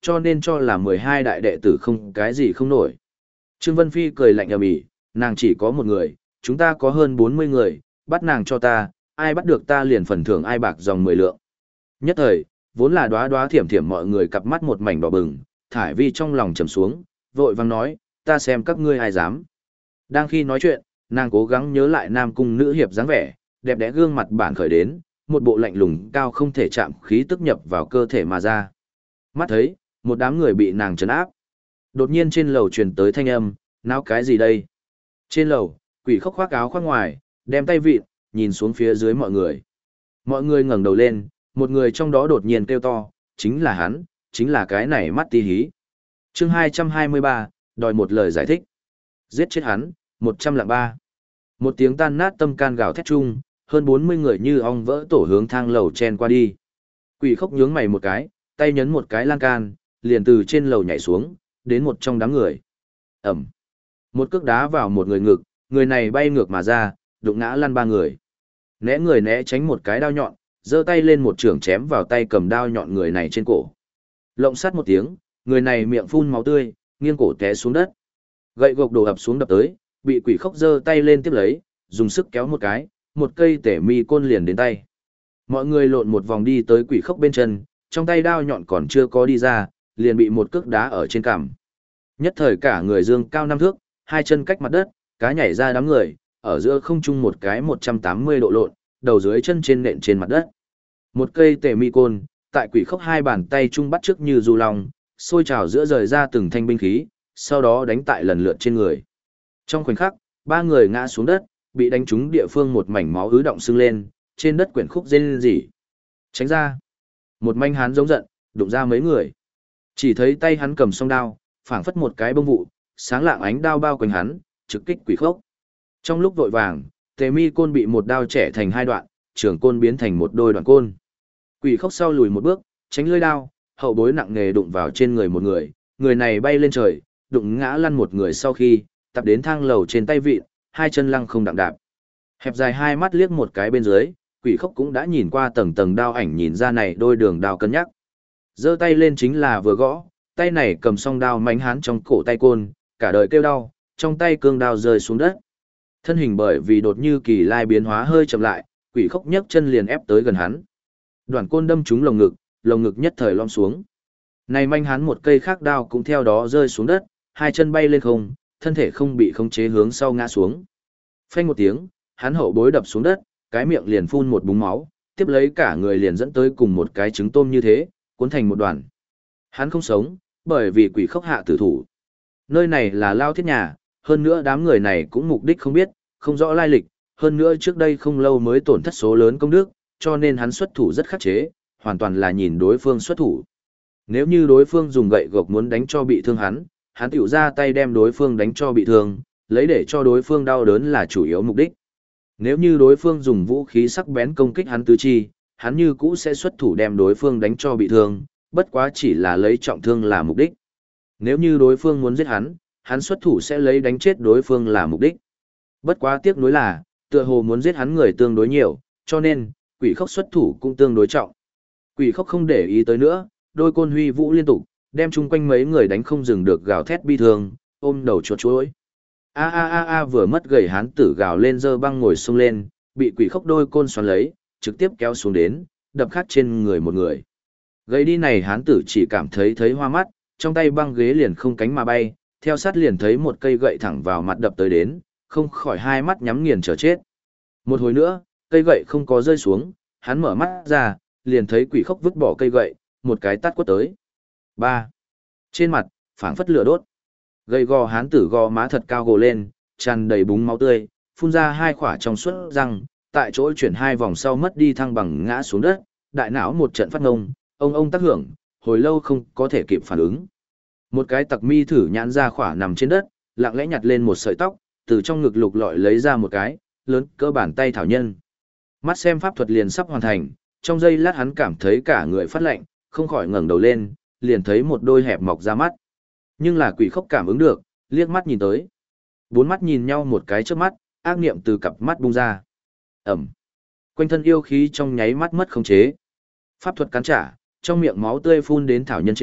A: cho nên cho là 12 đại đệ tử không cái gì không nổi. Trương Vân Phi cười lạnh ầm ĩ, nàng chỉ có một người, chúng ta có hơn 40 người, bắt nàng cho ta, ai bắt được ta liền phần thưởng ai bạc dòng 10 lượng. Nhất thời, vốn là đóa đóa thiểm thiểm mọi người cặp mắt một mảnh đỏ bừng, Thải Vi trong lòng trầm xuống, vội vàng nói, ta xem các ngươi ai dám. Đang khi nói chuyện, nàng cố gắng nhớ lại Nam Cung nữ hiệp dáng vẻ, đẹp đẽ gương mặt bản khởi đến, một bộ lạnh lùng cao không thể chạm khí tức nhập vào cơ thể mà ra. Mắt thấy, một đám người bị nàng trấn áp. Đột nhiên trên lầu truyền tới thanh âm, náo cái gì đây? Trên lầu, Quỷ Khốc khoác áo khoác ngoài, đem tay vịn, nhìn xuống phía dưới mọi người. Mọi người ngẩng đầu lên, một người trong đó đột nhiên kêu to, chính là hắn, chính là cái này mắt tí hí. Chương 223, đòi một lời giải thích. Giết chết hắn, 103. Một tiếng tan nát tâm can gào thét chung, hơn 40 người như ong vỡ tổ hướng thang lầu chen qua đi. Quỷ Khốc nhướng mày một cái, tay nhấn một cái lan can, liền từ trên lầu nhảy xuống, đến một trong đám người. Ẩm. Một cước đá vào một người ngực, người này bay ngược mà ra, đụng ngã lăn ba người. Né người né tránh một cái đao nhọn, giơ tay lên một chưởng chém vào tay cầm đao nhọn người này trên cổ. Lộng sắt một tiếng, người này miệng phun máu tươi, nghiêng cổ té xuống đất. Gậy gộc đổ ập xuống đập tới, bị Quỷ Khốc giơ tay lên tiếp lấy, dùng sức kéo một cái, một cây tể mi côn liền đến tay. Mọi người lộn một vòng đi tới Quỷ Khốc bên chân, trong tay đao nhọn còn chưa có đi ra, liền bị một cước đá ở trên cằm. Nhất thời cả người dương cao 5 thước, hai chân cách mặt đất, cá nhảy ra đám người, ở giữa không trung một cái 180 độ lộn, đầu dưới chân trên nện trên mặt đất. Một cây tể mi côn, tại Quỷ Khốc hai bàn tay trung bắt trước như du long, sôi trào giữa rời ra từng thanh binh khí, sau đó đánh tại lần lượt trên người. Trong khoảnh khắc, ba người ngã xuống đất, bị đánh trúng địa phương một mảnh máu ứ động sưng lên, trên đất quyển khúc rên rỉ. Tránh ra. Một manh hán giống giận, đụng ra mấy người. Chỉ thấy tay hắn cầm song đao, phảng phất một cái bông vụ, sáng lạng ánh đao bao quanh hắn, trực kích Quỷ Khốc. Trong lúc vội vàng, tề mi côn bị một đao chẻ thành hai đoạn, trường côn biến thành một đôi đoạn côn. Quỷ Khốc sau lùi một bước, tránh lưỡi đao, hậu bối nặng nề đụng vào trên người một người, người này bay lên trời, đụng ngã lăn một người sau khi, tập đến thang lầu trên tay vịn, hai chân lăng không đặng đạp. Hẹp dài hai mắt liếc một cái bên dưới, Quỷ Khốc cũng đã nhìn qua tầng tầng đao ảnh nhìn ra này đôi đường đao cân nhắc. Giơ tay lên chính là vừa gõ, tay này cầm song đao mánh hán trong cổ tay côn, cả đời kêu đau, trong tay cương đao rơi xuống đất. Thân hình bởi vì đột như kỳ lai biến hóa hơi chậm lại, Quỷ Khốc nhấc chân liền ép tới gần hắn. Đoạn côn đâm trúng lồng ngực nhất thời lom xuống. Này manh hán một cây khác đao cũng theo đó rơi xuống đất, hai chân bay lên không, thân thể không bị khống chế hướng sau ngã xuống. Phanh một tiếng, hắn hậu bối đập xuống đất, cái miệng liền phun một búng máu, tiếp lấy cả người liền dẫn tới cùng một cái trứng tôm như thế, cuốn thành một đoàn. Hắn không sống, bởi vì Quỷ Khốc hạ tử thủ. Nơi này là Lao Thiết nhà, hơn nữa đám người này cũng mục đích không biết, không rõ lai lịch, hơn nữa trước đây không lâu mới tổn thất số lớn công đức, cho nên hắn xuất thủ rất khắc chế, hoàn toàn là nhìn đối phương xuất thủ. Nếu như đối phương dùng gậy gộc muốn đánh cho bị thương hắn tiểu ra tay đem đối phương đánh cho bị thương, lấy để cho đối phương đau đớn là chủ yếu mục đích. Nếu như đối phương dùng vũ khí sắc bén công kích hắn tứ chi, hắn như cũ sẽ xuất thủ đem đối phương đánh cho bị thương, bất quá chỉ là lấy trọng thương là mục đích. Nếu như đối phương muốn giết hắn xuất thủ sẽ lấy đánh chết đối phương là mục đích. Bất quá tiếc nuối là, tựa hồ muốn giết hắn người tương đối nhiều, cho nên, Quỷ Khốc xuất thủ cũng tương đối trọng. Quỷ Khốc không để ý tới nữa, đôi côn huy vũ liên tục, đem chung quanh mấy người đánh không dừng được gào thét bi thương, ôm đầu chuột chuối. A a a a vừa mất gầy hán tử gào lên dơ băng ngồi xông lên, bị Quỷ Khốc đôi côn xoắn lấy, trực tiếp kéo xuống đến, đập khắc trên người một người. Gầy đi này hán tử chỉ cảm thấy hoa mắt, trong tay băng ghế liền không cánh mà bay, theo sát liền thấy một cây gậy thẳng vào mặt đập tới đến, không khỏi hai mắt nhắm nghiền chờ chết. Một hồi nữa, cây gậy không có rơi xuống, hắn mở mắt ra, liền thấy Quỷ Khốc vứt bỏ cây gậy, một cái tát quất tới. 3. Trên mặt, phảng phất lửa đốt. Gầy gò hán tử gò má thật cao gồ lên, tràn đầy búng máu tươi, phun ra hai khỏa trong suốt răng, tại chỗ chuyển hai vòng sau mất đi thăng bằng ngã xuống đất, đại não một trận phát ngông, ông tác hưởng, hồi lâu không có thể kịp phản ứng. Một cái tặc mi thử nhãn ra khỏa nằm trên đất, lặng lẽ nhặt lên một sợi tóc, từ trong ngực lục lọi lấy ra một cái, lớn cỡ bàn tay thảo nhân. Mắt xem pháp thuật liền sắp hoàn thành, trong giây lát hắn cảm thấy cả người phát lạnh, không khỏi ngẩng đầu lên, liền thấy một đôi hẹp mọc ra mắt. Nhưng là Quỷ Khốc cảm ứng được, liếc mắt nhìn tới. Bốn mắt nhìn nhau một cái chớp mắt, ác niệm từ cặp mắt bung ra. Ẩm. Quanh thân yêu khí trong nháy mắt mất khống chế. Pháp thuật cắn trả, trong miệng máu tươi phun đến thảo nhân trên,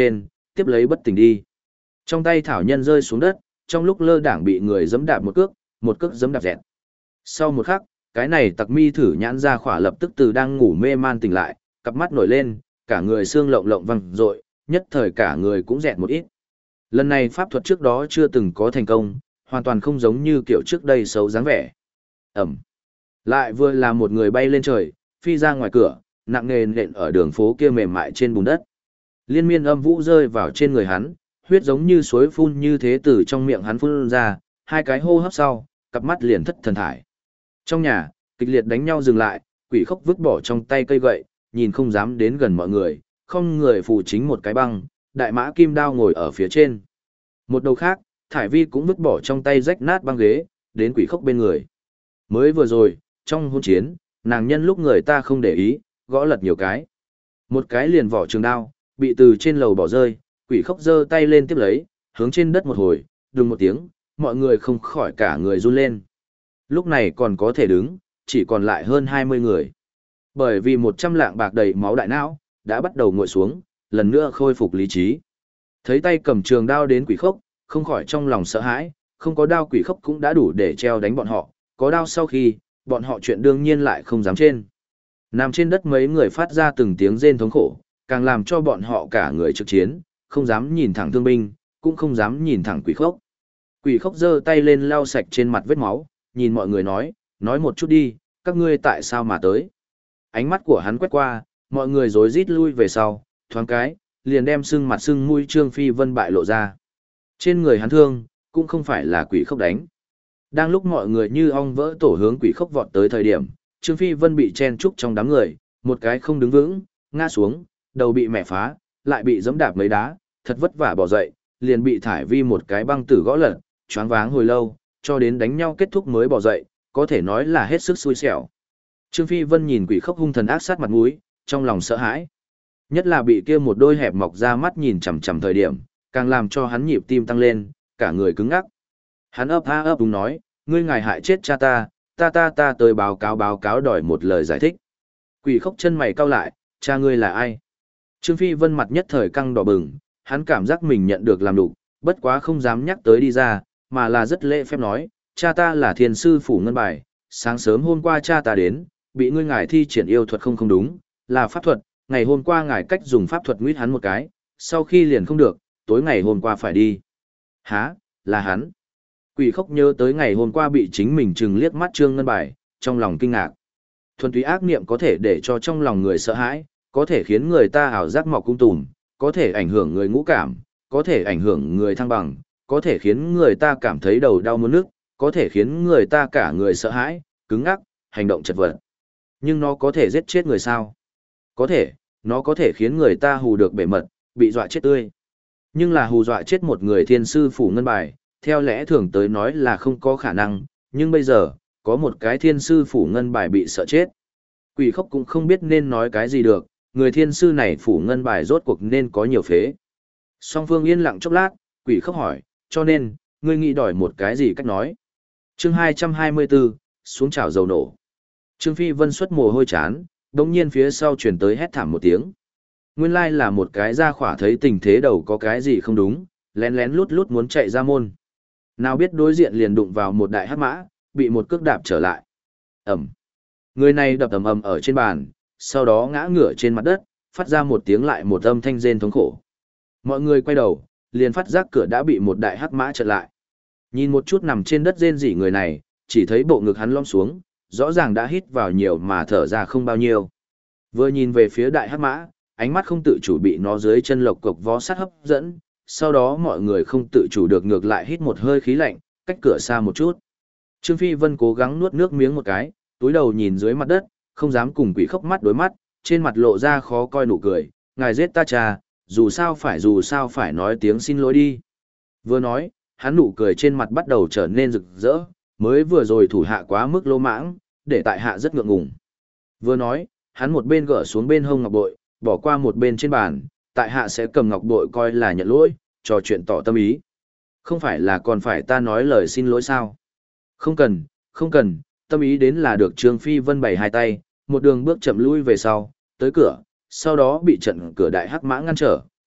A: tiếp lấy bất tỉnh đi. Trong tay thảo nhân rơi xuống đất, trong lúc lơ đảng bị người giẫm đạp một cước giẫm đạp dẹt. Sau một khắc, cái này tặc mi thử nhãn ra khỏa lập tức từ đang ngủ mê man tỉnh lại, cặp mắt nổi lên, cả người xương lộng lộng văng rội, nhất thời cả người cũng dẹt một ít. Lần này pháp thuật trước đó chưa từng có thành công, hoàn toàn không giống như kiểu trước đây xấu dáng vẻ. Ẩm. Lại vừa là một người bay lên trời, phi ra ngoài cửa, nặng nề nện ở đường phố kia mềm mại trên bùn đất. Liên miên âm vũ rơi vào trên người hắn, huyết giống như suối phun như thế từ trong miệng hắn phun ra, hai cái hô hấp sau, cặp mắt liền thất thần thải. Trong nhà, kịch liệt đánh nhau dừng lại, quỷ khốc vứt bỏ trong tay cây gậy, nhìn không dám đến gần mọi người, không người phù chính một cái băng, đại mã kim đao ngồi ở phía trên. Một đầu khác, Thải Vi cũng vứt bỏ trong tay rách nát băng ghế, đến quỷ khốc bên người. Mới vừa rồi, trong hôn chiến, nàng nhân lúc người ta không để ý, gõ lật nhiều cái. Một cái liền vỏ trường đao, bị từ trên lầu bỏ rơi, quỷ khốc giơ tay lên tiếp lấy, hướng trên đất một hồi, đùng một tiếng, mọi người không khỏi cả người run lên. Lúc này còn có thể đứng, chỉ còn lại hơn 20 người. Bởi vì 100 lạng bạc đầy máu đại não, đã bắt đầu ngồi xuống, lần nữa khôi phục lý trí. Thấy tay cầm trường đao đến quỷ khốc, không khỏi trong lòng sợ hãi, không có đao quỷ khốc cũng đã đủ để treo đánh bọn họ, có đao sau khi, bọn họ chuyện đương nhiên lại không dám trên. Nằm trên đất mấy người phát ra từng tiếng rên thống khổ, càng làm cho bọn họ cả người trực chiến, không dám nhìn thẳng thương binh, cũng không dám nhìn thẳng quỷ khốc. Quỷ khốc giơ tay lên lau sạch trên mặt vết máu, nhìn mọi người nói một chút đi, các ngươi tại sao mà tới. Ánh mắt của hắn quét qua, mọi người rối rít lui về sau, thoáng cái, liền đem sưng mặt sưng mũi Trương Phi Vân bại lộ ra. Trên người hắn thương, cũng không phải là quỷ khốc đánh. Đang lúc mọi người như ong vỡ tổ hướng quỷ khốc vọt tới thời điểm, Trương Phi Vân bị chen trúc trong đám người, một cái không đứng vững, ngã xuống, đầu bị mẹ phá, lại bị giẫm đạp mấy đá, thật vất vả bỏ dậy, liền bị Thải Vi một cái băng tử gõ lật, choáng váng hồi lâu, cho đến đánh nhau kết thúc mới bỏ dậy, có thể nói là hết sức xui xẻo. Trương Phi Vân nhìn quỷ khốc hung thần ác sát mặt mũi, trong lòng sợ hãi. Nhất là bị kia một đôi hẹp mọc ra mắt nhìn chằm chằm thời điểm, càng làm cho hắn nhịp tim tăng lên, cả người cứng ngắc. Hắn ấp a ấp đúng nói, ngươi ngài hại chết cha ta tới báo cáo đòi một lời giải thích. Quỷ khốc chân mày cau lại, cha ngươi là ai? Trương Phi Vân mặt nhất thời căng đỏ bừng, hắn cảm giác mình nhận được làm đủ, bất quá không dám nhắc tới đi ra, mà là rất lễ phép nói, cha ta là thiền sư phủ ngân bài, sáng sớm hôm qua cha ta đến, bị ngươi ngài thi triển yêu thuật không đúng, là pháp thuật, ngày hôm qua ngài cách dùng pháp thuật nguyết hắn một cái, sau khi liền không được, tối ngày hôm qua phải đi. Hả, là hắn. Quỷ khốc nhớ tới ngày hôm qua bị chính mình trừng liếc mắt Trương Ngân Bài, trong lòng kinh ngạc. Thuần túy ác niệm có thể để cho trong lòng người sợ hãi, có thể khiến người ta ảo giác mọc cung tùm, có thể ảnh hưởng người ngũ cảm, có thể ảnh hưởng người thăng bằng, có thể khiến người ta cảm thấy đầu đau muốn nức, có thể khiến người ta cả người sợ hãi, cứng ngắc, hành động chật vật. Nhưng nó có thể giết chết người sao? Có thể, nó có thể khiến người ta hù được bể mật, bị dọa chết tươi. Nhưng là hù dọa chết một người thiên sư phủ ngân bài, theo lẽ thường tới nói là không có khả năng, nhưng bây giờ, có một cái thiên sư phủ ngân bài bị sợ chết. Quỷ khốc cũng không biết nên nói cái gì được, người thiên sư này phủ ngân bài rốt cuộc nên có nhiều phế. Song phương yên lặng chốc lát, quỷ khốc hỏi, cho nên, ngươi nghĩ đòi một cái gì cách nói. Chương 224, xuống chảo dầu nổ. Trương Phi Vân xuất mồ hôi chán, đồng nhiên phía sau chuyển tới hét thảm một tiếng. Nguyên lai là một cái ra khỏa thấy tình thế đầu có cái gì không đúng, lén lén lút lút muốn chạy ra môn. Nào biết đối diện liền đụng vào một đại hắc mã, bị một cước đạp trở lại. Ẩm. Người này đập ầm ầm ở trên bàn, sau đó ngã ngửa trên mặt đất, phát ra một tiếng lại một âm thanh rên thống khổ. Mọi người quay đầu, liền phát giác cửa đã bị một đại hắc mã chặn lại. Nhìn một chút nằm trên đất rên rỉ người này, chỉ thấy bộ ngực hắn lõm xuống, rõ ràng đã hít vào nhiều mà thở ra không bao nhiêu. Vừa nhìn về phía đại hắc mã, ánh mắt không tự chủ bị nó dưới chân lộc cộc vó sắt hấp dẫn, sau đó mọi người không tự chủ được ngược lại hít một hơi khí lạnh, cách cửa xa một chút. Trương Phi Vân cố gắng nuốt nước miếng một cái, túi đầu nhìn dưới mặt đất, không dám cùng quỷ khốc mắt đối mắt, trên mặt lộ ra khó coi nụ cười, ngài giết ta cha, dù sao phải nói tiếng xin lỗi đi. Vừa nói, hắn nụ cười trên mặt bắt đầu trở nên rực rỡ, mới vừa rồi thủ hạ quá mức lô mãng, để tại hạ rất ngượng ngùng. Vừa nói, hắn một bên gỡ xuống bên hông ngọc bội, bỏ qua một bên trên bàn, tại hạ sẽ cầm ngọc bội coi là nhận lỗi, trò chuyện tỏ tâm ý. Không phải là còn phải ta nói lời xin lỗi sao? Không cần, tâm ý đến là được. Trương Phi Vân bày hai tay, một đường bước chậm lui về sau, tới cửa, sau đó bị trận cửa đại hắc mã ngăn trở,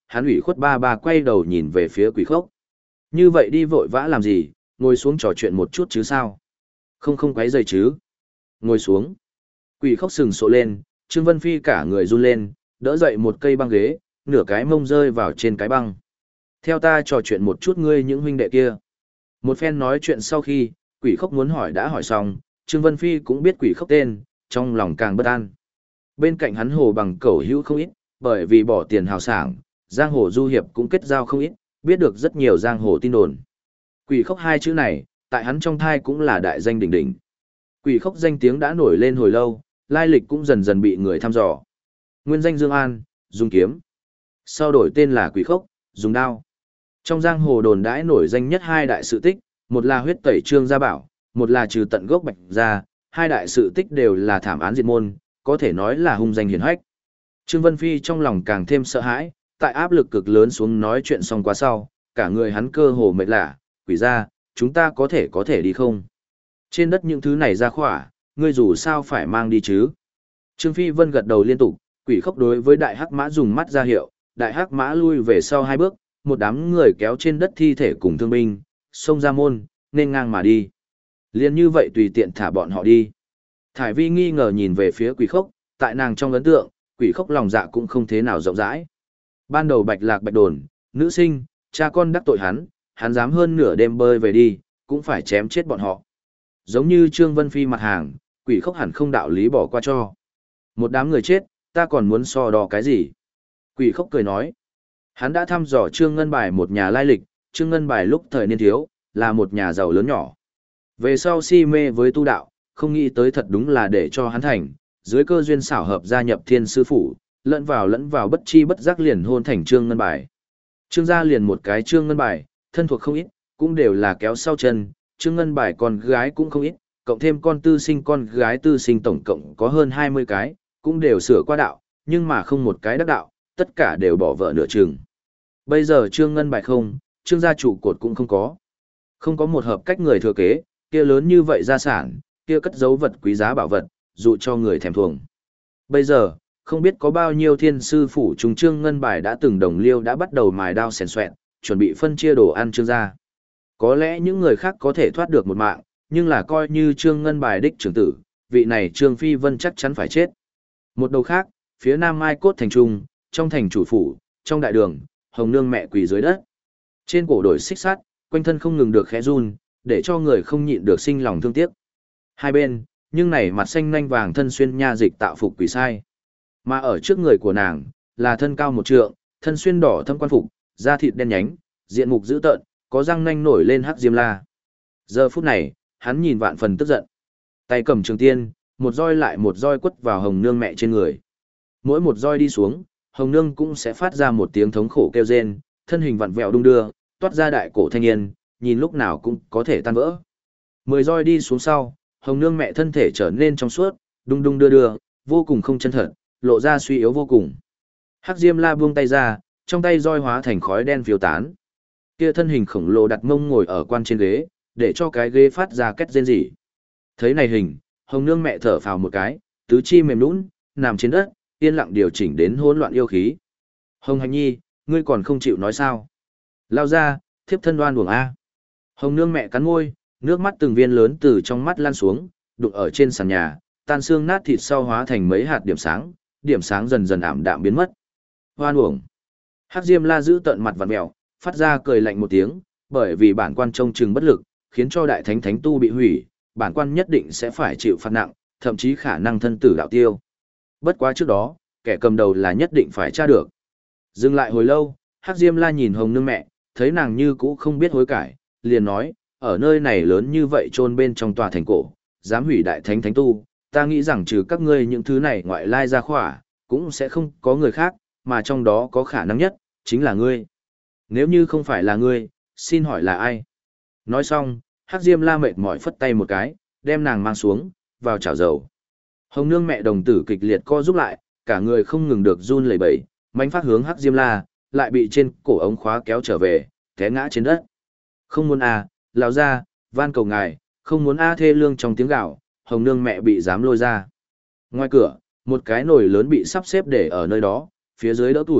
A: hắn ủy khuất ba ba quay đầu nhìn về phía quỷ khốc. Như vậy đi vội vã làm gì, ngồi xuống trò chuyện một chút chứ sao? Không quấy rầy chứ? Ngồi xuống. Quỷ khốc sừng sộ lên, Trương Vân Phi cả người run lên, đỡ dậy một cây băng ghế, nửa cái mông rơi vào trên cái băng. Theo ta trò chuyện một chút ngươi những huynh đệ kia. Một phen nói chuyện sau khi, quỷ khốc muốn hỏi đã hỏi xong, Trương Vân Phi cũng biết quỷ khốc tên, trong lòng càng bất an. Bên cạnh hắn hồ bằng cẩu hữu không ít, bởi vì bỏ tiền hào sảng, giang hồ du hiệp cũng kết giao không ít, biết được rất nhiều giang hồ tin đồn. Quỷ khốc hai chữ này, tại hắn trong thai cũng là đại danh đỉnh đỉnh. Quỷ khốc danh tiếng đã nổi lên hồi lâu, lai lịch cũng dần dần bị người thăm dò. Nguyên danh Dương An, dùng kiếm. Sau đổi tên là Quỷ khốc, dùng đao. Trong giang hồ đồn đãi nổi danh nhất hai đại sự tích, một là huyết tẩy Trương Gia Bảo, một là trừ tận gốc Bạch Gia, hai đại sự tích đều là thảm án diệt môn, có thể nói là hung danh hiển hách. Trương Vân Phi trong lòng càng thêm sợ hãi, tại áp lực cực lớn xuống nói chuyện xong quá sau, cả người hắn cơ hồ mệt lả, quỷ gia, chúng ta có thể đi không? Trên đất những thứ này ra khỏa, ngươi dù sao phải mang đi chứ? Trương Phi Vân gật đầu liên tục, quỷ khốc đối với đại hắc mã dùng mắt ra hiệu, đại hắc mã lui về sau hai bước, một đám người kéo trên đất thi thể cùng thương binh, xông ra môn, nên ngang mà đi. Liên như vậy tùy tiện thả bọn họ đi. Thải Vi nghi ngờ nhìn về phía quỷ khốc, tại nàng trong ấn tượng, quỷ khốc lòng dạ cũng không thế nào rộng rãi. Ban đầu bạch lạc bạch đồn, nữ sinh, cha con đắc tội hắn dám hơn nửa đêm bơi về đi, cũng phải chém chết bọn họ. Giống như Trương Vân Phi mặt hàng, quỷ khốc hẳn không đạo lý bỏ qua cho. Một đám người chết, ta còn muốn so đo cái gì? Quỷ khốc cười nói. Hắn đã thăm dò Trương Ngân Bài một nhà lai lịch, Trương Ngân Bài lúc thời niên thiếu, là một nhà giàu lớn nhỏ. Về sau si mê với tu đạo, không nghĩ tới thật đúng là để cho hắn thành, dưới cơ duyên xảo hợp gia nhập Thiên Sư Phủ, lẫn vào bất chi bất giác liền hôn thành Trương Ngân Bài. Trương gia liền một cái Trương Ngân Bài, thân thuộc không ít, cũng đều là kéo sau chân, Trương Ngân Bài con gái cũng không ít, cộng thêm con gái tư sinh tổng cộng có hơn 20 cái, cũng đều sửa qua đạo, nhưng mà không một cái đắc đạo, tất cả đều bỏ vợ nửa chừng. Bây giờ Trương Ngân Bài không, Trương gia trụ cột cũng không có. Không có một hợp cách người thừa kế, kia lớn như vậy gia sản, kia cất giấu vật quý giá bảo vật, dụ cho người thèm thuồng. Bây giờ, không biết có bao nhiêu Thiên Sư Phủ trùng Trương Ngân Bài đã từng đồng liêu đã bắt đầu mài đao xèn xoẹn, chuẩn bị phân chia đồ ăn Trương gia. Có lẽ những người khác có thể thoát được một mạng, nhưng là coi như Trương Ngân Bài đích trưởng tử, vị này Trương Phi Vân chắc chắn phải chết. Một đầu khác, phía Nam Mai Cốt thành trung, trong thành chủ phủ, trong đại đường, Hồng Nương mẹ quỳ dưới đất. Trên cổ đổi xích sắt, quanh thân không ngừng được khẽ run, để cho người không nhịn được sinh lòng thương tiếc. Hai bên, nhưng này mặt xanh nanh vàng thân xuyên nha dịch tạo phục quỷ sai. Mà ở trước người của nàng, là thân cao một trượng, thân xuyên đỏ thâm quan phục, da thịt đen nhánh, diện mục dữ tợn, có răng nanh nổi lên hắc diêm la. Giờ phút này, hắn nhìn vạn phần tức giận. Tay cầm trường tiên, một roi lại một roi quất vào Hồng Nương mẹ trên người. Mỗi một roi đi xuống, Hồng Nương cũng sẽ phát ra một tiếng thống khổ kêu rên, thân hình vặn vẹo đung đưa, toát ra đại cổ thanh niên, nhìn lúc nào cũng có thể tan vỡ. 10 roi đi xuống sau, Hồng Nương mẹ thân thể trở nên trong suốt, đung đung đưa đưa, vô cùng không chân thật, lộ ra suy yếu vô cùng. Hắc Diêm La buông tay ra, trong tay roi hóa thành khói đen phiêu tán. Kia thân hình khổng lồ đặt mông ngồi ở quan trên ghế, để cho cái ghế phát ra két rên rỉ. Thấy này hình, Hồng Nương mẹ thở phào một cái, tứ chi mềm nhũn, nằm trên đất, yên lặng điều chỉnh đến hỗn loạn yêu khí. Hồng Hành Nhi, ngươi còn không chịu nói sao? Lao ra, thiếp thân đoan uổng a. Hồng Nương mẹ cắn môi, nước mắt từng viên lớn từ trong mắt lan xuống, đụng ở trên sàn nhà, tan xương nát thịt sau hóa thành mấy hạt điểm sáng dần dần ảm đạm biến mất. Hoan uổng. Hắc Diêm La giữ tận mặt vặn mèo, phát ra cười lạnh một tiếng, bởi vì bản quan trông chừng bất lực, khiến cho đại thánh thánh tu bị hủy, bản quan nhất định sẽ phải chịu phạt nặng, thậm chí khả năng thân tử đạo tiêu. Bất quá trước đó, kẻ cầm đầu là nhất định phải tra được. Dừng lại hồi lâu, Hắc Diêm La nhìn Hồng Nương mẹ, thấy nàng như cũ không biết hối cải, liền nói, ở nơi này lớn như vậy chôn bên trong tòa thành cổ, dám hủy đại thánh thánh tu, ta nghĩ rằng trừ các ngươi những thứ này ngoại lai ra khỏa, cũng sẽ không có người khác, mà trong đó có khả năng nhất, chính là ngươi. Nếu như không phải là ngươi, xin hỏi là ai? Nói xong, Hắc Diêm La mệt mỏi phất tay một cái, đem nàng mang xuống, vào chảo dầu. Hồng Nương mẹ đồng tử kịch liệt co giúp lại, cả người không ngừng được run lẩy bẩy, mãnh phát hướng Hắc Diêm La, lại bị trên cổ ống khóa kéo trở về, té ngã trên đất. Không muốn à, lão gia, van cầu ngài, không muốn a thê lương trong tiếng gào, Hồng Nương mẹ bị dám lôi ra. Ngoài cửa, một cái nồi lớn bị sắp xếp để ở nơi đó, phía dưới đỡ tuổi,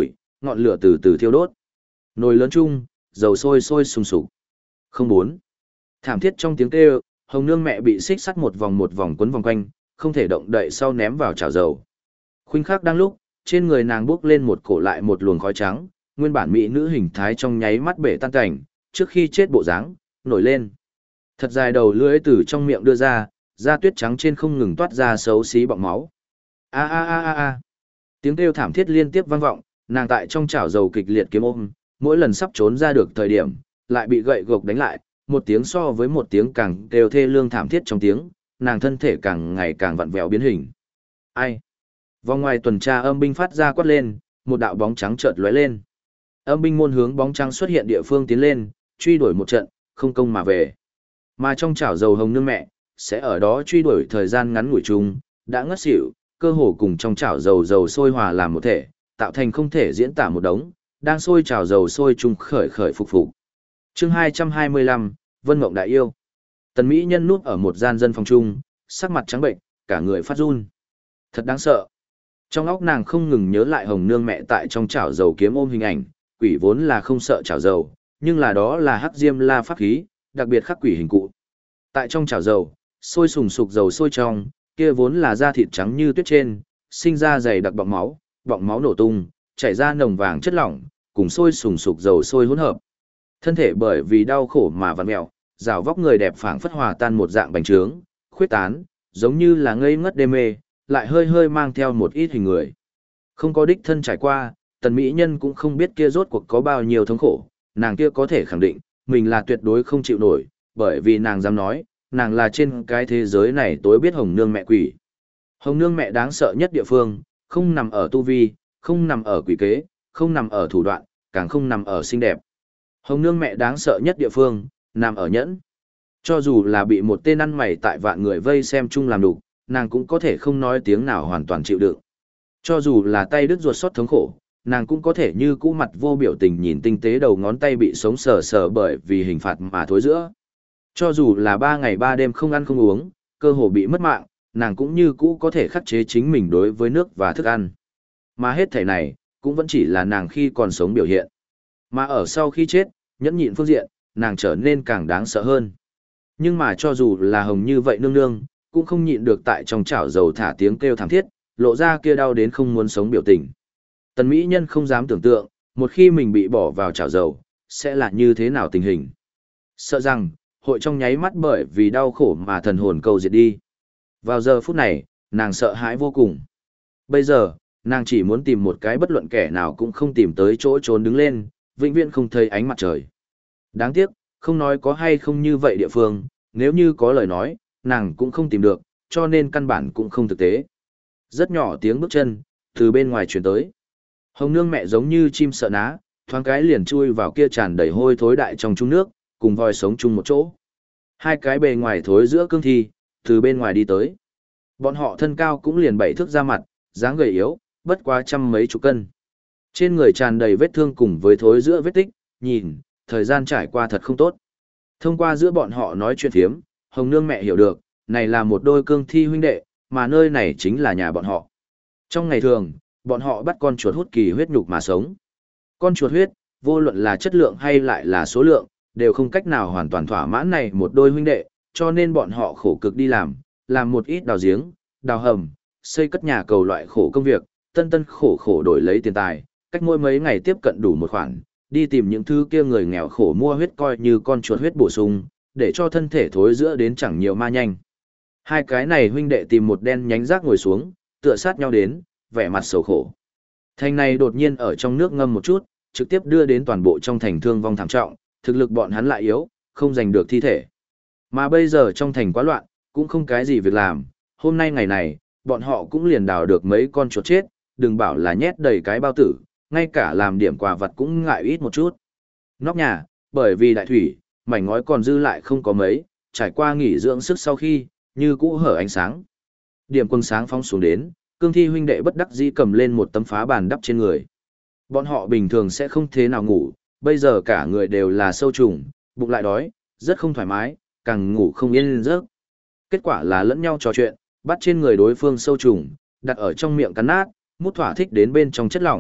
A: ngọn lửa từ từ thiêu đốt. Nồi lớn chung, dầu sôi sôi sùng sục. Không bốn. Thảm thiết trong tiếng kêu, Hồng Nương mẹ bị xích sắt một vòng quấn vòng quanh, không thể động đậy sau ném vào chảo dầu. Khuynh khắc đang lúc, trên người nàng bốc lên một cổ lại một luồng khói trắng, nguyên bản mỹ nữ hình thái trong nháy mắt bể tan cảnh, trước khi chết bộ dáng nổi lên. Thật dài đầu lưỡi từ trong miệng đưa ra, da tuyết trắng trên không ngừng toát ra xấu xí bọng máu. A a a a a. Tiếng kêu thảm thiết liên tiếp vang vọng, nàng tại trong chảo dầu kịch liệt kiếm ôm, mỗi lần sắp trốn ra được thời điểm, lại bị gậy gộc đánh lại, một tiếng so với một tiếng càng kêu thê lương thảm thiết trong tiếng, nàng thân thể càng ngày càng vặn vẹo biến hình. Ai? Vòng ngoài tuần tra âm binh phát ra quát lên, một đạo bóng trắng chợt lóe lên. Âm binh môn hướng bóng trắng xuất hiện địa phương tiến lên, truy đuổi một trận, không công mà về. Mà trong chảo dầu Hồng Nương mẹ, sẽ ở đó truy đuổi thời gian ngắn ngủi chung, đã ngất xỉu, cơ hồ cùng trong chảo dầu sôi hòa làm một thể, tạo thành không thể diễn tả một đống, đang sôi chảo dầu sôi chung khởi khởi phục phục. Chương 225, Vân Mộng Đại Yêu. Tần Mỹ Nhân núp ở một gian dân phòng chung, sắc mặt trắng bệnh, cả người phát run. Thật đáng sợ. Trong óc nàng không ngừng nhớ lại Hồng Nương mẹ tại trong chảo dầu kiếm ôm hình ảnh, quỷ vốn là không sợ chảo dầu, nhưng là đó là Hắc Diêm La pháp khí, đặc biệt khắc quỷ hình cụ. Tại trong chảo dầu, sôi sùng sục dầu sôi trong, kia vốn là da thịt trắng như tuyết trên, sinh ra dày đặc bọng máu nổ tung, chảy ra nồng vàng chất lỏng, cùng sôi sùng sục dầu sôi hỗn hợp. Thân thể bởi vì đau khổ mà vặn mèo, rào vóc người đẹp phảng phất hòa tan một dạng bánh trướng, khuyết tán, giống như là ngây ngất đê mê, lại hơi hơi mang theo một ít hình người. Không có đích thân trải qua, Tần Mỹ Nhân cũng không biết kia rốt cuộc có bao nhiêu thống khổ, nàng kia có thể khẳng định, mình là tuyệt đối không chịu nổi, bởi vì nàng dám nói, nàng là trên cái thế giới này tối biết Hồng Nương mẹ quỷ. Hồng Nương mẹ đáng sợ nhất địa phương, không nằm ở tu vi, không nằm ở quỷ kế, không nằm ở thủ đoạn, càng không nằm ở xinh đẹp. Hồng Nương mẹ đáng sợ nhất địa phương, nằm ở nhẫn. Cho dù là bị một tên ăn mày tại vạn người vây xem chung làm đục, nàng cũng có thể không nói tiếng nào hoàn toàn chịu đựng. Cho dù là tay đứt ruột xót thống khổ, nàng cũng có thể như cũ mặt vô biểu tình nhìn tinh tế đầu ngón tay bị sống sờ sờ bởi vì hình phạt mà thối giữa. Cho dù là 3 ngày 3 đêm không ăn không uống, cơ hồ bị mất mạng, nàng cũng như cũ có thể khắc chế chính mình đối với nước và thức ăn. Mà hết thể này, cũng vẫn chỉ là nàng khi còn sống biểu hiện. Mà ở sau khi chết, nhẫn nhịn phương diện, nàng trở nên càng đáng sợ hơn. Nhưng mà cho dù là Hồng như vậy nương nương, cũng không nhịn được tại trong chảo dầu thả tiếng kêu thảm thiết, lộ ra kia đau đến không muốn sống biểu tình. Tần Mỹ Nhân không dám tưởng tượng, một khi mình bị bỏ vào chảo dầu, sẽ là như thế nào tình hình. Sợ rằng, hội trong nháy mắt bởi vì đau khổ mà thần hồn câu diệt đi. Vào giờ phút này, nàng sợ hãi vô cùng. Bây giờ, nàng chỉ muốn tìm một cái bất luận kẻ nào cũng không tìm tới chỗ trốn đứng lên, vĩnh viễn không thấy ánh mặt trời. Đáng tiếc, không nói có hay không như vậy địa phương, nếu như có lời nói, nàng cũng không tìm được, cho nên căn bản cũng không thực tế. Rất nhỏ tiếng bước chân, từ bên ngoài truyền tới. Hồng Nương mẹ giống như chim sợ ná, thoáng cái liền chui vào kia tràn đầy hôi thối đại trong chung nước, cùng voi sống chung một chỗ. Hai cái bề ngoài thối giữa cương thi, từ bên ngoài đi tới. Bọn họ thân cao cũng liền 7 thước ra mặt, dáng gầy yếu, bất quá trăm mấy chục cân. Trên người tràn đầy vết thương cùng với thối giữa vết tích, nhìn, thời gian trải qua thật không tốt. Thông qua giữa bọn họ nói chuyện thiếm, Hồng Nương mẹ hiểu được, này là một đôi cương thi huynh đệ, mà nơi này chính là nhà bọn họ. Trong ngày thường, bọn họ bắt con chuột hút kỳ huyết nhục mà sống. Con chuột huyết, vô luận là chất lượng hay lại là số lượng, đều không cách nào hoàn toàn thỏa mãn này một đôi huynh đệ, cho nên bọn họ khổ cực đi làm một ít đào giếng, đào hầm, xây cất nhà cầu loại khổ công việc, tân tân khổ khổ đổi lấy tiền tài, cách mỗi mấy ngày tiếp cận đủ một khoản, đi tìm những thứ kia người nghèo khổ mua huyết coi như con chuột huyết bổ sung, để cho thân thể thối giữa đến chẳng nhiều ma nhanh. Hai cái này huynh đệ tìm một đen nhánh rác ngồi xuống, tựa sát nhau đến, vẻ mặt sầu khổ. Thành này đột nhiên ở trong nước ngâm một chút, trực tiếp đưa đến toàn bộ trong thành thương vong thảm trọng, thực lực bọn hắn lại yếu, không giành được thi thể. Mà bây giờ trong thành quá loạn, cũng không cái gì việc làm, hôm nay ngày này, bọn họ cũng liền đào được mấy con chuột chết, đừng bảo là nhét đầy cái bao tử, ngay cả làm điểm quà vật cũng ngại ít một chút. Nóc nhà, bởi vì đại thủy, mảnh ngói còn dư lại không có mấy, trải qua nghỉ dưỡng sức sau khi, như cũ hở ánh sáng. Điểm quân sáng phóng xuống đến, cương thi huynh đệ bất đắc dĩ cầm lên một tấm phá bàn đắp trên người. Bọn họ bình thường sẽ không thế nào ngủ, bây giờ cả người đều là sâu trùng, bụng lại đói, rất không thoải mái, càng ngủ không yên giấc. Kết quả là lẫn nhau trò chuyện, bắt trên người đối phương sâu trùng, đặt ở trong miệng cắn nát, mút thỏa thích đến bên trong chất lỏng,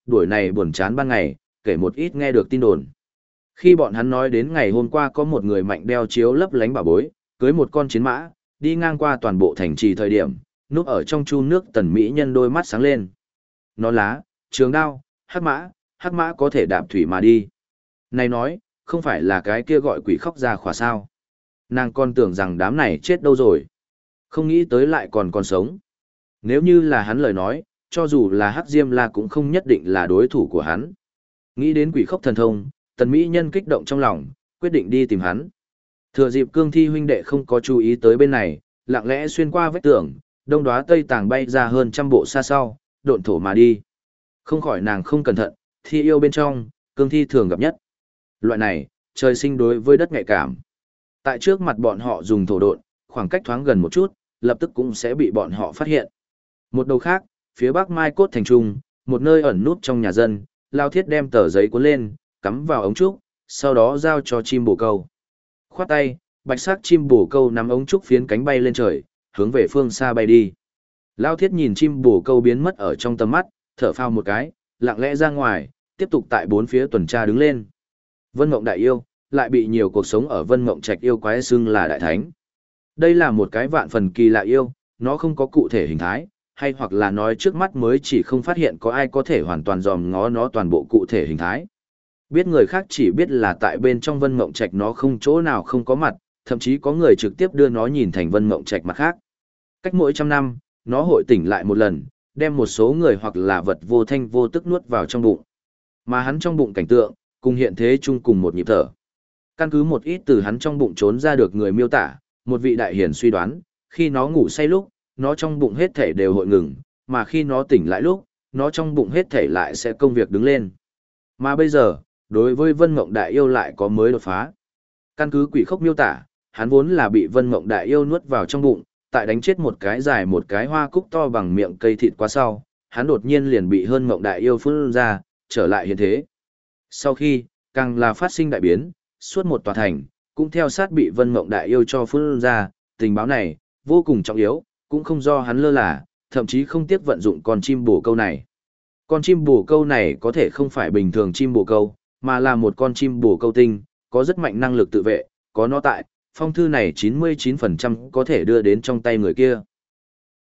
A: đuổi này buồn chán ban ngày, kể một ít nghe được tin đồn. Khi bọn hắn nói đến ngày hôm qua có một người mạnh đeo chiếu lấp lánh bảo bối, cưới một con chiến mã, đi ngang qua toàn bộ thành trì thời điểm, núp ở trong chu nước tần mỹ nhân đôi mắt sáng lên. Nó lá, trường đao, hắc mã có thể đạp thủy mà đi. Này nói, không phải là cái kia gọi quỷ khóc ra khỏa sao. Nàng còn tưởng rằng đám này chết đâu rồi. Không nghĩ tới lại còn sống. Nếu như là hắn lời nói, cho dù là Hắc Diêm La cũng không nhất định là đối thủ của hắn. Nghĩ đến quỷ khóc thần thông, tần mỹ nhân kích động trong lòng, quyết định đi tìm hắn. Thừa dịp cương thi huynh đệ không có chú ý tới bên này, lặng lẽ xuyên qua vách tường, đông đóa tây tàng bay ra hơn trăm bộ xa sau, độn thổ mà đi. Không khỏi nàng không cẩn thận, thi yêu bên trong, cương thi thường gặp nhất. Loại này, trời sinh đối với đất nhạy cảm. Tại trước mặt bọn họ dùng thổ độn, khoảng cách thoáng gần một chút, lập tức cũng sẽ bị bọn họ phát hiện. Một đầu khác, phía bắc Mai Cốt thành trung, một nơi ẩn nút trong nhà dân, Lao Thiết đem tờ giấy cuốn lên, cắm vào ống trúc, sau đó giao cho chim bồ câu. Khoát tay, bạch sắc chim bồ câu nắm ống trúc phiến cánh bay lên trời, hướng về phương xa bay đi. Lao Thiết nhìn chim bồ câu biến mất ở trong tầm mắt, thở phào một cái, lặng lẽ ra ngoài, tiếp tục tại bốn phía tuần tra đứng lên. Vân Mộng Đại Yêu, lại bị nhiều cuộc sống ở Vân Mộng Trạch yêu quái xưng là Đại Thánh. Đây là một cái vạn phần kỳ lạ yêu, nó không có cụ thể hình thái, hay hoặc là nói trước mắt mới chỉ không phát hiện có ai có thể hoàn toàn dòm ngó nó toàn bộ cụ thể hình thái. Biết người khác chỉ biết là tại bên trong Vân Mộng Trạch nó không chỗ nào không có mặt, thậm chí có người trực tiếp đưa nó nhìn thành Vân Mộng Trạch mặt khác. Cách mỗi 100 năm, nó hội tỉnh lại một lần, đem một số người hoặc là vật vô thanh vô tức nuốt vào trong bụng. Mà hắn trong bụng cảnh tượng, cùng hiện thế chung cùng một nhịp thở. Căn cứ một ít từ hắn trong bụng trốn ra được người miêu tả, một vị đại hiển suy đoán, khi nó ngủ say lúc, nó trong bụng hết thể đều hội ngừng, mà khi nó tỉnh lại lúc, nó trong bụng hết thể lại sẽ công việc đứng lên. Mà bây giờ, đối với Vân Mộng Đại Yêu lại có mới đột phá. Căn cứ quỷ khốc miêu tả, hắn vốn là bị Vân Mộng Đại Yêu nuốt vào trong bụng, tại đánh chết một cái dài một cái hoa cúc to bằng miệng cây thịt quá sau, hắn đột nhiên liền bị hơn Mộng Đại Yêu phun ra, trở lại hiện thế. Sau khi, càng là phát sinh đại biến, suốt một tòa thành, cũng theo sát bị Vân Mộng Đại Yêu cho phun ra, tình báo này, vô cùng trọng yếu, cũng không do hắn lơ là, thậm chí không tiếc vận dụng con chim bồ câu này. Con chim bồ câu này có thể không phải bình thường chim bồ câu, mà là một con chim bồ câu tinh, có rất mạnh năng lực tự vệ, có nó tại, phong thư này 99% có thể đưa đến trong tay người kia.